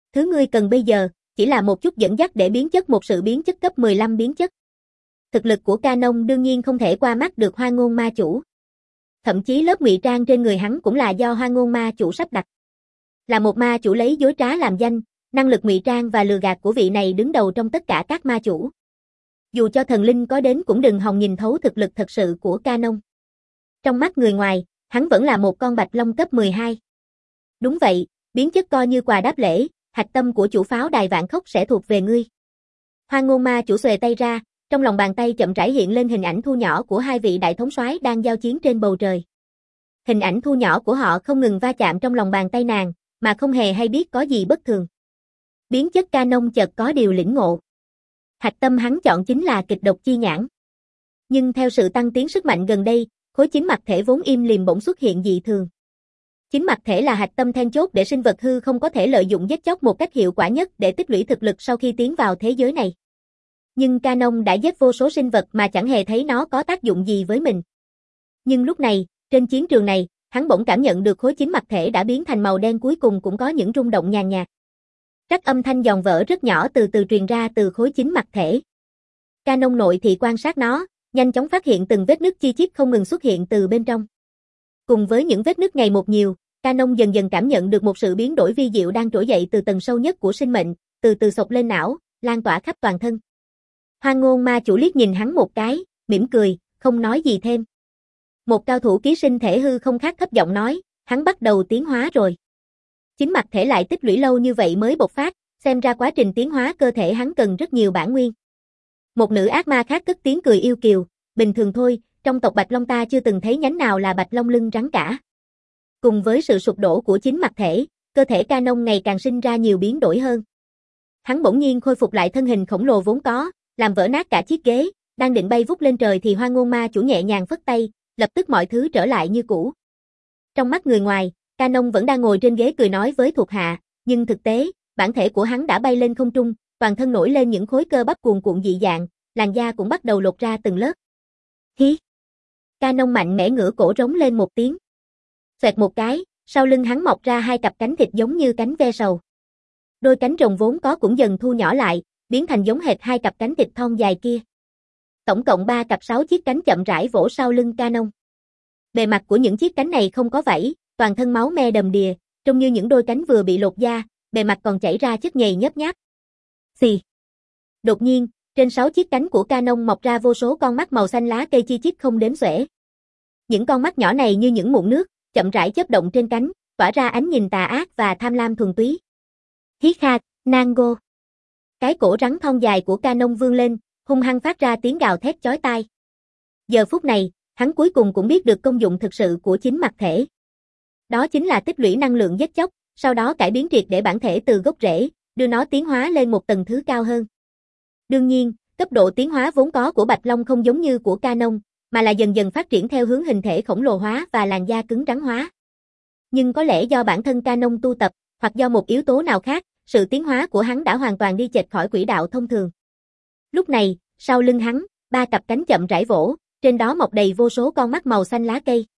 Thứ ngươi cần bây giờ, chỉ là một chút dẫn dắt để biến chất một sự biến chất cấp mười lăm biến chất. Thực lực của Canon đương nhiên không thể qua mắt được Hoang Ngôn Ma Chủ. Thậm chí lớp ngụy trang trên người hắn cũng là do Hoang Ngôn Ma Chủ sắp đặt. Là một ma chủ lấy dối trá làm danh, năng lực ngụy trang và lừa gạt của vị này đứng đầu trong tất cả các ma chủ. Dù cho thần linh có đến cũng đừng hòng nhìn thấu thực lực thật sự của Canon. Trong mắt người ngoài, hắn vẫn là một con bạch long cấp mười hai. Đúng vậy, biến chất coi như quà đáp lễ, hạch tâm của chủ pháo đài vạn khốc sẽ thuộc về ngươi. Hoang Ngôn Ma Chủ xuề tay ra, trong lòng bàn tay chậm rãi hiện lên hình ảnh thu nhỏ của hai vị đại thống soái đang giao chiến trên bầu trời. Hình ảnh thu nhỏ của họ không ngừng va chạm trong lòng bàn tay nàng, mà không hề hay biết có gì bất thường. Biến chất Canon chợt có điều lĩnh ngộ. Hạch tâm hắn chọn chính là kịch độc chi nhãn. Nhưng theo sự tăng tiến sức mạnh gần đây, khối chính mặt thể vốn im lìm bỗng xuất hiện dị thường. Chính mặt thể là hạch tâm then chốt để sinh vật hư không có thể lợi dụng giết chóc một cách hiệu quả nhất để tích lũy thực lực sau khi tiến vào thế giới này. Nhưng Canon đã giết vô số sinh vật mà chẳng hề thấy nó có tác dụng gì với mình. Nhưng lúc này, trên chiến trường này, hắn bỗng cảm nhận được khối chính mặt thể đã biến thành màu đen cuối cùng cũng có những rung động nhàn nhạt. Các âm thanh giòn vỡ rất nhỏ từ từ truyền ra từ khối chính mặt thể. Canon nội thị quan sát nó, nhanh chóng phát hiện từng vết nứt chi chít không ngừng xuất hiện từ bên trong. Cùng với những vết nứt ngày một nhiều, Canon dần dần cảm nhận được một sự biến đổi vi diệu đang trỗi dậy từ tầng sâu nhất của sinh mệnh, từ từ xộc lên não, lan tỏa khắp toàn thân. Hoang Ngôn Ma Chủ liếc nhìn hắn một cái, mỉm cười, không nói gì thêm. Một cao thủ ký sinh thể hư không khác thấp giọng nói, hắn bắt đầu tiến hóa rồi. Chính mặt thể lại tích lũy lâu như vậy mới bộc phát, xem ra quá trình tiến hóa cơ thể hắn cần rất nhiều bản nguyên. Một nữ ác ma khác cất tiếng cười yêu kiều, bình thường thôi, trong tộc Bạch Long ta chưa từng thấy nhánh nào là Bạch Long lưng rắn cả. Cùng với sự sụp đổ của chính mặt thể, cơ thể Canon ngày càng sinh ra nhiều biến đổi hơn. Hắn bỗng nhiên khôi phục lại thân hình khổng lồ vốn có, làm vỡ nát cả chiếc ghế, đang định bay vút lên trời thì Hoang Ngôn Ma Chủ nhẹ nhàng phất tay, lập tức mọi thứ trở lại như cũ. Trong mắt người ngoài, Canon vẫn đang ngồi trên ghế cười nói với thuộc hạ, nhưng thực tế, bản thể của hắn đã bay lên không trung, toàn thân nổi lên những khối cơ bắp cuồn cuộn dị dạng, làn da cũng bắt đầu lột ra từng lớp. Hí! Canon mạnh mẽ ngửa cổ rống lên một tiếng. Xoẹt một cái, sau lưng hắn mọc ra hai cặp cánh thịt giống như cánh ve sầu. Đôi cánh rồng vốn có cũng dần thu nhỏ lại, biến thành giống hệt hai cặp cánh thịt thon dài kia. Tổng cộng ba cặp sáu chiếc cánh chậm rãi vỗ sau lưng Canon. Bề mặt của những chiếc cánh này không có vảy, toàn thân máu me đầm đìa, trông như những đôi cánh vừa bị lột da, bề mặt còn chảy ra chất nhầy nhớp nháp. Xì. Đột nhiên, trên sáu chiếc cánh của Canon mọc ra vô số con mắt màu xanh lá cây chi chít không đếm xuể. Những con mắt nhỏ này như những mụn nước, chậm rãi chớp động trên cánh, tỏa ra ánh nhìn tà ác và tham lam thuần túy. Hí kha, Nango. Cái cổ rắn thon dài của Canon vươn lên, hung hăng phát ra tiếng gào thét chói tai. Giờ phút này, hắn cuối cùng cũng biết được công dụng thực sự của chính mặt thể. Đó chính là tích lũy năng lượng giết chóc, sau đó cải biến triệt để bản thể từ gốc rễ, đưa nó tiến hóa lên một tầng thứ cao hơn. Đương nhiên, cấp độ tiến hóa vốn có của Bạch Long không giống như của Canon, mà là dần dần phát triển theo hướng hình thể khổng lồ hóa và làn da cứng rắn hóa. Nhưng có lẽ do bản thân Canon tu tập, hoặc do một yếu tố nào khác, sự tiến hóa của hắn đã hoàn toàn đi chệch khỏi quỹ đạo thông thường. Lúc này, sau lưng hắn, ba cặp cánh chậm rãi vỗ, trên đó mọc đầy vô số con mắt màu xanh lá cây.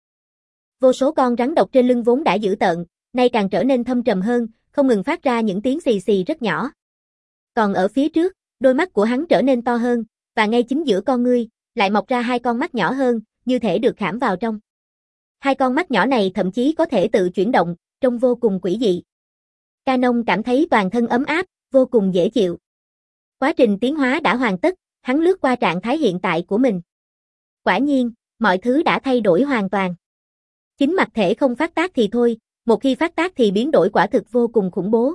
Vô số con rắn độc trên lưng vốn đã dữ tợn, nay càng trở nên thâm trầm hơn, không ngừng phát ra những tiếng xì xì rất nhỏ. Còn ở phía trước, đôi mắt của hắn trở nên to hơn, và ngay chính giữa con ngươi, lại mọc ra hai con mắt nhỏ hơn, như thể được khảm vào trong. Hai con mắt nhỏ này thậm chí có thể tự chuyển động, trông vô cùng quỷ dị. Canon cảm thấy toàn thân ấm áp, vô cùng dễ chịu. Quá trình tiến hóa đã hoàn tất, hắn lướt qua trạng thái hiện tại của mình. Quả nhiên, mọi thứ đã thay đổi hoàn toàn. Chính mặt thể không phát tác thì thôi, một khi phát tác thì biến đổi quả thực vô cùng khủng bố.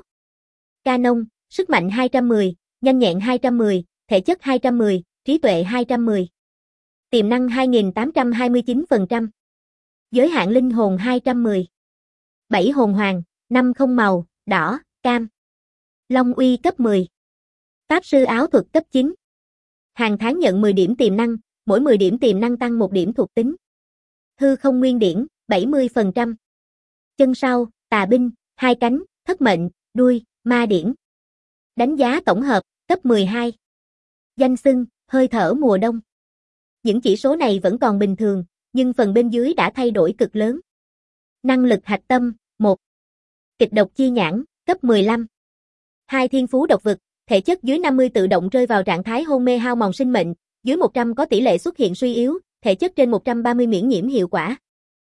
Canon, sức mạnh hai trăm mười, nhanh nhẹn hai trăm mười, thể chất hai trăm mười, trí tuệ hai trăm mười. Tiềm năng hai nghìn tám trăm hai mươi chín phần trăm. Giới hạn linh hồn hai trăm mười. bảy hồn hoàng, năm không màu, đỏ, cam. Long uy cấp mười. Pháp sư áo thuật cấp chín. Hàng tháng nhận mười điểm tiềm năng, mỗi mười điểm tiềm năng tăng một điểm thuộc tính. Hư không nguyên điển, bảy mươi phần trăm. Chân sau, tà binh, hai cánh, thất mệnh, đuôi, ma điển. Đánh giá tổng hợp, cấp mười hai. Danh xưng, hơi thở mùa đông. Những chỉ số này vẫn còn bình thường, nhưng phần bên dưới đã thay đổi cực lớn. Năng lực hạch tâm, một. Kịch độc chi nhãn, cấp mười lăm. Hai thiên phú độc vực, thể chất dưới năm mươi tự động rơi vào trạng thái hôn mê hao mòn sinh mệnh, dưới một trăm có tỷ lệ xuất hiện suy yếu, thể chất trên một trăm ba mươi miễn nhiễm hiệu quả.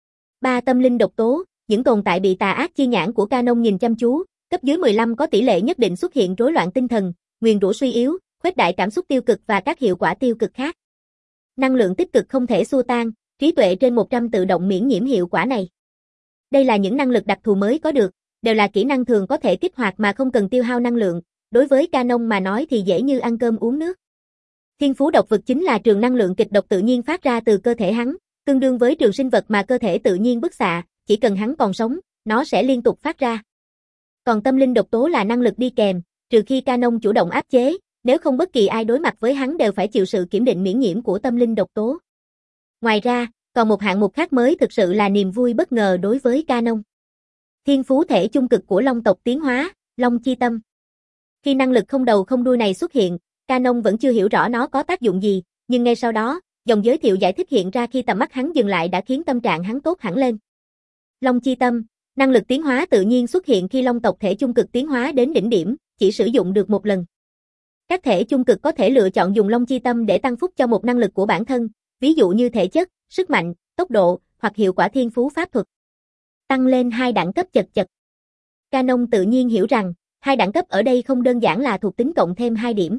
Ba tâm linh độc tố, những tồn tại bị tà ác chi nhãn của Canon nhìn chăm chú, cấp dưới mười lăm có tỷ lệ nhất định xuất hiện rối loạn tinh thần, nguyền rủa suy yếu, khuếch đại cảm xúc tiêu cực và các hiệu quả tiêu cực khác. Năng lượng tích cực không thể xua tan, trí tuệ trên một trăm tự động miễn nhiễm hiệu quả này. Đây là những năng lực đặc thù mới có được, đều là kỹ năng thường có thể kích hoạt mà không cần tiêu hao năng lượng, đối với Canon mà nói thì dễ như ăn cơm uống nước. Thiên phú độc vực chính là trường năng lượng kịch độc tự nhiên phát ra từ cơ thể hắn, tương đương với trường sinh vật mà cơ thể tự nhiên bức xạ, chỉ cần hắn còn sống, nó sẽ liên tục phát ra. Còn tâm linh độc tố là năng lực đi kèm, trừ khi Canon chủ động áp chế, nếu không bất kỳ ai đối mặt với hắn đều phải chịu sự kiểm định miễn nhiễm của tâm linh độc tố. Ngoài ra, còn một hạng mục khác mới thực sự là niềm vui bất ngờ đối với Canon. Thiên phú thể chung cực của Long tộc tiến hóa, Long chi tâm. Khi năng lực không đầu không đuôi này xuất hiện, Canon vẫn chưa hiểu rõ nó có tác dụng gì, nhưng ngay sau đó, dòng giới thiệu giải thích hiện ra khi tầm mắt hắn dừng lại đã khiến tâm trạng hắn tốt hẳn lên. Long chi tâm, năng lực tiến hóa tự nhiên xuất hiện khi Long tộc thể chung cực tiến hóa đến đỉnh điểm, chỉ sử dụng được một lần. Các thể chung cực có thể lựa chọn dùng Long chi tâm để tăng phúc cho một năng lực của bản thân, ví dụ như thể chất, sức mạnh, tốc độ, hoặc hiệu quả thiên phú pháp thuật. Tăng lên hai đẳng cấp chật chật. Canon tự nhiên hiểu rằng, hai đẳng cấp ở đây không đơn giản là thuộc tính cộng thêm hai điểm,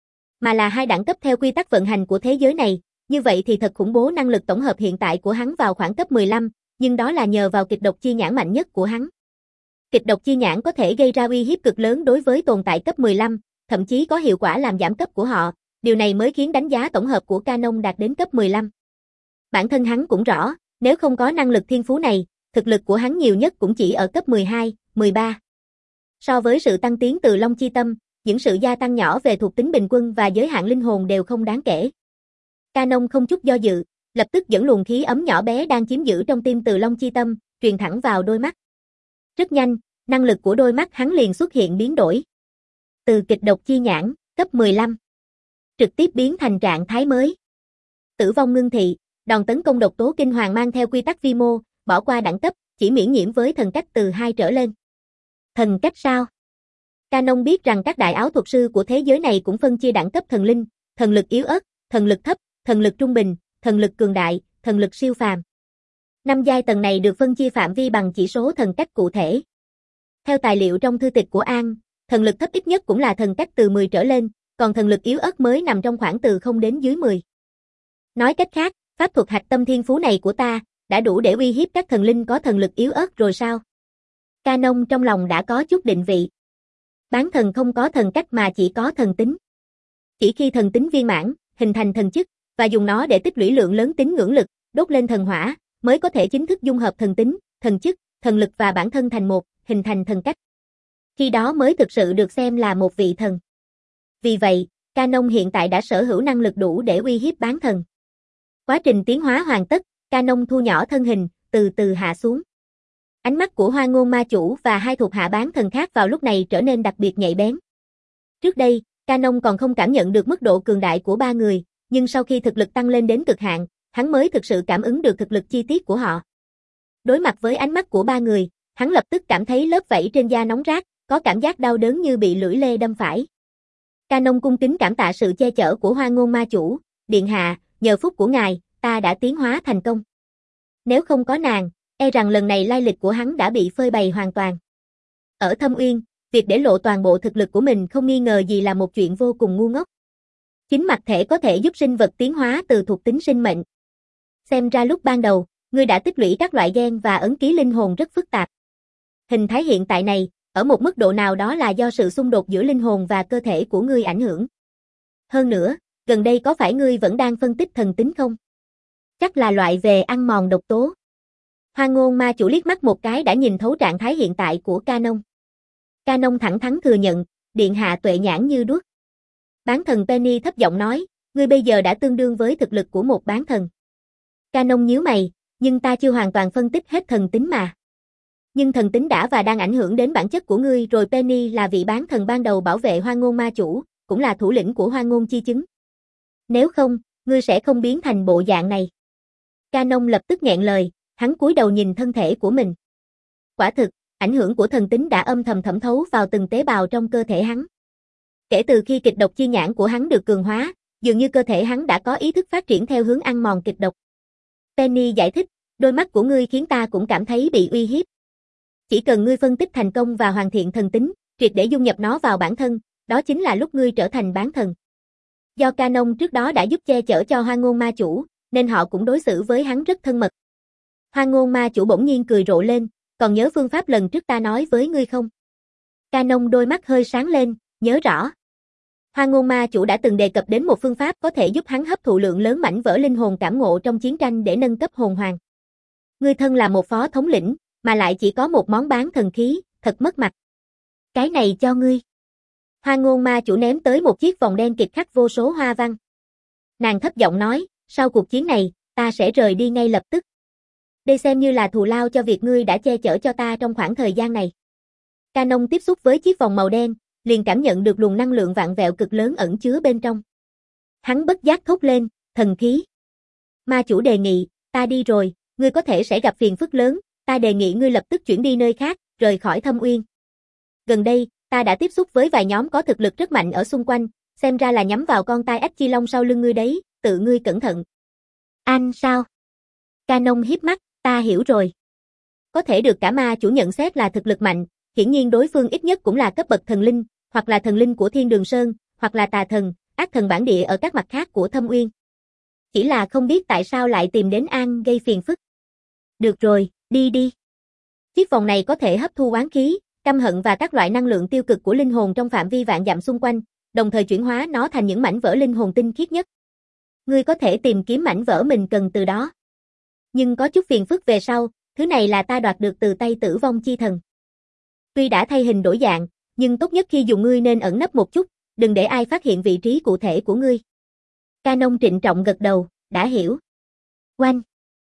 mà là hai đẳng cấp theo quy tắc vận hành của thế giới này, như vậy thì thật khủng bố. Năng lực tổng hợp hiện tại của hắn vào khoảng cấp mười lăm, nhưng đó là nhờ vào kịch độc chi nhãn mạnh nhất của hắn. Kịch độc chi nhãn có thể gây ra uy hiếp cực lớn đối với tồn tại cấp mười lăm, thậm chí có hiệu quả làm giảm cấp của họ, điều này mới khiến đánh giá tổng hợp của Canon đạt đến cấp mười lăm. Bản thân hắn cũng rõ, nếu không có năng lực thiên phú này, thực lực của hắn nhiều nhất cũng chỉ ở cấp mười hai, mười ba. So với sự tăng tiến từ Long chi tâm, những sự gia tăng nhỏ về thuộc tính bình quân và giới hạn linh hồn đều không đáng kể. Canon không chút do dự, lập tức dẫn luồng khí ấm nhỏ bé đang chiếm giữ trong tim từ Long chi tâm, truyền thẳng vào đôi mắt. Rất nhanh, năng lực của đôi mắt hắn liền xuất hiện biến đổi. Từ kịch độc chi nhãn, cấp mười lăm, trực tiếp biến thành trạng thái mới. Tử vong ngưng thị, đòn tấn công độc tố kinh hoàng mang theo quy tắc vi mô, bỏ qua đẳng cấp, chỉ miễn nhiễm với thần cách từ hai trở lên. Thần cách sao? Canon biết rằng các đại áo thuật sư của thế giới này cũng phân chia đẳng cấp thần linh, thần lực yếu ớt, thần lực thấp, thần lực trung bình, thần lực cường đại, thần lực siêu phàm. Năm giai tầng này được phân chia phạm vi bằng chỉ số thần cách cụ thể. Theo tài liệu trong thư tịch của An, thần lực thấp ít nhất cũng là thần cách từ mười trở lên, còn thần lực yếu ớt mới nằm trong khoảng từ không đến dưới mười. Nói cách khác, pháp thuật hạch tâm thiên phú này của ta đã đủ để uy hiếp các thần linh có thần lực yếu ớt rồi sao? Canon trong lòng đã có chút định vị. Bán thần không có thần cách mà chỉ có thần tính. Chỉ khi thần tính viên mãn, hình thành thần chức, và dùng nó để tích lũy lượng lớn tín ngưỡng lực, đốt lên thần hỏa, mới có thể chính thức dung hợp thần tính, thần chức, thần lực và bản thân thành một, hình thành thần cách. Khi đó mới thực sự được xem là một vị thần. Vì vậy, Canon hiện tại đã sở hữu năng lực đủ để uy hiếp bán thần. Quá trình tiến hóa hoàn tất, Canon thu nhỏ thân hình, từ từ hạ xuống. Ánh mắt của Hoa Ngôn Ma Chủ và hai thuộc hạ bán thần khác vào lúc này trở nên đặc biệt nhạy bén. Trước đây, Canon còn không cảm nhận được mức độ cường đại của ba người, nhưng sau khi thực lực tăng lên đến cực hạn, hắn mới thực sự cảm ứng được thực lực chi tiết của họ. Đối mặt với ánh mắt của ba người, hắn lập tức cảm thấy lớp vảy trên da nóng rát, có cảm giác đau đớn như bị lưỡi lê đâm phải. Canon cung kính cảm tạ sự che chở của Hoa Ngôn Ma Chủ, điện hạ, nhờ phúc của ngài, ta đã tiến hóa thành công. Nếu không có nàng, e rằng lần này lai lịch của hắn đã bị phơi bày hoàn toàn. Ở Thâm Uyên, việc để lộ toàn bộ thực lực của mình không nghi ngờ gì là một chuyện vô cùng ngu ngốc. Chính mặt thể có thể giúp sinh vật tiến hóa từ thuộc tính sinh mệnh. Xem ra lúc ban đầu, ngươi đã tích lũy các loại gen và ấn ký linh hồn rất phức tạp. Hình thái hiện tại này, ở một mức độ nào đó là do sự xung đột giữa linh hồn và cơ thể của ngươi ảnh hưởng. Hơn nữa, gần đây có phải ngươi vẫn đang phân tích thần tính không? Chắc là loại về ăn mòn độc tố. Hoa Ngôn Ma Chủ liếc mắt một cái đã nhìn thấu trạng thái hiện tại của Canon. Canon thẳng thắn thừa nhận, điện hạ tuệ nhãn như đuốc. Bán thần Penny thấp giọng nói, ngươi bây giờ đã tương đương với thực lực của một bán thần. Canon nhíu mày, nhưng ta chưa hoàn toàn phân tích hết thần tính mà. Nhưng thần tính đã và đang ảnh hưởng đến bản chất của ngươi rồi. Penny là vị bán thần ban đầu bảo vệ Hoa Ngôn Ma Chủ, cũng là thủ lĩnh của Hoa Ngôn chi chứng. Nếu không, ngươi sẽ không biến thành bộ dạng này. Canon lập tức nghẹn lời, hắn cúi đầu nhìn thân thể của mình. Quả thực, Ảnh hưởng của thần tính đã âm thầm thẩm thấu vào từng tế bào trong cơ thể hắn. Kể từ khi kịch độc chi nhãn của hắn được cường hóa, dường như cơ thể hắn đã có ý thức phát triển theo hướng ăn mòn kịch độc. Penny giải thích, đôi mắt của ngươi khiến ta cũng cảm thấy bị uy hiếp. Chỉ cần ngươi phân tích thành công và hoàn thiện thần tính, triệt để dung nhập nó vào bản thân, đó chính là lúc ngươi trở thành bán thần. Do Canon trước đó đã giúp che chở cho Hoang Ngôn Ma Chủ, nên họ cũng đối xử với hắn rất thân mật. Hoang Ngôn Ma Chủ bỗng nhiên cười rộ lên, còn nhớ phương pháp lần trước ta nói với ngươi không? Canon đôi mắt hơi sáng lên, nhớ rõ. Hoang Ngôn Ma Chủ đã từng đề cập đến một phương pháp có thể giúp hắn hấp thụ lượng lớn mảnh vỡ linh hồn cảm ngộ trong chiến tranh để nâng cấp hồn hoàng. Ngươi thân là một phó thống lĩnh, mà lại chỉ có một món bán thần khí, thật mất mặt. Cái này cho ngươi. Hoang Ngôn Ma Chủ ném tới một chiếc vòng đen kịch khắc vô số hoa văn. Nàng thấp giọng nói, sau cuộc chiến này, ta sẽ rời đi ngay lập tức. Đây xem như là thù lao cho việc ngươi đã che chở cho ta trong khoảng thời gian này. Canon tiếp xúc với chiếc vòng màu đen, liền cảm nhận được luồng năng lượng vạn vẹo cực lớn ẩn chứa bên trong. Hắn bất giác thốt lên, thần khí. Ma Chủ đề nghị, ta đi rồi, ngươi có thể sẽ gặp phiền phức lớn, ta đề nghị ngươi lập tức chuyển đi nơi khác, rời khỏi Thâm Uyên. Gần đây, ta đã tiếp xúc với vài nhóm có thực lực rất mạnh ở xung quanh, xem ra là nhắm vào con tai ách chi long sau lưng ngươi đấy, tự ngươi cẩn thận. Anh sao? Canon hiếp mắt, ta hiểu rồi. Có thể được cả Ma Chủ nhận xét là thực lực mạnh, hiển nhiên đối phương ít nhất cũng là cấp bậc thần linh, hoặc là thần linh của Thiên Đường Sơn, hoặc là tà thần, ác thần bản địa ở các mặt khác của Thâm Uyên. Chỉ là không biết tại sao lại tìm đến An gây phiền phức. Được rồi, đi đi. Chiếc vòng này có thể hấp thu oán khí, căm hận và các loại năng lượng tiêu cực của linh hồn trong phạm vi vạn dặm xung quanh, đồng thời chuyển hóa nó thành những mảnh vỡ linh hồn tinh khiết nhất. Ngươi có thể tìm kiếm mảnh vỡ mình cần từ đó. Nhưng có chút phiền phức về sau, thứ này là ta đoạt được từ tay Tử Vong Chi Thần. Tuy đã thay hình đổi dạng, nhưng tốt nhất khi dùng ngươi nên ẩn nấp một chút, đừng để ai phát hiện vị trí cụ thể của ngươi. Canon trịnh trọng gật đầu, đã hiểu. Oanh!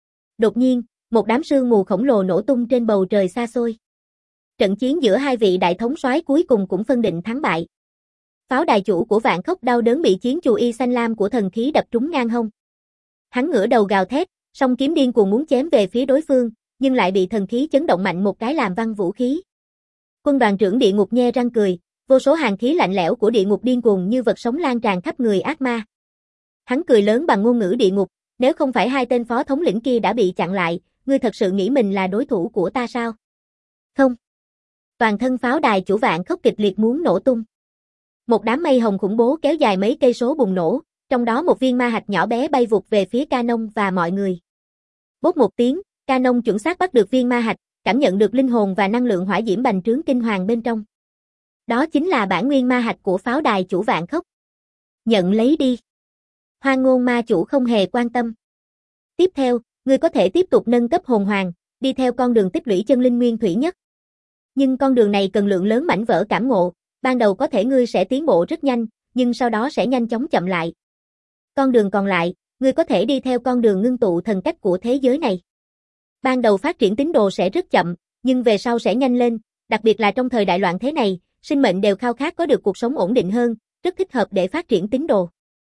Đột nhiên, một đám sương mù khổng lồ nổ tung trên bầu trời xa xôi. Trận chiến giữa hai vị đại thống soái cuối cùng cũng phân định thắng bại. Pháo đài chủ của Vạn Khốc đau đớn bị chiến chù y xanh lam của thần khí đập trúng ngang hông. Hắn ngửa đầu gào thét, song kiếm điên cuồng muốn chém về phía đối phương, nhưng lại bị thần khí chấn động mạnh một cái làm văng vũ khí. Quân đoàn trưởng địa ngục nhe răng cười, vô số hàn khí lạnh lẽo của địa ngục điên cuồng như vật sống lan tràn khắp người ác ma. Hắn cười lớn bằng ngôn ngữ địa ngục, nếu không phải hai tên phó thống lĩnh kia đã bị chặn lại, ngươi thật sự nghĩ mình là đối thủ của ta sao? Không. Toàn thân pháo đài chủ Vạn Khốc kịch liệt muốn nổ tung. Một đám mây hồng khủng bố kéo dài mấy cây số bùng nổ, trong đó một viên ma hạch nhỏ bé bay vụt về phía Canon và mọi người. Bốp một tiếng, Canon chuẩn xác bắt được viên ma hạch, cảm nhận được linh hồn và năng lượng hỏa diễm bành trướng kinh hoàng bên trong. Đó chính là bản nguyên ma hạch của pháo đài chủ Vạn Khốc. Nhận lấy đi. Hoang Ngôn Ma Chủ không hề quan tâm. Tiếp theo, ngươi có thể tiếp tục nâng cấp hồn hoàng, đi theo con đường tích lũy chân linh nguyên thủy nhất. Nhưng con đường này cần lượng lớn mảnh vỡ cảm ngộ, ban đầu có thể ngươi sẽ tiến bộ rất nhanh, nhưng sau đó sẽ nhanh chóng chậm lại. Con đường còn lại, ngươi có thể đi theo con đường ngưng tụ thần cách của thế giới này. Ban đầu phát triển tín đồ sẽ rất chậm, nhưng về sau sẽ nhanh lên, đặc biệt là trong thời đại loạn thế này, sinh mệnh đều khao khát có được cuộc sống ổn định hơn, rất thích hợp để phát triển tín đồ.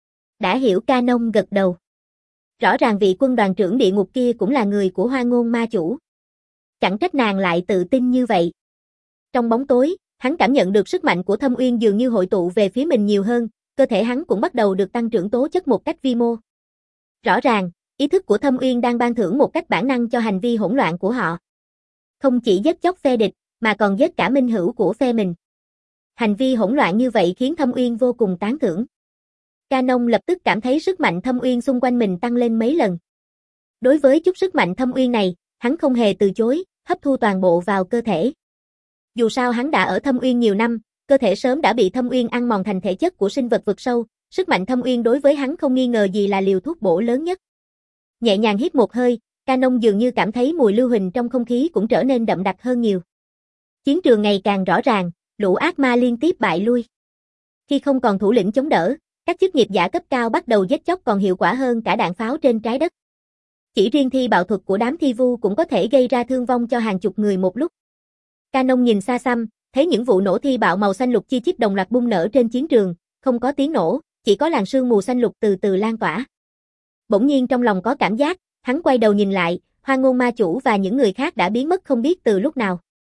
Đã hiểu. Canon gật đầu. Rõ ràng vị quân đoàn trưởng địa ngục kia cũng là người của Hoang Ngôn Ma Chủ. Chẳng trách nàng lại tự tin như vậy. Trong bóng tối, hắn cảm nhận được sức mạnh của Thâm Uyên dường như hội tụ về phía mình nhiều hơn, cơ thể hắn cũng bắt đầu được tăng trưởng tố chất một cách vi mô. Rõ ràng, ý thức của Thâm Uyên đang ban thưởng một cách bản năng cho hành vi hỗn loạn của họ. Không chỉ giết chóc phe địch, mà còn giết cả minh hữu của phe mình. Hành vi hỗn loạn như vậy khiến Thâm Uyên vô cùng tán thưởng. Canon lập tức cảm thấy sức mạnh Thâm Uyên xung quanh mình tăng lên mấy lần. Đối với chút sức mạnh Thâm Uyên này, hắn không hề từ chối, hấp thu toàn bộ vào cơ thể. Dù sao hắn đã ở Thâm Uyên nhiều năm, cơ thể sớm đã bị Thâm Uyên ăn mòn thành thể chất của sinh vật vực sâu, sức mạnh Thâm Uyên đối với hắn không nghi ngờ gì là liều thuốc bổ lớn nhất. Nhẹ nhàng hít một hơi, Canon dường như cảm thấy mùi lưu huỳnh trong không khí cũng trở nên đậm đặc hơn nhiều. Chiến trường ngày càng rõ ràng, lũ ác ma liên tiếp bại lui. Khi không còn thủ lĩnh chống đỡ, các chức nghiệp giả cấp cao bắt đầu giết chóc còn hiệu quả hơn cả đạn pháo trên trái đất. Chỉ riêng thi bạo thuật của đám thi vu cũng có thể gây ra thương vong cho hàng chục người một lúc. Canon nhìn xa xăm, thấy những vụ nổ thi bạo màu xanh lục chi chít đồng loạt bung nở trên chiến trường, không có tiếng nổ, chỉ có làn sương mù xanh lục từ từ lan tỏa. Bỗng nhiên trong lòng có cảm giác, hắn quay đầu nhìn lại, Hoang Ngôn Ma Chủ và những người khác đã biến mất không biết từ lúc nào.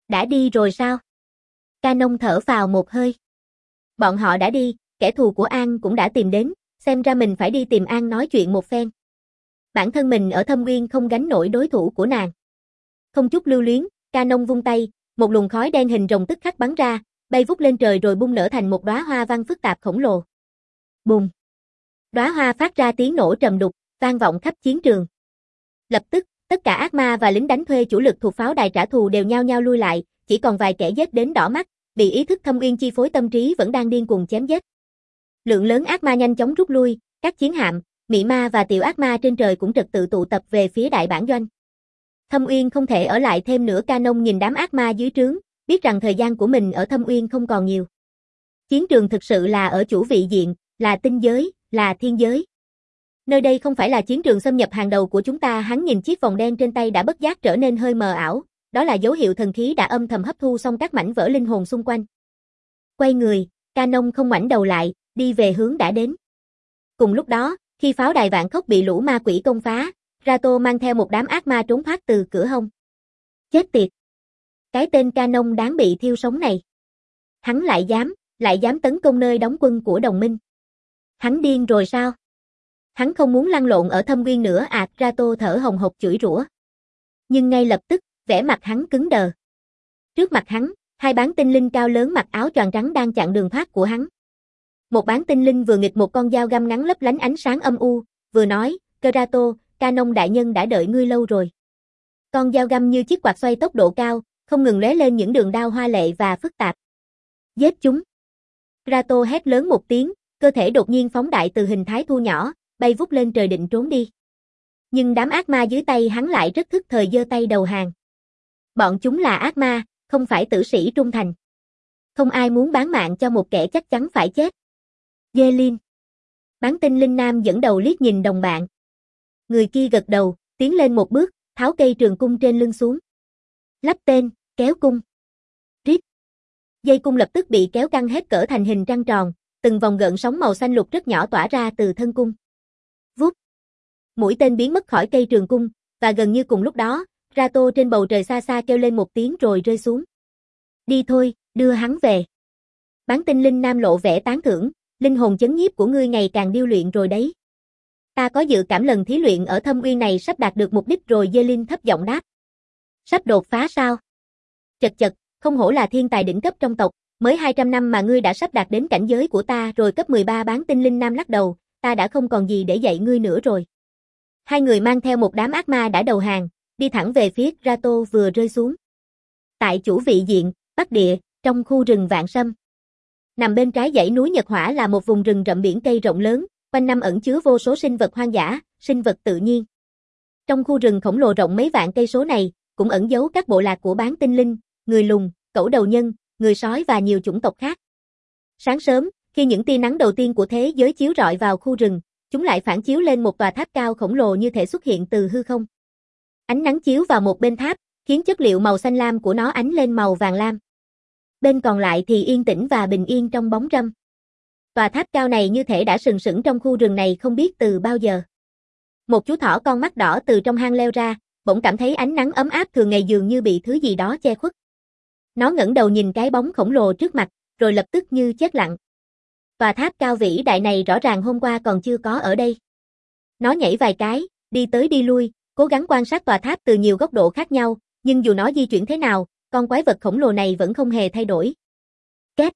Đã đi rồi sao? Canon thở phào một hơi. Bọn họ đã đi, kẻ thù của An cũng đã tìm đến, xem ra mình phải đi tìm An nói chuyện một phen. Bản thân mình ở Thâm Uyên không gánh nổi đối thủ của nàng. Không chút lưu luyến, Canon vung tay, một luồng khói đen hình rồng tức khắc bắn ra, bay vút lên trời rồi bung nở thành một đóa hoa văn phức tạp khổng lồ. Bùng! Đóa hoa phát ra tiếng nổ trầm đục, vang vọng khắp chiến trường. Lập tức, tất cả ác ma và lính đánh thuê chủ lực thuộc pháo đài trả thù đều nhao nhao lui lại, chỉ còn vài kẻ giết đến đỏ mắt, bị ý thức Thâm Uyên chi phối tâm trí vẫn đang điên cuồng chém giết. Lượng lớn ác ma nhanh chóng rút lui, các chiến hạm, mị ma và tiểu ác ma trên trời cũng trật tự tụ tập về phía đại bản doanh. Thâm Uyên không thể ở lại thêm nữa. Canon nhìn đám ác ma dưới trướng, biết rằng thời gian của mình ở Thâm Uyên không còn nhiều. Chiến trường thực sự là ở chủ vị diện, là tinh giới, là thiên giới. Nơi đây không phải là chiến trường xâm nhập hàng đầu của chúng ta. Hắn nhìn chiếc vòng đen trên tay đã bất giác trở nên hơi mờ ảo, đó là dấu hiệu thần khí đã âm thầm hấp thu xong các mảnh vỡ linh hồn xung quanh. Quay người, Canon không ngoảnh đầu lại, đi về hướng đã đến. Cùng lúc đó, khi pháo đài Vạn Khốc bị lũ ma quỷ công phá, Rato mang theo một đám ác ma trốn thoát từ cửa hông. Chết tiệt! Cái tên Canon đáng bị thiêu sống này. Hắn lại dám, lại dám tấn công nơi đóng quân của đồng minh. Hắn điên rồi sao? Hắn không muốn lăn lộn ở Thâm Uyên nữa à? Rato thở hồng hộc chửi rủa. Nhưng ngay lập tức, vẻ mặt hắn cứng đờ. Trước mặt hắn, hai bán tinh linh cao lớn mặc áo choàng trắng đang chặn đường thoát của hắn. Một bán tinh linh vừa nghịch một con dao găm ngắn lấp lánh ánh sáng âm u, vừa nói, Kerato, Canon đại nhân đã đợi ngươi lâu rồi. Con dao găm như chiếc quạt xoay tốc độ cao, không ngừng lóe lên những đường đao hoa lệ và phức tạp. Giết chúng! Kerato hét lớn một tiếng, cơ thể đột nhiên phóng đại từ hình thái thu nhỏ, bay vút lên trời định trốn đi. Nhưng đám ác ma dưới tay hắn lại rất thức thời giơ tay đầu hàng. Bọn chúng là ác ma, không phải tử sĩ trung thành. Không ai muốn bán mạng cho một kẻ chắc chắn phải chết. Yelin. Bán tinh linh nam dẫn đầu liếc nhìn đồng bạn. Người kia gật đầu, tiến lên một bước, tháo cây trường cung trên lưng xuống. Lắp tên, kéo cung. Rít. Dây cung lập tức bị kéo căng hết cỡ thành hình trăng tròn, từng vòng gợn sóng màu xanh lục rất nhỏ tỏa ra từ thân cung. Vút. Mũi tên biến mất khỏi cây trường cung, và gần như cùng lúc đó, Rato trên bầu trời xa xa kêu lên một tiếng rồi rơi xuống. Đi thôi, đưa hắn về. Bán tinh linh nam lộ vẻ tán thưởng, linh hồn chấn nhiếp của ngươi ngày càng điêu luyện rồi đấy. Ta có dự cảm lần thí luyện ở Thâm Uyên này sắp đạt được mục đích rồi. Yelin thấp giọng đáp. Sắp đột phá sao? Chật chật, không hổ là thiên tài đỉnh cấp trong tộc, mới hai trăm năm mà ngươi đã sắp đạt đến cảnh giới của ta rồi. Cấp mười ba bán tinh linh nam lắc đầu, ta đã không còn gì để dạy ngươi nữa rồi. Hai người mang theo một đám ác ma đã đầu hàng, đi thẳng về phía Rato vừa rơi xuống. Tại chủ vị diện, Bắc Địa, trong khu rừng Vạn Sâm. Nằm bên trái dãy núi Nhật Hỏa là một vùng rừng rậm biển cây rộng lớn, quanh năm ẩn chứa vô số sinh vật hoang dã, sinh vật tự nhiên. Trong khu rừng khổng lồ rộng mấy vạn cây số này, cũng ẩn giấu các bộ lạc của bán tinh linh, người lùn, cẩu đầu nhân, người sói và nhiều chủng tộc khác. Sáng sớm, khi những tia nắng đầu tiên của thế giới chiếu rọi vào khu rừng, chúng lại phản chiếu lên một tòa tháp cao khổng lồ như thể xuất hiện từ hư không. Ánh nắng chiếu vào một bên tháp, khiến chất liệu màu xanh lam của nó ánh lên màu vàng lam. Bên còn lại thì yên tĩnh và bình yên trong bóng râm. Tòa tháp cao này như thể đã sừng sững trong khu rừng này không biết từ bao giờ. Một chú thỏ con mắt đỏ từ trong hang leo ra, bỗng cảm thấy ánh nắng ấm áp thường ngày dường như bị thứ gì đó che khuất. Nó ngẩng đầu nhìn cái bóng khổng lồ trước mặt, rồi lập tức như chết lặng. Tòa tháp cao vĩ đại này rõ ràng hôm qua còn chưa có ở đây. Nó nhảy vài cái, đi tới đi lui, cố gắng quan sát tòa tháp từ nhiều góc độ khác nhau, nhưng dù nó di chuyển thế nào, con quái vật khổng lồ này vẫn không hề thay đổi. Két.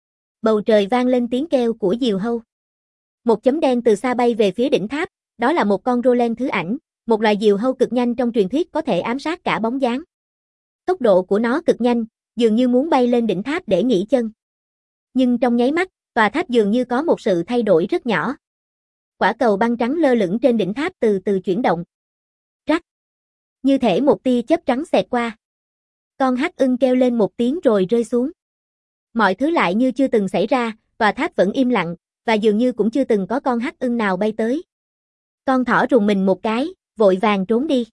Bầu trời vang lên tiếng kêu của diều hâu. Một chấm đen từ xa bay về phía đỉnh tháp, đó là một con Roland thứ ảnh, một loài diều hâu cực nhanh trong truyền thuyết có thể ám sát cả bóng dáng. Tốc độ của nó cực nhanh, dường như muốn bay lên đỉnh tháp để nghỉ chân. Nhưng trong nháy mắt, tòa tháp dường như có một sự thay đổi rất nhỏ. Quả cầu băng trắng lơ lửng trên đỉnh tháp từ từ chuyển động. Rắc. Như thể một tia chớp trắng xẹt qua. Con hắc ưng kêu lên một tiếng rồi rơi xuống. Mọi thứ lại như chưa từng xảy ra, tòa tháp vẫn im lặng, và dường như cũng chưa từng có con hắc ưng nào bay tới. Con thỏ rùng mình một cái, vội vàng trốn đi.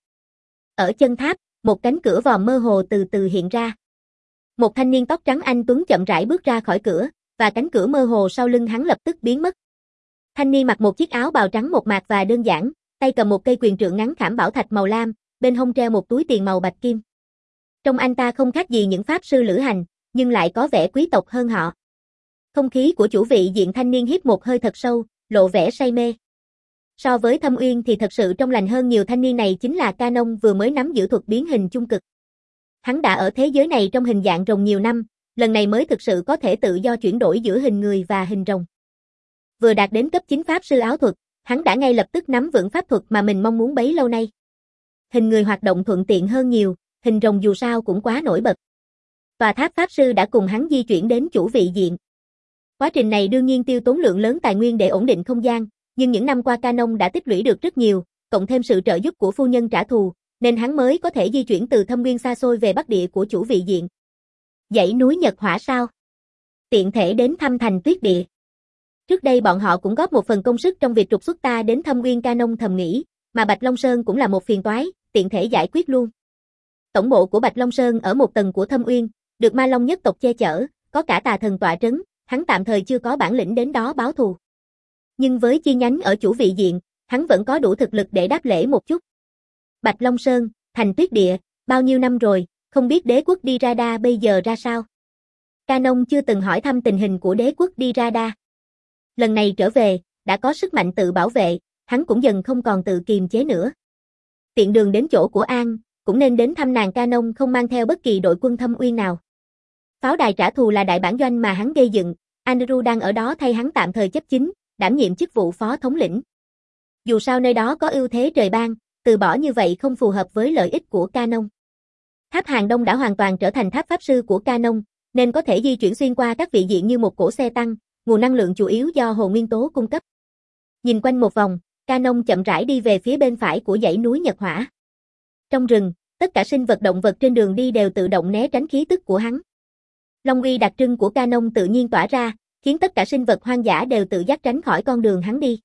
Ở chân tháp, một cánh cửa vòm mơ hồ từ từ hiện ra. Một thanh niên tóc trắng anh tuấn chậm rãi bước ra khỏi cửa, và cánh cửa mơ hồ sau lưng hắn lập tức biến mất. Thanh niên mặc một chiếc áo bào trắng mộc mạc và đơn giản, tay cầm một cây quyền trượng ngắn khảm bảo thạch màu lam, bên hông treo một túi tiền màu bạch kim. Trông anh ta không khác gì những pháp sư lữ hành, nhưng lại có vẻ quý tộc hơn họ. Không khí của chủ vị diện thanh niên hít một hơi thật sâu, lộ vẻ say mê. So với Thâm Uyên thì thật sự trong lành hơn nhiều, thanh niên này chính là Canon vừa mới nắm giữ thuật biến hình chung cực. Hắn đã ở thế giới này trong hình dạng rồng nhiều năm, lần này mới thực sự có thể tự do chuyển đổi giữa hình người và hình rồng. Vừa đạt đến cấp chín pháp sư áo thuật, hắn đã ngay lập tức nắm vững pháp thuật mà mình mong muốn bấy lâu nay. Hình người hoạt động thuận tiện hơn nhiều, hình rồng dù sao cũng quá nổi bật. Tòa tháp pháp sư đã cùng hắn di chuyển đến chủ vị diện. Quá trình này đương nhiên tiêu tốn lượng lớn tài nguyên để ổn định không gian, nhưng những năm qua Canon đã tích lũy được rất nhiều, cộng thêm sự trợ giúp của phu nhân trả thù, nên hắn mới có thể di chuyển từ thâm nguyên xa xôi về bắc địa của chủ vị diện. Dãy núi Nhật Hỏa sao? Tiện thể đến thăm thành Tuyết Địa. Trước đây bọn họ cũng góp một phần công sức trong việc trục xuất ta đến thâm nguyên, Canon thầm nghĩ, mà Bạch Long Sơn cũng là một phiền toái, tiện thể giải quyết luôn. Tổng bộ của Bạch Long Sơn ở một tầng của Thâm Uyên, được Ma Long nhất tộc che chở, có cả tà thần tọa trấn, hắn tạm thời chưa có bản lĩnh đến đó báo thù. Nhưng với chi nhánh ở chủ vị diện, hắn vẫn có đủ thực lực để đáp lễ một chút. Bạch Long Sơn, thành Tuyết Địa, bao nhiêu năm rồi, không biết đế quốc Dirada bây giờ ra sao? Canon chưa từng hỏi thăm tình hình của đế quốc Dirada. Lần này trở về, đã có sức mạnh tự bảo vệ, hắn cũng dần không còn tự kiềm chế nữa. Tiện đường đến chỗ của An, cũng nên đến thăm nàng. Canon không mang theo bất kỳ đội quân Thâm Uyên nào. Pháo đài trả thù là đại bản doanh mà hắn gây dựng, Andrew đang ở đó thay hắn tạm thời chấp chính, đảm nhiệm chức vụ phó thống lĩnh. Dù sao nơi đó có ưu thế trời ban, từ bỏ như vậy không phù hợp với lợi ích của Canon. Tháp Hàng Đông đã hoàn toàn trở thành tháp pháp sư của Canon, nên có thể di chuyển xuyên qua các vị diện như một cỗ xe tăng, nguồn năng lượng chủ yếu do hồ nguyên tố cung cấp. Nhìn quanh một vòng, Canon chậm rãi đi về phía bên phải của dãy núi Nhật Hỏa. Trong rừng, tất cả sinh vật động vật trên đường đi đều tự động né tránh khí tức của hắn. Long uy đặc trưng của Canon tự nhiên tỏa ra, khiến tất cả sinh vật hoang dã đều tự giác tránh khỏi con đường hắn đi.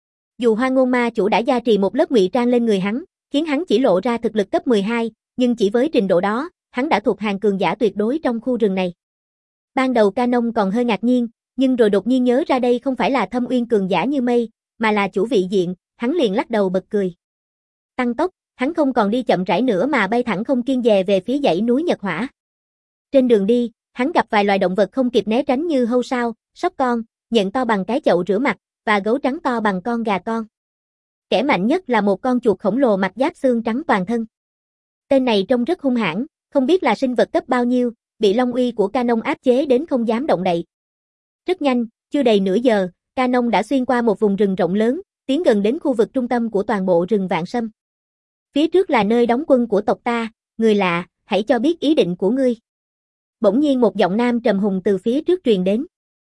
Dù Hoa Ngôn Ma Chủ đã gia trì một lớp ngụy trang lên người hắn, khiến hắn chỉ lộ ra thực lực cấp mười hai, nhưng chỉ với trình độ đó, hắn đã thuộc hàng cường giả tuyệt đối trong khu rừng này. Ban đầu Canon còn hơi ngạc nhiên, nhưng rồi đột nhiên nhớ ra đây không phải là Thâm Uyên cường giả như mây, mà là chủ vị diện, hắn liền lắc đầu bật cười. Tăng tốc, hắn không còn đi chậm rãi nữa mà bay thẳng không kiêng dè về phía dãy núi Nhật Hỏa. Trên đường đi, hắn gặp vài loài động vật không kịp né tránh như hâu sao, sóc con, nhện to bằng cái chậu rửa mặt, và gấu trắng to bằng con gà con. Kẻ mạnh nhất là một con chuột khổng lồ mặc giáp xương trắng toàn thân. Tên này trông rất hung hãn, không biết là sinh vật cấp bao nhiêu, bị long uy của Canon áp chế đến không dám động đậy. Rất nhanh, chưa đầy nửa giờ, Canon đã xuyên qua một vùng rừng rộng lớn, tiến gần đến khu vực trung tâm của toàn bộ rừng Vạn Sâm. Phía trước là nơi đóng quân của tộc ta, người lạ, hãy cho biết ý định của ngươi. Bỗng nhiên một giọng nam trầm hùng từ phía trước truyền đến.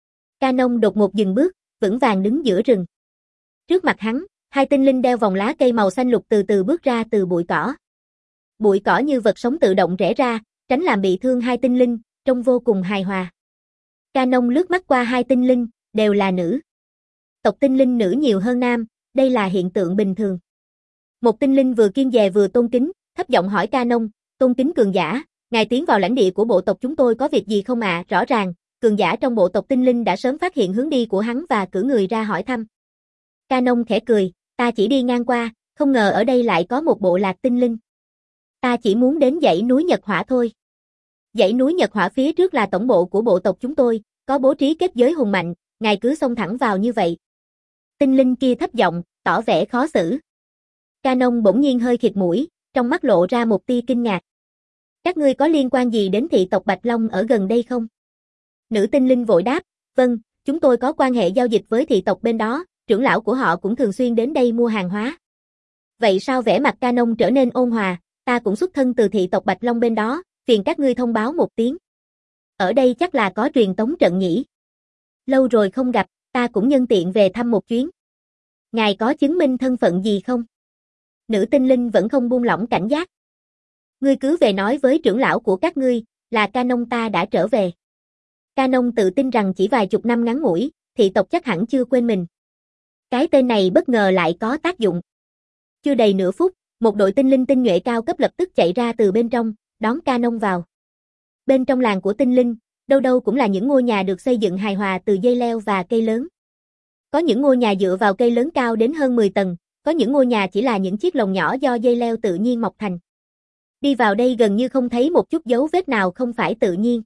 Canon đột ngột dừng bước, vững vàng đứng giữa rừng. Trước mặt hắn, hai tinh linh đeo vòng lá cây màu xanh lục từ từ bước ra từ bụi cỏ. Bụi cỏ như vật sống tự động rẽ ra, tránh làm bị thương hai tinh linh, trông vô cùng hài hòa. Canon lướt mắt qua hai tinh linh, đều là nữ. Tộc tinh linh nữ nhiều hơn nam, đây là hiện tượng bình thường. Một tinh linh vừa kiêng dè vừa tôn kính, thấp giọng hỏi Canon, tôn kính cường giả, ngài tiến vào lãnh địa của bộ tộc chúng tôi có việc gì không ạ? À? Rõ ràng, cường giả trong bộ tộc tinh linh đã sớm phát hiện hướng đi của hắn và cử người ra hỏi thăm. Canon khẽ cười, ta chỉ đi ngang qua, không ngờ ở đây lại có một bộ lạc tinh linh. Ta chỉ muốn đến dãy núi Nhật Hỏa thôi. Dãy núi Nhật Hỏa phía trước là tổng bộ của bộ tộc chúng tôi, có bố trí kết giới hùng mạnh, ngài cứ xông thẳng vào như vậy. Tinh linh kia thấp giọng, tỏ vẻ khó xử. Canon bỗng nhiên hơi khịt mũi, trong mắt lộ ra một tia kinh ngạc. Các ngươi có liên quan gì đến thị tộc Bạch Long ở gần đây không? Nữ tinh linh vội đáp, vâng, chúng tôi có quan hệ giao dịch với thị tộc bên đó, trưởng lão của họ cũng thường xuyên đến đây mua hàng hóa. Vậy sao vẻ mặt Canon trở nên ôn hòa, ta cũng xuất thân từ thị tộc Bạch Long bên đó, phiền các ngươi thông báo một tiếng. Ở đây chắc là có truyền tống trận nhỉ. Lâu rồi không gặp, ta cũng nhân tiện về thăm một chuyến. Ngài có chứng minh thân phận gì không? Nữ tinh linh vẫn không buông lỏng cảnh giác. Ngươi cứ về nói với trưởng lão của các ngươi, là Canon ta đã trở về. Canon tự tin rằng chỉ vài chục năm ngắn ngủi, thị tộc chắc hẳn chưa quên mình. Cái tên này bất ngờ lại có tác dụng. Chưa đầy nửa phút, một đội tinh linh tinh nhuệ cao cấp lập tức chạy ra từ bên trong, đón Canon vào. Bên trong làng của tinh linh, đâu đâu cũng là những ngôi nhà được xây dựng hài hòa từ dây leo và cây lớn. Có những ngôi nhà dựa vào cây lớn cao đến hơn mười tầng, có những ngôi nhà chỉ là những chiếc lồng nhỏ do dây leo tự nhiên mọc thành. Đi vào đây gần như không thấy một chút dấu vết nào không phải tự nhiên.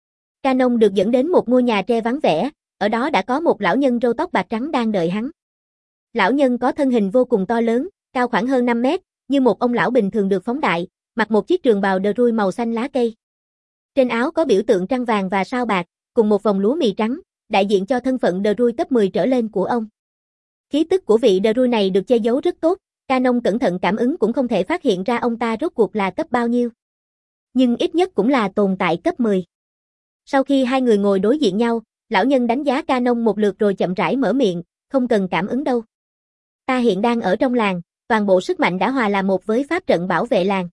Canon được dẫn đến một ngôi nhà tre vắng vẻ, ở đó đã có một lão nhân râu tóc bạc trắng đang đợi hắn. Lão nhân có thân hình vô cùng to lớn, cao khoảng hơn năm mét, như một ông lão bình thường được phóng đại, mặc một chiếc trường bào đờ rui màu xanh lá cây. Trên áo có biểu tượng trăng vàng và sao bạc, cùng một vòng lúa mì trắng, đại diện cho thân phận đờ rui cấp mười trở lên của ông. Khí tức của vị đờ rui này được che giấu rất tốt, Canon cẩn thận cảm ứng cũng không thể phát hiện ra ông ta rốt cuộc là cấp bao nhiêu. Nhưng ít nhất cũng là tồn tại cấp mười. Sau khi hai người ngồi đối diện nhau, lão nhân đánh giá Canon một lượt rồi chậm rãi mở miệng, không cần cảm ứng đâu. Ta hiện đang ở trong làng, toàn bộ sức mạnh đã hòa làm một với pháp trận bảo vệ làng.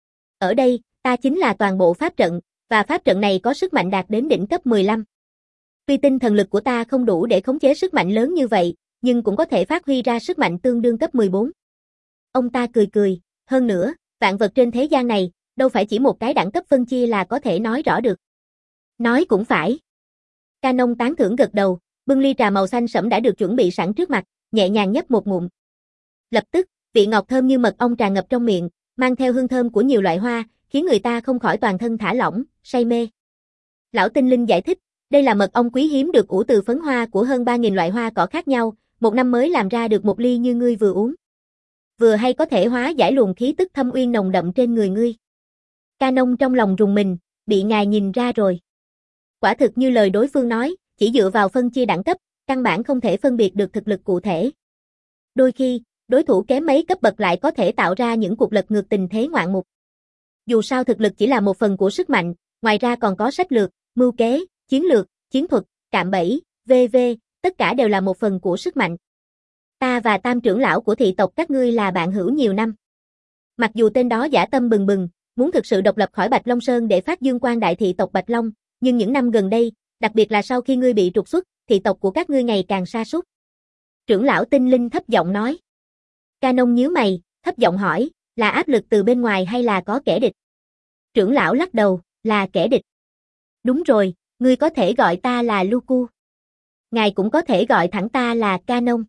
Ở đây, ta chính là toàn bộ pháp trận, và pháp trận này có sức mạnh đạt đến đỉnh cấp mười lăm. Tuy tinh thần lực của ta không đủ để khống chế sức mạnh lớn như vậy, nhưng cũng có thể phát huy ra sức mạnh tương đương cấp mười bốn. Ông ta cười cười, hơn nữa, vạn vật trên thế gian này, đâu phải chỉ một cái đẳng cấp phân chia là có thể nói rõ được. Nói cũng phải. Canon tán thưởng gật đầu, bưng ly trà màu xanh sẫm đã được chuẩn bị sẵn trước mặt, nhẹ nhàng nhấp một ngụm. Lập tức, vị ngọt thơm như mật ong tràn ngập trong miệng, mang theo hương thơm của nhiều loại hoa, khiến người ta không khỏi toàn thân thả lỏng, say mê. Lão tinh linh giải thích, đây là mật ong quý hiếm được ủ từ phấn hoa của hơn ba nghìn loại hoa cỏ khác nhau, một năm mới làm ra được một ly như ngươi vừa uống. Vừa hay có thể hóa giải luồng khí tức thâm uyên nồng đậm trên người ngươi. Canon trong lòng rùng mình, bị ngài nhìn ra rồi. Quả thực như lời đối phương nói, chỉ dựa vào phân chia đẳng cấp, căn bản không thể phân biệt được thực lực cụ thể. Đôi khi, đối thủ kém mấy cấp bậc lại có thể tạo ra những cuộc lật ngược tình thế ngoạn mục. Dù sao thực lực chỉ là một phần của sức mạnh, ngoài ra còn có sách lược, mưu kế, chiến lược, chiến thuật, cạm bẫy, vân vân, tất cả đều là một phần của sức mạnh. Ta và tam trưởng lão của thị tộc các ngươi là bạn hữu nhiều năm. Mặc dù tên đó dã tâm bừng bừng, muốn thực sự độc lập khỏi Bạch Long Sơn để phát dương quang đại thị tộc Bạch Long, nhưng những năm gần đây, đặc biệt là sau khi ngươi bị trục xuất, thị tộc của các ngươi ngày càng sa sút. Trưởng lão tinh linh thấp giọng nói. Canon nhíu mày, thấp giọng hỏi, là áp lực từ bên ngoài hay là có kẻ địch? Trưởng lão lắc đầu, là kẻ địch. Đúng rồi, ngươi có thể gọi ta là Luku. Ngài cũng có thể gọi thẳng ta là Canon.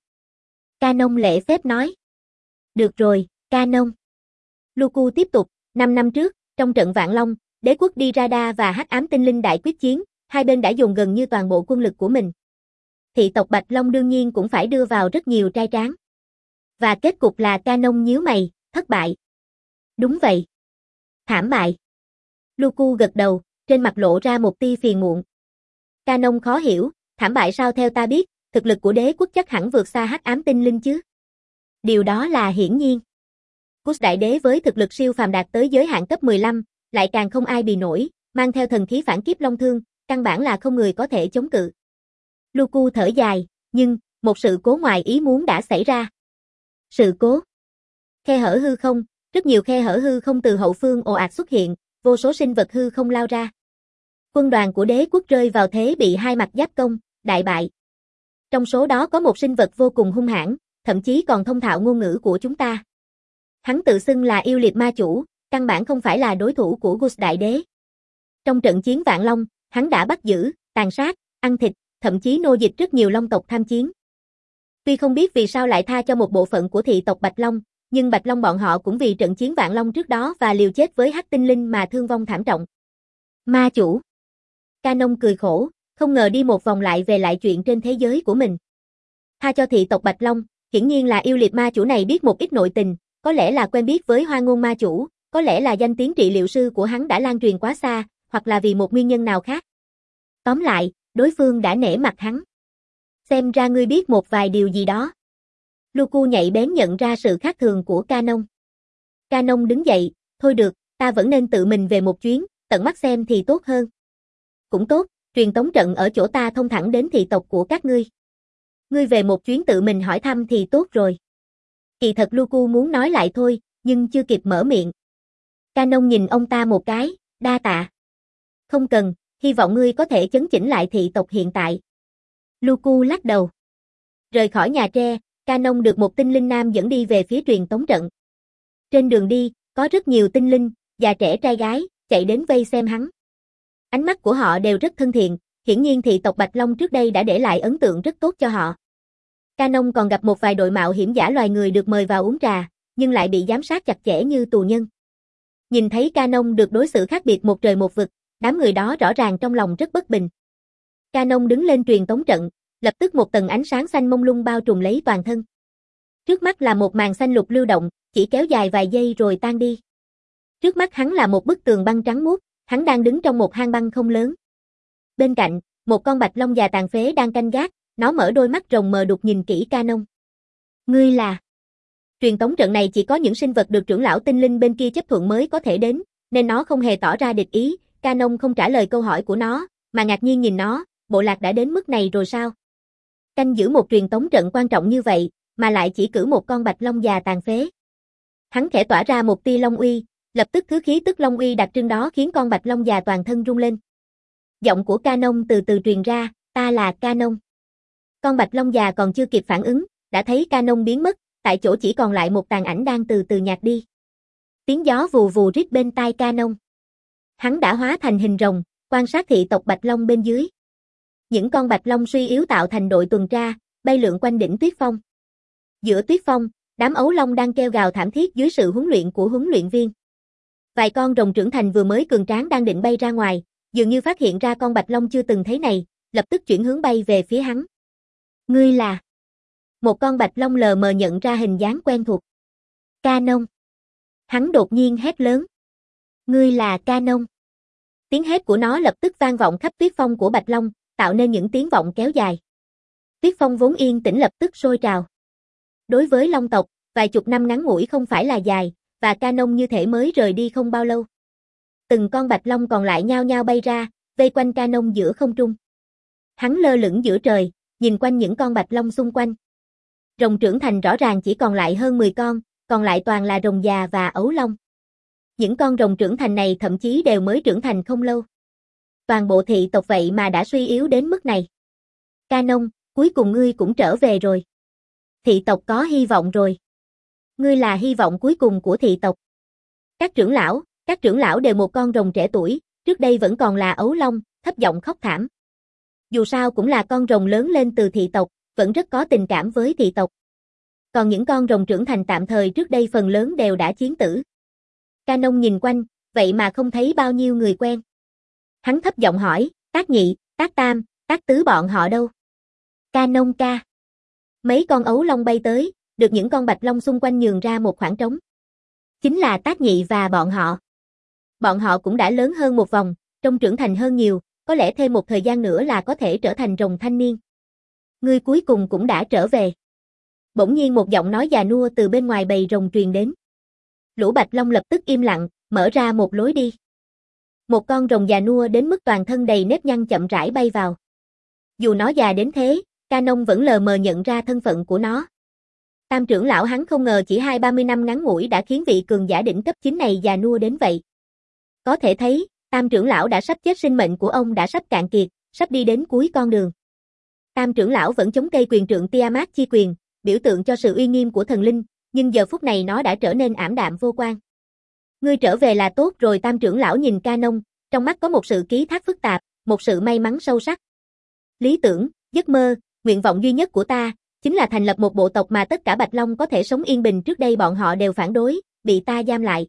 Canon lễ phép nói. Được rồi, Canon. Luku tiếp tục, năm năm trước, trong trận Vạn Long, Đế quốc Dirada và Hắc Ám Tinh Linh đại quyết chiến, hai bên đã dùng gần như toàn bộ quân lực của mình. Thị tộc Bạch Long đương nhiên cũng phải đưa vào rất nhiều trai tráng. Và kết cục là Canon nhíu mày, thất bại. Đúng vậy. Thảm bại. Luku gật đầu, trên mặt lộ ra một tia phiền muộn. Canon khó hiểu, thảm bại sao? Theo ta biết, thực lực của đế quốc chắc hẳn vượt xa Hắc Ám Tinh Linh chứ. Điều đó là hiển nhiên. Gus đại đế với thực lực siêu phàm đạt tới giới hạn cấp mười lăm, lại càng không ai bì nổi, mang theo thần khí phản kiếp long thương, căn bản là không người có thể chống cự. Luku thở dài, nhưng, một sự cố ngoài ý muốn đã xảy ra. Sự cố? Khe hở hư không, rất nhiều khe hở hư không từ hậu phương ồ ạt xuất hiện, vô số sinh vật hư không lao ra. Quân đoàn của đế quốc rơi vào thế bị hai mặt giáp công, đại bại. Trong số đó có một sinh vật vô cùng hung hãn, thậm chí còn thông thạo ngôn ngữ của chúng ta. Hắn tự xưng là yêu liệt ma chủ, căn bản không phải là đối thủ của Gus đại đế. Trong trận chiến Vạn Long, hắn đã bắt giữ, tàn sát, ăn thịt, thậm chí nô dịch rất nhiều long tộc tham chiến. Tuy không biết vì sao lại tha cho một bộ phận của thị tộc Bạch Long, nhưng Bạch Long bọn họ cũng vì trận chiến Vạn Long trước đó và liều chết với Hắc Tinh Linh mà thương vong thảm trọng. Ma chủ. Canon cười khổ, không ngờ đi một vòng lại về lại chuyện trên thế giới của mình. Tha cho thị tộc Bạch Long, hiển nhiên là yêu liệt ma chủ này biết một ít nội tình, có lẽ là quen biết với Hoa Ngôn ma chủ, có lẽ là danh tiếng trị liệu sư của hắn đã lan truyền quá xa, hoặc là vì một nguyên nhân nào khác. Tóm lại, đối phương đã nể mặt hắn. Xem ra ngươi biết một vài điều gì đó. Luku nhạy bén nhận ra sự khác thường của Canon. Canon đứng dậy, thôi được, ta vẫn nên tự mình về một chuyến, tận mắt xem thì tốt hơn. Cũng tốt, truyền tống trận ở chỗ ta thông thẳng đến thị tộc của các ngươi. Ngươi về một chuyến tự mình hỏi thăm thì tốt rồi. Kỳ thật Luku muốn nói lại thôi, nhưng chưa kịp mở miệng. Canon nhìn ông ta một cái, đa tạ. Không cần, hy vọng ngươi có thể chấn chỉnh lại thị tộc hiện tại. Luku lắc đầu. Rời khỏi nhà tre, Canon được một tinh linh nam dẫn đi về phía truyền tống trận. Trên đường đi, có rất nhiều tinh linh, già trẻ trai gái, chạy đến vây xem hắn. Ánh mắt của họ đều rất thân thiện, hiển nhiên thị tộc Bạch Long trước đây đã để lại ấn tượng rất tốt cho họ. Canon còn gặp một vài đội mạo hiểm giả loài người được mời vào uống trà, nhưng lại bị giám sát chặt chẽ như tù nhân. Nhìn thấy Canon được đối xử khác biệt một trời một vực, đám người đó rõ ràng trong lòng rất bất bình. Canon đứng lên truyền tống trận, lập tức một tầng ánh sáng xanh mông lung bao trùm lấy toàn thân. Trước mắt là một màn xanh lục lưu động, chỉ kéo dài vài giây rồi tan đi. Trước mắt hắn là một bức tường băng trắng muốt, hắn đang đứng trong một hang băng không lớn. Bên cạnh, một con bạch long già tàn phế đang canh gác, nó mở đôi mắt rồng mờ đục nhìn kỹ Canon. Ngươi là... Truyền tống trận này chỉ có những sinh vật được trưởng lão tinh linh bên kia chấp thuận mới có thể đến, nên nó không hề tỏ ra địch ý. Canon không trả lời câu hỏi của nó, mà ngạc nhiên nhìn nó, bộ lạc đã đến mức này rồi sao? Canh giữ một truyền tống trận quan trọng như vậy, mà lại chỉ cử một con bạch long già tàn phế. Hắn khẽ tỏa ra một tia long uy, lập tức thứ khí tức long uy đặc trưng đó khiến con bạch long già toàn thân rung lên. Giọng của Canon từ từ truyền ra, ta là Canon. Con bạch long già còn chưa kịp phản ứng, đã thấy Canon biến mất, tại chỗ chỉ còn lại một tàn ảnh đang từ từ nhạt đi. Tiếng gió vù vù rít bên tai Canon. Hắn đã hóa thành hình rồng, quan sát thị tộc bạch long bên dưới. Những con bạch long suy yếu tạo thành đội tuần tra, bay lượn quanh đỉnh tuyết phong. Giữa tuyết phong, đám ấu long đang kêu gào thảm thiết dưới sự huấn luyện của huấn luyện viên. Vài con rồng trưởng thành vừa mới cường tráng đang định bay ra ngoài, dường như phát hiện ra con bạch long chưa từng thấy này, lập tức chuyển hướng bay về phía hắn. Ngươi là... Một con bạch long lờ mờ nhận ra hình dáng quen thuộc. Canon. Hắn đột nhiên hét lớn. Ngươi là Canon. Tiếng hét của nó lập tức vang vọng khắp tuyết phong của bạch long, tạo nên những tiếng vọng kéo dài. Tuyết phong vốn yên tĩnh lập tức sôi trào. Đối với long tộc, vài chục năm ngắn ngủi không phải là dài, và Canon như thể mới rời đi không bao lâu. Từng con bạch long còn lại nhao nhao bay ra, vây quanh Canon giữa không trung. Hắn lơ lửng giữa trời, nhìn quanh những con bạch long xung quanh. Rồng trưởng thành rõ ràng chỉ còn lại hơn mười con, còn lại toàn là rồng già và ấu long. Những con rồng trưởng thành này thậm chí đều mới trưởng thành không lâu. Toàn bộ thị tộc vậy mà đã suy yếu đến mức này. Canon, cuối cùng ngươi cũng trở về rồi. Thị tộc có hy vọng rồi. Ngươi là hy vọng cuối cùng của thị tộc. Các trưởng lão, các trưởng lão đều một con rồng trẻ tuổi, trước đây vẫn còn là ấu long, thấp giọng khóc thảm. Dù sao cũng là con rồng lớn lên từ thị tộc, vẫn rất có tình cảm với thị tộc. Còn những con rồng trưởng thành tạm thời trước đây phần lớn đều đã chiến tử. Canon nhìn quanh, vậy mà không thấy bao nhiêu người quen. Hắn thấp giọng hỏi, Tác Nhị, Tác Tam, Tác Tứ bọn họ đâu? Canon ca. Mấy con ấu long bay tới, được những con bạch long xung quanh nhường ra một khoảng trống. Chính là Tác Nhị và bọn họ. Bọn họ cũng đã lớn hơn một vòng, trông trưởng thành hơn nhiều, có lẽ thêm một thời gian nữa là có thể trở thành rồng thanh niên. Ngươi cuối cùng cũng đã trở về. Bỗng nhiên một giọng nói già nua từ bên ngoài bầy rồng truyền đến. Lũ bạch long lập tức im lặng, mở ra một lối đi. Một con rồng già nua đến mức toàn thân đầy nếp nhăn chậm rãi bay vào. Dù nó già đến thế, Canon vẫn lờ mờ nhận ra thân phận của nó. Tam trưởng lão hắn không ngờ chỉ hai ba mươi năm ngắn ngủi đã khiến vị cường giả đỉnh cấp chín này già nua đến vậy. Có thể thấy, Tam trưởng lão đã sắp chết, sinh mệnh của ông đã sắp cạn kiệt, sắp đi đến cuối con đường. Tam trưởng lão vẫn chống cây quyền trượng Tiamat chi quyền, biểu tượng cho sự uy nghiêm của thần linh, nhưng giờ phút này nó đã trở nên ảm đạm vô quan. Ngươi trở về là tốt rồi. Tam trưởng lão nhìn Canon, trong mắt có một sự ký thác phức tạp, một sự may mắn sâu sắc. Lý tưởng, giấc mơ, nguyện vọng duy nhất của ta, chính là thành lập một bộ tộc mà tất cả bạch long có thể sống yên bình. Trước đây bọn họ đều phản đối, bị ta giam lại.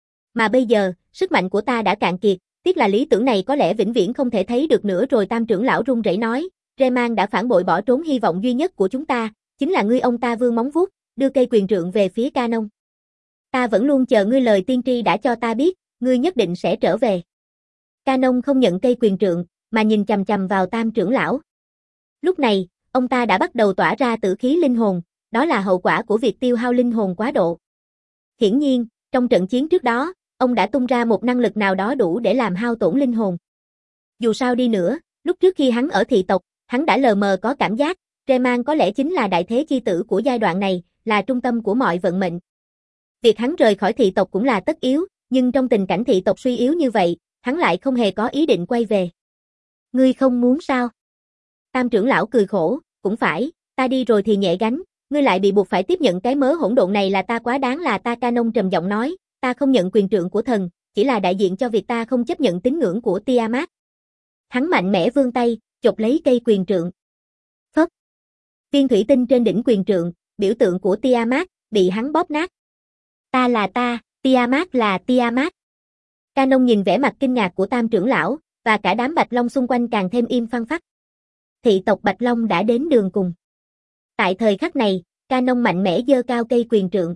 Mà bây giờ, sức mạnh của ta đã cạn kiệt, tiếc là lý tưởng này có lẽ vĩnh viễn không thể thấy được nữa rồi. Tam trưởng lão run rẩy nói, Rayman đã phản bội bỏ trốn hy vọng duy nhất của chúng ta, chính là ngươi. Ông ta vươn móng vuốt, đưa cây quyền trượng về phía Canon. Ta vẫn luôn chờ ngươi, lời tiên tri đã cho ta biết, ngươi nhất định sẽ trở về. Canon không nhận cây quyền trượng, mà nhìn chằm chằm vào Tam trưởng lão. Lúc này, ông ta đã bắt đầu tỏa ra tử khí linh hồn, đó là hậu quả của việc tiêu hao linh hồn quá độ. Hiển nhiên, trong trận chiến trước đó, ông đã tung ra một năng lực nào đó đủ để làm hao tổn linh hồn. Dù sao đi nữa, lúc trước khi hắn ở thị tộc, hắn đã lờ mờ có cảm giác, Rayman có lẽ chính là đại thế chi tử của giai đoạn này, là trung tâm của mọi vận mệnh. Việc hắn rời khỏi thị tộc cũng là tất yếu, nhưng trong tình cảnh thị tộc suy yếu như vậy, hắn lại không hề có ý định quay về. Ngươi không muốn sao? Tam trưởng lão cười khổ, cũng phải, ta đi rồi thì nhẹ gánh, ngươi lại bị buộc phải tiếp nhận cái mớ hỗn độn này là ta quá đáng là ta. Canon trầm giọng nói, ta không nhận quyền trượng của thần, chỉ là đại diện cho việc ta không chấp nhận tín ngưỡng của Tiamat. Hắn mạnh mẽ vươn tay, chộp lấy cây quyền trượng. Phất. Viên thủy tinh trên đỉnh quyền trượng, biểu tượng của Tiamat, bị hắn bóp nát. Ta là ta, Tiamat là Tiamat. Canon nhìn vẻ mặt kinh ngạc của Tam trưởng lão, và cả đám Bạch Long xung quanh càng thêm im phăng phắc. Thị tộc Bạch Long đã đến đường cùng. Tại thời khắc này, Canon mạnh mẽ giơ cao cây quyền trượng.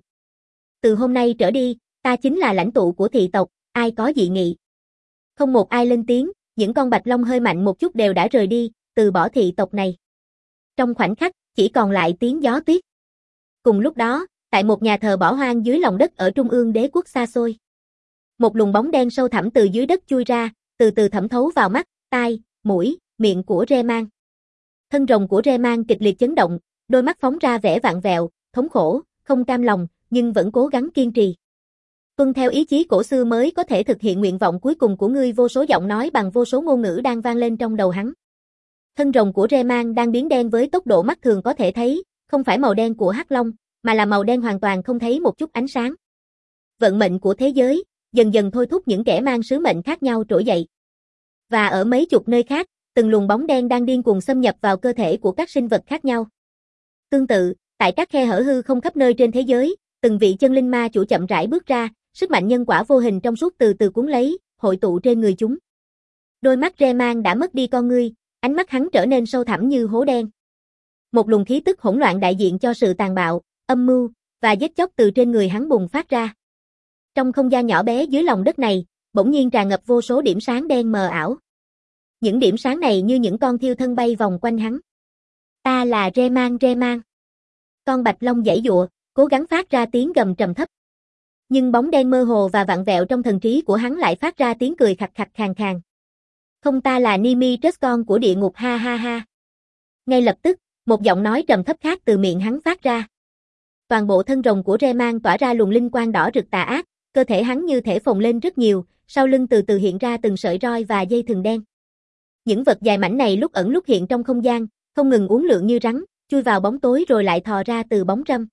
Từ hôm nay trở đi, ta chính là lãnh tụ của thị tộc, ai có dị nghị. Không một ai lên tiếng, những con Bạch Long hơi mạnh một chút đều đã rời đi, từ bỏ thị tộc này. Trong khoảnh khắc, chỉ còn lại tiếng gió tuyết. Cùng lúc đó, tại một nhà thờ bỏ hoang dưới lòng đất ở trung ương đế quốc xa xôi. Một luồng bóng đen sâu thẳm từ dưới đất chui ra, từ từ thẩm thấu vào mắt, tai, mũi, miệng của Rayman. Thân rồng của Rayman kịch liệt chấn động, đôi mắt phóng ra vẻ vặn vẹo, thống khổ, không cam lòng, nhưng vẫn cố gắng kiên trì. Tuân theo ý chí cổ xưa mới có thể thực hiện nguyện vọng cuối cùng của ngươi, vô số giọng nói bằng vô số ngôn ngữ đang vang lên trong đầu hắn. Thân rồng của Rayman đang biến đen với tốc độ mắt thường có thể thấy, không phải màu đen của Hắc Long, mà là màu đen hoàn toàn không thấy một chút ánh sáng. Vận mệnh của thế giới dần dần thôi thúc những kẻ mang sứ mệnh khác nhau trỗi dậy. Và ở mấy chục nơi khác, từng luồng bóng đen đang điên cuồng xâm nhập vào cơ thể của các sinh vật khác nhau. Tương tự, tại các khe hở hư không khắp nơi trên thế giới, từng vị chân linh ma chủ chậm rãi bước ra, sức mạnh nhân quả vô hình trong suốt từ từ cuốn lấy, hội tụ trên người chúng. Đôi mắt Rayman đã mất đi con ngươi, ánh mắt hắn trở nên sâu thẳm như hố đen. Một luồng khí tức hỗn loạn đại diện cho sự tàn bạo, âm mưu và giết chóc từ trên người hắn bùng phát ra. Trong không gian nhỏ bé dưới lòng đất này, bỗng nhiên tràn ngập vô số điểm sáng đen mờ ảo. Những điểm sáng này như những con thiêu thân bay vòng quanh hắn. Ta là Rayman Rayman. Con Bạch Long giãy giụa, cố gắng phát ra tiếng gầm trầm thấp. Nhưng bóng đen mơ hồ và vặn vẹo trong thần trí của hắn lại phát ra tiếng cười khặt khặt khàn khàn. Không, ta là Nimi Trust, con của địa ngục, ha ha ha. Ngay lập tức, một giọng nói trầm thấp khác từ miệng hắn phát ra. Toàn bộ thân rồng của Rayman tỏa ra luồng linh quang đỏ rực tà ác, cơ thể hắn như thể phồng lên rất nhiều, sau lưng từ từ hiện ra từng sợi roi và dây thừng đen. Những vật dài mảnh này lúc ẩn lúc hiện trong không gian, không ngừng uốn lượn như rắn, chui vào bóng tối rồi lại thò ra từ bóng râm.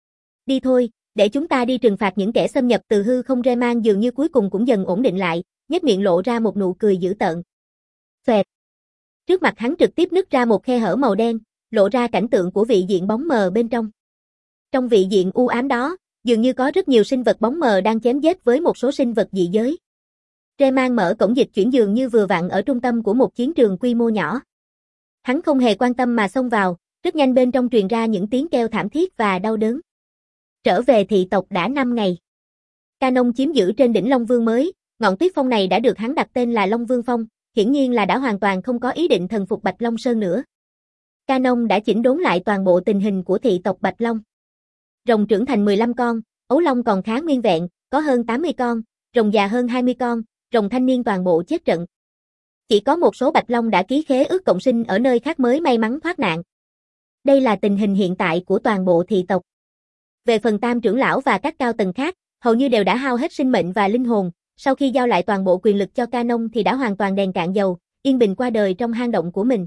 Đi thôi, để chúng ta đi trừng phạt những kẻ xâm nhập từ hư không. Rayman dường như cuối cùng cũng dần ổn định lại, nhếch miệng lộ ra một nụ cười dữ tợn. Xoẹt. Trước mặt hắn trực tiếp nứt ra một khe hở màu đen, lộ ra cảnh tượng của vị diện bóng mờ bên trong. Trong vị diện u ám đó, dường như có rất nhiều sinh vật bóng mờ đang chém giết với một số sinh vật dị giới. Rayman mở cổng dịch chuyển dường như vừa vặn ở trung tâm của một chiến trường quy mô nhỏ. Hắn không hề quan tâm mà xông vào, rất nhanh bên trong truyền ra những tiếng kêu thảm thiết và đau đớn. Trở về thị tộc đã năm ngày. Canon chiếm giữ trên đỉnh Long Vương mới, ngọn tuyết phong này đã được hắn đặt tên là Long Vương Phong, hiển nhiên là đã hoàn toàn không có ý định thần phục Bạch Long Sơn nữa. Canon đã chỉnh đốn lại toàn bộ tình hình của thị tộc Bạch Long. Rồng trưởng thành mười lăm con, ấu long còn khá nguyên vẹn, có hơn tám mươi con, rồng già hơn hai mươi con, rồng thanh niên toàn bộ chết trận. Chỉ có một số Bạch Long đã ký khế ước cộng sinh ở nơi khác mới may mắn thoát nạn. Đây là tình hình hiện tại của toàn bộ thị tộc. Về phần Tam trưởng lão và các cao tầng khác, hầu như đều đã hao hết sinh mệnh và linh hồn, sau khi giao lại toàn bộ quyền lực cho Canon thì đã hoàn toàn đèn cạn dầu, yên bình qua đời trong hang động của mình.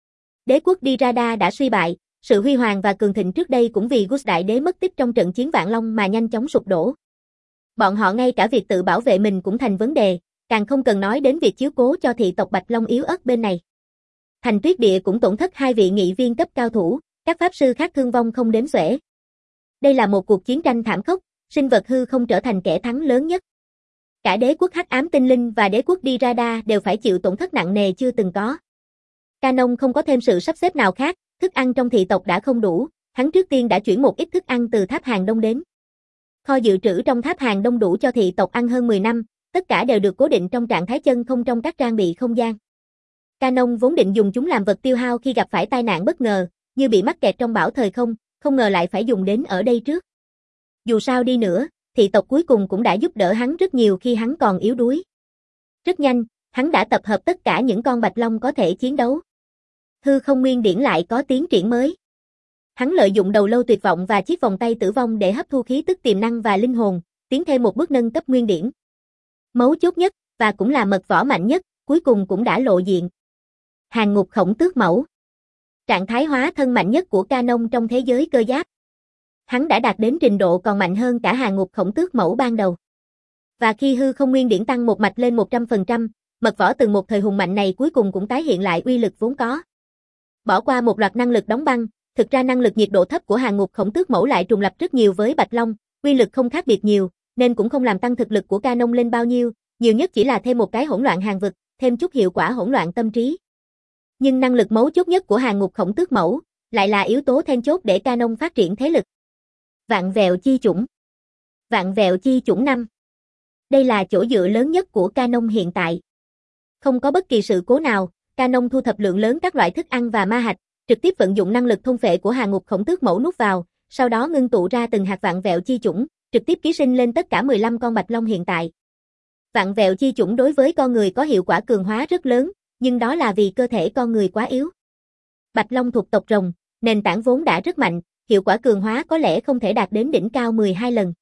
Đế quốc Dirada đã suy bại, sự huy hoàng và cường thịnh trước đây cũng vì Gus đại đế mất tích trong trận chiến Vạn Long mà nhanh chóng sụp đổ. Bọn họ ngay cả việc tự bảo vệ mình cũng thành vấn đề, càng không cần nói đến việc chiếu cố cho thị tộc Bạch Long yếu ớt bên này. Thành Tuyết Địa cũng tổn thất hai vị nghị viên cấp cao thủ, các pháp sư khác thương vong không đếm xuể. Đây là một cuộc chiến tranh thảm khốc, sinh vật hư không trở thành kẻ thắng lớn nhất. Cả đế quốc Hắc Ám Tinh Linh và đế quốc Dirada đều phải chịu tổn thất nặng nề chưa từng có. Canon không có thêm sự sắp xếp nào khác, thức ăn trong thị tộc đã không đủ, hắn trước tiên đã chuyển một ít thức ăn từ tháp hàng đông đến. Kho dự trữ trong tháp hàng đông đủ cho thị tộc ăn hơn mười năm, tất cả đều được cố định trong trạng thái chân không trong các trang bị không gian. Canon vốn định dùng chúng làm vật tiêu hao khi gặp phải tai nạn bất ngờ, như bị mắc kẹt trong bão thời không, không ngờ lại phải dùng đến ở đây trước. Dù sao đi nữa, thị tộc cuối cùng cũng đã giúp đỡ hắn rất nhiều khi hắn còn yếu đuối. Rất nhanh, hắn đã tập hợp tất cả những con Bạch Long có thể chiến đấu. Hư không nguyên điển lại có tiến triển mới. Hắn lợi dụng đầu lâu tuyệt vọng và chiếc vòng tay tử vong để hấp thu khí tức tiềm năng và linh hồn, tiến thêm một bước nâng cấp nguyên điển. Mấu chốt nhất, và cũng là mật võ mạnh nhất, cuối cùng cũng đã lộ diện. Hàng ngục khổng tước mẫu. Trạng thái hóa thân mạnh nhất của Canon trong thế giới cơ giáp. Hắn đã đạt đến trình độ còn mạnh hơn cả hàng ngục khổng tước mẫu ban đầu. Và khi hư không nguyên điển tăng một mạch lên một trăm phần trăm, mật võ từng một thời hùng mạnh này cuối cùng cũng tái hiện lại uy lực vốn có. Bỏ qua một loạt năng lực đóng băng, thực ra năng lực nhiệt độ thấp của hàng ngục khổng tước mẫu lại trùng lập rất nhiều với Bạch Long, uy lực không khác biệt nhiều, nên cũng không làm tăng thực lực của Canon lên bao nhiêu, nhiều nhất chỉ là thêm một cái hỗn loạn hàng vực, thêm chút hiệu quả hỗn loạn tâm trí. Nhưng năng lực mấu chốt nhất của hàng ngục khổng tước mẫu, lại là yếu tố then chốt để Canon phát triển thế lực. Vạn vẹo chi chủng. Vạn vẹo chi chủng năm. Đây là chỗ dựa lớn nhất của Canon hiện tại. Không có bất kỳ sự cố nào, Canon thu thập lượng lớn các loại thức ăn và ma hạch, trực tiếp vận dụng năng lực thôn phệ của hàng ngục khổng tước mẫu nuốt vào, sau đó ngưng tụ ra từng hạt vạn vẹo chi chủng, trực tiếp ký sinh lên tất cả mười lăm con bạch long hiện tại. Vạn vẹo chi chủng đối với con người có hiệu quả cường hóa rất lớn, nhưng đó là vì cơ thể con người quá yếu. Bạch long thuộc tộc rồng, nền tảng vốn đã rất mạnh, hiệu quả cường hóa có lẽ không thể đạt đến đỉnh cao mười hai lần.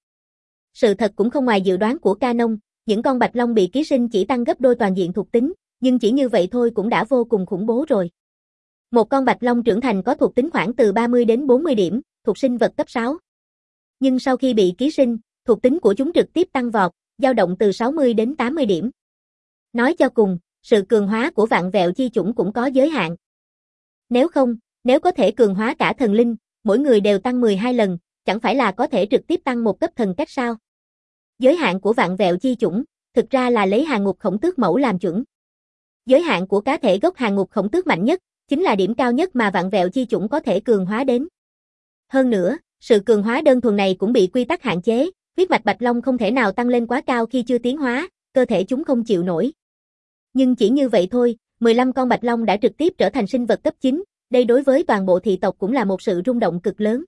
Sự thật cũng không ngoài dự đoán của Canon, những con bạch long bị ký sinh chỉ tăng gấp đôi toàn diện thuộc tính, nhưng chỉ như vậy thôi cũng đã vô cùng khủng bố rồi. Một con bạch long trưởng thành có thuộc tính khoảng từ ba mươi đến bốn mươi điểm, thuộc sinh vật cấp sáu. Nhưng sau khi bị ký sinh, thuộc tính của chúng trực tiếp tăng vọt, dao động từ sáu mươi đến tám mươi điểm. Nói cho cùng, sự cường hóa của vạn vẹo chi chủng cũng có giới hạn. Nếu không, nếu có thể cường hóa cả thần linh, mỗi người đều tăng mười hai lần, chẳng phải là có thể trực tiếp tăng một cấp thần cách sao? Giới hạn của vạn vẹo chi chủng, thực ra là lấy hàng ngục khổng tước mẫu làm chuẩn. Giới hạn của cá thể gốc hàng ngục khổng tước mạnh nhất, chính là điểm cao nhất mà vạn vẹo chi chủng có thể cường hóa đến. Hơn nữa, sự cường hóa đơn thuần này cũng bị quy tắc hạn chế, huyết mạch bạch long không thể nào tăng lên quá cao khi chưa tiến hóa, cơ thể chúng không chịu nổi. Nhưng chỉ như vậy thôi, mười lăm con bạch long đã trực tiếp trở thành sinh vật cấp chín, đây đối với toàn bộ thị tộc cũng là một sự rung động cực lớn.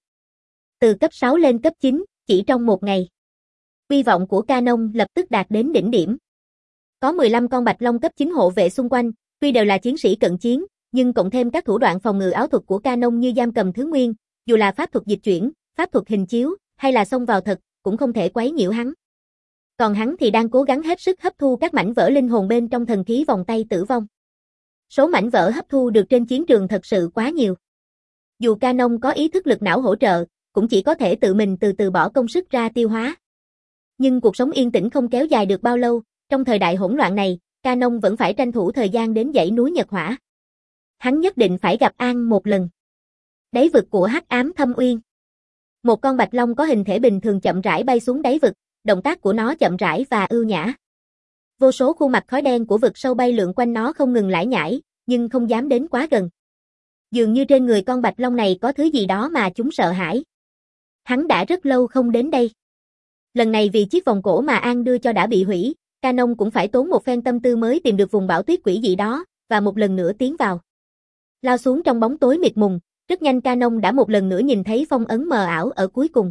Từ cấp sáu lên cấp chín, chỉ trong một ngày. Uy vọng của Canon lập tức đạt đến đỉnh điểm. Có mười lăm con bạch long cấp chín hộ vệ xung quanh, tuy đều là chiến sĩ cận chiến, nhưng cộng thêm các thủ đoạn phòng ngự áo thuật của Canon như giam cầm thứ nguyên, dù là pháp thuật dịch chuyển, pháp thuật hình chiếu, hay là xông vào thật, cũng không thể quấy nhiễu hắn. Còn hắn thì đang cố gắng hết sức hấp thu các mảnh vỡ linh hồn bên trong thần khí vòng tay tử vong. Số mảnh vỡ hấp thu được trên chiến trường thật sự quá nhiều. Dù Canon có ý thức lực não hỗ trợ, cũng chỉ có thể tự mình từ từ bỏ công sức ra tiêu hóa. Nhưng cuộc sống yên tĩnh không kéo dài được bao lâu, trong thời đại hỗn loạn này, Canon vẫn phải tranh thủ thời gian đến dãy núi Nhật Hỏa. Hắn nhất định phải gặp An một lần. Đáy vực của Hắc Ám Thâm Uyên. Một con bạch long có hình thể bình thường chậm rãi bay xuống đáy vực, động tác của nó chậm rãi và ưu nhã. Vô số khuôn mặt khói đen của vực sâu bay lượn quanh nó không ngừng lải nhải, nhưng không dám đến quá gần. Dường như trên người con bạch long này có thứ gì đó mà chúng sợ hãi. Hắn đã rất lâu không đến đây. Lần này vì chiếc vòng cổ mà An đưa cho đã bị hủy, Canon cũng phải tốn một phen tâm tư mới tìm được vùng bão tuyết quỷ dị đó, và một lần nữa tiến vào. Lao xuống trong bóng tối mịt mùng, rất nhanh Canon đã một lần nữa nhìn thấy phong ấn mờ ảo ở cuối cùng.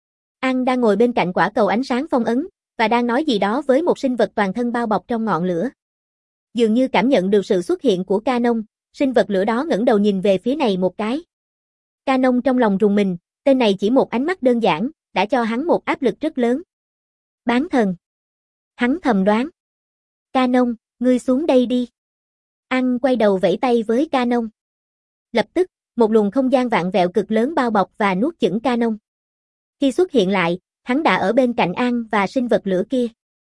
An đang ngồi bên cạnh quả cầu ánh sáng phong ấn, và đang nói gì đó với một sinh vật toàn thân bao bọc trong ngọn lửa. Dường như cảm nhận được sự xuất hiện của Canon, sinh vật lửa đó ngẩng đầu nhìn về phía này một cái. Canon trong lòng rùng mình, tên này chỉ một ánh mắt đơn giản, đã cho hắn một áp lực rất lớn. Bán thần. Hắn thầm đoán. Canon, ngươi xuống đây đi. An quay đầu vẫy tay với Canon. Lập tức, một luồng không gian vạn vẹo cực lớn bao bọc và nuốt chửng Canon. Khi xuất hiện lại, hắn đã ở bên cạnh An và sinh vật lửa kia.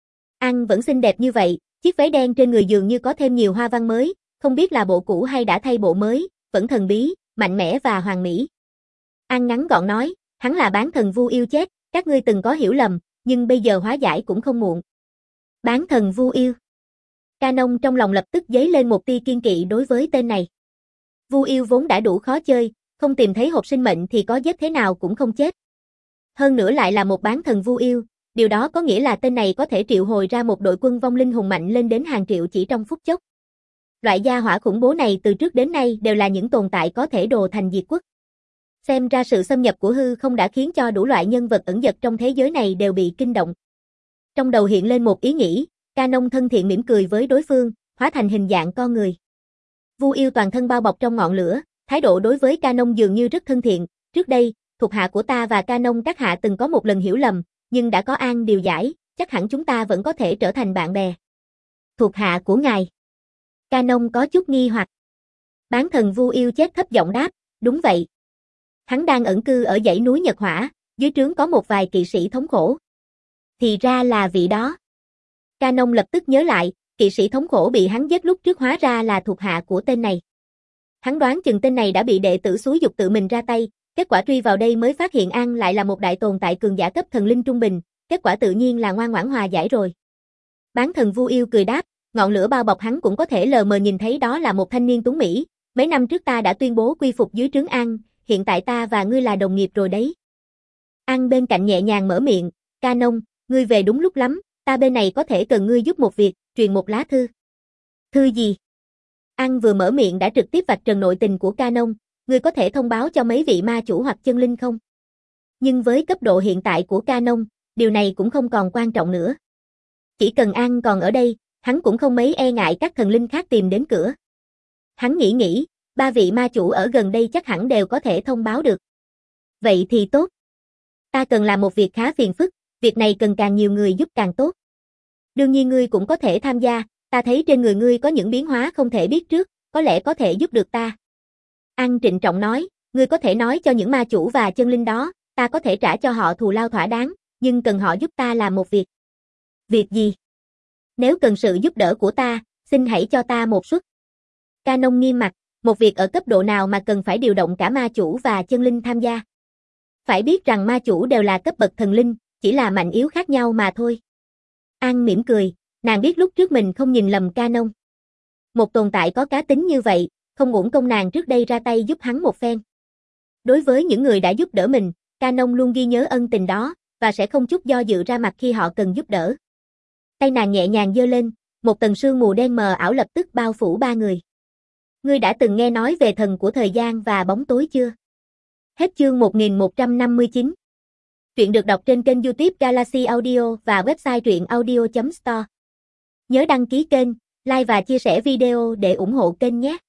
An vẫn xinh đẹp như vậy, chiếc váy đen trên người dường như có thêm nhiều hoa văn mới, không biết là bộ cũ hay đã thay bộ mới, vẫn thần bí, mạnh mẽ và hoàn mỹ. An ngắn gọn nói, hắn là bán thần Vu Yêu chết, các ngươi từng có hiểu lầm, nhưng bây giờ hóa giải cũng không muộn. Bán thần Vu Yêu. Canon trong lòng lập tức dấy lên một tia kiên kỵ đối với tên này. Vu Yêu vốn đã đủ khó chơi, không tìm thấy hộp sinh mệnh thì có giết thế nào cũng không chết. Hơn nữa lại là một bán thần Vu Yêu, điều đó có nghĩa là tên này có thể triệu hồi ra một đội quân vong linh hùng mạnh lên đến hàng triệu chỉ trong phút chốc. Loại gia hỏa khủng bố này từ trước đến nay đều là những tồn tại có thể đồ thành diệt quốc. Xem ra sự xâm nhập của hư không đã khiến cho đủ loại nhân vật ẩn dật trong thế giới này đều bị kinh động. Trong đầu hiện lên một ý nghĩ, Canon thân thiện mỉm cười với đối phương, hóa thành hình dạng con người. Vu Yêu toàn thân bao bọc trong ngọn lửa, thái độ đối với Canon dường như rất thân thiện. Trước đây, thuộc hạ của ta và Canon các hạ từng có một lần hiểu lầm, nhưng đã có An điều giải, chắc hẳn chúng ta vẫn có thể trở thành bạn bè. Thuộc hạ của ngài. Canon có chút nghi hoặc. Bán thần Vu Yêu chết thấp giọng đáp, đúng vậy. Hắn đang ẩn cư ở dãy núi Nhật Hỏa, dưới trướng có một vài kỵ sĩ thống khổ. Thì ra là vị đó. Canon lập tức nhớ lại, kỵ sĩ thống khổ bị hắn giết lúc trước hóa ra là thuộc hạ của tên này. Hắn đoán chừng tên này đã bị đệ tử xúi dục tự mình ra tay, kết quả truy vào đây mới phát hiện An lại là một đại tồn tại cường giả cấp thần linh trung bình, kết quả tự nhiên là ngoan ngoãn hòa giải rồi. Bán thần Vu Yêu cười đáp, ngọn lửa bao bọc hắn cũng có thể lờ mờ nhìn thấy đó là một thanh niên tuấn Mỹ. Mấy năm trước ta đã tuyên bố quy phục dưới trướng An, hiện tại ta và ngươi là đồng nghiệp rồi đấy. An bên cạnh nhẹ nhàng mở miệng, Canon, ngươi về đúng lúc lắm, ta bên này có thể cần ngươi giúp một việc, truyền một lá thư. Thư gì? An vừa mở miệng đã trực tiếp vạch trần nội tình của Canon, ngươi có thể thông báo cho mấy vị ma chủ hoặc chân linh không? Nhưng với cấp độ hiện tại của Canon, điều này cũng không còn quan trọng nữa. Chỉ cần An còn ở đây, hắn cũng không mấy e ngại các thần linh khác tìm đến cửa. Hắn nghĩ nghĩ, ba vị ma chủ ở gần đây chắc hẳn đều có thể thông báo được. Vậy thì tốt. Ta cần làm một việc khá phiền phức, việc này cần càng nhiều người giúp càng tốt. Đương nhiên ngươi cũng có thể tham gia, ta thấy trên người ngươi có những biến hóa không thể biết trước, có lẽ có thể giúp được ta. An trịnh trọng nói, ngươi có thể nói cho những ma chủ và chân linh đó, ta có thể trả cho họ thù lao thỏa đáng, nhưng cần họ giúp ta làm một việc. Việc gì? Nếu cần sự giúp đỡ của ta, xin hãy cho ta một suất. Canon nghiêm mặt, một việc ở cấp độ nào mà cần phải điều động cả ma chủ và chân linh tham gia. Phải biết rằng ma chủ đều là cấp bậc thần linh, chỉ là mạnh yếu khác nhau mà thôi. An mỉm cười, nàng biết lúc trước mình không nhìn lầm Canon. Một tồn tại có cá tính như vậy, không uổng công nàng trước đây ra tay giúp hắn một phen. Đối với những người đã giúp đỡ mình, Canon luôn ghi nhớ ân tình đó, và sẽ không chút do dự ra mặt khi họ cần giúp đỡ. Tay nàng nhẹ nhàng giơ lên, một tầng sương mù đen mờ ảo lập tức bao phủ ba người. Ngươi đã từng nghe nói về thần của thời gian và bóng tối chưa? Hết chương một nghìn một trăm năm mươi chín. Truyện được đọc trên kênh YouTube Galaxy Audio và website truyện audio chấm store. Nhớ đăng ký kênh, like và chia sẻ video để ủng hộ kênh nhé.